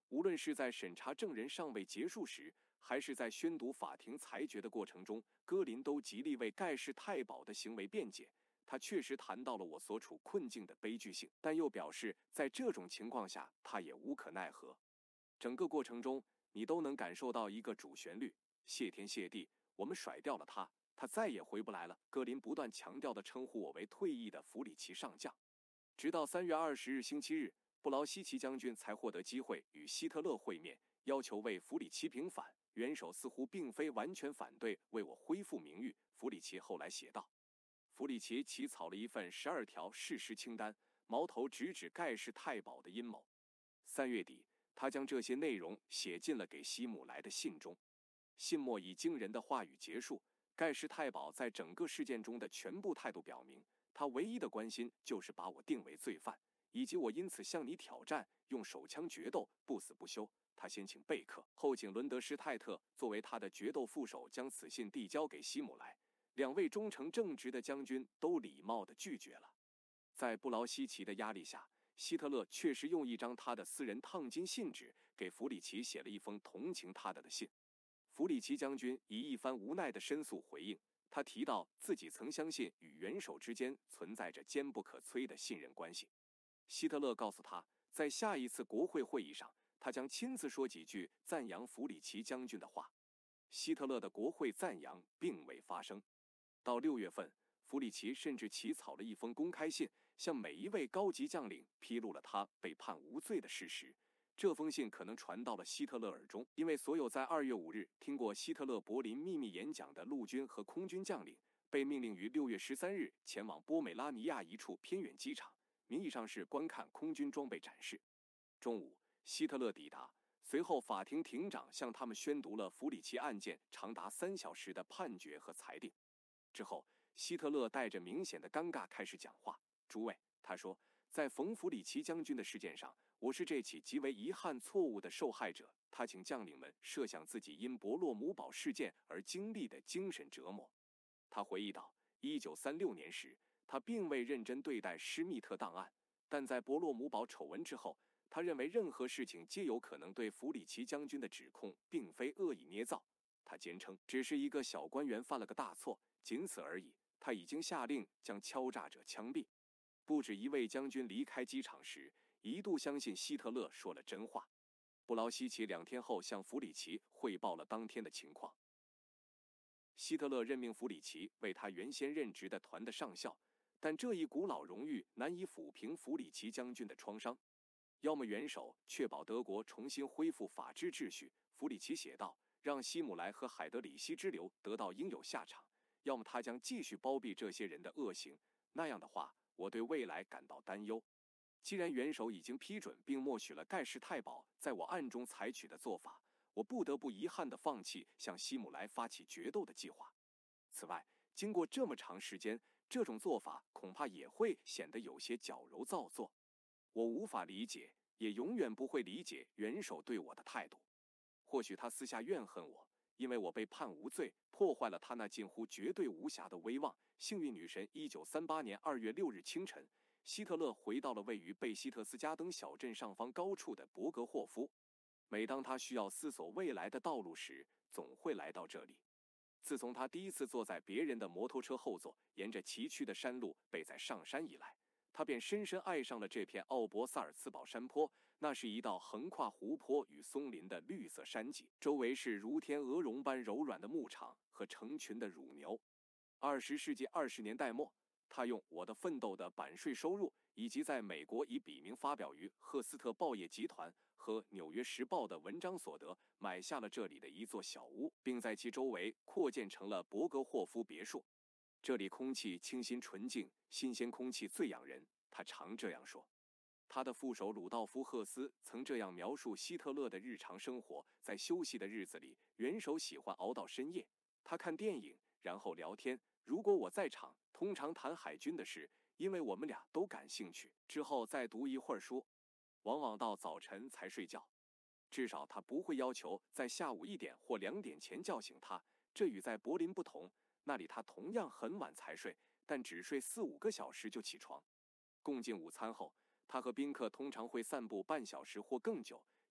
无论是在审查证人尚未结束时，还是在宣读法庭裁决的过程中，戈林都极力为盖世太保的行为辩解。他确实谈到了我所处困境的悲剧性，但又表示在这种情况下他也无可奈何。整个过程中，你都能感受到一个主旋律：谢天谢地，我们甩掉了他，他再也回不来了。戈林不断强调地称呼我为退役的弗里奇上将。直到3月20日星期日，布劳希奇将军才获得机会与希特勒会面，要求为弗里奇平反。元首似乎并非完全反对为我恢复名誉，弗里奇后来写道。弗里奇起草了一份12条事实清单，矛头直指盖世太保的阴谋。3月底，他将这些内容写进了给希姆莱的信中。信末以惊人的话语结束。盖世太保在整个事件中的全部态度表明，他唯一的关心就是把我定为罪犯，以及我因此向你挑战，用手枪决斗，不死不休。他先请贝克，后请伦德施泰特作为他的决斗副手，将此信递交给希姆莱。2位忠诚正直的将军都礼貌地拒绝了。在布劳希奇的压力下，希特勒确实用一张他的私人烫金信纸给弗里奇写了一封同情他的信。弗里奇将军以一番无奈的申诉回应，他提到自己曾相信与元首之间存在着坚不可摧的信任关系。希特勒告诉他，在下一次国会会议上，他将亲自说几句赞扬弗里奇将军的话。希特勒的国会赞扬并未发生。到6月份，弗里奇甚至起草了一封公开信，向每一位高级将领披露了他被判无罪的事实。这封信可能传到了希特勒耳中，因为所有在2月5日听过希特勒柏林秘密演讲的陆军和空军将领，被命令于6月13日前往波美拉尼亚一处偏远机场，名义上是观看空军装备展示。中午，希特勒抵达，随后法庭庭长向他们宣读了弗里奇案件长达3小时的判决和裁定。之后，希特勒带着明显的尴尬开始讲话。诸位，他说，在冯弗里奇将军的事件上，我是这起极为遗憾错误的受害者。他请将领们设想自己因伯洛姆堡事件而经历的精神折磨。他回忆道，1936年时，他并未认真对待施密特档案，但在伯洛姆堡丑闻之后，他认为任何事情皆有可能对弗里奇将军的指控并非恶意捏造。他坚称，只是一个小官员犯了个大错，仅此而已。他已经下令将敲诈者枪毙。不止一位将军离开机场时，一度相信希特勒说了真话。布劳希奇2天后向弗里奇汇报了当天的情况。希特勒任命弗里奇为他原先任职的团的上校，但这一古老荣誉难以抚平弗里奇将军的创伤。要么元首确保德国重新恢复法治秩序，弗里奇写道，让希姆莱和海德里希之流得到应有下场，要么他将继续包庇这些人的恶行。那样的话，我对未来感到担忧。既然元首已经批准并默许了盖世太保在我案中采取的做法，我不得不遗憾地放弃向希姆莱发起决斗的计划。此外，经过这么长时间，这种做法恐怕也会显得有些矫揉造作。我无法理解，也永远不会理解元首对我的态度。或许他私下怨恨我，因为我被判无罪，破坏了他那近乎绝对无瑕的威望。幸运女神1938年2月6日清晨，希特勒回到了位于贝希特斯加登小镇上方高处的伯格霍夫。每当他需要思索未来的道路时，总会来到这里。自从他第一次坐在别人的摩托车后座，沿着崎岖的山路背在上山以来，他便深深爱上了这片奥博萨尔茨堡山坡。那是一道横跨湖泊与松林的绿色山脊，周围是如天鹅绒般柔软的牧场和成群的乳牛。20世纪20年代末，他用《我的奋斗》的版税收入，以及在美国以笔名发表于赫斯特报业集团和《纽约时报》的文章所得，买下了这里的一座小屋，并在其周围扩建成了伯格霍夫别墅。这里空气清新纯净，新鲜空气最养人，他常这样说。他的副手鲁道夫·赫斯曾这样描述希特勒的日常生活：在休息的日子里，元首喜欢熬到深夜，他看电影，然后聊天。如果我在场，通常谈海军的事，因为我们俩都感兴趣。之后再读一会儿书，往往到早晨才睡觉。至少他不会要求在下午1点或2点前叫醒他，这与在柏林不同，那里他同样很晚才睡，但只睡4-5个小时就起床。共进午餐后，他和宾客通常会散步半小时或更久，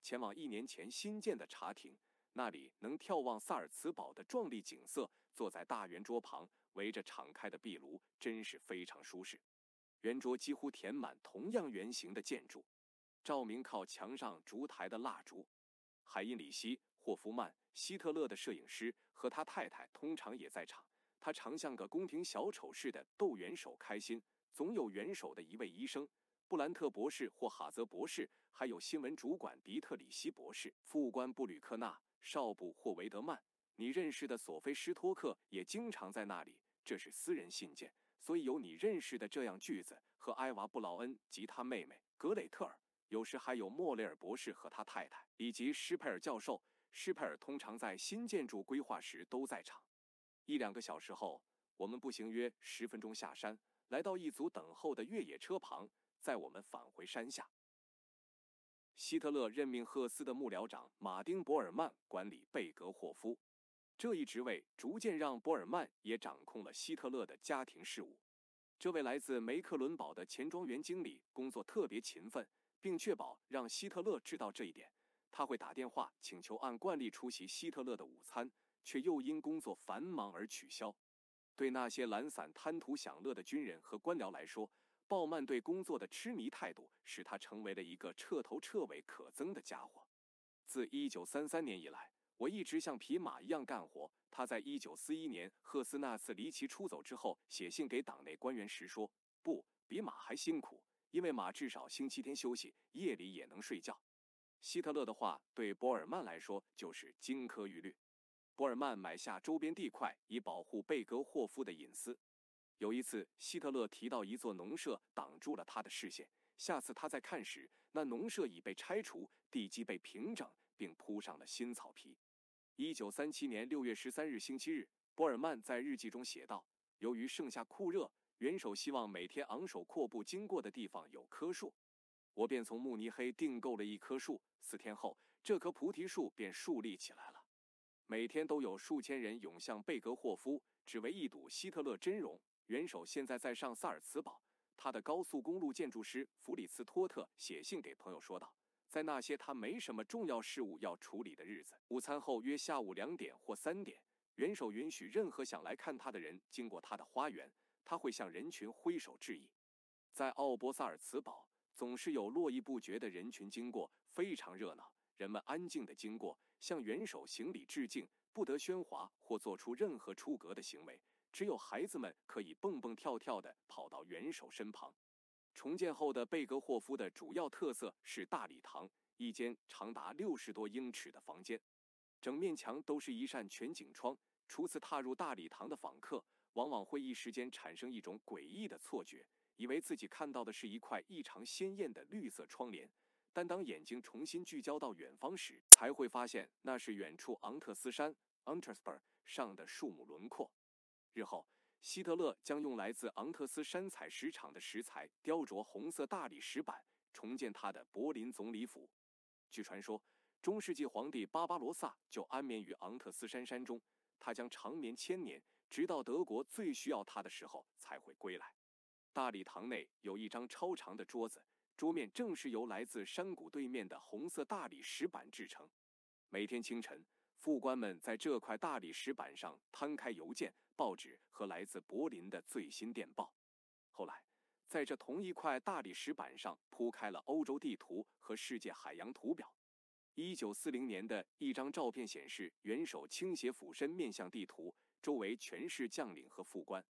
前往1年前新建的茶亭，那里能眺望萨尔茨堡的壮丽景色，坐在大圆桌旁，围着敞开的壁炉，真是非常舒适。圆桌几乎填满同样圆形的建筑，照明靠墙上烛台的蜡烛。海因里希·霍夫曼，希特勒的摄影师，和他太太通常也在场。他常像个宫廷小丑似的逗元首开心。总有元首的一位医生，布兰特博士或哈泽博士，还有新闻主管迪特里希博士、副官布吕克纳、少布或维德曼。你认识的索菲·施托克也经常在那里，这是私人信件，所以有你认识的这样句子，和埃娃·布劳恩及他妹妹格雷特尔，有时还有莫雷尔博士和他太太，以及施佩尔教授。施佩尔通常在新建筑规划时都在场。1-2个小时后，我们步行约10分钟下山，来到一组等候的越野车旁，载我们返回山下。希特勒任命赫斯的幕僚长马丁·博尔曼管理贝格霍夫，这一职位逐渐让博尔曼也掌控了希特勒的家庭事务。这位来自梅克伦堡的前庄园经理工作特别勤奋，并确保让希特勒知道这一点。他会打电话请求按惯例出席希特勒的午餐，却又因工作繁忙而取消。对那些懒散贪图享乐的军人和官僚来说，鲍曼对工作的痴迷态度使他成为了一个彻头彻尾可憎的家伙。自1933年以来，我一直像匹马一样干活。他在1941年赫斯那次离奇出走之后写信给党内官员时说，不，比马还辛苦，因为马至少星期天休息，夜里也能睡觉。希特勒的话对博尔曼来说就是金科玉律。博尔曼买下周边地块以保护贝格霍夫的隐私。有一次，希特勒提到一座农舍挡住了他的视线，下次他再看时，那农舍已被拆除，地基被平整，并铺上了新草皮。1937年6月13日星期日，博尔曼在日记中写道，由于盛夏酷热，元首希望每天昂首阔步经过的地方有棵树，我便从慕尼黑订购了一棵树。4天后，这棵菩提树便竖立起来了。每天都有数千人涌向贝格霍夫，只为一睹希特勒真容。元首现在在上萨尔茨堡，他的高速公路建筑师弗里茨托特写信给朋友说道，在那些他没什么重要事务要处理的日子，午餐后约下午2点或3点，元首允许任何想来看他的人经过他的花园，他会向人群挥手致意。在奥波萨尔茨堡，总是有络绎不绝的人群经过，非常热闹。人们安静地经过，向元首行礼致敬，不得喧哗或做出任何出格的行为。只有孩子们可以蹦蹦跳跳地跑到元首身旁。重建后的贝格霍夫的主要特色是大礼堂，一间长达60多英尺的房间，整面墙都是一扇全景窗。初次踏入大礼堂的访客，往往会一时间产生一种诡异的错觉，以为自己看到的是一块异常鲜艳的绿色窗帘，但当眼睛重新聚焦到远方时，才会发现那是远处昂特斯山 Untersberg 上的树木轮廓。日后，希特勒将用来自昂特斯山采石场的石材雕琢红色大理石板，重建他的柏林总理府。据传说，中世纪皇帝巴巴罗萨就安眠于昂特斯山中，他将长眠1000年，直到德国最需要他的时候才会归来。大礼堂内有一张超长的桌子，桌面正是由来自山谷对面的红色大理石板制成。每天清晨，副官们在这块大理石板上摊开邮件、报纸和来自柏林的最新电报。后来，在这同一块大理石板上铺开了欧洲地图和世界海洋图表。1940年的一张照片显示，元首倾斜俯身面向地图，周围全是将领和副官。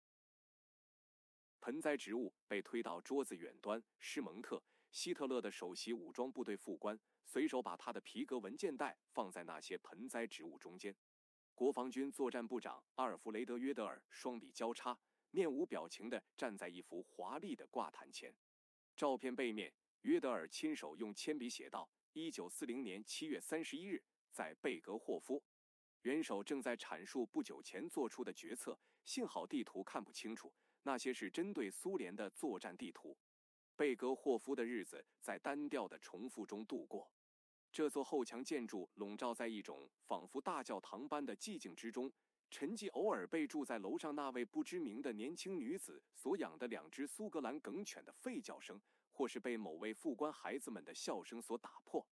盆栽植物被推到桌子远端，施蒙特，希特勒的首席武装部队副官，随手把他的皮革文件袋放在那些盆栽植物中间。国防军作战部长阿尔弗雷德·约德尔双臂交叉，面无表情地站在一幅华丽的挂毯前。照片背面，约德尔亲手用铅笔写道：1940年7月31日，在贝格霍夫。元首正在阐述不久前做出的决策，幸好地图看不清楚，那些是针对苏联的作战地图。贝格霍夫的日子在单调的重复中度过。这座后墙建筑笼罩在一种仿佛大教堂般的寂静之中，沉寂偶尔被住在楼上那位不知名的年轻女子所养的2只苏格兰梗犬的吠叫声，或是被某位副官孩子们的笑声所打破。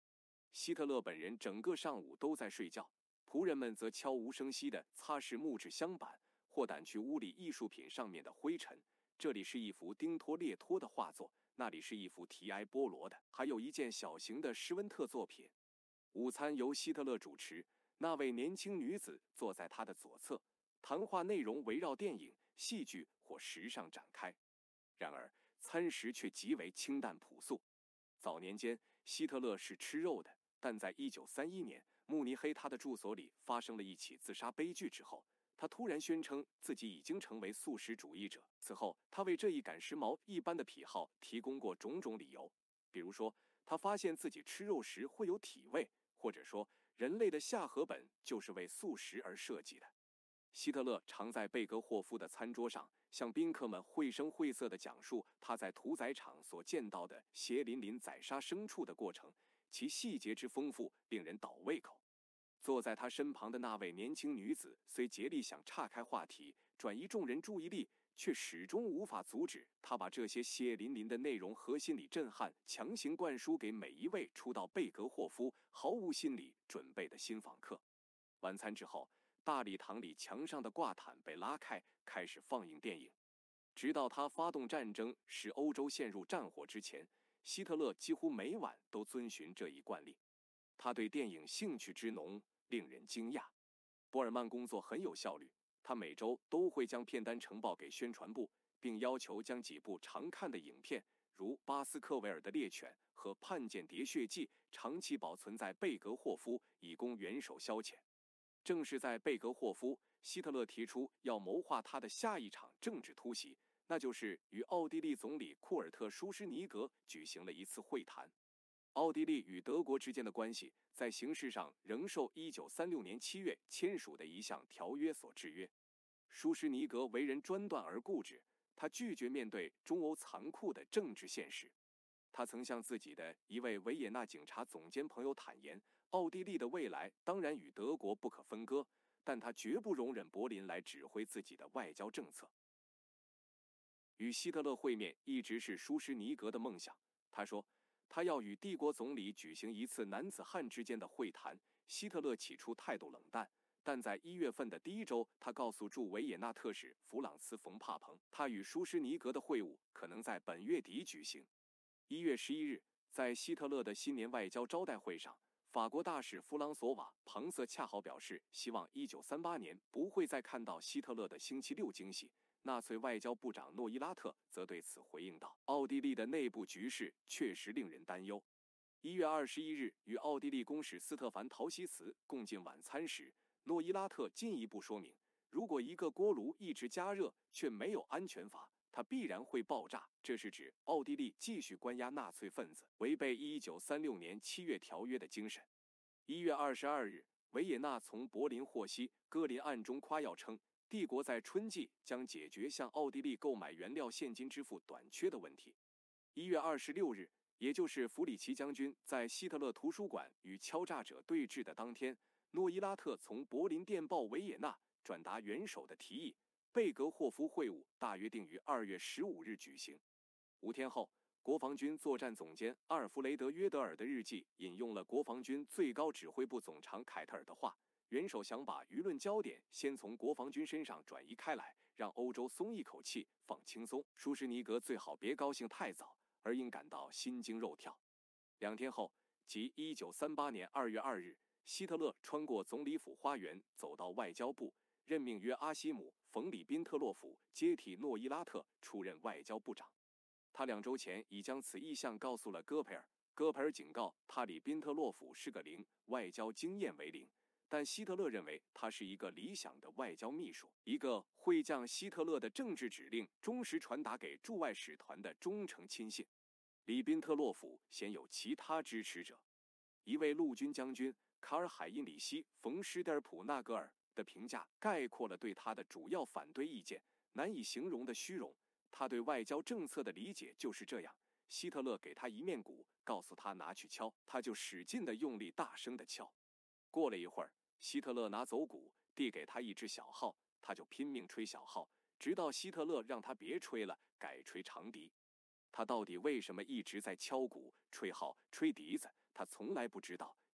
希特勒本人整个上午都在睡觉，仆人们则悄无声息地擦拭木质镶板或掸去屋里艺术品上面的灰尘。这里是一幅丁托列托的画作，那里是一幅提埃波罗的，还有一件小型的施温特作品。午餐由希特勒主持，那位年轻女子坐在他的左侧，谈话内容围绕电影、戏剧或时尚展开。然而，餐食却极为清淡朴素。早年间，希特勒是吃肉的，但在1931年，慕尼黑他的住所里发生了一起自杀悲剧之后，他突然宣称自己已经成为素食主义者。此后，他为这一赶时髦一般的癖好提供过种种理由，比如说，他发现自己吃肉时会有体味，或者说，人类的下颌本就是为素食而设计的。希特勒常在贝格霍夫的餐桌上向宾客们绘声绘色地讲述他在屠宰场所见到的血淋淋宰杀牲畜的过程，其细节之丰富令人倒胃口。坐在他身旁的那位年轻女子虽竭力想岔开话题，转移众人注意力，却始终无法阻止他把这些血淋淋的内容和心理震撼强行灌输给每一位初到贝格霍夫毫无心理准备的新访客。晚餐之后，大礼堂里墙上的挂毯被拉开，开始放映电影。直到他发动战争使欧洲陷入战火之前，希特勒几乎每晚都遵循这一惯例。他对电影兴趣之浓令人惊讶。博尔曼工作很有效率，他每周都会将片单呈报给宣传部，并要求将几部常看的影片，如巴斯克维尔的《猎犬》和《叛间谍血迹》，长期保存在贝格霍夫，以供元首消遣。正是在贝格霍夫，希特勒提出要谋划他的下一场政治突袭，那就是与奥地利总理库尔特·舒施尼格举行了一次会谈。奥地利与德国之间的关系在形式上仍受1936年7月签署的一项条约所制约。舒施尼格为人专断而固执，他拒绝面对中欧残酷的政治现实。他曾向自己的一位维也纳警察总监朋友坦言，奥地利的未来当然与德国不可分割，但他绝不容忍柏林来指挥自己的外交政策。与希特勒会面一直是舒施尼格的梦想。他说，他要与帝国总理举行一次男子汉之间的会谈。希特勒起初态度冷淡，但在1月份的第一周，他告诉驻维也纳特使弗朗茨·冯帕彭，他与舒施尼格的会晤可能在本月底举行。1月11日，在希特勒的新年外交招待会上，法国大使弗朗索瓦·庞瑟恰好表示，希望1938年不会再看到希特勒的星期六惊喜。纳粹外交部长诺伊拉特则对此回应道，奥地利的内部局势确实令人担忧。1月21日，与奥地利公使斯特凡·陶西茨共进晚餐时，诺伊拉特进一步说明，如果一个锅炉一直加热却没有安全阀，它必然会爆炸。这是指奥地利继续关押纳粹分子，违背1936年7月条约的精神。1月22日，维也纳从柏林获悉，戈林暗中夸耀称，帝国在春季将解决向奥地利购买原料现金支付短缺的问题。1月26日，也就是弗里奇将军在希特勒图书馆与敲诈者对峙的当天，诺伊拉特从柏林电报维也纳转达元首的提议，贝格霍夫会晤大约定于2月15日举行。5天后，国防军作战总监阿尔弗雷德·约德尔的日记引用了国防军最高指挥部总长凯特尔的话，元首想把舆论焦点先从国防军身上转移开来，让欧洲松一口气，放轻松。舒施尼格最好别高兴太早，而应感到心惊肉跳。2天后，即1938年2月2日，希特勒穿过总理府花园，走到外交部，任命约阿希姆·冯里宾特洛甫接替诺伊拉特出任外交部长。他2周前已将此意向告诉了戈培尔，戈培尔警告他里宾特洛甫是个零，外交经验为零，但希特勒认为他是一个理想的外交秘书，一个会将希特勒的政治指令忠实传达给驻外使团的忠诚亲信。里宾特洛甫鲜有其他支持者，一位陆军将军卡尔海因里希·冯施德尔普纳格尔的评价概括了对他的主要反对意见，难以形容的虚荣。他对外交政策的理解就是这样，希特勒给他一面鼓，告诉他拿去敲，他就使劲地用力大声地敲。过了一会儿，希特勒拿走鼓，递给他一支小号，他就拼命吹小号，直到希特勒让他别吹了，改吹长笛。他到底为什么一直在敲鼓、吹号、吹笛子，他从来不知道，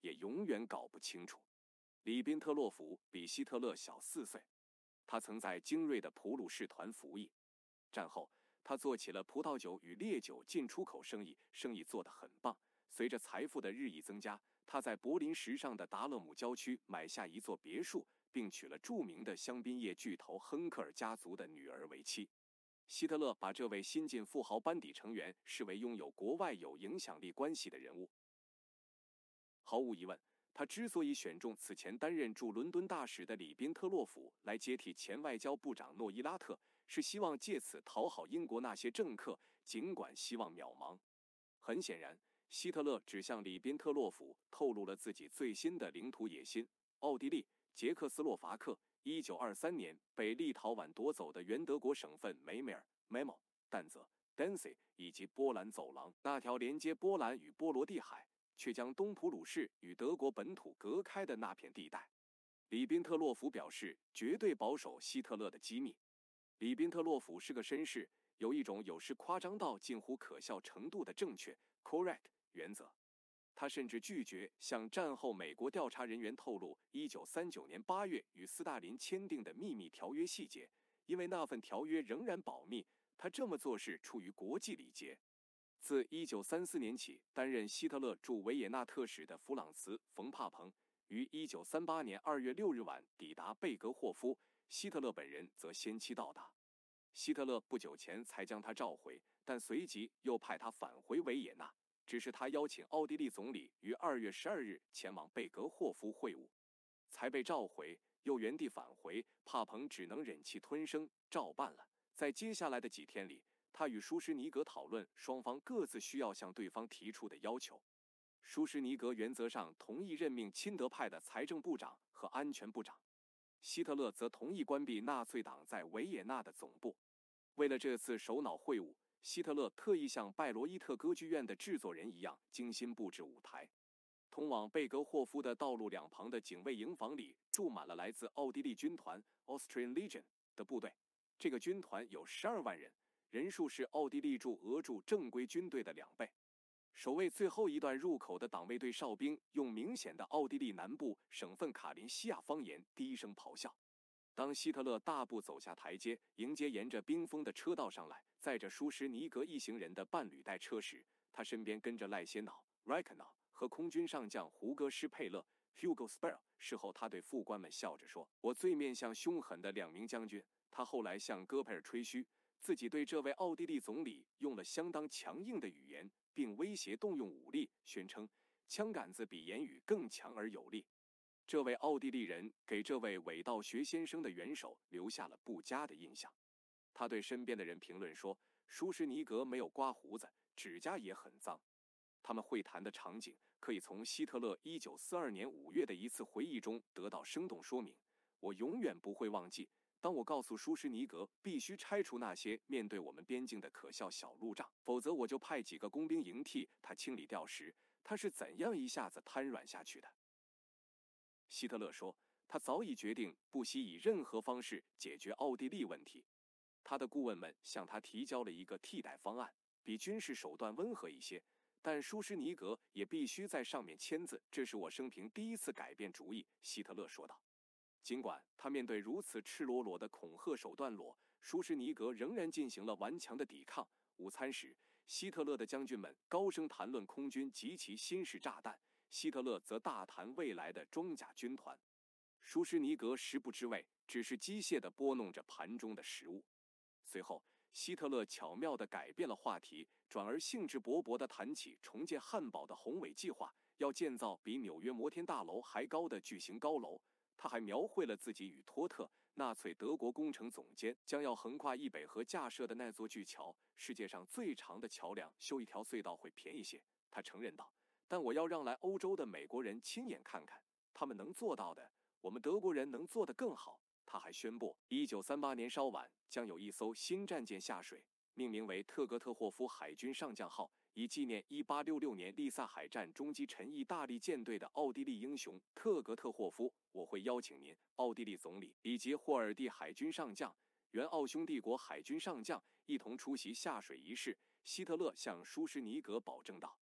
也永远搞不清楚。里宾特洛甫比希特勒小4岁，他曾在精锐的普鲁士团服役。战后，他做起了葡萄酒与烈酒进出口生意，生意做得很棒。随着财富的日益增加，他在柏林时尚的达勒姆郊区买下一座别墅，并娶了著名的香槟业巨头亨克尔家族的女儿为妻。希特勒把这位新晋富豪班底成员视为拥有国外有影响力关系的人物。毫无疑问，他之所以选中此前担任驻伦敦大使的里宾特洛甫来接替前外交部长诺伊拉特，是希望借此讨好英国那些政客，尽管希望渺茫。很显然，希特勒只向里宾特洛甫透露了自己最新的领土野心：奥地利、捷克斯洛伐克，1923年被立陶宛夺走的原德国省份梅梅尔 （Memel）、但泽 （Danzig） 以及波兰走廊，那条连接波兰与波罗的海，却将东普鲁士与德国本土隔开的那片地带。里宾特洛甫表示绝对保守希特勒的机密。里宾特洛甫是个绅士，有一种有时夸张到近乎可笑程度的正确 （correct） 原则。他甚至拒绝向战后美国调查人员透露1939年8月与斯大林签订的秘密条约细节，因为那份条约仍然保密，他这么做是出于国际礼节。自1934年起担任希特勒驻维也纳特使的弗朗茨·冯帕彭于1938年2月6日晚抵达贝格霍夫，希特勒本人则先期到达。希特勒不久前才将他召回，但随即又派他返回维也纳，只是他邀请奥地利总理于2月12日前往贝格霍夫会晤，才被召回，又原地返回。帕彭只能忍气吞声，照办了。在接下来的几天里，他与舒施尼格讨论双方各自需要向对方提出的要求。舒施尼格原则上同意任命亲德派的财政部长和安全部长，希特勒则同意关闭纳粹党在维也纳的总部。为了这次首脑会晤，希特勒特意像拜罗伊特歌剧院的制作人一样精心布置舞台。通往贝格霍夫的道路两旁的警卫营房里住满了来自奥地利军团 （Austrian Legion） 的部队。这个军团有12万人，人数是奥地利驻俄驻正规军队的2倍。守卫最后一段入口的党卫队哨兵用明显的奥地利南部省份卡林西亚方言低声咆哮。当希特勒大步走下台阶，迎接沿着冰封的车道上来载着舒施尼格一行人的伴侣带车时，他身边跟着赖歇瑙 （Reichenau） 和空军上将胡格施佩勒 （Hugo Spare）。事后，他对副官们笑着说：“我最面向凶狠的2名将军。”他后来向戈培尔吹嘘，自己对这位奥地利总理用了相当强硬的语言，并威胁动用武力，宣称枪杆子比言语更强而有力。这位奥地利人给这位伪道学先生的元首留下了不佳的印象。他对身边的人评论说，舒施尼格没有刮胡子，指甲也很脏。他们会谈的场景可以从希特勒1942年5月的一次回忆中得到生动说明。我永远不会忘记，当我告诉舒施尼格必须拆除那些面对我们边境的可笑小路障，否则我就派几个工兵营替他清理掉时，他是怎样一下子瘫软下去的。希特勒说，他早已决定不惜以任何方式解决奥地利问题。他的顾问们向他提交了一个替代方案，比军事手段温和一些，但舒施尼格也必须在上面签字。这是我生平第一次改变主意，希特勒说道。尽管他面对如此赤裸裸的恐吓手段，舒施尼格仍然进行了顽强的抵抗。午餐时，希特勒的将军们高声谈论空军及其新式炸弹，希特勒则大谈未来的装甲军团。舒施尼格食不知味，只是机械地拨弄着盘中的食物。随后，希特勒巧妙地改变了话题，转而兴致勃勃地谈起重建汉堡的宏伟计划，要建造比纽约摩天大楼还高的巨型高楼。他还描绘了自己与托特，纳粹德国工程总监，将要横跨易北河架设的那座巨桥，世界上最长的桥梁，修一条隧道会便宜些。他承认道，但我要让来欧洲的美国人亲眼看看，他们能做到的，我们德国人能做得更好。他还宣布，1938年稍晚将有一艘新战舰下水，命名为特格特霍夫海军上将号，以纪念1866年利萨海战中击沉意大利舰队的奥地利英雄特格特霍夫。我会邀请您，奥地利总理以及霍尔蒂海军上将、原奥匈帝国海军上将一同出席下水仪式。希特勒向舒施尼格保证道。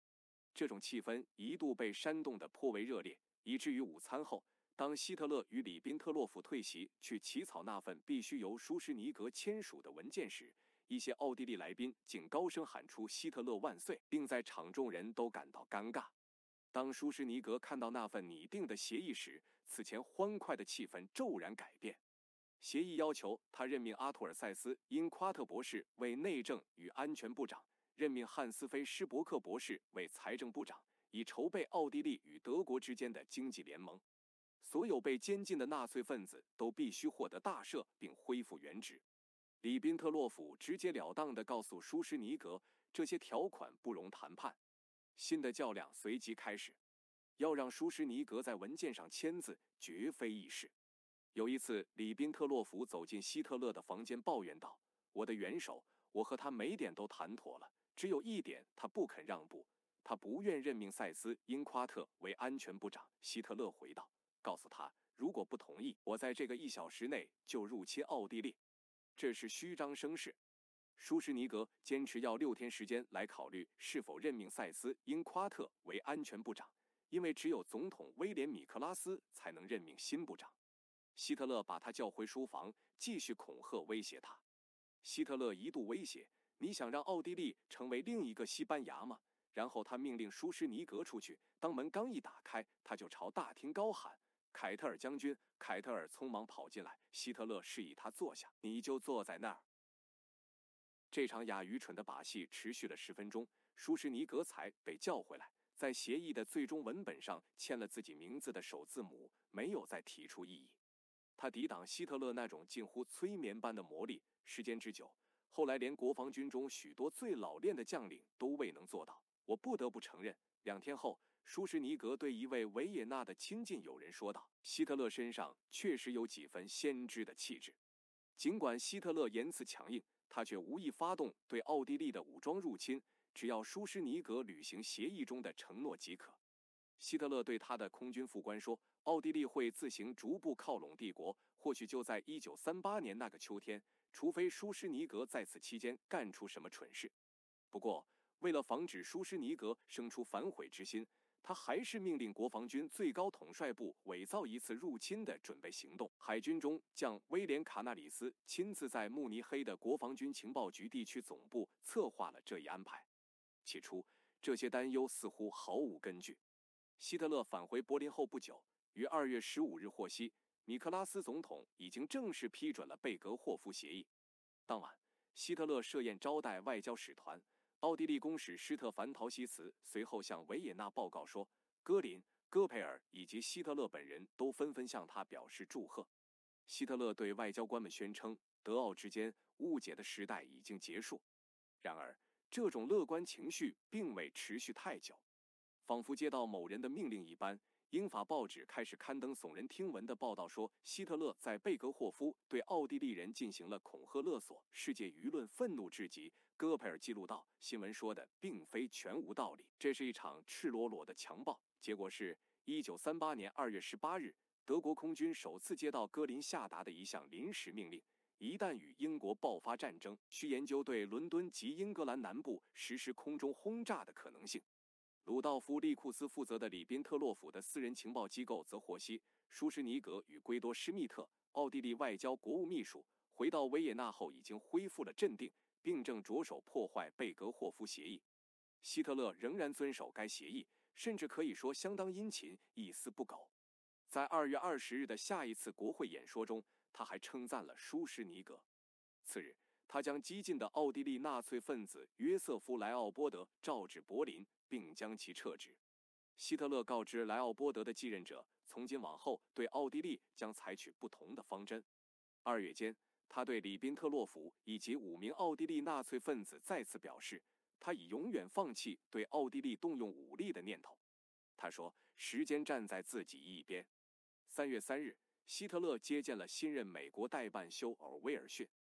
这种气氛一度被煽动得颇为热烈，以至于午餐后，当希特勒与里宾特洛甫退席去起草那份必须由舒施尼格签署的文件时，一些奥地利来宾竟高声喊出希特勒万岁，并在场众人都感到尴尬。当舒施尼格看到那份拟定的协议时，此前欢快的气氛骤然改变。协议要求他任命阿图尔塞斯因夸特博士为内政与安全部长，任命汉斯菲施伯克博士为财政部长，以筹备奥地利与德国之间的经济联盟。所有被监禁的纳粹分子都必须获得大赦并恢复原职。里宾特洛甫直截了当地告诉舒施尼格，这些条款不容谈判。新的较量随即开始，要让舒施尼格在文件上签字，绝非易事。有一次，里宾特洛甫走进希特勒的房间，抱怨道：“我的元首，我和他每点都谈妥了，只有一点他不肯让步，他不愿任命塞斯·因夸特为安全部长。”希特勒回道：“告诉他，如果不同意，我在这个1小时内就入侵奥地利。”这是虚张声势。舒施尼格坚持要6天时间来考虑是否任命塞斯·因夸特为安全部长，因为只有总统威廉·米克拉斯才能任命新部长。希特勒把他叫回书房，继续恐吓威胁他。希特勒一度威胁：“你想让奥地利成为另一个西班牙吗？”然后他命令舒施尼格出去。当门刚一打开，他就朝大厅高喊：“凯特尔将军！”凯特尔匆忙跑进来，希特勒示意他坐下：“你就坐在那儿。”这场哑愚蠢的把戏持续了10分钟，舒施尼格才被叫回来，在协议的最终文本上签了自己名字的首字母，没有再提出异议。他抵挡希特勒那种近乎催眠般的魔力，时间之久，后来连国防军中许多最老练的将领都未能做到。我不得不承认，2天后，舒施尼格对一位维也纳的亲近友人说道：“希特勒身上确实有几分先知的气质。”尽管希特勒言辞强硬，他却无意发动对奥地利的武装入侵，只要舒施尼格履行协议中的承诺即可。希特勒对他的空军副官说，奥地利会自行逐步靠拢帝国，或许就在1938年那个秋天，除非舒施尼格在此期间干出什么蠢事。不过，为了防止舒施尼格生出反悔之心，他还是命令国防军最高统帅部伪造一次入侵的准备行动。海军中将威廉·卡纳里斯亲自在慕尼黑的国防军情报局地区总部策划了这一安排。起初，这些担忧似乎毫无根据。希特勒返回柏林后不久，于2月15日获悉，米克拉斯总统已经正式批准了贝格霍夫协议。当晚，希特勒设宴招待外交使团。奥地利公使施特凡·陶希茨随后向维也纳报告说，戈林、戈培尔以及希特勒本人都纷纷向他表示祝贺。希特勒对外交官们宣称，德奥之间误解的时代已经结束。然而，这种乐观情绪并未持续太久。仿佛接到某人的命令一般，英法报纸开始刊登耸人听闻的报道，说希特勒在贝格霍夫对奥地利人进行了恐吓勒索，世界舆论愤怒至极。戈培尔记录道，新闻说的并非全无道理，这是一场赤裸裸的强暴。结果是1938年2月18日，德国空军首次接到戈林下达的一项临时命令，一旦与英国爆发战争，需研究对伦敦及英格兰南部实施空中轰炸的可能性。鲁道夫·利库斯负责的里宾特洛甫的私人情报机构则获悉，舒施尼格与圭多·施密特，奥地利外交国务秘书，回到维也纳后已经恢复了镇定，并正着手破坏贝格霍夫协议。希特勒仍然遵守该协议，甚至可以说相当殷勤，一丝不苟。在2月20日的下一次国会演说中，他还称赞了舒施尼格。次日，他将激进的奥地利纳粹分子约瑟夫·莱奥波德召至柏林，并将其撤职。希特勒告知莱奥波德的继任者，从今往后对奥地利将采取不同的方针。2月间，他对里宾特洛甫以及5名奥地利纳粹分子再次表示，他已永远放弃对奥地利动用武力的念头。他说，时间站在自己一边。3月3日，希特勒接见了新任美国代办休尔威尔逊。